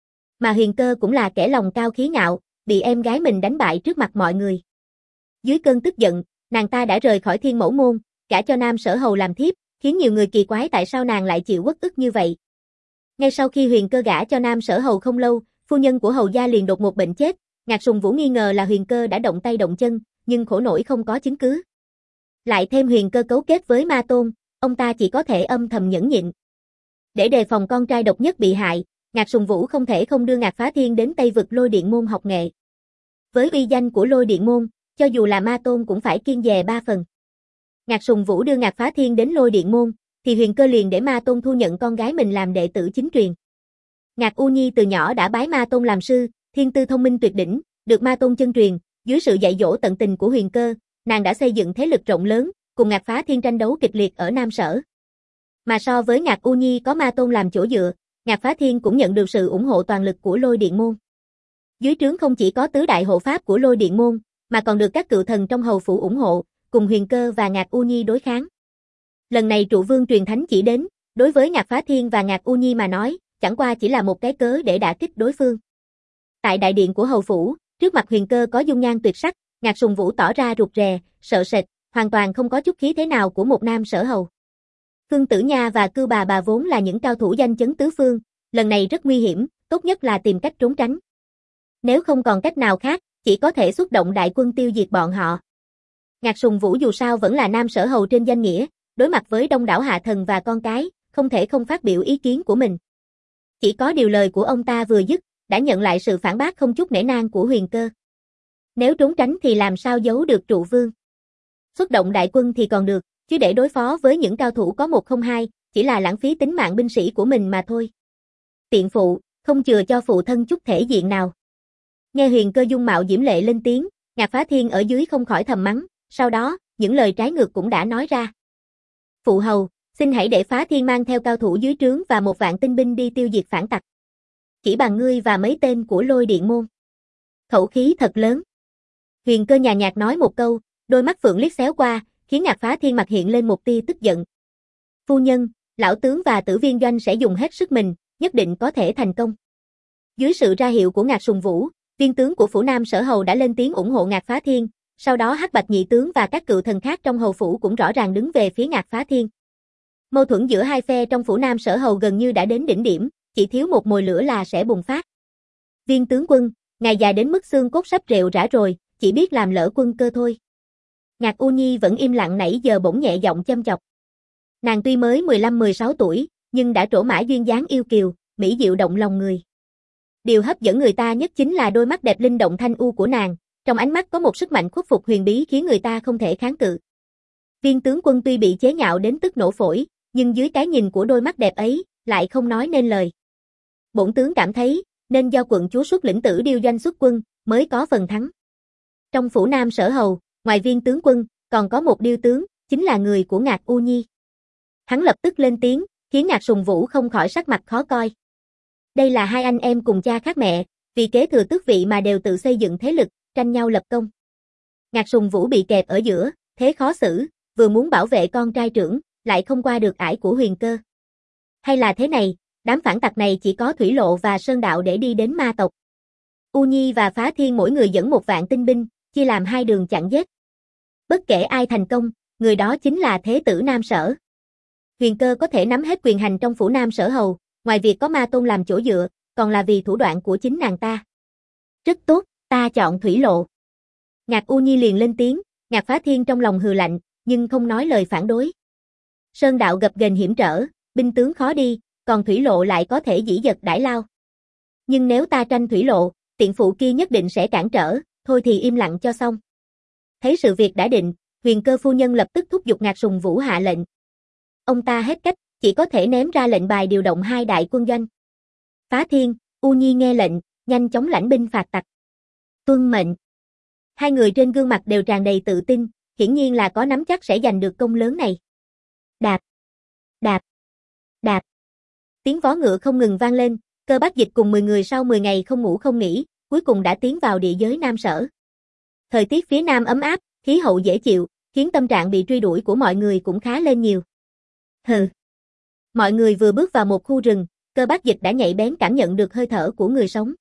Mà Huyền Cơ cũng là kẻ lòng cao khí ngạo, bị em gái mình đánh bại trước mặt mọi người. Dưới cơn tức giận, nàng ta đã rời khỏi Thiên Mẫu môn, gả cho Nam Sở Hầu làm thiếp, khiến nhiều người kỳ quái tại sao nàng lại chịu uất ức như vậy. Ngay sau khi Huyền Cơ gả cho Nam Sở Hầu không lâu, phu nhân của hầu gia liền đột ngột bệnh chết, Ngạc Sùng Vũ nghi ngờ là Huyền Cơ đã động tay động chân, nhưng khổ nổi không có chứng cứ. Lại thêm Huyền Cơ cấu kết với Ma Tôn, ông ta chỉ có thể âm thầm nhẫn nhịn. Để đề phòng con trai độc nhất bị hại, Ngạc Sùng Vũ không thể không đưa Ngạc Phá Thiên đến Tây Vực Lôi Điện môn học nghệ. Với uy danh của Lôi Điện môn, cho dù là Ma Tôn cũng phải kiêng dè ba phần. Ngạc Sùng Vũ đưa Ngạc Phá Thiên đến Lôi Điện môn, thì Huyền Cơ liền để Ma Tôn thu nhận con gái mình làm đệ tử chính truyền. Ngạc U Nhi từ nhỏ đã bái Ma Tôn làm sư, thiên tư thông minh tuyệt đỉnh, được Ma Tôn chân truyền, dưới sự dạy dỗ tận tình của Huyền Cơ, nàng đã xây dựng thế lực rộng lớn, cùng Ngạc Phá Thiên tranh đấu kịch liệt ở Nam Sở. Mà so với Ngạc U Nhi có Ma Tôn làm chỗ dựa, Ngạc Phá Thiên cũng nhận được sự ủng hộ toàn lực của Lôi Điện môn. Dưới trướng không chỉ có tứ đại hộ pháp của Lôi Điện môn, mà còn được các cự thần trong hầu phủ ủng hộ, cùng Huyền Cơ và Ngạc U Nhi đối kháng. Lần này Trụ Vương truyền thánh chỉ đến, đối với Ngạc Phá Thiên và Ngạc U Nhi mà nói, chẳng qua chỉ là một cái cớ để đả kích đối phương. Tại đại điện của hầu phủ, trước mặt Huyền Cơ có dung nhan tuyệt sắc, Ngạc Sùng Vũ tỏ ra rụt rè, sợ sệt, hoàn toàn không có chút khí thế nào của một nam sở hầu. Phương Tử Nha và Cưu Bà Bà vốn là những cao thủ danh chấn tứ phương, lần này rất nguy hiểm, tốt nhất là tìm cách trốn tránh. Nếu không còn cách nào khác, chỉ có thể xuất động đại quân tiêu diệt bọn họ. Ngạc Sùng Vũ dù sao vẫn là nam sở hầu trên danh nghĩa, đối mặt với đông đảo hạ thần và con cái, không thể không phát biểu ý kiến của mình. Chỉ có điều lời của ông ta vừa dứt, đã nhận lại sự phản bác không chút nể nang của Huyền Cơ. Nếu trốn tránh thì làm sao giấu được Trụ Vương? Xuất động đại quân thì còn được, chứ để đối phó với những cao thủ có một không hai, chỉ là lãng phí tính mạng binh sĩ của mình mà thôi. Tiện phụ, không chừa cho phụ thân chút thể diện nào. Nghe Huyền Cơ dung mạo diễm lệ lên tiếng, Ngạc Phá Thiên ở dưới không khỏi thầm mắng, sau đó, những lời trái ngược cũng đã nói ra. Phụ hầu, xin hãy để Phá Thiên mang theo cao thủ dưới trướng và một vạn tinh binh đi tiêu diệt phản tặc. Chỉ bằng ngươi và mấy tên của Lôi Điện môn. Khẩu khí thật lớn. Huyền Cơ nhàn nhạt nói một câu, đôi mắt phượng liếc xéo qua, khiến Ngạc Phá Thiên mặt hiện lên một tia tức giận. Phu nhân, lão tướng và Tử Viên Doanh sẽ dùng hết sức mình, nhất định có thể thành công. Dưới sự ra hiệu của Ngạc Sùng Vũ, viên tướng của phủ Nam Sở Hầu đã lên tiếng ủng hộ Ngạc Phá Thiên, sau đó Hắc Bạch Nhị tướng và các cự thần khác trong hầu phủ cũng rõ ràng đứng về phía Ngạc Phá Thiên. Mâu thuẫn giữa hai phe trong phủ Nam Sở Hầu gần như đã đến đỉnh điểm, chỉ thiếu một mồi lửa là sẽ bùng phát. Viên tướng quân, ngài già đến mức xương cốt sắp rệu rã rồi, chỉ biết làm lỡ quân cơ thôi. Ngạc U Nhi vẫn im lặng nãy giờ bỗng nhẹ giọng châm chọc. Nàng tuy mới mười lăm mười sáu tuổi, nhưng đã trổ mã duyên dáng yêu kiều, mỹ diệu động lòng người. Điều hấp dẫn người ta nhất chính là đôi mắt đẹp linh động thanh u của nàng, trong ánh mắt có một sức mạnh khuất phục huyền bí khiến người ta không thể kháng cự. Viên tướng quân tuy bị chế nhạo đến tức nổ phổi, nhưng dưới cái nhìn của đôi mắt đẹp ấy, lại không nói nên lời. Bổn tướng cảm thấy, nên do quận chúa xuất lĩnh Tử Điêu Doanh xuất quân, mới có phần thắng. Trong phủ Nam Sở Hầu, ngoài viên tướng quân, còn có một điêu tướng, chính là người của Ngạc U Nhi. Hắn lập tức lên tiếng, khiến Ngạc Sùng Vũ không khỏi sắc mặt khó coi. Đây là hai anh em cùng cha khác mẹ, vì kế thừa tước vị mà đều tự xây dựng thế lực, tranh nhau lập công. Ngạc Sùng Vũ bị kẹp ở giữa, thế khó xử, vừa muốn bảo vệ con trai trưởng, lại không qua được ải của Huyền Cơ. Hay là thế này, đám phản tặc này chỉ có thủy lộ và sơn đạo để đi đến ma tộc. U Nhi và Phá Thiên mỗi người dẫn một vạn tinh binh, chia làm hai đường chặn giết. Bất kể ai thành công, người đó chính là thế tử Nam Sở. Huyền Cơ có thể nắm hết quyền hành trong phủ Nam Sở Hầu, ngoài việc có Ma Tôn làm chỗ dựa, còn là vì thủ đoạn của chính nàng ta. Rất tốt, ta chọn thủy lộ. Ngạc U Nhi liền lên tiếng, Ngạc Phá Thiên trong lòng hừ lạnh, nhưng không nói lời phản đối. Sơn đạo gập ghềnh hiểm trở, binh tướng khó đi, còn thủy lộ lại có thể dĩ dật đãi lao. Nhưng nếu ta tranh thủy lộ, tiện phụ kia nhất định sẽ cản trở, thôi thì im lặng cho xong. Thấy sự việc đã định, Huyền Cơ phu nhân lập tức thúc giục Ngạc Sùng Vũ hạ lệnh. Ông ta hết cách, chỉ có thể ném ra lệnh bài điều động hai đại quân doanh. Phá Thiên, U Nhi nghe lệnh, nhanh chóng lãnh binh phạt tặc. Tuân mệnh. Hai người trên gương mặt đều tràn đầy tự tin, hiển nhiên là có nắm chắc sẽ giành được công lớn này. Đạp, đạp, đạp. Tiếng vó ngựa không ngừng vang lên, Cơ Bác Dịch cùng mười người sau mười ngày không ngủ không nghỉ, cuối cùng đã tiến vào địa giới Nam Sở. Thời tiết phía Nam ấm áp, khí hậu dễ chịu, khiến tâm trạng bị truy đuổi của mọi người cũng khá lên nhiều. Hừ. Mọi người vừa bước vào một khu rừng, Cơ Bác Dịch đã nhạy bén cảm nhận được hơi thở của người sống.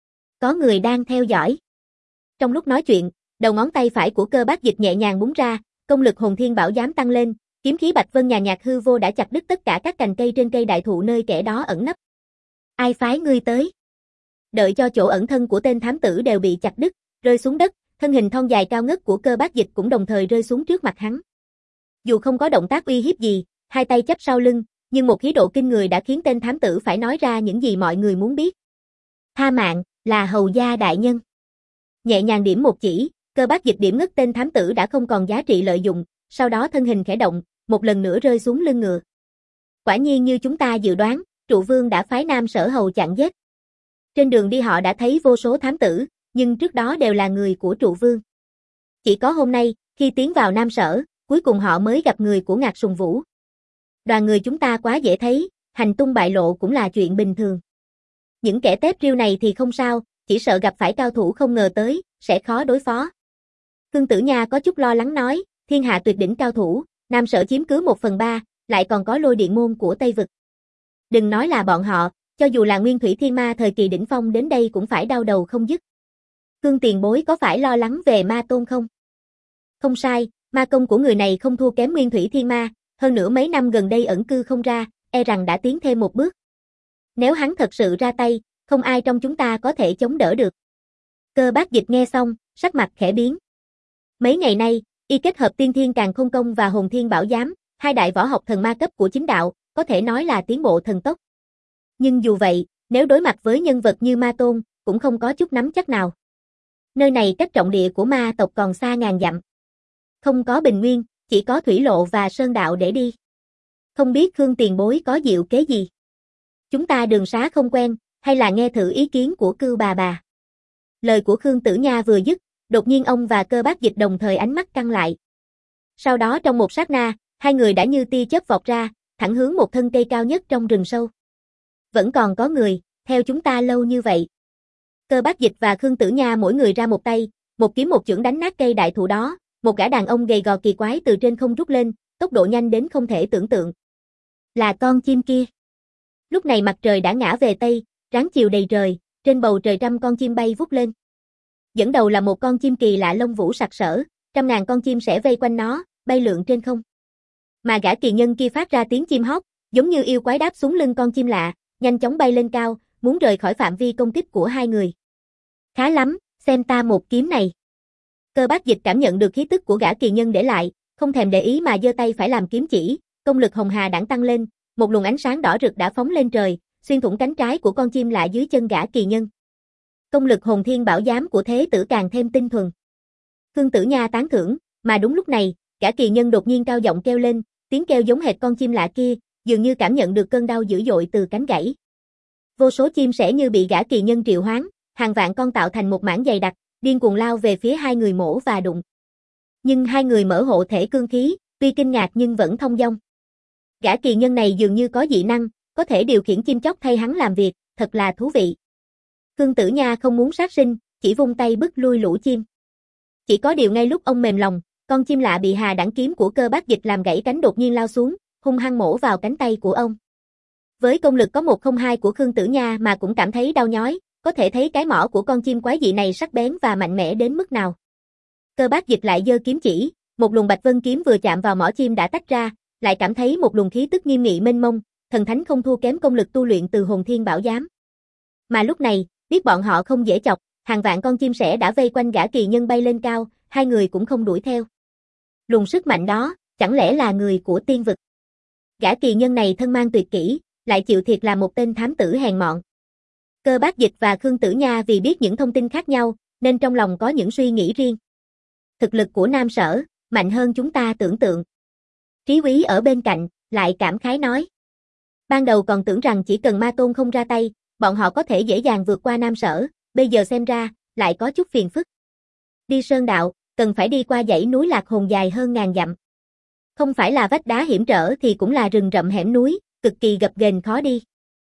Có người đang theo dõi. Trong lúc nói chuyện, đầu ngón tay phải của Cơ Bác Dịch nhẹ nhàng búng ra, công lực hồn thiên bảo giám tăng lên, kiếm khí bạch vân nhàn nhạt hư vô đã chặt đứt tất cả các cành cây trên cây đại thụ nơi kẻ đó ẩn nấp. Ai phái ngươi tới? Đợi cho chỗ ẩn thân của tên thám tử đều bị chặt đứt, rơi xuống đất, thân hình thon dài cao ngất của Cơ Bác Dịch cũng đồng thời rơi xuống trước mặt hắn. Dù không có động tác uy hiếp gì, hai tay chắp sau lưng, nhưng một khí độ kinh người đã khiến tên thám tử phải nói ra những gì mọi người muốn biết. Tha mạng, là hầu gia đại nhân. Nhẹ nhàng điểm một chỉ, Cơ Bác Dịch điểm ngất tên thám tử đã không còn giá trị lợi dụng, sau đó thân hình khẽ động, một lần nữa rơi xuống lưng ngựa. Quả nhiên như chúng ta dự đoán, Trụ Vương đã phái Nam Sở hầu chặn giết. Trên đường đi họ đã thấy vô số thám tử, nhưng trước đó đều là người của Trụ Vương. Chỉ có hôm nay, khi tiến vào Nam Sở, cuối cùng họ mới gặp người của Ngạc Sùng Vũ. Đoàn người chúng ta quá dễ thấy, hành tung bại lộ cũng là chuyện bình thường. Những kẻ tép riêu này thì không sao, chỉ sợ gặp phải cao thủ không ngờ tới, sẽ khó đối phó. Khương Tử Nha có chút lo lắng nói, thiên hạ tuyệt đỉnh cao thủ, Nam Sở chiếm cứ một phần ba, lại còn có Lôi Điện môn của Tây Vực. Đừng nói là bọn họ, cho dù là Nguyên Thủy Thiên Ma thời kỳ đỉnh phong đến đây cũng phải đau đầu không dứt. Khương tiền bối có phải lo lắng về Ma Tôn không? Không sai, ma công của người này không thua kém Nguyên Thủy Thiên Ma, hơn nữa mấy năm gần đây ẩn cư không ra, e rằng đã tiến thêm một bước. Nếu hắn thật sự ra tay, không ai trong chúng ta có thể chống đỡ được. Cơ Bác Dịch nghe xong, sắc mặt khẽ biến. Mấy ngày nay, y kết hợp Tiên Thiên Càn Khôn Công và Hồn Thiên Bảo Giám, hai đại võ học thần ma cấp của chính đạo, có thể nói là tiến bộ thần tốc. Nhưng dù vậy, nếu đối mặt với nhân vật như Ma Tôn, cũng không có chút nắm chắc nào. Nơi này cách trọng địa của ma tộc còn xa ngàn dặm. Không có bình nguyên, chỉ có thủy lộ và sơn đạo để đi. Không biết Khương tiền bối có diệu kế gì? Chúng ta đường xá không quen, hay là nghe thử ý kiến của Cưu bà bà. Lời của Khương Tử Nha vừa dứt, đột nhiên ông và Cơ Bác Dịch đồng thời ánh mắt căng lại. Sau đó trong một sát na, hai người đã như tia chớp vọt ra, thẳng hướng một thân cây cao nhất trong rừng sâu. Vẫn còn có người, theo chúng ta lâu như vậy. Cơ Bác Dịch và Khương Tử Nha mỗi người ra một tay, một kiếm một chưởng đánh nát cây đại thụ đó, một gã đàn ông gầy gò kỳ quái từ trên không rút lên, tốc độ nhanh đến không thể tưởng tượng. Là con chim kia. Lúc này mặt trời đã ngã về tây, ráng chiều đầy trời, trên bầu trời trăm con chim bay vút lên. Dẫn đầu là một con chim kỳ lạ lông vũ sặc sỡ, trăm ngàn con chim sẽ vây quanh nó, bay lượn trên không. Mà gã kỳ nhân kia phát ra tiếng chim hót, giống như yêu quái đáp xuống lưng con chim lạ, nhanh chóng bay lên cao, muốn rời khỏi phạm vi công kích của hai người. Khá lắm, xem ta một kiếm này. Cơ Bác Dịch cảm nhận được khí tức của gã kỳ nhân để lại, không thèm để ý mà giơ tay phải làm kiếm chỉ, công lực hồng hà đãng tăng lên, một luồng ánh sáng đỏ rực đã phóng lên trời, xuyên thủng cánh trái của con chim lạ dưới chân gã kỳ nhân. Công lực hồn thiên bảo giám của thế tử càng thêm tinh thuần. Khương Tử Nha tán thưởng, mà đúng lúc này, gã kỳ nhân đột nhiên cao giọng kêu lên, tiếng kêu giống hệt con chim lạ kia, dường như cảm nhận được cơn đau dữ dội từ cánh gãy. Vô số chim sẻ như bị gã kỳ nhân triệu hoán, hàng vạn con tạo thành một mảng dày đặc, điên cuồng lao về phía hai người mổ và đụng. Nhưng hai người mở hộ thể cương khí, tuy kinh ngạc nhưng vẫn thông dong. Gã kỳ nhân này dường như có dị năng, có thể điều khiển chim chóc thay hắn làm việc, thật là thú vị. Khương Tử Nha không muốn sát sinh, chỉ vung tay bức lui lũ chim. Chỉ có điều ngay lúc ông mềm lòng, con chim lạ bị hà đãng kiếm của Cơ Bác Dịch làm gãy cánh đột nhiên lao xuống, hung hăng mổ vào cánh tay của ông. Với công lực có một không hai của Khương Tử Nha mà cũng cảm thấy đau nhói, có thể thấy cái mỏ của con chim quái dị này sắc bén và mạnh mẽ đến mức nào. Cơ Bác Dịch lại giơ kiếm chỉ, một luồng bạch vân kiếm vừa chạm vào mỏ chim đã tách ra, lại cảm thấy một luồng khí tức nghiêm nghị mênh mông, thần thánh không thua kém công lực tu luyện từ Hồn Thiên Bảo Giám. Mà lúc này, biết bọn họ không dễ chọc, hàng vạn con chim sẻ đã vây quanh gã kỳ nhân bay lên cao, hai người cũng không đuổi theo. Luồng sức mạnh đó, chẳng lẽ là người của tiên vực? Gã kỳ nhân này thân mang tuyệt kỹ, lại chịu thiệt là một tên thám tử hèn mọn. Cơ Bác Dịch và Khương Tử Nha vì biết những thông tin khác nhau, nên trong lòng có những suy nghĩ riêng. Thực lực của Nam Sở, mạnh hơn chúng ta tưởng tượng. Trí Úy ở bên cạnh, lại cảm khái nói. Ban đầu còn tưởng rằng chỉ cần Ma Tôn không ra tay, bọn họ có thể dễ dàng vượt qua Nam Sở, bây giờ xem ra, lại có chút phiền phức. Đi sơn đạo, cần phải đi qua dãy núi Lạc Hồn dài hơn ngàn dặm. Không phải là vách đá hiểm trở thì cũng là rừng rậm hẻm núi, cực kỳ gập ghềnh khó đi.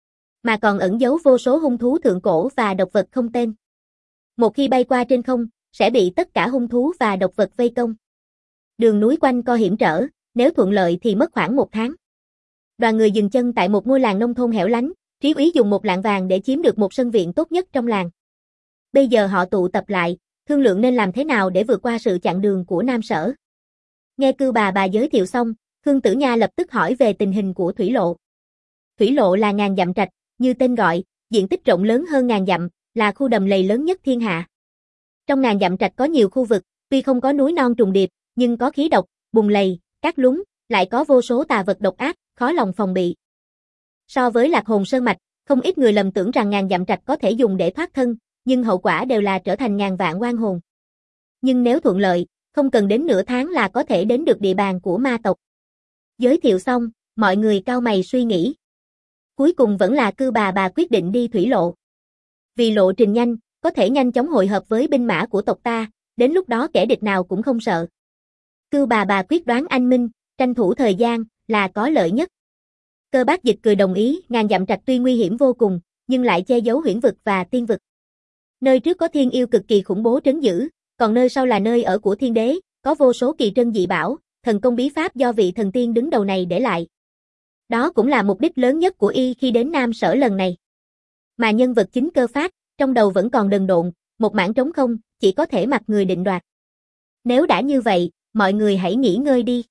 Mà còn ẩn giấu vô số hung thú thượng cổ và độc vật không tên. Một khi bay qua trên không, sẽ bị tất cả hung thú và độc vật vây công. Đường núi quanh co hiểm trở, nếu thuận lợi thì mất khoảng một tháng. Đoàn người dừng chân tại một ngôi làng nông thôn hẻo lánh, Trí úy dùng một lạng vàng để chiếm được một sân viện tốt nhất trong làng. Bây giờ họ tụ tập lại, thương lượng nên làm thế nào để vượt qua sự chặn đường của Nam Sở. Nghe cư bà bà giới thiệu xong, Khương Tử Nha lập tức hỏi về tình hình của thủy lộ. Thủy lộ là ngàn dặm trạch, như tên gọi, diện tích rộng lớn hơn ngàn dặm, là khu đầm lầy lớn nhất thiên hạ. Trong ngàn dặm trạch có nhiều khu vực, tuy không có núi non trùng điệp, nhưng có khí độc, bùn lầy, cát lún, lại có vô số tà vật độc ác, khó lòng phòng bị. So với Lạc Hồn Sơn mạch, không ít người lầm tưởng rằng ngàn dặm trạch có thể dùng để thoát thân, nhưng hậu quả đều là trở thành ngàn vạn oan hồn. Nhưng nếu thuận lợi, không cần đến nửa tháng là có thể đến được địa bàn của ma tộc. Giới thiệu xong, mọi người cau mày suy nghĩ. Cuối cùng vẫn là cư bà bà quyết định đi thủy lộ. Vì lộ trình nhanh, có thể nhanh chóng hội hợp với binh mã của tộc ta, đến lúc đó kẻ địch nào cũng không sợ. Cư bà bà quyết đoán anh minh, tranh thủ thời gian, là có lợi nhất. Cơ Bác Dịch cười đồng ý, ngàn dặm trạch tuy nguy hiểm vô cùng, nhưng lại che giấu huyễn vực và tiên vực. Nơi trước có thiên yêu cực kỳ khủng bố trấn giữ, còn nơi sau là nơi ở của thiên đế, có vô số kỳ trân dị bảo, thần công bí pháp do vị thần tiên đứng đầu này để lại. Đó cũng là mục đích lớn nhất của y khi đến Nam Sở lần này. Mà nhân vật chính Cơ Phát, trong đầu vẫn còn đần độn, một mảng trống không, chỉ có thể mặc người định đoạt. Nếu đã như vậy, mọi người hãy nghỉ ngơi đi.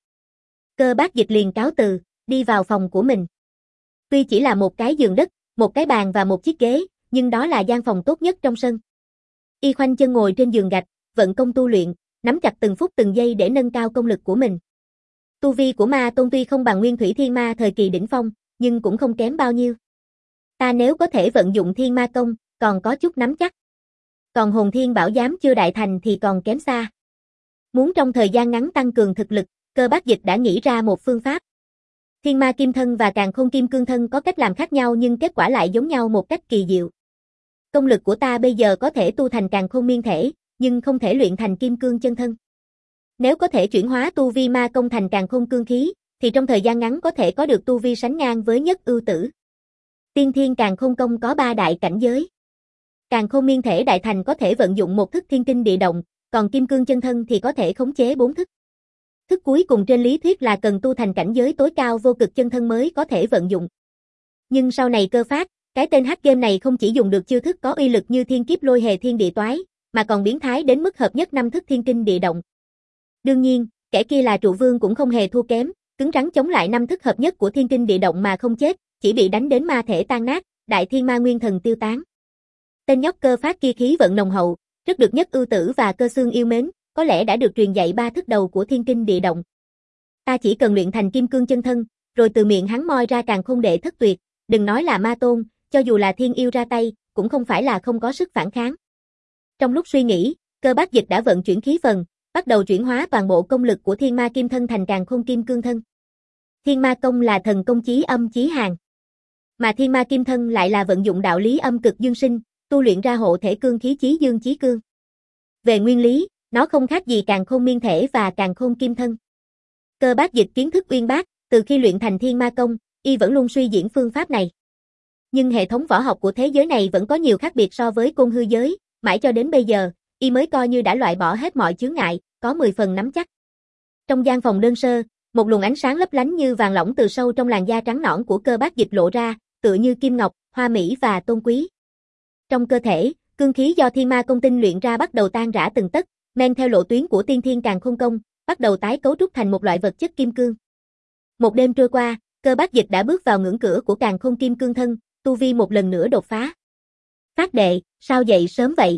Cơ Bác Dịch liền cáo từ, đi vào phòng của mình. Tuy chỉ là một cái giường đất, một cái bàn và một chiếc ghế, nhưng đó là gian phòng tốt nhất trong sân. Y khoanh chân ngồi trên giường gạch, vận công tu luyện, nắm chặt từng phút từng giây để nâng cao công lực của mình. Tu vi của ma tôn tuy không bằng Nguyên Thủy Thiên Ma thời kỳ đỉnh phong, nhưng cũng không kém bao nhiêu. Ta nếu có thể vận dụng Thiên Ma công, còn có chút nắm chắc. Còn Hồn Thiên Bảo Giám chưa đại thành thì còn kém xa. Muốn trong thời gian ngắn tăng cường thực lực, Cơ Bác Dịch đã nghĩ ra một phương pháp. Thiên Ma Kim Thân và Càn Khôn Kim Cương Thân có cách làm khác nhau nhưng kết quả lại giống nhau một cách kỳ diệu. Công lực của ta bây giờ có thể tu thành Càn Khôn Miên Thể, nhưng không thể luyện thành Kim Cương Chân Thân. Nếu có thể chuyển hóa tu vi ma công thành Càn Khôn Cương Khí, thì trong thời gian ngắn có thể có được tu vi sánh ngang với Nhất Ưu Tử. Tiên Thiên Càn Khôn Công có ba đại cảnh giới. Càn Khôn Miên Thể đại thành có thể vận dụng một thức thiên kinh địa động, còn Kim Cương Chân Thân thì có thể khống chế bốn thức. Thức cuối cùng trên lý thuyết là cần tu thành cảnh giới tối cao vô cực chân thân mới có thể vận dụng. Nhưng sau này Cơ Phát, cái tên hack game này không chỉ dùng được chiêu thức có uy lực như thiên kiếp lôi hề thiên địa toái, mà còn biến thái đến mức hợp nhất năm thức thiên kinh địa động. Đương nhiên, kẻ kia là trụ vương cũng không hề thua kém, cứng rắn chống lại năm thức hợp nhất của thiên kinh địa động mà không chết, chỉ bị đánh đến ma thể tan nát, đại thiên ma nguyên thần tiêu tán. Tên nhóc Cơ Phát kia khí vận nồng hậu, rất được Nhất Ưu Tử và Cơ Xương yêu mến, có lẽ đã được truyền dạy ba thức đầu của thiên kinh địa động. Ta chỉ cần luyện thành Kim Cương Chân Thân, rồi từ miệng hắn moi ra Càn Khôn Đệ Thất Tuyệt, đừng nói là ma tôn, cho dù là thiên yêu ra tay, cũng không phải là không có sức phản kháng. Trong lúc suy nghĩ, Cơ Bác Dịch đã vận chuyển khí phần, bắt đầu chuyển hóa toàn bộ công lực của Thiên Ma Kim Thân thành Càn Khôn Kim Cương Thân. Thiên Ma Công là thần công chí âm chí hàn, mà Thiên Ma Kim Thân lại là vận dụng đạo lý âm cực dương sinh, tu luyện ra hộ thể cương khí chí dương chí cương. Về nguyên lý, nó không khác gì Càn Khôn Miên Thể và Càn Khôn Kim Thân. Cơ Bác Dịch kiến thức uyên bác, từ khi luyện thành Thiên Ma Công, y vẫn luôn suy diễn phương pháp này. Nhưng hệ thống võ học của thế giới này vẫn có nhiều khác biệt so với Côn Hư giới, mãi cho đến bây giờ, y mới coi như đã loại bỏ hết mọi chướng ngại, có mười phần nắm chắc. Trong gian phòng đơn sơ, một luồng ánh sáng lấp lánh như vàng lỏng từ sâu trong làn da trắng nõn của Cơ Bác Dịch lộ ra, tựa như kim ngọc, hoa mỹ và tôn quý. Trong cơ thể, cương khí do Thiên Ma Công tinh luyện ra bắt đầu tan rã từng tấc, men theo lộ tuyến của Tiên Thiên Càn Khôn Công, bắt đầu tái cấu trúc thành một loại vật chất kim cương. Một đêm trôi qua, Cơ Bác Dịch đã bước vào ngưỡng cửa của Càn Khôn Kim Cương Thân, tu vi một lần nữa đột phá. Phát đệ, sao dậy sớm vậy?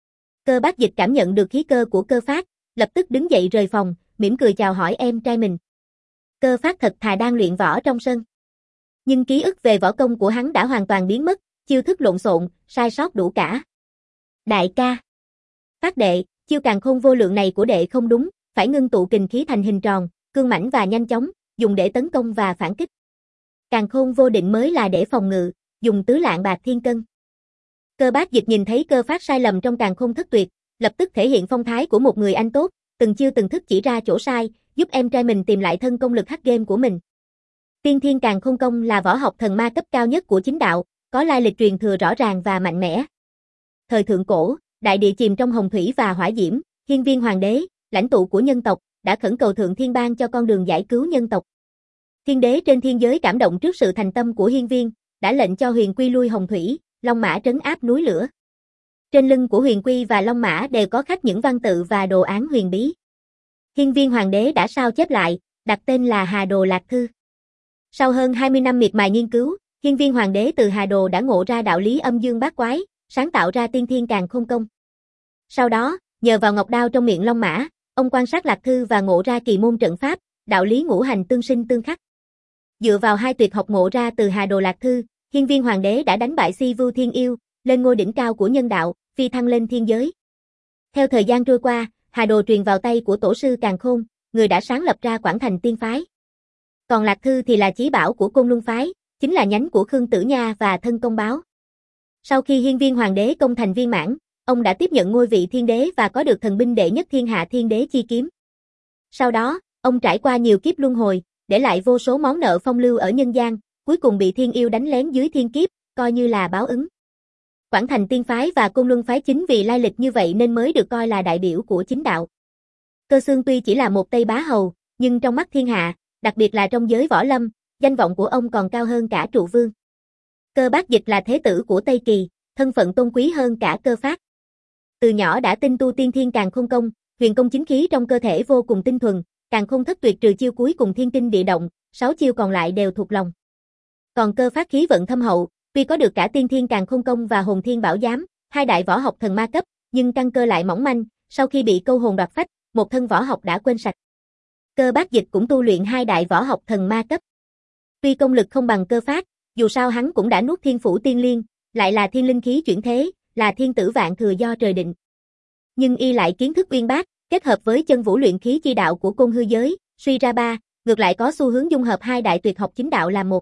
Cơ Bác Dịch cảm nhận được khí cơ của Cơ Phát, lập tức đứng dậy rời phòng, mỉm cười chào hỏi em trai mình. Cơ Phát thật thà đang luyện võ trong sân. Nhưng ký ức về võ công của hắn đã hoàn toàn biến mất, chiêu thức lộn xộn, sai sót đủ cả. Đại ca. Phát đệ, chiêu Càn Khôn vô lượng này của đệ không đúng, phải ngưng tụ kình khí thành hình tròn, cương mãnh và nhanh chóng, dùng để tấn công và phản kích. Càn Khôn vô định mới là để phòng ngự, dùng tứ lạng bạc thiên cân. Cơ Bác Dịch nhìn thấy Cơ Phát sai lầm trong càn khôn thất tuyệt, lập tức thể hiện phong thái của một người anh tốt, từng chiêu từng thức chỉ ra chỗ sai, giúp em trai mình tìm lại thân công lực hack game của mình. Tiên Thiên Càn Khôn Công là võ học thần ma cấp cao nhất của chính đạo, có lai lịch truyền thừa rõ ràng và mạnh mẽ. Thời thượng cổ, đại địa chìm trong hồng thủy và hỏa diễm, Hiên Viên Hoàng đế, lãnh tụ của nhân tộc, đã khẩn cầu Thượng Thiên ban cho con đường giải cứu nhân tộc. Thiên đế trên thiên giới cảm động trước sự thành tâm của Hiên Viên, đã lệnh cho Huyền Quy lui hồng thủy, Long Mã trấn áp núi lửa. Trên lưng của Huyền Quy và Long Mã đều có khắc những văn tự và đồ án huyền bí. Hiên Viên Hoàng đế đã sao chép lại, đặt tên là Hà Đồ Lạc Thư. Sau hơn hai mươi năm miệt mài nghiên cứu, Hiên Viên Hoàng đế từ Hà Đồ đã ngộ ra đạo lý âm dương bát quái, sáng tạo ra Tiên Thiên Càn Khôn Công. Sau đó, nhờ vào ngọc đao trong miệng Long Mã, ông quan sát Lạc Thư và ngộ ra kỳ môn trận pháp, đạo lý ngũ hành tương sinh tương khắc. Dựa vào hai tuyệt học ngộ ra từ Hà Đồ Lạc Thư, Hiên Viên Hoàng đế đã đánh bại Si Vưu Thiên Yêu, lên ngôi đỉnh cao của nhân đạo, phi thăng lên thiên giới. Theo thời gian trôi qua, Hà Đồ truyền vào tay của tổ sư Càn Khôn, người đã sáng lập ra Quảng Thành Tiên phái. Còn Lạc Thư thì là chí bảo của Côn Luân phái, chính là nhánh của Khương Tử Nha và Thân Công Báo. Sau khi Hiên Viên Hoàng đế công thành viên mãn, ông đã tiếp nhận ngôi vị thiên đế và có được thần binh đệ nhất thiên hạ Thiên Đế Chi Kiếm. Sau đó, ông trải qua nhiều kiếp luân hồi, để lại vô số món nợ phong lưu ở nhân gian, cuối cùng bị thiên yêu đánh lén dưới thiên kiếp, coi như là báo ứng. Quảng Thành Tiên phái và Côn Luân phái chính vì lai lịch như vậy nên mới được coi là đại biểu của chính đạo. Cơ Xương tuy chỉ là một Tây Bá Hầu, nhưng trong mắt thiên hạ, đặc biệt là trong giới võ lâm, danh vọng của ông còn cao hơn cả Trụ Vương. Cơ Bác Dịch là thế tử của Tây Kỳ, thân phận tôn quý hơn cả Cơ Phát. Từ nhỏ đã tinh tu Tiên Thiên Càn Khôn Công, huyền công chính khí trong cơ thể vô cùng tinh thuần, Càn Khôn thất tuyệt trừ chiêu cuối cùng thiên tinh địa động, sáu chiêu còn lại đều thuộc lòng. Còn Cơ Phát khí vận thâm hậu, tuy có được cả Tiên Thiên Càn Khôn Công và Hồn Thiên Bảo Giám, hai đại võ học thần ma cấp, nhưng căn cơ lại mỏng manh, sau khi bị câu hồn đoạt phách, một thân võ học đã quên sạch. Cơ Bác Dịch cũng tu luyện hai đại võ học thần ma cấp. Tuy công lực không bằng Cơ Phát, dù sao hắn cũng đã nuốt Thiên Phủ Tiên Liên, lại là thiên linh khí chuyển thế, là thiên tử vạn thừa do trời định. Nhưng y lại kiến thức uyên bác, kết hợp với chân vũ luyện khí chi đạo của Côn Hư giới, suy ra ba, ngược lại có xu hướng dung hợp hai đại tuyệt học chính đạo làm một.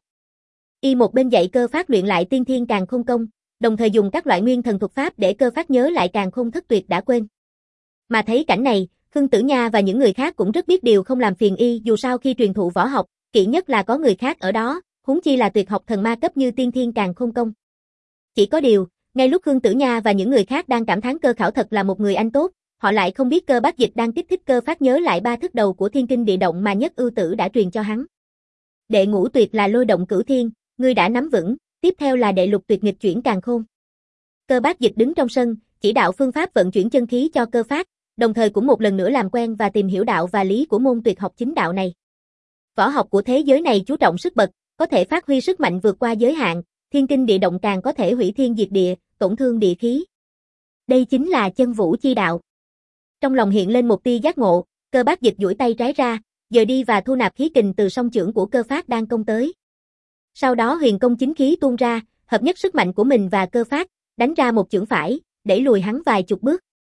Y một bên dạy Cơ Phát luyện lại Tiên Thiên Càn Khôn Công, đồng thời dùng các loại nguyên thần thuật pháp để Cơ Phát nhớ lại Càn Khôn thất tuyệt đã quên. Mà thấy cảnh này, Khương Tử Nha và những người khác cũng rất biết điều không làm phiền y, dù sao khi truyền thụ võ học, kỵ nhất là có người khác ở đó, huống chi là tuyệt học thần ma cấp như Tiên Thiên Càn Khôn Công. Chỉ có điều, ngay lúc Khương Tử Nha và những người khác đang cảm thán Cơ Khảo thật là một người anh tốt, họ lại không biết Cơ Bác Dịch đang kích thích Cơ Phát nhớ lại ba thức đầu của Thiên Kinh Địa Động mà Nhất Ưu Tử đã truyền cho hắn. Đệ ngũ tuyệt là Lôi Động Cửu Thiên, ngươi đã nắm vững, tiếp theo là đệ lục tuyệt nghịch chuyển càn khôn. Cơ Bác Dịch đứng trong sân, chỉ đạo phương pháp vận chuyển chân khí cho Cơ Phát, đồng thời cũng một lần nữa làm quen và tìm hiểu đạo và lý của môn tuyệt học chính đạo này. Võ học của thế giới này chú trọng sức bật, có thể phát huy sức mạnh vượt qua giới hạn, Thiên Kinh Địa Động càng có thể hủy thiên diệt địa, tổn thương địa khí. Đây chính là chân vũ chi đạo. Trong lòng hiện lên một tia giác ngộ, Cơ Bác Dịch duỗi tay trái ra, dời đi và thu nạp khí kình từ song chưởng của Cơ Phát đang công tới. Sau đó huyền công chính khí tuôn ra, hợp nhất sức mạnh của mình và Cơ Phát, đánh ra một chưởng phải, đẩy lùi hắn vài chục bước.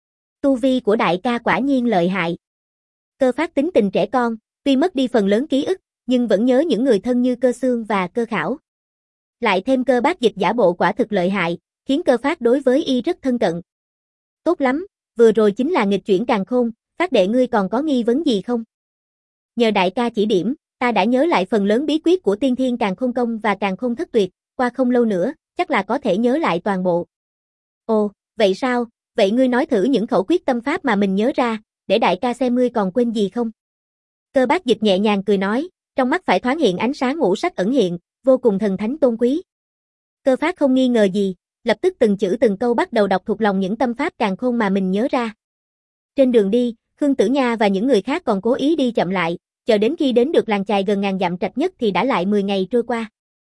Tu vi của đại ca quả nhiên lợi hại. Cơ Phát tính tình trẻ con, tuy mất đi phần lớn ký ức, nhưng vẫn nhớ những người thân như Cơ Xương và Cơ Khảo. Lại thêm Cơ Bác Dịch giả bộ quả thực lợi hại, khiến Cơ Phát đối với y rất thân cận. Tốt lắm, vừa rồi chính là nghịch chuyển càn khôn, Phát đệ ngươi còn có nghi vấn gì không? Nhờ đại ca chỉ điểm, ta đã nhớ lại phần lớn bí quyết của Tiên Thiên Càn Khôn Công và Càn Khôn Thất Tuyệt, qua không lâu nữa, chắc là có thể nhớ lại toàn bộ. Ồ, vậy sao? Vậy ngươi nói thử những khẩu quyết tâm pháp mà mình nhớ ra, để đại ca xem ngươi còn quên gì không? Cơ Bác Dịch nhẹ nhàng cười nói, trong mắt phải thoáng hiện ánh sáng ngũ sắc ẩn hiện, vô cùng thần thánh tôn quý. Cơ Phát không nghi ngờ gì, lập tức từng chữ từng câu bắt đầu đọc thuộc lòng những tâm pháp càn khôn mà mình nhớ ra. Trên đường đi, Khương Tử Nha và những người khác còn cố ý đi chậm lại, chờ đến khi đến được làng chài gần ngàn dặm Trạch Nhất thì đã lại mười ngày trôi qua.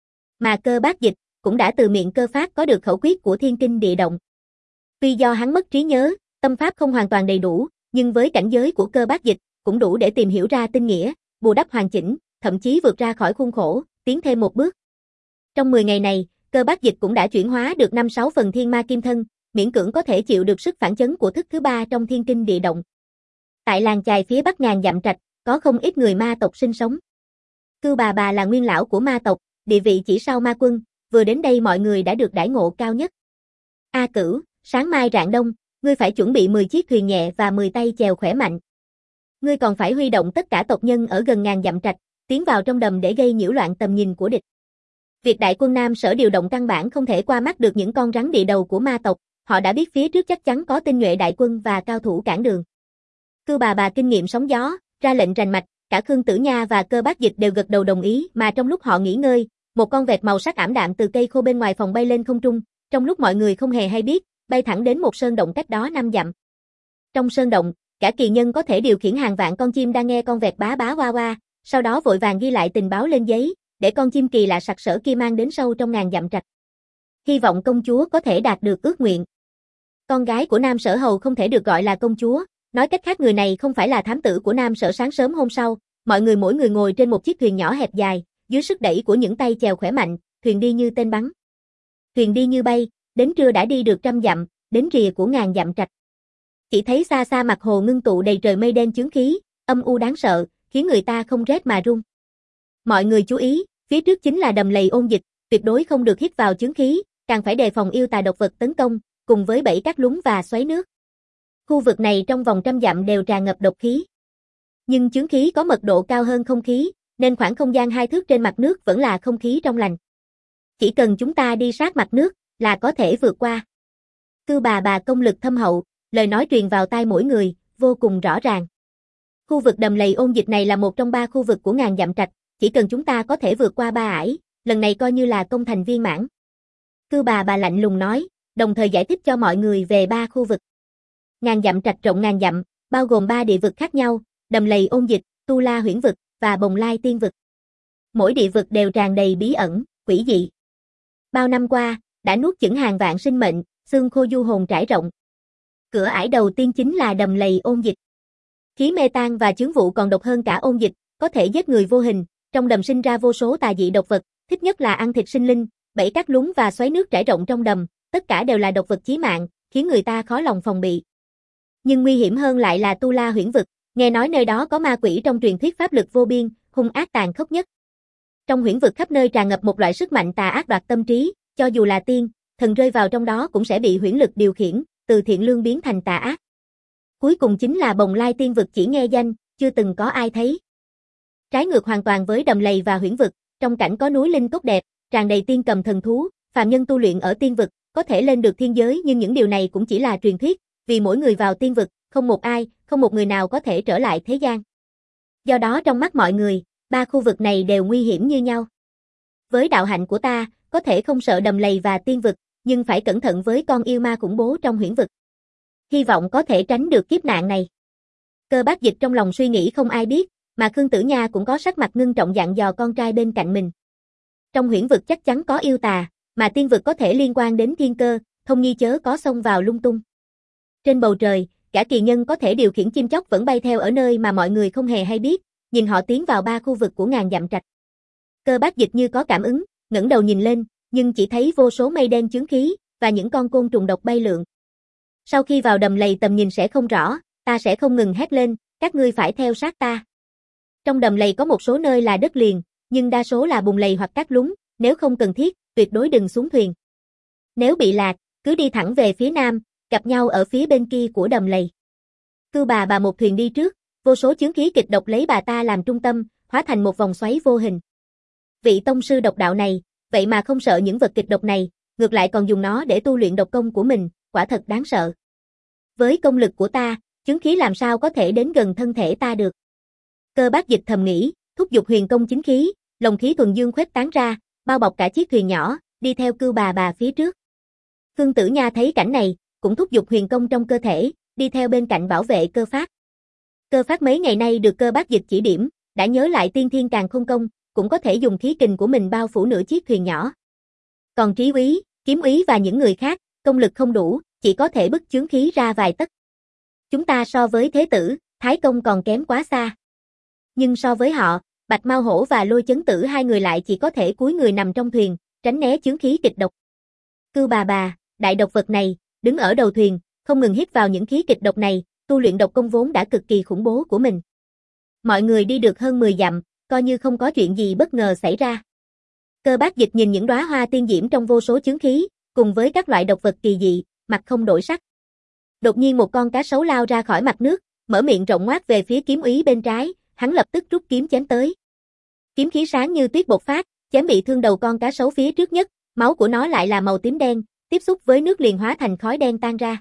Mà Cơ Bác Dịch cũng đã từ miệng Cơ Phát có được khẩu quyết của Thiên Kinh Địa Động. Tuy do hắn mất trí nhớ, tâm pháp không hoàn toàn đầy đủ, nhưng với cảnh giới của Cơ Bác Dịch, cũng đủ để tìm hiểu ra tinh nghĩa, bù đắp hoàn chỉnh, thậm chí vượt ra khỏi khuôn khổ, tiến thêm một bước. Trong mười ngày này, Cơ Bác Dịch cũng đã chuyển hóa được năm sáu phần thiên ma kim thân, miễn cưỡng có thể chịu được sức phản chấn của thức thứ ba trong Thiên Kinh Địa Động. Tại làng chài phía bắc ngàn dặm Trạch, có không ít người ma tộc sinh sống. Cưu Bà Bà là nguyên lão của ma tộc, địa vị chỉ sau ma quân, vừa đến đây mọi người đã được đãi ngộ cao nhất. A Cửu, sáng mai rạng đông, ngươi phải chuẩn bị mười chiếc thuyền nhẹ và mười tay chèo khỏe mạnh. Ngươi còn phải huy động tất cả tộc nhân ở gần ngàn dặm trạch, tiến vào trong đầm để gây nhiễu loạn tầm nhìn của địch. Việc đại quân Nam Sở điều động căn bản không thể qua mắt được những con rắn địa đầu của ma tộc, họ đã biết phía trước chắc chắn có tinh nhuệ đại quân và cao thủ cản đường. Cư Bà Bà kinh nghiệm sóng gió, ra lệnh rành mạch, cả Khương Tử Nha và Cơ Bác Dịch đều gật đầu đồng ý, mà trong lúc họ nghỉ ngơi, một con vẹt màu sắc ảm đạm từ cây khô bên ngoài phòng bay lên không trung, trong lúc mọi người không hề hay biết, bay thẳng đến một sơn động cách đó năm dặm. Trong sơn động, cả kỳ nhân có thể điều khiển hàng vạn con chim đang nghe con vẹt bá bá hoa hoa, sau đó vội vàng ghi lại tình báo lên giấy, để con chim kỳ lạ sặc sỡ kia mang đến sâu trong ngàn dặm trạch. Hy vọng công chúa có thể đạt được ước nguyện. Con gái của Nam Sở Hầu không thể được gọi là công chúa, nói cách khác người này không phải là thám tử của Nam Sở. Sáng sớm hôm sau, mọi người mỗi người ngồi trên một chiếc thuyền nhỏ hẹp dài, dưới sức đẩy của những tay chèo khỏe mạnh, thuyền đi như tên bắn. Thuyền đi như bay, đến trưa đã đi được trăm dặm, đến rìa của ngàn dặm trạch. Chỉ thấy xa xa mặt hồ ngưng tụ đầy trời mây đen chướng khí, âm u đáng sợ, khiến người ta không rét mà run. Mọi người chú ý, phía trước chính là đầm lầy ôn dịch, tuyệt đối không được hít vào chướng khí, càng phải đề phòng yêu tà độc vật tấn công, cùng với bẫy cát lún và xoáy nước. Khu vực này trong vòng trăm dặm đều tràn ngập độc khí. Nhưng chướng khí có mật độ cao hơn không khí, nên khoảng không gian hai thước trên mặt nước vẫn là không khí trong lành. Chỉ cần chúng ta đi sát mặt nước, là có thể vượt qua. Cư Bà Bà công lực thâm hậu, lời nói truyền vào tai mỗi người, vô cùng rõ ràng. Khu vực đầm lầy ôn dịch này là một trong ba khu vực của ngàn dặm trạch, chỉ cần chúng ta có thể vượt qua ba ải, lần này coi như là công thành viên mãn. Cư Bà Bà lạnh lùng nói, đồng thời giải thích cho mọi người về ba khu vực. Ngàn dặm trạch rộng ngàn dặm, bao gồm ba địa vực khác nhau, đầm lầy ôn dịch, Tu La huyễn vực và Bồng Lai tiên vực. Mỗi địa vực đều tràn đầy bí ẩn, quỷ dị. Bao năm qua, đã nuốt chửng hàng vạn sinh mệnh, xương khô du hồn trải rộng. Cửa ải đầu tiên chính là đầm lầy ôn dịch. Khí mê tan và chướng vụ còn độc hơn cả ôn dịch, có thể giết người vô hình, trong đầm sinh ra vô số tà dị độc vật, thích nhất là ăn thịt sinh linh, bẫy cát lún và xoáy nước trải rộng trong đầm, tất cả đều là độc vật chí mạng, khiến người ta khó lòng phòng bị. Nhưng nguy hiểm hơn lại là Tu La huyễn vực, nghe nói nơi đó có ma quỷ trong truyền thuyết pháp lực vô biên, hung ác tàn khốc nhất. Trong huyễn vực khắp nơi tràn ngập một loại sức mạnh tà ác đoạt tâm trí, cho dù là tiên, thần rơi vào trong đó cũng sẽ bị huyễn lực điều khiển, từ thiện lương biến thành tà ác. Cuối cùng chính là Bồng Lai tiên vực, chỉ nghe danh, chưa từng có ai thấy. Trái ngược hoàn toàn với đầm lầy và huyễn vực, trong cảnh có núi linh tốt đẹp, tràn đầy tiên cầm thần thú, phàm nhân tu luyện ở tiên vực, có thể lên được thiên giới, nhưng những điều này cũng chỉ là truyền thuyết, vì mỗi người vào tiên vực, không một ai, không một người nào có thể trở lại thế gian. Do đó trong mắt mọi người, ba khu vực này đều nguy hiểm như nhau. Với đạo hạnh của ta, có thể không sợ đầm lầy và tiên vực, nhưng phải cẩn thận với con yêu ma khủng bố trong huyễn vực. Hy vọng có thể tránh được kiếp nạn này. Cơ Bác Dịch trong lòng suy nghĩ không ai biết, mà Khương Tử Nha cũng có sắc mặt ngưng trọng dặn dò con trai bên cạnh mình. Trong huyễn vực chắc chắn có yêu tà, mà tiên vực có thể liên quan đến thiên cơ, Thông Nhi chớ có xông vào lung tung. Trên bầu trời, cả kỳ nhân có thể điều khiển chim chóc vẫn bay theo ở nơi mà mọi người không hề hay biết, nhìn họ tiến vào ba khu vực của ngàn dặm trạch. Cơ Bác Dịch như có cảm ứng, ngẩng đầu nhìn lên, nhưng chỉ thấy vô số mây đen chướng khí, và những con côn trùng độc bay lượn. Sau khi vào đầm lầy tầm nhìn sẽ không rõ, ta sẽ không ngừng hét lên, các ngươi phải theo sát ta. Trong đầm lầy có một số nơi là đất liền, nhưng đa số là bùn lầy hoặc cát lún, nếu không cần thiết, tuyệt đối đừng xuống thuyền. Nếu bị lạc, cứ đi thẳng về phía nam, gặp nhau ở phía bên kia của đầm lầy. Cư Bà Bà một thuyền đi trước, vô số chướng khí kịch độc lấy bà ta làm trung tâm, hóa thành một vòng xoáy vô hình. Vị tông sư độc đạo này, vậy mà không sợ những vật kịch độc này, ngược lại còn dùng nó để tu luyện độc công của mình, quả thật đáng sợ. Với công lực của ta, chướng khí làm sao có thể đến gần thân thể ta được. Cơ Bác Dịch thầm nghĩ, thúc giục huyền công chính khí, lồng khí thuần dương khuếch tán ra, bao bọc cả chiếc thuyền nhỏ, đi theo Cư Bà Bà phía trước. Khương Tử Nha thấy cảnh này, cũng thúc giục huyền công trong cơ thể, đi theo bên cạnh bảo vệ Cơ Phát. Cơ Phát mấy ngày nay được Cơ Bác Dịch chỉ điểm, đã nhớ lại tiên thiên càn khôn công, cũng có thể dùng khí kình của mình bao phủ nửa chiếc thuyền nhỏ. Còn Trí Úy, Kiếm Úy và những người khác, công lực không đủ, chỉ có thể bức chướng khí ra vài tấc. Chúng ta so với Thế Tử, Thái Công còn kém quá xa. Nhưng so với họ, Bạch Mao Hổ và Lôi Chấn Tử hai người lại chỉ có thể cúi người nằm trong thuyền, tránh né chướng khí kịch độc. Cư Bà Bà, đại độc vật này, đứng ở đầu thuyền, không ngừng hít vào những khí kịch độc này, tu luyện độc công vốn đã cực kỳ khủng bố của mình. Mọi người đi được hơn mười dặm, coi như không có chuyện gì bất ngờ xảy ra. Cơ Bác Dịch nhìn những đóa hoa tiên diễm trong vô số chướng khí, cùng với các loại độc vật kỳ dị, mặt không đổi sắc. Đột nhiên một con cá sấu lao ra khỏi mặt nước, mở miệng rộng ngoác về phía kiếm úy bên trái, hắn lập tức rút kiếm chém tới. Kiếm khí sáng như tuyết bộc phát, chém bị thương đầu con cá sấu phía trước nhất, máu của nó lại là màu tím đen, tiếp xúc với nước liền hóa thành khói đen tan ra.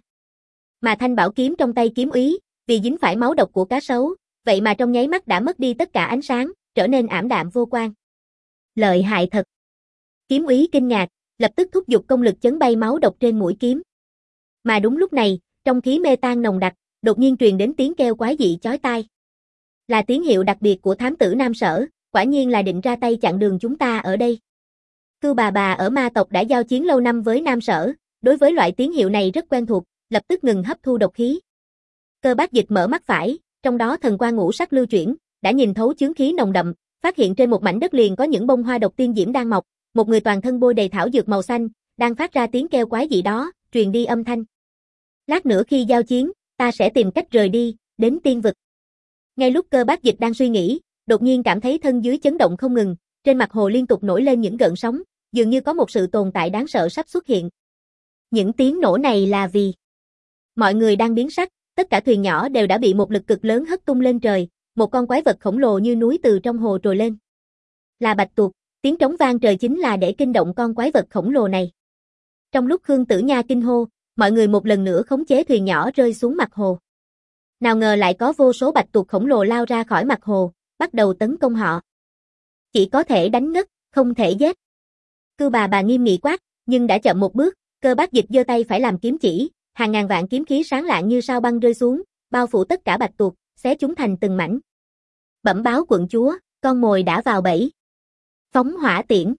Mà thanh bảo kiếm trong tay kiếm úy, vì dính phải máu độc của cá sấu, vậy mà trong nháy mắt đã mất đi tất cả ánh sáng, trở nên ảm đạm vô quang. Lợi hại thật. Kiếm úy kinh ngạc, lập tức thúc giục công lực chấn bay máu độc trên mũi kiếm. Mà đúng lúc này, trong khí mê tan nồng đặc, đột nhiên truyền đến tiếng kêu quái dị chói tai. Là tín hiệu đặc biệt của thám tử Nam Sở, quả nhiên là định ra tay chặn đường chúng ta ở đây. Cưu bà bà ở ma tộc đã giao chiến lâu năm với Nam Sở, đối với loại tín hiệu này rất quen thuộc, lập tức ngừng hấp thu độc khí. Cơ Bác Dịch mở mắt phải, trong đó thần quang ngũ sắc lưu chuyển, đã nhìn thấu chướng khí nồng đậm, phát hiện trên một mảnh đất liền có những bông hoa độc tiên diễm đang mọc, một người toàn thân bôi đầy thảo dược màu xanh, đang phát ra tiếng kêu quái dị đó, truyền đi âm thanh. Lát nữa khi giao chiến, ta sẽ tìm cách rời đi, đến tiên vực. Ngay lúc Cơ Bác Dịch đang suy nghĩ, đột nhiên cảm thấy thân dưới chấn động không ngừng, trên mặt hồ liên tục nổi lên những gợn sóng, dường như có một sự tồn tại đáng sợ sắp xuất hiện. Những tiếng nổ này là vì mọi người đang biến sắc, tất cả thuyền nhỏ đều đã bị một lực cực lớn hất tung lên trời, một con quái vật khổng lồ như núi từ trong hồ trồi lên. Là bạch tuộc, tiếng trống vang trời chính là để kinh động con quái vật khổng lồ này. Trong lúc Khương Tử Nha kinh hô, mọi người một lần nữa khống chế thuyền nhỏ rơi xuống mặt hồ. Nào ngờ lại có vô số bạch tuộc khổng lồ lao ra khỏi mặt hồ, bắt đầu tấn công họ. Chỉ có thể đánh ngất, không thể giết. Cưu bà bà nghiêm nghị quát, nhưng đã chậm một bước, Cơ Bác Dịch giơ tay phải làm kiếm chỉ, hàng ngàn vạn kiếm khí sáng lạng như sao băng rơi xuống, bao phủ tất cả bạch tuộc, xé chúng thành từng mảnh. Bẩm báo quận chúa, con mồi đã vào bẫy. Phóng hỏa tiễn.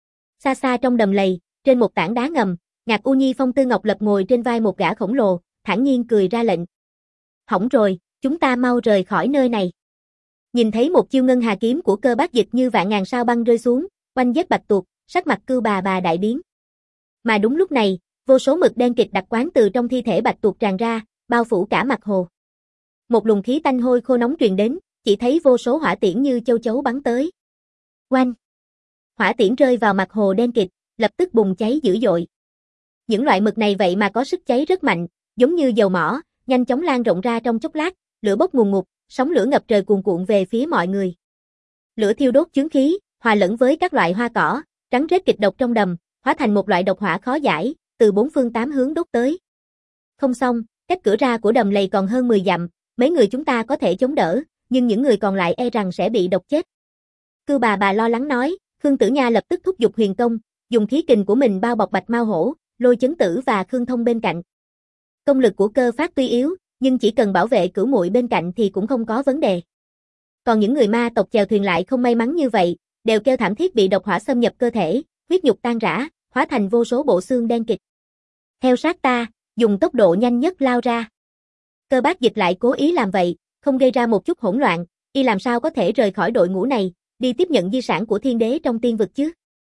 Xa xa trong đầm lầy, trên một tảng đá ngầm, Ngạc U Nhi Phong Tư Ngọc Lập ngồi trên vai một gã khổng lồ, thản nhiên cười ra lệnh. Hỏng rồi, chúng ta mau rời khỏi nơi này. Nhìn thấy một chiêu ngân hà kiếm của Cơ Bác Dịch như vạn ngàn sao băng rơi xuống, quanh giết bạch tuộc, sắc mặt Cưu bà bà đại biến. Mà đúng lúc này, vô số mực đen kịt đặc quán từ trong thi thể bạch tuộc tràn ra, bao phủ cả mặt hồ. Một luồng khí tanh hôi khô nóng truyền đến, chỉ thấy vô số hỏa tiễn như châu chấu bắn tới. Oanh! Hỏa tiễn rơi vào mặt hồ đen kịt, lập tức bùng cháy dữ dội. Những loại mực này vậy mà có sức cháy rất mạnh, giống như dầu mỏ, nhanh chóng lan rộng ra trong chốc lát, lửa bốc ngùn ngụt, sóng lửa ngập trời cuồn cuộn về phía mọi người. Lửa thiêu đốt chướng khí, hòa lẫn với các loại hoa cỏ, rắn rết kịch độc trong đầm, hóa thành một loại độc hỏa khó giải, từ bốn phương tám hướng đốt tới. Không xong, cách cửa ra của đầm lầy còn hơn mười dặm, mấy người chúng ta có thể chống đỡ, nhưng những người còn lại e rằng sẽ bị độc chết. Cưu bà bà lo lắng nói, Khương Tử Nha lập tức thúc giục huyền công, dùng khí kình của mình bao bọc Bạch Mao Hổ, Lôi Chấn Tử và Khương Thông bên cạnh. Công lực của Cơ Phát tuy yếu, nhưng chỉ cần bảo vệ Cửu Muội bên cạnh thì cũng không có vấn đề. Còn những người ma tộc chèo thuyền lại không may mắn như vậy, đều kêu thảm thiết bị độc hỏa xâm nhập cơ thể, huyết nhục tan rã, hóa thành vô số bộ xương đen kịt. Theo sát ta, dùng tốc độ nhanh nhất lao ra. Cơ Bác Dịch lại cố ý làm vậy, không gây ra một chút hỗn loạn, y làm sao có thể rời khỏi đội ngũ này, đi tiếp nhận di sản của thiên đế trong tiên vực chứ.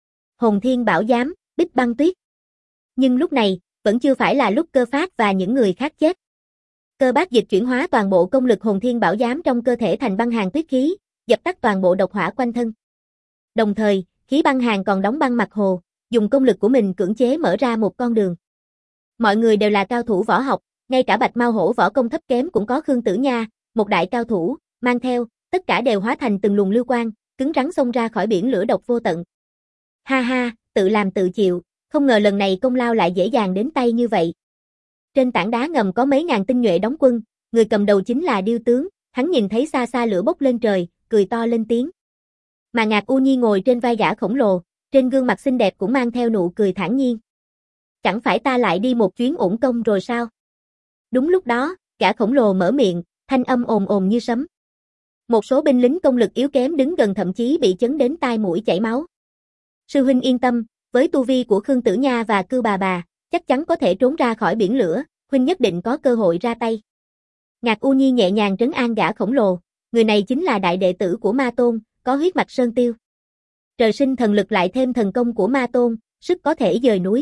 Hồn Thiên Bảo Giám, Bích Băng Tuyết. Nhưng lúc này, vẫn chưa phải là lúc Cơ Phát và những người khác chết. Cơ Bác Dịch chuyển hóa toàn bộ công lực Hồn Thiên Bảo Giám trong cơ thể thành băng hàn tuyết khí, dập tắt toàn bộ độc hỏa quanh thân. Đồng thời, khí băng hàn còn đóng băng mặt hồ, dùng công lực của mình cưỡng chế mở ra một con đường. Mọi người đều là cao thủ võ học, ngay cả Bạch Mao Hổ võ công thấp kém cũng có Khương Tử Nha, một đại cao thủ, mang theo, tất cả đều hóa thành từng luồng lưu quang, cứng rắn xông ra khỏi biển lửa độc vô tận. Ha ha, tự làm tự chịu, không ngờ lần này công lao lại dễ dàng đến tay như vậy. Trên tảng đá ngầm có mấy ngàn tinh nhuệ đóng quân, người cầm đầu chính là Điêu tướng, hắn nhìn thấy xa xa lửa bốc lên trời, cười to lên tiếng. Mà Ngạc U Nhi ngồi trên vai gã khổng lồ, trên gương mặt xinh đẹp cũng mang theo nụ cười thản nhiên. Chẳng phải ta lại đi một chuyến uổng công rồi sao? Đúng lúc đó, gã khổng lồ mở miệng, thanh âm ồn ồn như sấm. Một số binh lính công lực yếu kém đứng gần thậm chí bị chấn đến tai mũi chảy máu. Sư huynh yên tâm, với tu vi của Khương Tử Nha và Cưu bà bà, chắc chắn có thể trốn ra khỏi biển lửa, huynh nhất định có cơ hội ra tay. Ngạc U Nhi nhẹ nhàng trấn an gã khổng lồ, người này chính là đại đệ tử của Ma Tôn, có huyết mạch sơn tiêu. Trời sinh thần lực lại thêm thần công của Ma Tôn, sức có thể dời núi.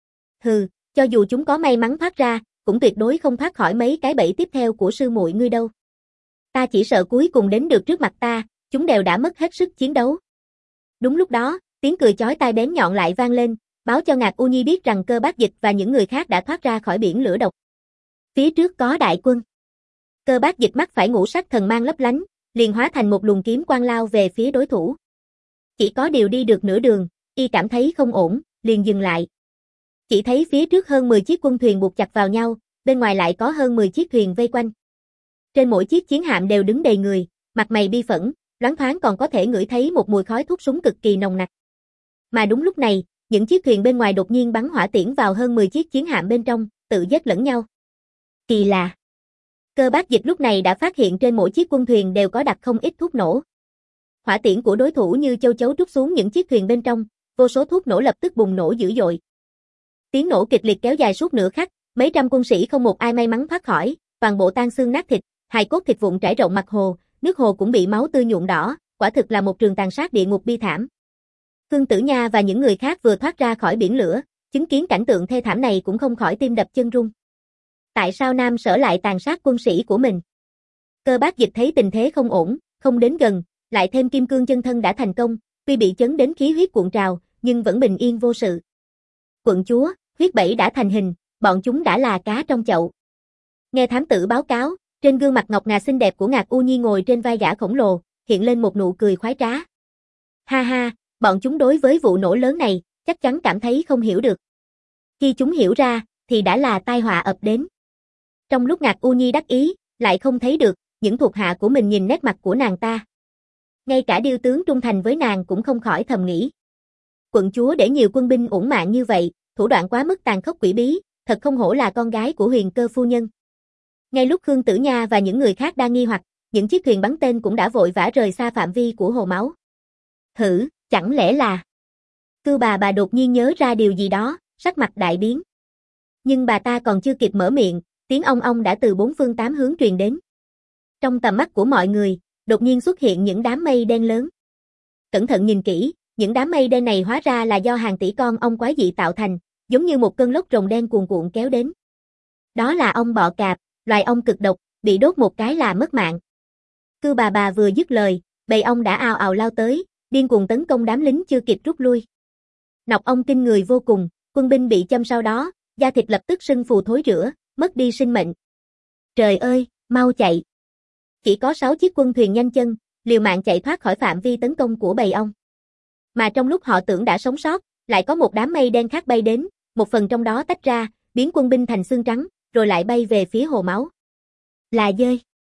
Hừ, cho dù chúng có may mắn thoát ra, cũng tuyệt đối không thoát khỏi mấy cái bẫy tiếp theo của sư muội ngươi đâu. Ta chỉ sợ cuối cùng đến được trước mặt ta, chúng đều đã mất hết sức chiến đấu. Đúng lúc đó, tiếng cười chói tai bén nhọn lại vang lên, báo cho Ngạc U Nhi biết rằng Cơ Bác Dịch và những người khác đã thoát ra khỏi biển lửa độc. Phía trước có đại quân. Cơ Bác Dịch mắt phải ngũ sắc thần mang lấp lánh, liền hóa thành một luồng kiếm quang lao về phía đối thủ. Chỉ có điều đi được nửa đường, y cảm thấy không ổn, liền dừng lại. Chỉ thấy phía trước hơn mười chiếc quân thuyền buộc chặt vào nhau, bên ngoài lại có hơn mười chiếc thuyền vây quanh. Trên mỗi chiếc chiến hạm đều đứng đầy người, mặt mày bi phẫn, loáng thoáng còn có thể ngửi thấy một mùi khói thuốc súng cực kỳ nồng nặc. Mà đúng lúc này, những chiếc thuyền bên ngoài đột nhiên bắn hỏa tiễn vào hơn mười chiếc chiến hạm bên trong, tự giết lẫn nhau. Kỳ lạ. Cơ Bác Dịch lúc này đã phát hiện trên mỗi chiếc quân thuyền đều có đặt không ít thuốc nổ. Hỏa tiễn của đối thủ như châu chấu trút xuống những chiếc thuyền bên trong, vô số thuốc nổ lập tức bùng nổ dữ dội. Tiếng nổ kịch liệt kéo dài suốt nửa khắc, mấy trăm quân sĩ không một ai may mắn thoát khỏi, toàn bộ tan xương nát thịt, hài cốt thịt vụn trải rộng mặt hồ, nước hồ cũng bị máu tươi nhuộm đỏ, quả thực là một trường tàn sát địa ngục bi thảm. Khương Tử Nha và những người khác vừa thoát ra khỏi biển lửa, chứng kiến cảnh tượng thê thảm này cũng không khỏi tim đập chân run. Tại sao Nam Sở lại tàn sát quân sĩ của mình? Cơ Bác Dịch thấy tình thế không ổn, không đến gần, lại thêm kim cương chân thân đã thành công, tuy bị chấn đến khí huyết cuộn trào, nhưng vẫn bình yên vô sự. Quận chúa, huyết bẫy đã thành hình, bọn chúng đã là cá trong chậu. Nghe thám tử báo cáo, trên gương mặt ngọc ngà xinh đẹp của Ngạc U Nhi ngồi trên vai gã khổng lồ, hiện lên một nụ cười khoái trá. Ha ha, bọn chúng đối với vụ nổ lớn này, chắc chắn cảm thấy không hiểu được. Khi chúng hiểu ra, thì đã là tai họa ập đến. Trong lúc Ngạc U Nhi đắc ý, lại không thấy được, những thuộc hạ của mình nhìn nét mặt của nàng ta. Ngay cả điêu tướng trung thành với nàng cũng không khỏi thầm nghĩ. Quận chúa để nhiều quân binh uổng mạng như vậy, thủ đoạn quá mức tàn khốc quỷ bí, thật không hổ là con gái của Huyền Cơ phu nhân. Ngay lúc Khương Tử Nha và những người khác đang nghi hoặc, những chiếc thuyền bắn tên cũng đã vội vã rời xa phạm vi của hồ máu. Thử, chẳng lẽ là... Cưu bà bà đột nhiên nhớ ra điều gì đó, sắc mặt đại biến. Nhưng bà ta còn chưa kịp mở miệng, tiếng ong ong đã từ bốn phương tám hướng truyền đến. Trong tầm mắt của mọi người, đột nhiên xuất hiện những đám mây đen lớn. Cẩn thận nhìn kỹ, những đám mây đen này hóa ra là do hàng tỷ con ong quái dị tạo thành, giống như một cơn lốc rồng đen cuồn cuộn kéo đến. Đó là ong bọ cạp, loài ong cực độc, bị đốt một cái là mất mạng. Cưu bà bà vừa dứt lời, bầy ong đã ào ào lao tới, điên cuồng tấn công đám lính chưa kịp rút lui. Nọc ong kinh người vô cùng, quân binh bị châm sau đó, da thịt lập tức sưng phù thối rữa, mất đi sinh mệnh. Trời ơi, mau chạy! Chỉ có sáu chiếc quân thuyền nhanh chân, liều mạng chạy thoát khỏi phạm vi tấn công của bầy ong. Mà trong lúc họ tưởng đã sống sót, lại có một đám mây đen khác bay đến, một phần trong đó tách ra, biến quân binh thành xương trắng, rồi lại bay về phía hồ máu. Là dơi.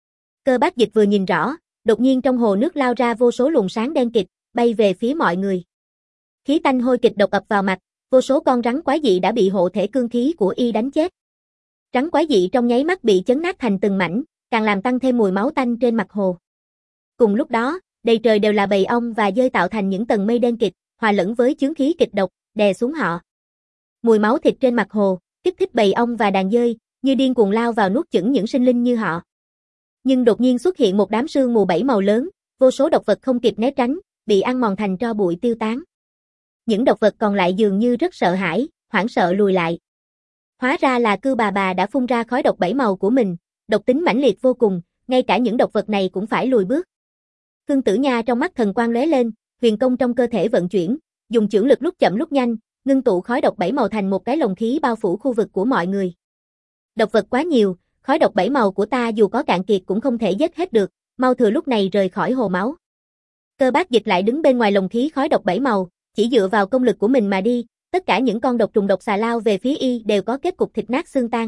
Cơ Bác Dịch vừa nhìn rõ, đột nhiên trong hồ nước lao ra vô số luồng sáng đen kịt, bay về phía mọi người. Khí tanh hôi kịch độc ập vào mặt, vô số con rắn quái dị đã bị hộ thể cương khí của y đánh chết. Rắn quái dị trong nháy mắt bị chấn nát thành từng mảnh, càng làm tăng thêm mùi máu tanh trên mặt hồ. Cùng lúc đó, đầy trời đều là bầy ong và dơi tạo thành những tầng mây đen kịt, hòa lẫn với chướng khí kịch độc, đè xuống họ. Mùi máu thịt trên mặt hồ, kích thích bầy ong và đàn dơi, như điên cuồng lao vào nuốt chửng những sinh linh như họ. Nhưng đột nhiên xuất hiện một đám sương mù bảy màu lớn, vô số độc vật không kịp né tránh, bị ăn mòn thành tro bụi tiêu tán. Những độc vật còn lại dường như rất sợ hãi, hoảng sợ lùi lại. Hóa ra là Cưu bà bà đã phun ra khói độc bảy màu của mình, độc tính mãnh liệt vô cùng, ngay cả những độc vật này cũng phải lùi bước. Khương Tử Nha trong mắt thần quang lóe lên, huyền công trong cơ thể vận chuyển, dùng chưởng lực lúc chậm lúc nhanh, ngưng tụ khói độc bảy màu thành một cái lồng khí bao phủ khu vực của mọi người. Độc vật quá nhiều, khói độc bảy màu của ta dù có cạn kiệt cũng không thể giết hết được, mau thừa lúc này rời khỏi hồ máu. Cơ Bác Dịch lại đứng bên ngoài lồng khí khói độc bảy màu, chỉ dựa vào công lực của mình mà đi, tất cả những con độc trùng độc xà lao về phía y đều có kết cục thịt nát xương tan.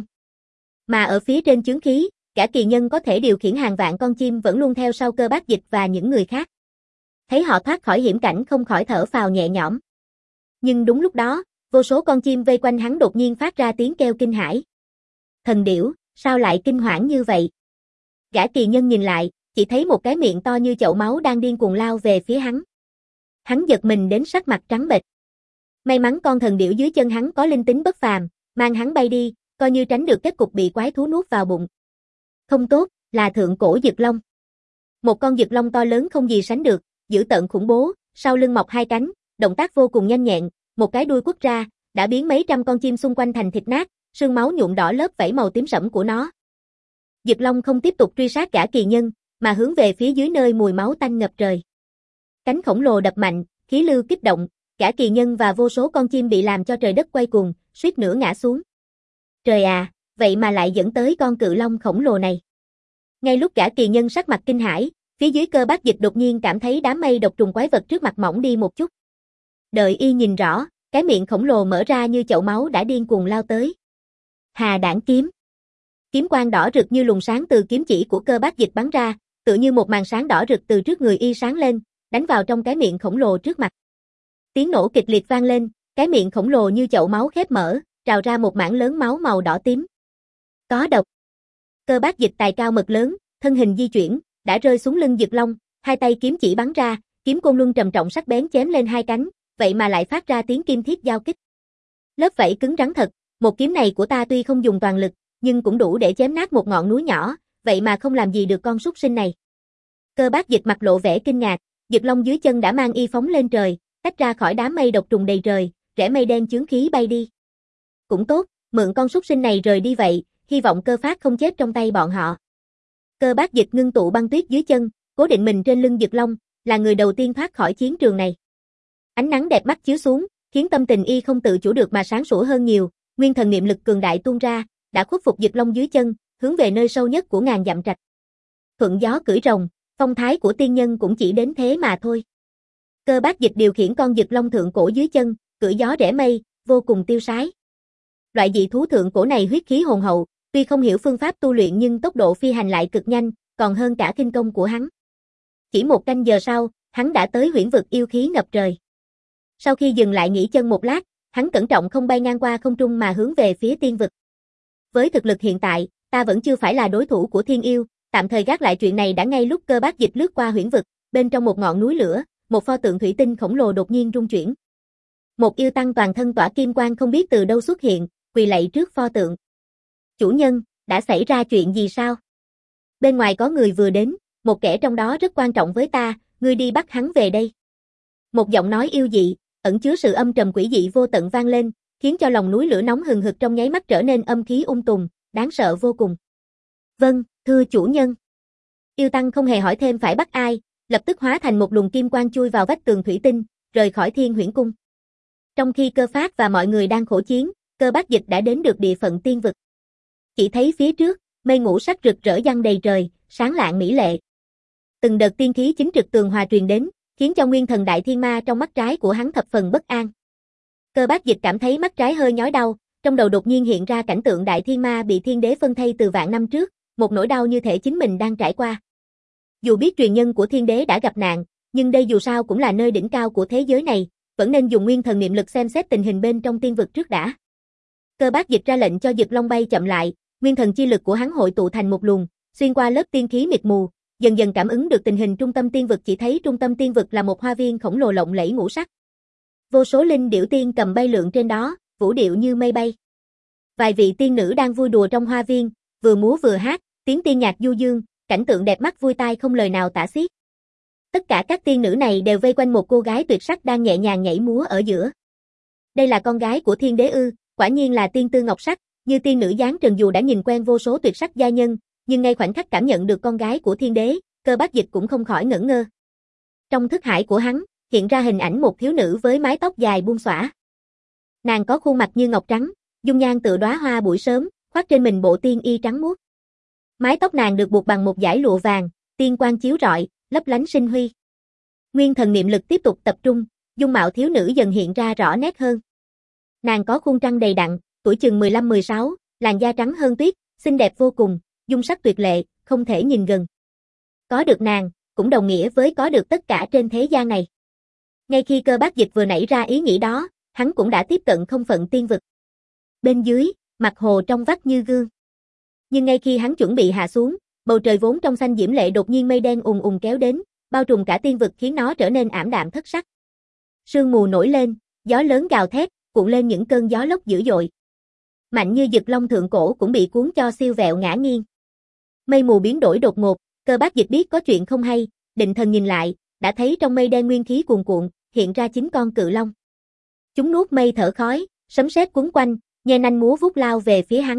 Mà ở phía trên chướng khí, cả kỳ nhân có thể điều khiển hàng vạn con chim vẫn luôn theo sau Cơ Bác Dịch và những người khác. Thấy họ thoát khỏi hiểm cảnh không khỏi thở phào nhẹ nhõm. Nhưng đúng lúc đó, vô số con chim vây quanh hắn đột nhiên phát ra tiếng kêu kinh hãi. Thần điểu, sao lại kinh hoảng như vậy? Gã kỳ nhân nhìn lại, chỉ thấy một cái miệng to như chậu máu đang điên cuồng lao về phía hắn. Hắn giật mình đến sắc mặt trắng bệch. May mắn con thần điểu dưới chân hắn có linh tính bất phàm, mang hắn bay đi, coi như tránh được kết cục bị quái thú nuốt vào bụng. Không tốt, là thượng cổ dực long. Một con dực long to lớn không gì sánh được, dữ tợn khủng bố, sau lưng mọc hai cánh, động tác vô cùng nhanh nhẹn, một cái đuôi quất ra, đã biến mấy trăm con chim xung quanh thành thịt nát, sương máu nhuộm đỏ lớp vảy màu tím sẫm của nó. Dực long không tiếp tục truy sát gã kỳ nhân, mà hướng về phía dưới nơi mùi máu tanh ngập trời. Cánh khổng lồ đập mạnh, khí lưu kích động, Cả kỳ nhân và vô số con chim bị làm cho trời đất quay cuồng, suýt nữa ngã xuống. Trời à, vậy mà lại dẫn tới con cự long khổng lồ này. Ngay lúc cả kỳ nhân sắc mặt kinh hãi, phía dưới Cơ Bác Dịch đột nhiên cảm thấy đám mây độc trùng quái vật trước mặt mỏng đi một chút. Đợi y nhìn rõ, cái miệng khổng lồ mở ra như chậu máu đã điên cuồng lao tới. Hà Đản kiếm. Kiếm quang đỏ rực như luồng sáng từ kiếm chỉ của Cơ Bác Dịch bắn ra, tựa như một màn sáng đỏ rực từ trước người y sáng lên, đánh vào trong cái miệng khổng lồ trước mặt. Tiếng nổ kịch liệt vang lên, cái miệng khổng lồ như chậu máu khép mở, trào ra một mảng lớn máu màu đỏ tím. Có độc. Cơ Bác Dịch tài cao mật lớn, thân hình di chuyển, đã rơi xuống lưng Dực Long, hai tay kiếm chỉ bắn ra, kiếm côn luân trầm trọng sắc bén chém lên hai cánh, vậy mà lại phát ra tiếng kim thiết giao kích. Lớp vảy cứng rắn thật, một kiếm này của ta tuy không dùng toàn lực, nhưng cũng đủ để chém nát một ngọn núi nhỏ, vậy mà không làm gì được con súc sinh này. Cơ Bác Dịch mặt lộ vẻ kinh ngạc, Dực Long dưới chân đã mang y phóng lên trời, tách ra khỏi đám mây độc trùng đầy trời, rẽ mây đen chướng khí bay đi. Cũng tốt, mượn con súc sinh này rời đi vậy, hy vọng Cơ Phát không chết trong tay bọn họ. Cơ Bác Dịch ngưng tụ băng tuyết dưới chân, cố định mình trên lưng Dực Long, là người đầu tiên thoát khỏi chiến trường này. Ánh nắng đẹp mắt chiếu xuống, khiến tâm tình y không tự chủ được mà sáng sủa hơn nhiều, nguyên thần niệm lực cường đại tuôn ra, đã khuất phục Dực Long dưới chân, hướng về nơi sâu nhất của ngàn dặm trạch. Thuận gió cưỡi rồng, phong thái của tiên nhân cũng chỉ đến thế mà thôi. Cơ Bác Dịch điều khiển con Dực Long thượng cổ dưới chân, cưỡi gió rẽ mây, vô cùng tiêu sái. Loại dị thú thượng cổ này huyết khí hồn hậu, tuy không hiểu phương pháp tu luyện nhưng tốc độ phi hành lại cực nhanh, còn hơn cả khinh công của hắn. Chỉ một canh giờ sau, hắn đã tới huyễn vực yêu khí ngập trời. Sau khi dừng lại nghỉ chân một lát, hắn cẩn trọng không bay ngang qua không trung mà hướng về phía tiên vực. Với thực lực hiện tại, ta vẫn chưa phải là đối thủ của thiên yêu, tạm thời gác lại chuyện này đã. Ngay lúc Cơ Bác Dịch lướt qua huyễn vực, bên trong một ngọn núi lửa, một pho tượng thủy tinh khổng lồ đột nhiên rung chuyển. Một yêu tăng toàn thân tỏa kim quang không biết từ đâu xuất hiện, quỳ lạy trước pho tượng. Chủ nhân, đã xảy ra chuyện gì sao? Bên ngoài có người vừa đến, một kẻ trong đó rất quan trọng với ta, ngươi đi bắt hắn về đây. Một giọng nói yêu dị, ẩn chứa sự âm trầm quỷ dị vô tận vang lên, khiến cho lòng núi lửa nóng hừng hực trong nháy mắt trở nên âm khí ung tùm, đáng sợ vô cùng. Vâng, thưa chủ nhân. Yêu tăng không hề hỏi thêm phải bắt ai, lập tức hóa thành một luồng kim quang chui vào vách tường thủy tinh, rời khỏi Thiên Huyễn Cung. Trong khi Cơ Phát và mọi người đang khổ chiến, Cơ Bác Dịch đã đến được địa phận tiên vực. Chỉ thấy phía trước, mây ngũ sắc rực rỡ giăng đầy trời, sáng lạng mỹ lệ. Từng đợt tiên khí chính trực tường hòa truyền đến, khiến cho nguyên thần đại thiên ma trong mắt trái của hắn thập phần bất an. Cơ Bác Dịch cảm thấy mắt trái hơi nhói đau, trong đầu đột nhiên hiện ra cảnh tượng đại thiên ma bị thiên đế phân thây từ vạn năm trước, một nỗi đau như thể chính mình đang trải qua. Dù biết truyền nhân của thiên đế đã gặp nạn, nhưng đây dù sao cũng là nơi đỉnh cao của thế giới này, vẫn nên dùng nguyên thần niệm lực xem xét tình hình bên trong tiên vực trước đã. Cơ Bác Dịch ra lệnh cho Dực Long bay chậm lại, nguyên thần chi lực của hắn hội tụ thành một luồng, xuyên qua lớp tiên khí mịt mù, dần dần cảm ứng được tình hình trung tâm tiên vực. Chỉ thấy trung tâm tiên vực là một hoa viên khổng lồ lộng lẫy ngũ sắc. Vô số linh điểu tiên cầm bay lượn trên đó, vũ điệu như mây bay. Vài vị tiên nữ đang vui đùa trong hoa viên, vừa múa vừa hát, tiếng tiên nhạc du dương, cảnh tượng đẹp mắt vui tai không lời nào tả xiết. Tất cả các tiên nữ này đều vây quanh một cô gái tuyệt sắc đang nhẹ nhàng nhảy múa ở giữa. Đây là con gái của thiên đế ư? Quả nhiên là tiên tư ngọc sắc, như tiên nữ dáng trần. Dù đã nhìn quen vô số tuyệt sắc gia nhân, nhưng ngay khoảnh khắc cảm nhận được con gái của thiên đế, Cơ Bác Dịch cũng không khỏi ngẩn ngơ. Trong thức hải của hắn, hiện ra hình ảnh một thiếu nữ với mái tóc dài buông xõa. Nàng có khuôn mặt như ngọc trắng, dung nhan tựa đóa hoa buổi sớm, khoác trên mình bộ tiên y trắng muốt. Mái tóc nàng được buộc bằng một dải lụa vàng, tiên quang chiếu rọi, lấp lánh sinh huy. Nguyên thần niệm lực tiếp tục tập trung, dung mạo thiếu nữ dần hiện ra rõ nét hơn. Nàng có khuôn trăng đầy đặn, tuổi chừng mười lăm mười sáu, làn da trắng hơn tuyết, xinh đẹp vô cùng, dung sắc tuyệt lệ, không thể nhìn gần. Có được nàng, cũng đồng nghĩa với có được tất cả trên thế gian này. Ngay khi Cơ Bác Dịch vừa nảy ra ý nghĩ đó, hắn cũng đã tiếp cận không phận tiên vực. Bên dưới, mặt hồ trong vắt như gương. Nhưng ngay khi hắn chuẩn bị hạ xuống, bầu trời vốn trong xanh diễm lệ đột nhiên mây đen ùn ùn kéo đến, bao trùm cả tiên vực khiến nó trở nên ảm đạm thất sắc. Sương mù nổi lên, gió lớn gào thét, cuộn lên những cơn gió lốc dữ dội. Mạnh như Dực Long thượng cổ cũng bị cuốn cho siêu vẹo ngã nghiêng. Mây mù biến đổi đột ngột, Cơ Bác Dịch biết có chuyện không hay, định thần nhìn lại, đã thấy trong mây đen nguyên khí cuồn cuộn, hiện ra chín con cự long. Chúng nuốt mây thở khói, sấm sét cuốn quanh, nhe nanh múa vuốt lao về phía hắn.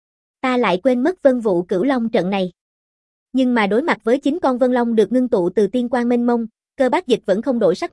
Ta lại quên mất Vân Vụ Cửu Long trận này. Nhưng mà đối mặt với chín con vân long được ngưng tụ từ tiên quang mênh mông, Cơ Bác Dịch vẫn không đổi sắc mặt,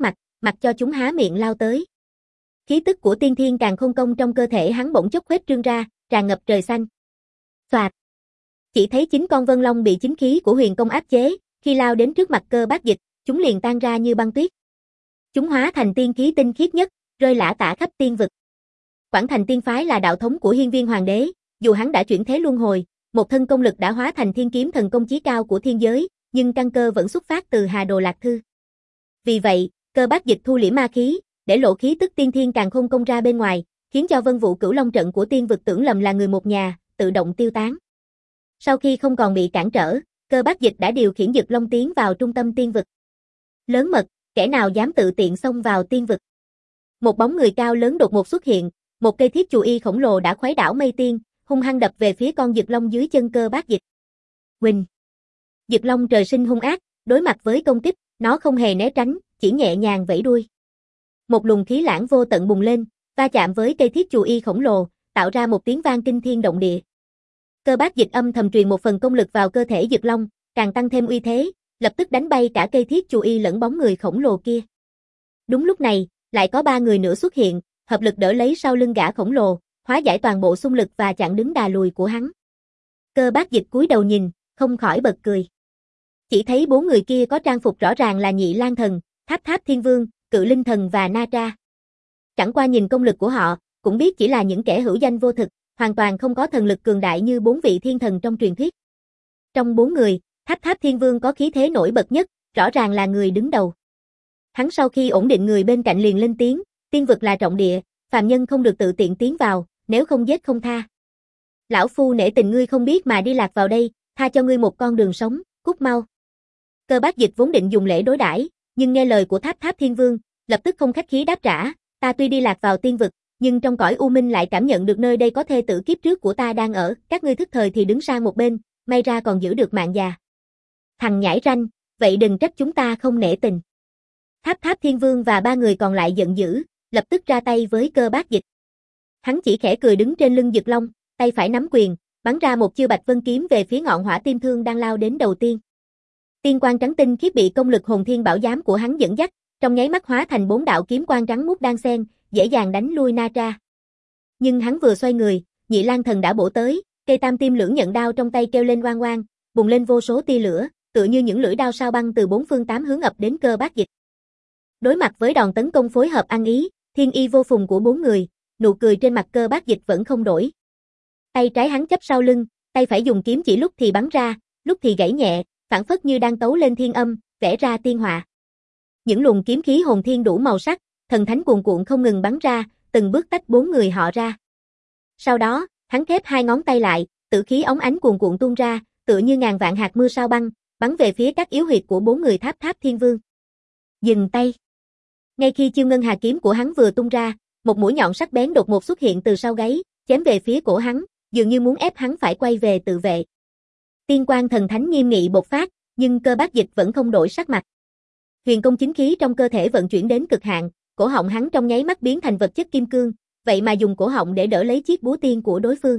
mặc cho chúng há miệng lao tới. Khí tức của tiên thiên càn khôn công trong cơ thể hắn bỗng chốc khuếch trương ra, tràn ngập trời xanh. Soạt. Chỉ thấy chín con vân long bị chính khí của huyền công áp chế, khi lao đến trước mặt Cơ Bác Dịch, chúng liền tan ra như băng tuyết. Chúng hóa thành tiên khí tinh khiết nhất, rơi lả tả khắp tiên vực. Quảng Thành Tiên phái là đạo thống của Hiên Viên Hoàng đế, dù hắn đã chuyển thế luân hồi, một thân công lực đã hóa thành thiên kiếm thần công chí cao của thiên giới, nhưng căn cơ vẫn xuất phát từ Hà Đồ Lạc Thư. Vì vậy, Cơ Bác Dịch thu liễm ma khí, để lộ khí tức tiên thiên càn khôn công ra bên ngoài, khiến cho Vân Vũ Cửu Long trận của tiên vực tưởng lầm là người một nhà, tự động tiêu tán. Sau khi không còn bị cản trở, Cơ Bác Dịch đã điều khiển Dực Long tiến vào trung tâm tiên vực. Lớn mật, kẻ nào dám tự tiện xông vào tiên vực? Một bóng người cao lớn đột ngột xuất hiện, một cây thiết chù y khổng lồ đã khuấy đảo mây tiên, hung hăng đập về phía con Dực Long dưới chân Cơ Bác Dịch. Huỳnh! Dực Long trời sinh hung ác, đối mặt với công kích, nó không hề né tránh, chỉ nhẹ nhàng vẫy đuôi. Một luồng khí lãng vô tận bùng lên, va chạm với cây thiết chù y khổng lồ, tạo ra một tiếng vang kinh thiên động địa. Cơ Bác Dịch âm thầm truyền một phần công lực vào cơ thể Dực Long, càng tăng thêm uy thế, lập tức đánh bay cả cây thiết chù y lẫn bóng người khổng lồ kia. Đúng lúc này, lại có ba người nữa xuất hiện, hợp lực đỡ lấy sau lưng gã khổng lồ, hóa giải toàn bộ xung lực và chặn đứng đà lùi của hắn. Cơ Bác Dịch cúi đầu nhìn, không khỏi bật cười. Chỉ thấy bốn người kia có trang phục rõ ràng là Nhị Lang Thần, Tháp Tháp Thiên Vương, Cự Linh Thần và Na Tra. Chẳng qua nhìn công lực của họ, cũng biết chỉ là những kẻ hữu danh vô thực, hoàn toàn không có thần lực cường đại như bốn vị thiên thần trong truyền thuyết. Trong bốn người, Tháp Tháp Thiên Vương có khí thế nổi bật nhất, rõ ràng là người đứng đầu. Hắn sau khi ổn định người bên cạnh liền lên tiếng, tiên vực là trọng địa, phàm nhân không được tự tiện tiến vào, nếu không giết không tha. Lão phu nể tình ngươi không biết mà đi lạc vào đây, tha cho ngươi một con đường sống, cút mau. Cơ Bác Dịch vốn định dùng lễ đối đãi, nhưng nghe lời của Tháp Tháp Thiên Vương, lập tức không khách khí đáp trả, ta tuy đi lạc vào tiên vực, nhưng trong cõi u minh lại cảm nhận được nơi đây có thê tử kiếp trước của ta đang ở, các ngươi thức thời thì đứng sang một bên, may ra còn giữ được mạng già. Thằng nhãi ranh, vậy đừng trách chúng ta không nể tình. Tháp Tháp Thiên Vương và ba người còn lại giận dữ, lập tức ra tay với Cơ Bác Dịch. Hắn chỉ khẽ cười đứng trên lưng Dực Long, tay phải nắm quyền, bắn ra một chiêu Bạch Vân kiếm về phía ngọn hỏa tim thương đang lao đến đầu tiên. Tiên quang trắng tinh khiết bị công lực hồn thiên bảo giám của hắn dẫn dắt, trong nháy mắt hóa thành bốn đạo kiếm quang trắng muốt đan xen, dễ dàng đánh lui Na Tra. Nhưng hắn vừa xoay người, Nhị Lang Thần đã bổ tới, cây tam tim lưỡng nhận đao trong tay kêu lên oang oang, bùng lên vô số tia lửa, tựa như những lưỡi đao sao băng từ bốn phương tám hướng ập đến Cơ Bác Dịch. Đối mặt với đòn tấn công phối hợp ăn ý, thiên y vô phùng của bốn người, nụ cười trên mặt Cơ Bác Dịch vẫn không đổi. Tay trái hắn chấp sau lưng, tay phải dùng kiếm chỉ lúc thì bắn ra, lúc thì gãy nhẹ, phảng phất như đang tấu lên thiên âm, vẽ ra tiên họa. Những luồng kiếm khí hồn thiên đủ màu sắc, thần thánh cuồn cuộn không ngừng bắn ra, từng bước tách bốn người họ ra. Sau đó, hắn khép hai ngón tay lại, tử khí óng ánh cuồn cuộn tuôn ra, tựa như ngàn vạn hạt mưa sao băng, bắn về phía các yếu huyệt của bốn người Tháp Tháp Thiên Vương. Dừng tay. Ngay khi chiêu ngân hà kiếm của hắn vừa tung ra, một mũi nhọn sắc bén đột ngột xuất hiện từ sau gáy, chém về phía cổ hắn, dường như muốn ép hắn phải quay về tự vệ. Tiên quang thần thánh nghiêm nghị bộc phát, nhưng Cơ Bác Dịch vẫn không đổi sắc mặt. Huyền công chính khí trong cơ thể vận chuyển đến cực hạn, cổ họng hắn trong nháy mắt biến thành vật chất kim cương, vậy mà dùng cổ họng để đỡ lấy chiếc búa tiên của đối phương.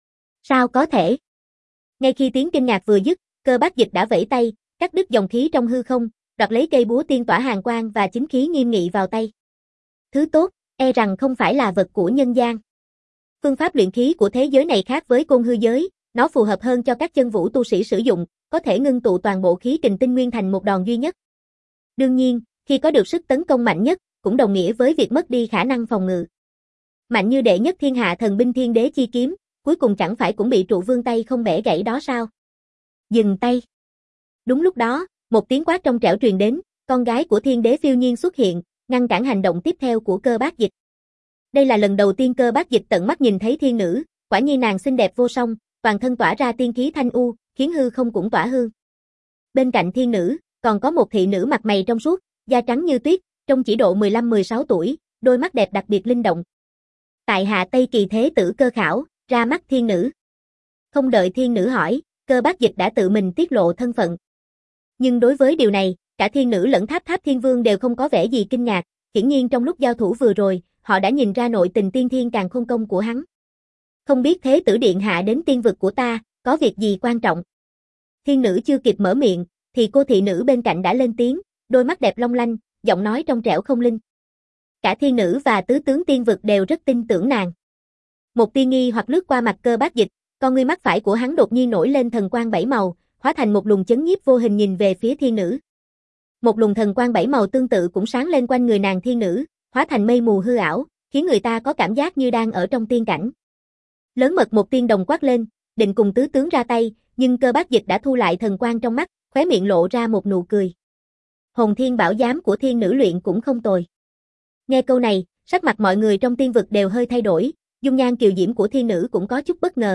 Sao có thể? Ngay khi tiếng kinh ngạc vừa dứt, Cơ Bác Dịch đã vẫy tay, cắt đứt dòng khí trong hư không, đoạt lấy cây búa tiên tỏa hàn quang và chính khí nghiêm nghị vào tay. Thứ tốt, e rằng không phải là vật của nhân gian. Phương pháp luyện khí của thế giới này khác với côn hư giới, nó phù hợp hơn cho các chân vũ tu sĩ sử dụng, có thể ngưng tụ toàn bộ khí kình tinh nguyên thành một đòn duy nhất. Đương nhiên, khi có được sức tấn công mạnh nhất, cũng đồng nghĩa với việc mất đi khả năng phòng ngự. Mạnh như đệ nhất thiên hạ thần binh Thiên Đế chi kiếm, cuối cùng chẳng phải cũng bị trụ vương tay không bẻ gãy đó sao? Dừng tay. Đúng lúc đó, một tiếng quát trong trẻo truyền đến, con gái của Thiên Đế phiêu nhiên xuất hiện, ngăn cản hành động tiếp theo của Cơ Bác Dịch. Đây là lần đầu tiên Cơ Bác Dịch tận mắt nhìn thấy thiên nữ, quả nhiên nàng xinh đẹp vô song, toàn thân tỏa ra tiên khí thanh u, khiến hư không cũng tỏa hương. Bên cạnh thiên nữ, còn có một thị nữ mặt mày trong suốt, da trắng như tuyết, trông chỉ độ mười lăm mười sáu tuổi, đôi mắt đẹp đặc biệt linh động. Tại hạ Tây Kỳ Thế Tử Cơ Khảo, ra mắt thiên nữ. Không đợi thiên nữ hỏi, Cơ Bác Dịch đã tự mình tiết lộ thân phận. Nhưng đối với điều này, cả thiên nữ lẫn Tháp Tháp Thiên Vương đều không có vẻ gì kinh ngạc, hiển nhiên trong lúc giao thủ vừa rồi, họ đã nhìn ra nội tình tiên thiên càn khôn công của hắn. Không biết Thế Tử điện hạ đến tiên vực của ta, có việc gì quan trọng? Thiên nữ chưa kịp mở miệng, thì cô thị nữ bên cạnh đã lên tiếng, đôi mắt đẹp long lanh, giọng nói trong trẻo không linh. Cả thiên nữ và tứ tướng tiên vực đều rất tin tưởng nàng. Một tia nghi hoặc lướt qua mặt Cơ Bác Dịch, con ngươi mắt phải của hắn đột nhiên nổi lên thần quang bảy màu, hóa thành một luồng chấn nhiếp vô hình nhìn về phía thiên nữ. Một luồng thần quang bảy màu tương tự cũng sáng lên quanh người nàng thiên nữ, hóa thành mây mù hư ảo, khiến người ta có cảm giác như đang ở trong tiên cảnh. Lớn mật một tiên đồng quát lên, định cùng tứ tướng ra tay, nhưng Cơ Bác Dịch đã thu lại thần quang trong mắt, khóe miệng lộ ra một nụ cười. Hồn Thiên Bảo Giám của thiên nữ luyện cũng không tồi. Nghe câu này, sắc mặt mọi người trong tiên vực đều hơi thay đổi, dung nhan kiều diễm của thiên nữ cũng có chút bất ngờ.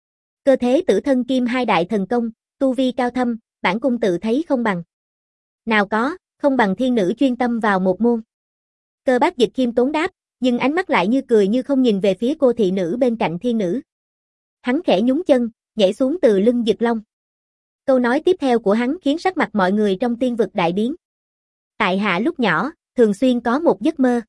Cơ thế tử thân kim hai đại thần công, tu vi cao thâm, bản cung tự thấy không bằng. Nào có, không bằng thiên nữ chuyên tâm vào một môn. Cơ Bác Dịch khiêm tốn đáp, nhưng ánh mắt lại như cười như không nhìn về phía cô thị nữ bên cạnh thiên nữ. Hắn khẽ nhún chân, nhảy xuống từ lưng Dực Long. Câu nói tiếp theo của hắn khiến sắc mặt mọi người trong tiên vực đại biến. Tại hạ lúc nhỏ, thường xuyên có một giấc mơ.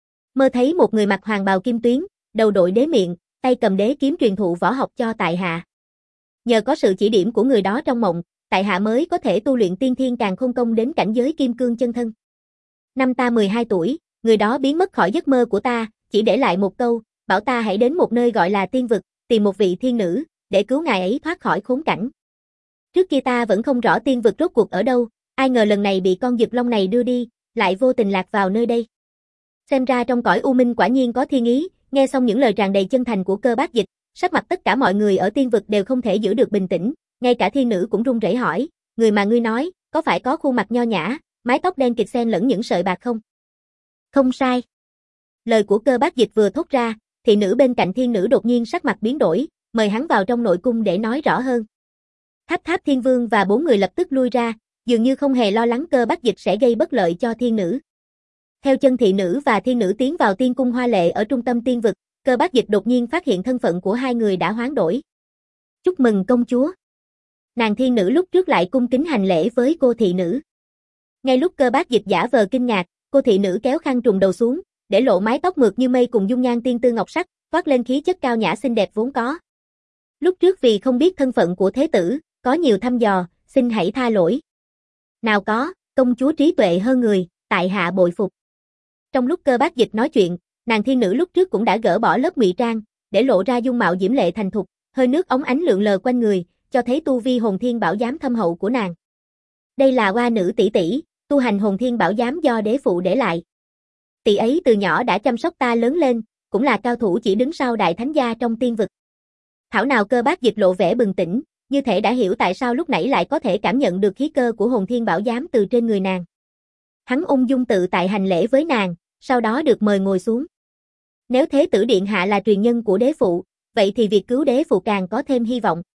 Mơ thấy một người mặc hoàng bào kim tuyến, đầu đội đế miệng, tay cầm đế kiếm truyền thụ võ học cho tại hạ. Nhờ có sự chỉ điểm của người đó trong mộng, tại hạ mới có thể tu luyện tiên thiên càn khôn công đến cảnh giới kim cương chân thân. Năm ta mười hai tuổi, người đó biến mất khỏi giấc mơ của ta, chỉ để lại một câu, bảo ta hãy đến một nơi gọi là tiên vực, tìm một vị thiên nữ, để cứu ngài ấy thoát khỏi khốn cảnh. Trước kia ta vẫn không rõ tiên vực rốt cuộc ở đâu, ai ngờ lần này bị con Dực Long này đưa đi, lại vô tình lạc vào nơi đây. Xem ra trong cõi u minh quả nhiên có thiên ý, nghe xong những lời tràn đầy chân thành của Cơ Bác Dịch, sắc mặt tất cả mọi người ở tiên vực đều không thể giữ được bình tĩnh, ngay cả thiên nữ cũng run rẩy hỏi, người mà ngươi nói, có phải có khuôn mặt nho nhã, mái tóc đen kịt xen lẫn những sợi bạc không? Không sai. Lời của Cơ Bác Dịch vừa thốt ra, thị nữ bên cạnh thiên nữ đột nhiên sắc mặt biến đổi, mời hắn vào trong nội cung để nói rõ hơn. Tháp Tháp Thiên Vương và bốn người lập tức lui ra, dường như không hề lo lắng Cơ Bác Dịch sẽ gây bất lợi cho thiên nữ. Theo chân thị nữ và thiên nữ tiến vào tiên cung hoa lệ ở trung tâm tiên vực, Cơ Bác Dịch đột nhiên phát hiện thân phận của hai người đã hoán đổi. Chúc mừng công chúa. Nàng thiên nữ lúc trước lại cung kính hành lễ với cô thị nữ. Ngay lúc Cơ Bác Dịch giả vờ kinh ngạc, cô thị nữ kéo khăn trùm đầu xuống, để lộ mái tóc mượt như mây cùng dung nhan tiên tư ngọc sắc, toát lên khí chất cao nhã xinh đẹp vốn có. Lúc trước vì không biết thân phận của thế tử, có nhiều thăm dò, xin hãy tha lỗi. Nào có, công chúa trí tuệ hơn người, tại hạ bội phục. Trong lúc Cơ Bác Dịch nói chuyện, nàng thiên nữ lúc trước cũng đã gỡ bỏ lớp ngụy trang, để lộ ra dung mạo diễm lệ thành thục, hơi nước óng ánh lượn lờ quanh người, cho thấy tu vi Hồn Thiên Bảo Giám thâm hậu của nàng. Đây là oa nữ tỷ tỷ, tu hành Hồn Thiên Bảo Giám do đế phụ để lại. Tỷ ấy từ nhỏ đã chăm sóc ta lớn lên, cũng là cao thủ chỉ đứng sau đại thánh gia trong tiên vực. Thảo nào Cơ Bác Dịch lộ vẻ bừng tỉnh, như thể đã hiểu tại sao lúc nãy lại có thể cảm nhận được khí cơ của Hồn Thiên Bảo Giám từ trên người nàng. Hắn ung dung tự tại hành lễ với nàng, sau đó được mời ngồi xuống. Nếu thế tử điện hạ là truyền nhân của đế phụ, vậy thì việc cứu đế phụ càng có thêm hy vọng.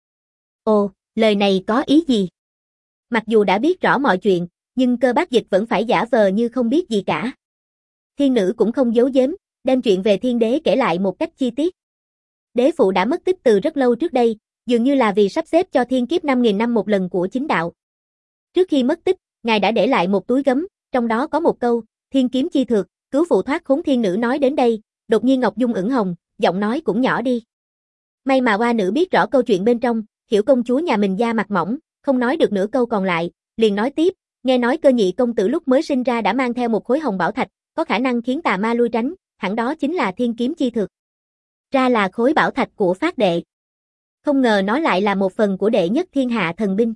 Ồ, lời này có ý gì? Mặc dù đã biết rõ mọi chuyện, nhưng Cơ Bác Dịch vẫn phải giả vờ như không biết gì cả. Thiên nữ cũng không giấu giếm, đem chuyện về thiên đế kể lại một cách chi tiết. Đế phụ đã mất tích từ rất lâu trước đây, dường như là vì sắp xếp cho thiên kiếp năm nghìn năm một lần của chính đạo. Trước khi mất tích, ngài đã để lại một túi gấm, trong đó có một câu, thiên kiếm chi thược, cứu phụ thoát khốn. Thiên nữ nói đến đây, đột nhiên ngọc dung ửng hồng, giọng nói cũng nhỏ đi. May mà oa nữ biết rõ câu chuyện bên trong, hiểu công chúa nhà mình da mặt mỏng, không nói được nửa câu còn lại, liền nói tiếp, nghe nói Cơ nhị công tử lúc mới sinh ra đã mang theo một khối hồng bảo thạch, có khả năng khiến tà ma lui tránh, hẳn đó chính là thiên kiếm chi thược. Ra là khối bảo thạch của Phát đệ. Không ngờ nó lại là một phần của đệ nhất thiên hạ thần binh.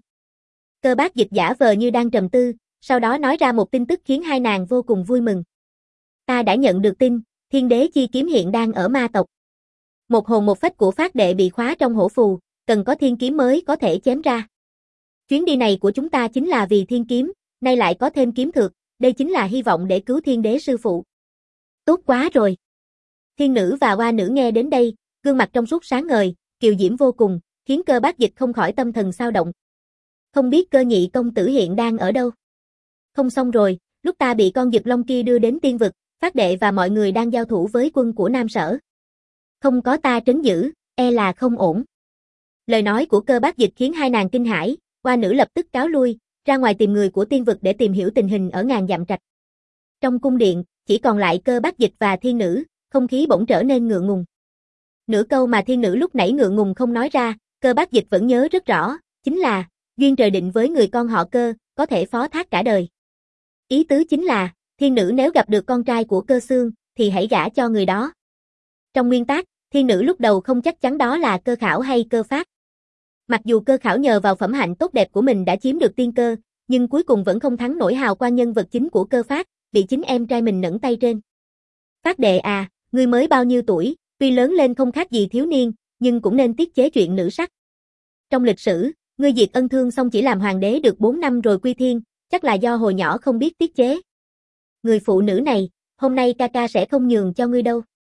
Cơ Bác Dịch giả vờ như đang trầm tư, sau đó nói ra một tin tức khiến hai nàng vô cùng vui mừng. Ta đã nhận được tin, thiên đế chi kiếm hiện đang ở ma tộc. Một hồn một phách của Phát đệ bị khóa trong hổ phù, cần có thiên kiếm mới có thể chém ra. Chuyến đi này của chúng ta chính là vì thiên kiếm, nay lại có thêm kiếm thược, đây chính là hy vọng để cứu thiên đế sư phụ. Tốt quá rồi. Thiên nữ và oa nữ nghe đến đây, gương mặt trong suốt sáng ngời, kiều diễm vô cùng, khiến Cơ Bác Dịch không khỏi tâm thần xao động. Không biết Cơ nhị công tử hiện đang ở đâu? Không xong rồi, lúc ta bị con Dực Long kia đưa đến tiên vực, Phát đệ và mọi người đang giao thủ với quân của Nam Sở. Không có ta trấn giữ, e là không ổn. Lời nói của Cơ Bác Dịch khiến hai nàng kinh hãi, oa nữ lập tức cáo lui, ra ngoài tìm người của tiên vực để tìm hiểu tình hình ở ngàn dặm trạch. Trong cung điện, chỉ còn lại Cơ Bác Dịch và thiên nữ, không khí bỗng trở nên ngượng ngùng. Nửa câu mà thiên nữ lúc nãy ngượng ngùng không nói ra, Cơ Bác Dịch vẫn nhớ rất rõ, chính là, duyên trời định với người con họ Cơ, có thể phó thác cả đời. Ý tứ chính là, thiên nữ nếu gặp được con trai của Cơ Xương, thì hãy gả cho người đó. Trong nguyên tắc, thiên nữ lúc đầu không chắc chắn đó là Cơ Khảo hay Cơ Phát. Mặc dù Cơ Khảo nhờ vào phẩm hạnh tốt đẹp của mình đã chiếm được tiên cơ, nhưng cuối cùng vẫn không thắng nổi hào quang nhân vật chính của Cơ Phát, bị chính em trai mình nẫng tay trên. Phát đệ à, ngươi mới bao nhiêu tuổi, tuy lớn lên không khác gì thiếu niên, nhưng cũng nên tiết chế chuyện nữ sắc. Trong lịch sử, ngươi diệt ân thương xong chỉ làm hoàng đế được bốn năm rồi quy thiên, chắc là do hồi nhỏ không biết tiết chế. Người phụ nữ này, hôm nay ca ca sẽ không nhường cho ngươi đâu.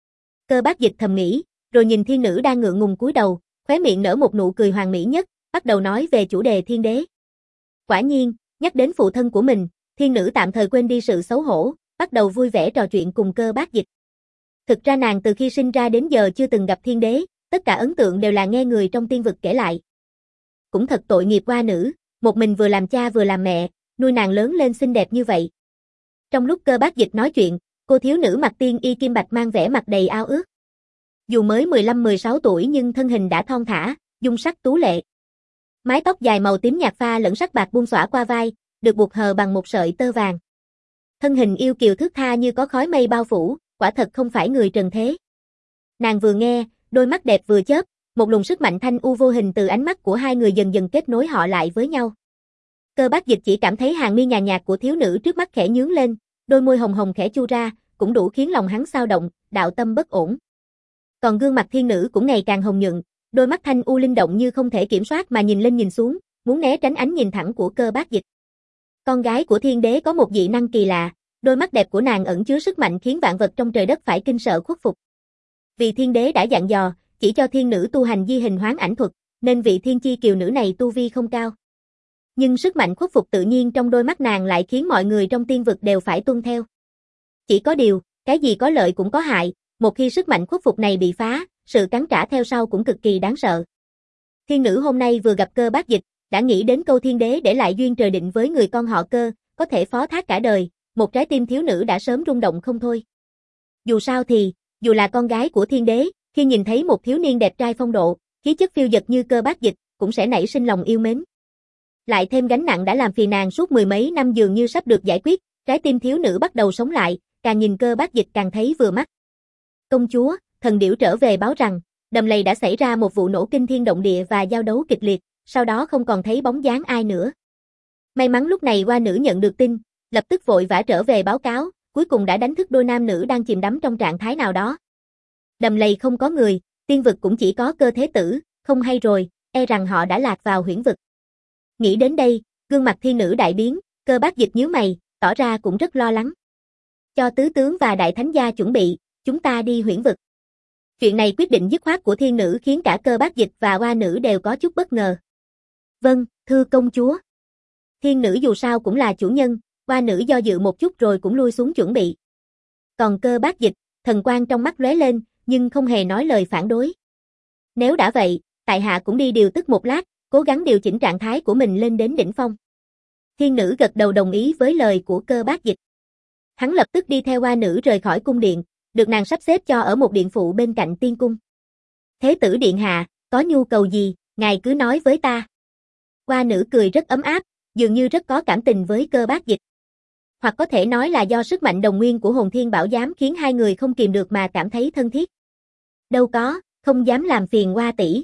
Cơ Bác Dịch thầm nghĩ, rồi nhìn thiên nữ đang ngượng ngùng cúi đầu, khóe miệng nở một nụ cười hoàn mỹ nhất, bắt đầu nói về chủ đề thiên đế. Quả nhiên, nhắc đến phụ thân của mình, thiên nữ tạm thời quên đi sự xấu hổ, bắt đầu vui vẻ trò chuyện cùng Cơ Bác Dịch. Thực ra nàng từ khi sinh ra đến giờ chưa từng gặp thiên đế, tất cả ấn tượng đều là nghe người trong tiên vực kể lại. Cũng thật tội nghiệp oa nữ, một mình vừa làm cha vừa làm mẹ, nuôi nàng lớn lên xinh đẹp như vậy. Trong lúc Cơ Bác Dịch nói chuyện, cô thiếu nữ mặc tiên y kim bạch mang vẻ mặt đầy ao ước. Dù mới mười lăm mười sáu tuổi nhưng thân hình đã thon thả, dung sắc tú lệ. Mái tóc dài màu tím nhạt pha lẫn sắc bạc buông xõa qua vai, được buộc hờ bằng một sợi tơ vàng. Thân hình yêu kiều thướt tha như có khói mây bao phủ, quả thật không phải người trần thế. Nàng vừa nghe, đôi mắt đẹp vừa chớp, một luồng sức mạnh thanh u vô hình từ ánh mắt của hai người dần dần kết nối họ lại với nhau. Cơ Bác Dịch chỉ cảm thấy hàng mi nhàn nhạt của thiếu nữ trước mắt khẽ nhướng lên, đôi môi hồng hồng khẽ chu ra, cũng đủ khiến lòng hắn xao động, đạo tâm bất ổn. Còn gương mặt thiên nữ cũng ngày càng hồng nhuận, đôi mắt thanh u linh động như không thể kiểm soát mà nhìn lên nhìn xuống, muốn né tránh ánh nhìn thẳng của Cơ Bác Dịch. Con gái của thiên đế có một dị năng kỳ lạ, đôi mắt đẹp của nàng ẩn chứa sức mạnh khiến vạn vật trong trời đất phải kinh sợ khuất phục. Vì thiên đế đã dặn dò, chỉ cho thiên nữ tu hành di hình hoán ảnh thuật, nên vị thiên chi kiều nữ này tu vi không cao. Nhưng sức mạnh khuất phục tự nhiên trong đôi mắt nàng lại khiến mọi người trong tiên vực đều phải tuân theo. Chỉ có điều, cái gì có lợi cũng có hại, một khi sức mạnh khuất phục này bị phá, sự cắn trả theo sau cũng cực kỳ đáng sợ. Thiên nữ hôm nay vừa gặp Cơ Bác Dịch, đã nghĩ đến câu thiên đế để lại duyên trời định với người con họ Cơ, có thể phó thác cả đời, một trái tim thiếu nữ đã sớm rung động không thôi. Dù sao thì, dù là con gái của thiên đế, khi nhìn thấy một thiếu niên đẹp trai phong độ, khí chất phiêu dật như Cơ Bác Dịch, cũng sẽ nảy sinh lòng yêu mến. Lại thêm gánh nặng đã làm phiền nàng suốt mười mấy năm dường như sắp được giải quyết, trái tim thiếu nữ bắt đầu sống lại, càng nhìn Cơ Bác Dịch càng thấy vừa mắt. Công chúa, thần điểu trở về báo rằng, Đầm Lầy đã xảy ra một vụ nổ kinh thiên động địa và giao đấu kịch liệt, sau đó không còn thấy bóng dáng ai nữa. May mắn lúc này oa nữ nhận được tin, lập tức vội vã trở về báo cáo, cuối cùng đã đánh thức đôi nam nữ đang chìm đắm trong trạng thái nào đó. Đầm Lầy không có người, tiên vực cũng chỉ có Cơ Thế Tử, không hay rồi, e rằng họ đã lạc vào huyễn vực. Nghĩ đến đây, gương mặt thiên nữ đại biến, Cơ Bác Dịch nhíu mày, tỏ ra cũng rất lo lắng. Cho tứ tướng và đại thánh gia chuẩn bị, chúng ta đi huyễn vực. Chuyện này quyết định dứt khoát của thiên nữ khiến cả Cơ Bác Dịch và oa nữ đều có chút bất ngờ. Vâng, thưa công chúa. Thiên nữ dù sao cũng là chủ nhân, oa nữ do dự một chút rồi cũng lui xuống chuẩn bị. Còn Cơ Bác Dịch, thần quang trong mắt lóe lên, nhưng không hề nói lời phản đối. Nếu đã vậy, tại hạ cũng đi điều tức một lát, cố gắng điều chỉnh trạng thái của mình lên đến đỉnh phong. Thiên nữ gật đầu đồng ý với lời của Cơ Bác Dịch. Hắn lập tức đi theo oa nữ rời khỏi cung điện, được nàng sắp xếp cho ở một điện phụ bên cạnh tiên cung. Thế tử điện hạ, có nhu cầu gì, ngài cứ nói với ta. Oa nữ cười rất ấm áp, dường như rất có cảm tình với Cơ Bác Dịch. Hoặc có thể nói là do sức mạnh đồng nguyên của hồn thiên bảo giám khiến hai người không kìm được mà cảm thấy thân thiết. Đâu có, không dám làm phiền oa tỷ.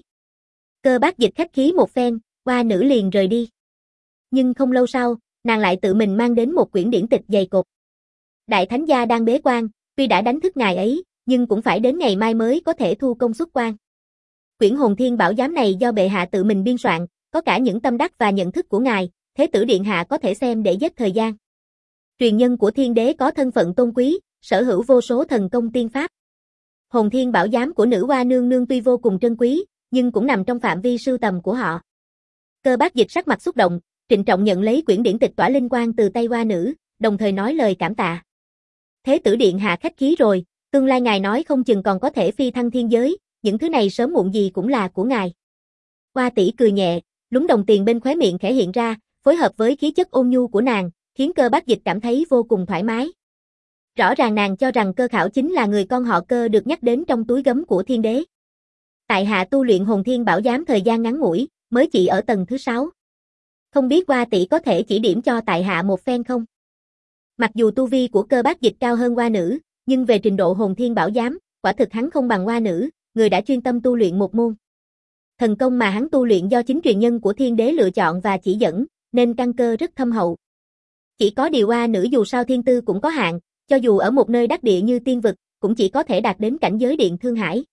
Cơ Bác Dịch khách khí một phen, oa nữ liền rời đi. Nhưng không lâu sau, nàng lại tự mình mang đến một quyển điển tịch dày cộp. Đại thánh gia đang bế quan, tuy đã đánh thức ngài ấy, nhưng cũng phải đến ngày mai mới có thể thu công xuất quan. Quyển hồn thiên bảo giám này do bệ hạ tự mình biên soạn, có cả những tâm đắc và nhận thức của ngài, thế tử điện hạ có thể xem để giết thời gian. Truyền nhân của thiên đế có thân phận tôn quý, sở hữu vô số thần công tiên pháp. Hồn thiên bảo giám của nữ oa nương nương tuy vô cùng trân quý, nhưng cũng nằm trong phạm vi sưu tầm của họ. Cơ Bác Dịch sắc mặt xúc động, trịnh trọng nhận lấy quyển điển tịch tỏa linh quang từ tay oa nữ, đồng thời nói lời cảm tạ. Thế tử điện hạ khách khí rồi, tương lai ngài nói không chừng còn có thể phi thăng thiên giới, những thứ này sớm muộn gì cũng là của ngài. Oa tỷ cười nhẹ, lúng đồng tiền bên khóe miệng khẽ hiện ra, phối hợp với khí chất ôn nhu của nàng, khiến Cơ Bác Dịch cảm thấy vô cùng thoải mái. Rõ ràng nàng cho rằng Cơ Khảo chính là người con họ Cơ được nhắc đến trong túi gấm của thiên đế. Tại hạ tu luyện hồn thiên bảo giám thời gian ngắn ngủi, mới chỉ ở tầng thứ sáu. Không biết oa tỷ có thể chỉ điểm cho tại hạ một phen không? Mặc dù tu vi của Cơ Bác Dịch cao hơn Oa Nữ, nhưng về trình độ hồn thiên bảo giám, quả thực hắn không bằng Oa Nữ, người đã chuyên tâm tu luyện một môn thần công mà hắn tu luyện do chính truyền nhân của Thiên Đế lựa chọn và chỉ dẫn, nên căn cơ rất thâm hậu. Chỉ có điều Oa Nữ dù sao thiên tư cũng có hạn, cho dù ở một nơi đắc địa như tiên vực, cũng chỉ có thể đạt đến cảnh giới Điện Thương Hải.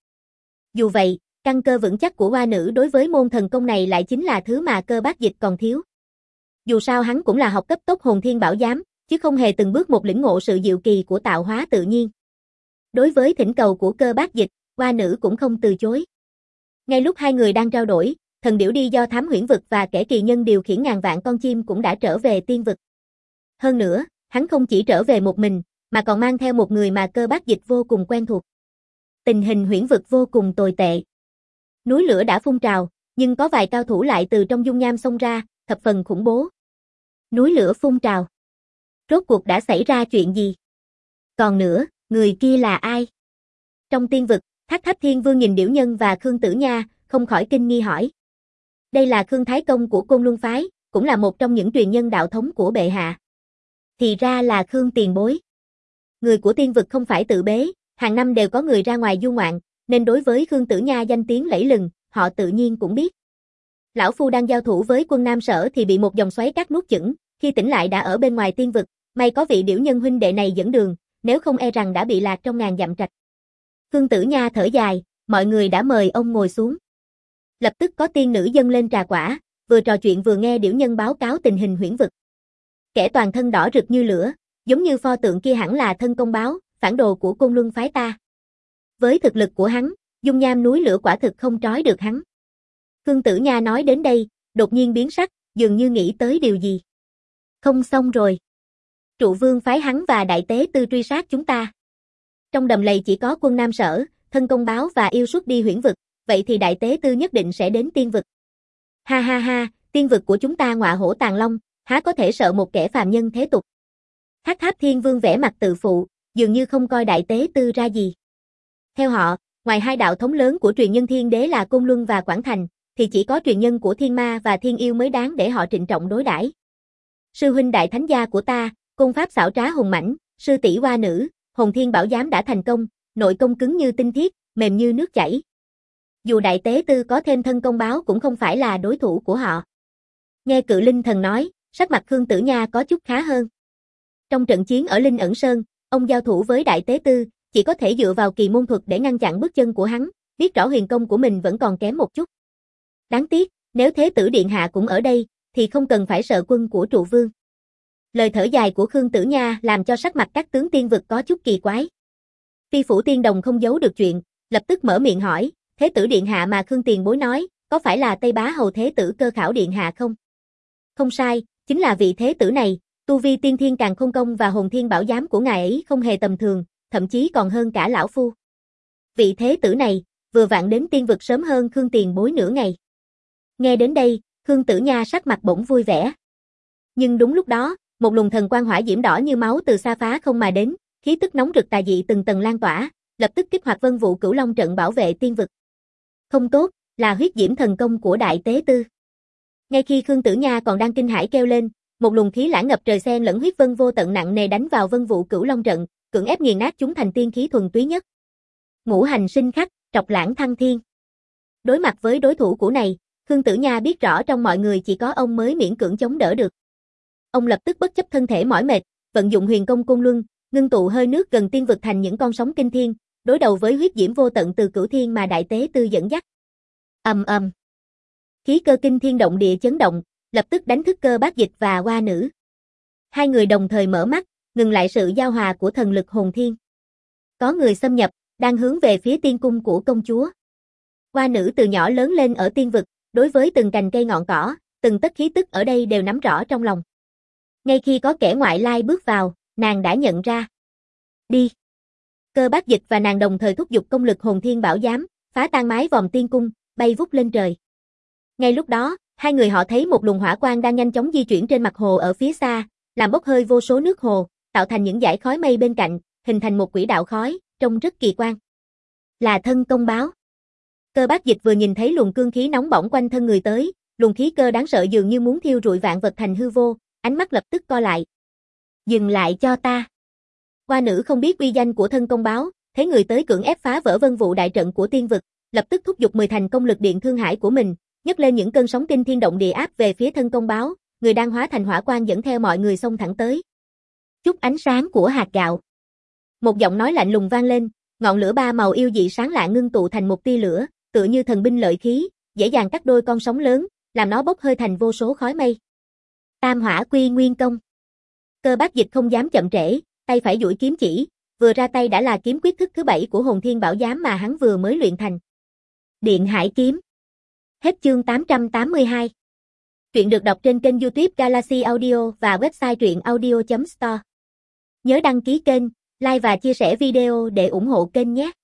Dù vậy, căn cơ vững chắc của Oa Nữ đối với môn thần công này lại chính là thứ mà Cơ Bác Dịch còn thiếu. Dù sao hắn cũng là học cấp tốc hồn thiên bảo giám, chứ không hề từng bước một lĩnh ngộ sự diệu kỳ của tạo hóa tự nhiên. Đối với thỉnh cầu của Cơ Bác Dịch, Oa Nữ cũng không từ chối. Ngay lúc hai người đang trao đổi, thần điểu đi do thám huyễn vực và kẻ kỳ nhân điều khiển ngàn vạn con chim cũng đã trở về tiên vực. Hơn nữa, hắn không chỉ trở về một mình, mà còn mang theo một người mà Cơ Bác Dịch vô cùng quen thuộc. Tình hình huyễn vực vô cùng tồi tệ. Núi lửa đã phun trào, nhưng có vài cao thủ lại từ trong dung nham xông ra, thập phần khủng bố. Núi lửa phun trào. Rốt cuộc đã xảy ra chuyện gì? Còn nữa, người kia là ai? Trong tiên vực, Thác Tháp Thiên Vương nhìn Điểu Nhân và Khương Tử Nha, không khỏi kinh nghi hỏi. Đây là Khương Thái Công của Côn Luân Phái, cũng là một trong những truyền nhân đạo thống của bệ hạ. Thì ra là Khương tiền bối. Người của tiên vực không phải tự bế, hàng năm đều có người ra ngoài du ngoạn, nên đối với Khương Tử Nha danh tiếng lẫy lừng, họ tự nhiên cũng biết. Lão Phu đang giao thủ với quân Nam Sở thì bị một dòng xoáy cát nuốt chửng, khi tỉnh lại đã ở bên ngoài tiên vực, may có vị Điểu Nhân huynh đệ này dẫn đường, nếu không e rằng đã bị lạc trong ngàn dặm trạch. Khương Tử Nha thở dài, mọi người đã mời ông ngồi xuống. Lập tức có tiên nữ dâng lên trà quả, vừa trò chuyện vừa nghe Điểu Nhân báo cáo tình hình huyễn vực. Kẻ toàn thân đỏ rực như lửa, giống như pho tượng kia hẳn là thân công báo, phản đồ của Côn Luân Phái ta. Với thực lực của hắn, dung nham núi lửa quả thực không trói được hắn. Khương Tử Nha nói đến đây, đột nhiên biến sắc, dường như nghĩ tới điều gì. Không xong rồi. Trụ Vương phái hắn và Đại Tế Tư truy sát chúng ta. Trong đầm lầy chỉ có quân Nam Sở, thân công báo và yêu xuất đi huyễn vực, vậy thì Đại Tế Tư nhất định sẽ đến tiên vực. Ha ha ha, tiên vực của chúng ta ngọa hổ tàng long, há có thể sợ một kẻ phàm nhân thế tục. Thác Tháp Thiên Vương vẻ mặt tự phụ, dường như không coi Đại Tế Tư ra gì. Theo họ, ngoài hai đạo thống lớn của truyền nhân Thiên Đế là Côn Luân và Quảng Thành, thì chỉ có truyền nhân của Thiên Ma và Thiên Yêu mới đáng để họ trịnh trọng đối đãi. Sư huynh đại thánh gia của ta, công pháp xảo trá hùng mãnh, sư tỷ Oa Nữ, hồn thiên bảo giám đã thành công, nội công cứng như tinh thiết, mềm như nước chảy. Dù Đại Tế Tư có thêm thân công báo cũng không phải là đối thủ của họ. Nghe Cự Linh Thần nói, sắc mặt Khương Tử Nha có chút khá hơn. Trong trận chiến ở Linh Ẩn Sơn, ông giao thủ với Đại Tế Tư, chỉ có thể dựa vào kỳ môn thuật để ngăn chặn bước chân của hắn, biết rõ huyền công của mình vẫn còn kém một chút. Đáng tiếc, nếu Thế Tử Điện Hạ cũng ở đây, thì không cần phải sợ quân của Trụ Vương. Lời thở dài của Khương Tử Nha làm cho sắc mặt các tướng tiên vực có chút kỳ quái. Phi Phủ Tiên Đồng không giấu được chuyện, lập tức mở miệng hỏi, Thế Tử Điện Hạ mà Khương tiền bối nói, có phải là Tây Bá Hầu Thế Tử Cơ Khảo Điện Hạ không? Không sai, chính là vị Thế Tử này, tu vi tiên thiên càng không công và hồn thiên bảo giám của ngài ấy không hề tầm thường, thậm chí còn hơn cả lão phu. Vị Thế Tử này, vừa vặn đến tiên vực sớm hơn Khương tiền bối nửa ngày. Nghe đến đây, Khương Tử Nha sắc mặt bỗng vui vẻ. Nhưng đúng lúc đó, một luồng thần quang hỏa diễm đỏ như máu từ xa phá không mà đến, khí tức nóng rực tà dị từng tầng lan tỏa, lập tức kích hoạt Vân Vũ Cửu Long trận bảo vệ tiên vực. Không tốt, là huyết diễm thần công của Đại Tế Tư. Ngay khi Khương Tử Nha còn đang kinh hãi kêu lên, một luồng khí lãng ngập trời xen lẫn huyết vân vô tận nặng nề đánh vào Vân Vũ Cửu Long trận, cưỡng ép nghiền nát chúng thành tiên khí thuần túy nhất. Ngũ hành sinh khắc, trọc lãng thăng thiên. Đối mặt với đối thủ của này, Khương Tử Nha biết rõ trong mọi người chỉ có ông mới miễn cưỡng chống đỡ được. Ông lập tức bất chấp thân thể mỏi mệt, vận dụng huyền công Côn Luân, ngưng tụ hơi nước gần tiên vực thành những con sóng kinh thiên, đối đầu với huyết diễm vô tận từ Cửu Thiên mà Đại Tế Tư dẫn dắt. Ầm ầm. Khí cơ kinh thiên động địa chấn động, lập tức đánh thức Cơ Bác Dịch và Oa Nữ. Hai người đồng thời mở mắt, ngừng lại sự giao hòa của thần lực hồn thiên. Có người xâm nhập, đang hướng về phía tiên cung của công chúa. Oa Nữ từ nhỏ lớn lên ở tiên vực, đối với từng cành cây ngọn cỏ, từng tấc khí tức ở đây đều nắm rõ trong lòng. Ngay khi có kẻ ngoại lai bước vào, nàng đã nhận ra. Đi. Cơ Bác Dịch và nàng đồng thời thúc giục công lực hồn thiên bảo giám, phá tan mái vòm tiên cung, bay vút lên trời. Ngay lúc đó, hai người họ thấy một luồng hỏa quang đang nhanh chóng di chuyển trên mặt hồ ở phía xa, làm bốc hơi vô số nước hồ, tạo thành những dải khói mây bên cạnh, hình thành một quỹ đạo khói, trông rất kỳ quan. Là thân công báo. Cơ Bác Dịch vừa nhìn thấy luồng cương khí nóng bỏng quanh thân người tới, luồng khí cơ đáng sợ dường như muốn thiêu rụi vạn vật thành hư vô, ánh mắt lập tức co lại. Dừng lại cho ta. Hoa nữ không biết uy danh của thân công báo, thấy người tới cưỡng ép phá vỡ vân vụ đại trận của tiên vực, lập tức thúc giục mười thành công lực điện thương hải của mình, nhấc lên những cơn sóng kinh thiên động địa áp về phía thân công báo, người đang hóa thành hỏa quang dẫn theo mọi người xông thẳng tới. Chút ánh sáng của hạt gạo. Một giọng nói lạnh lùng vang lên, ngọn lửa ba màu yêu dị sáng lạ ngưng tụ thành một tia lửa, tựa như thần binh lợi khí, dễ dàng cắt đôi con sóng lớn, làm nó bốc hơi thành vô số khói mây. Tam hỏa quy nguyên công. Cơ Bác Dịch không dám chậm trễ, tay phải duỗi kiếm chỉ, vừa ra tay đã là kiếm quyết thức thứ bảy của Hồn Thiên Bảo Giám mà hắn vừa mới luyện thành. Điện Hải kiếm. Hết chương tám trăm tám mươi hai. Truyện được đọc trên kênh YouTube Galaxy Audio và website truyện audio chấm store. Nhớ đăng ký kênh, like và chia sẻ video để ủng hộ kênh nhé.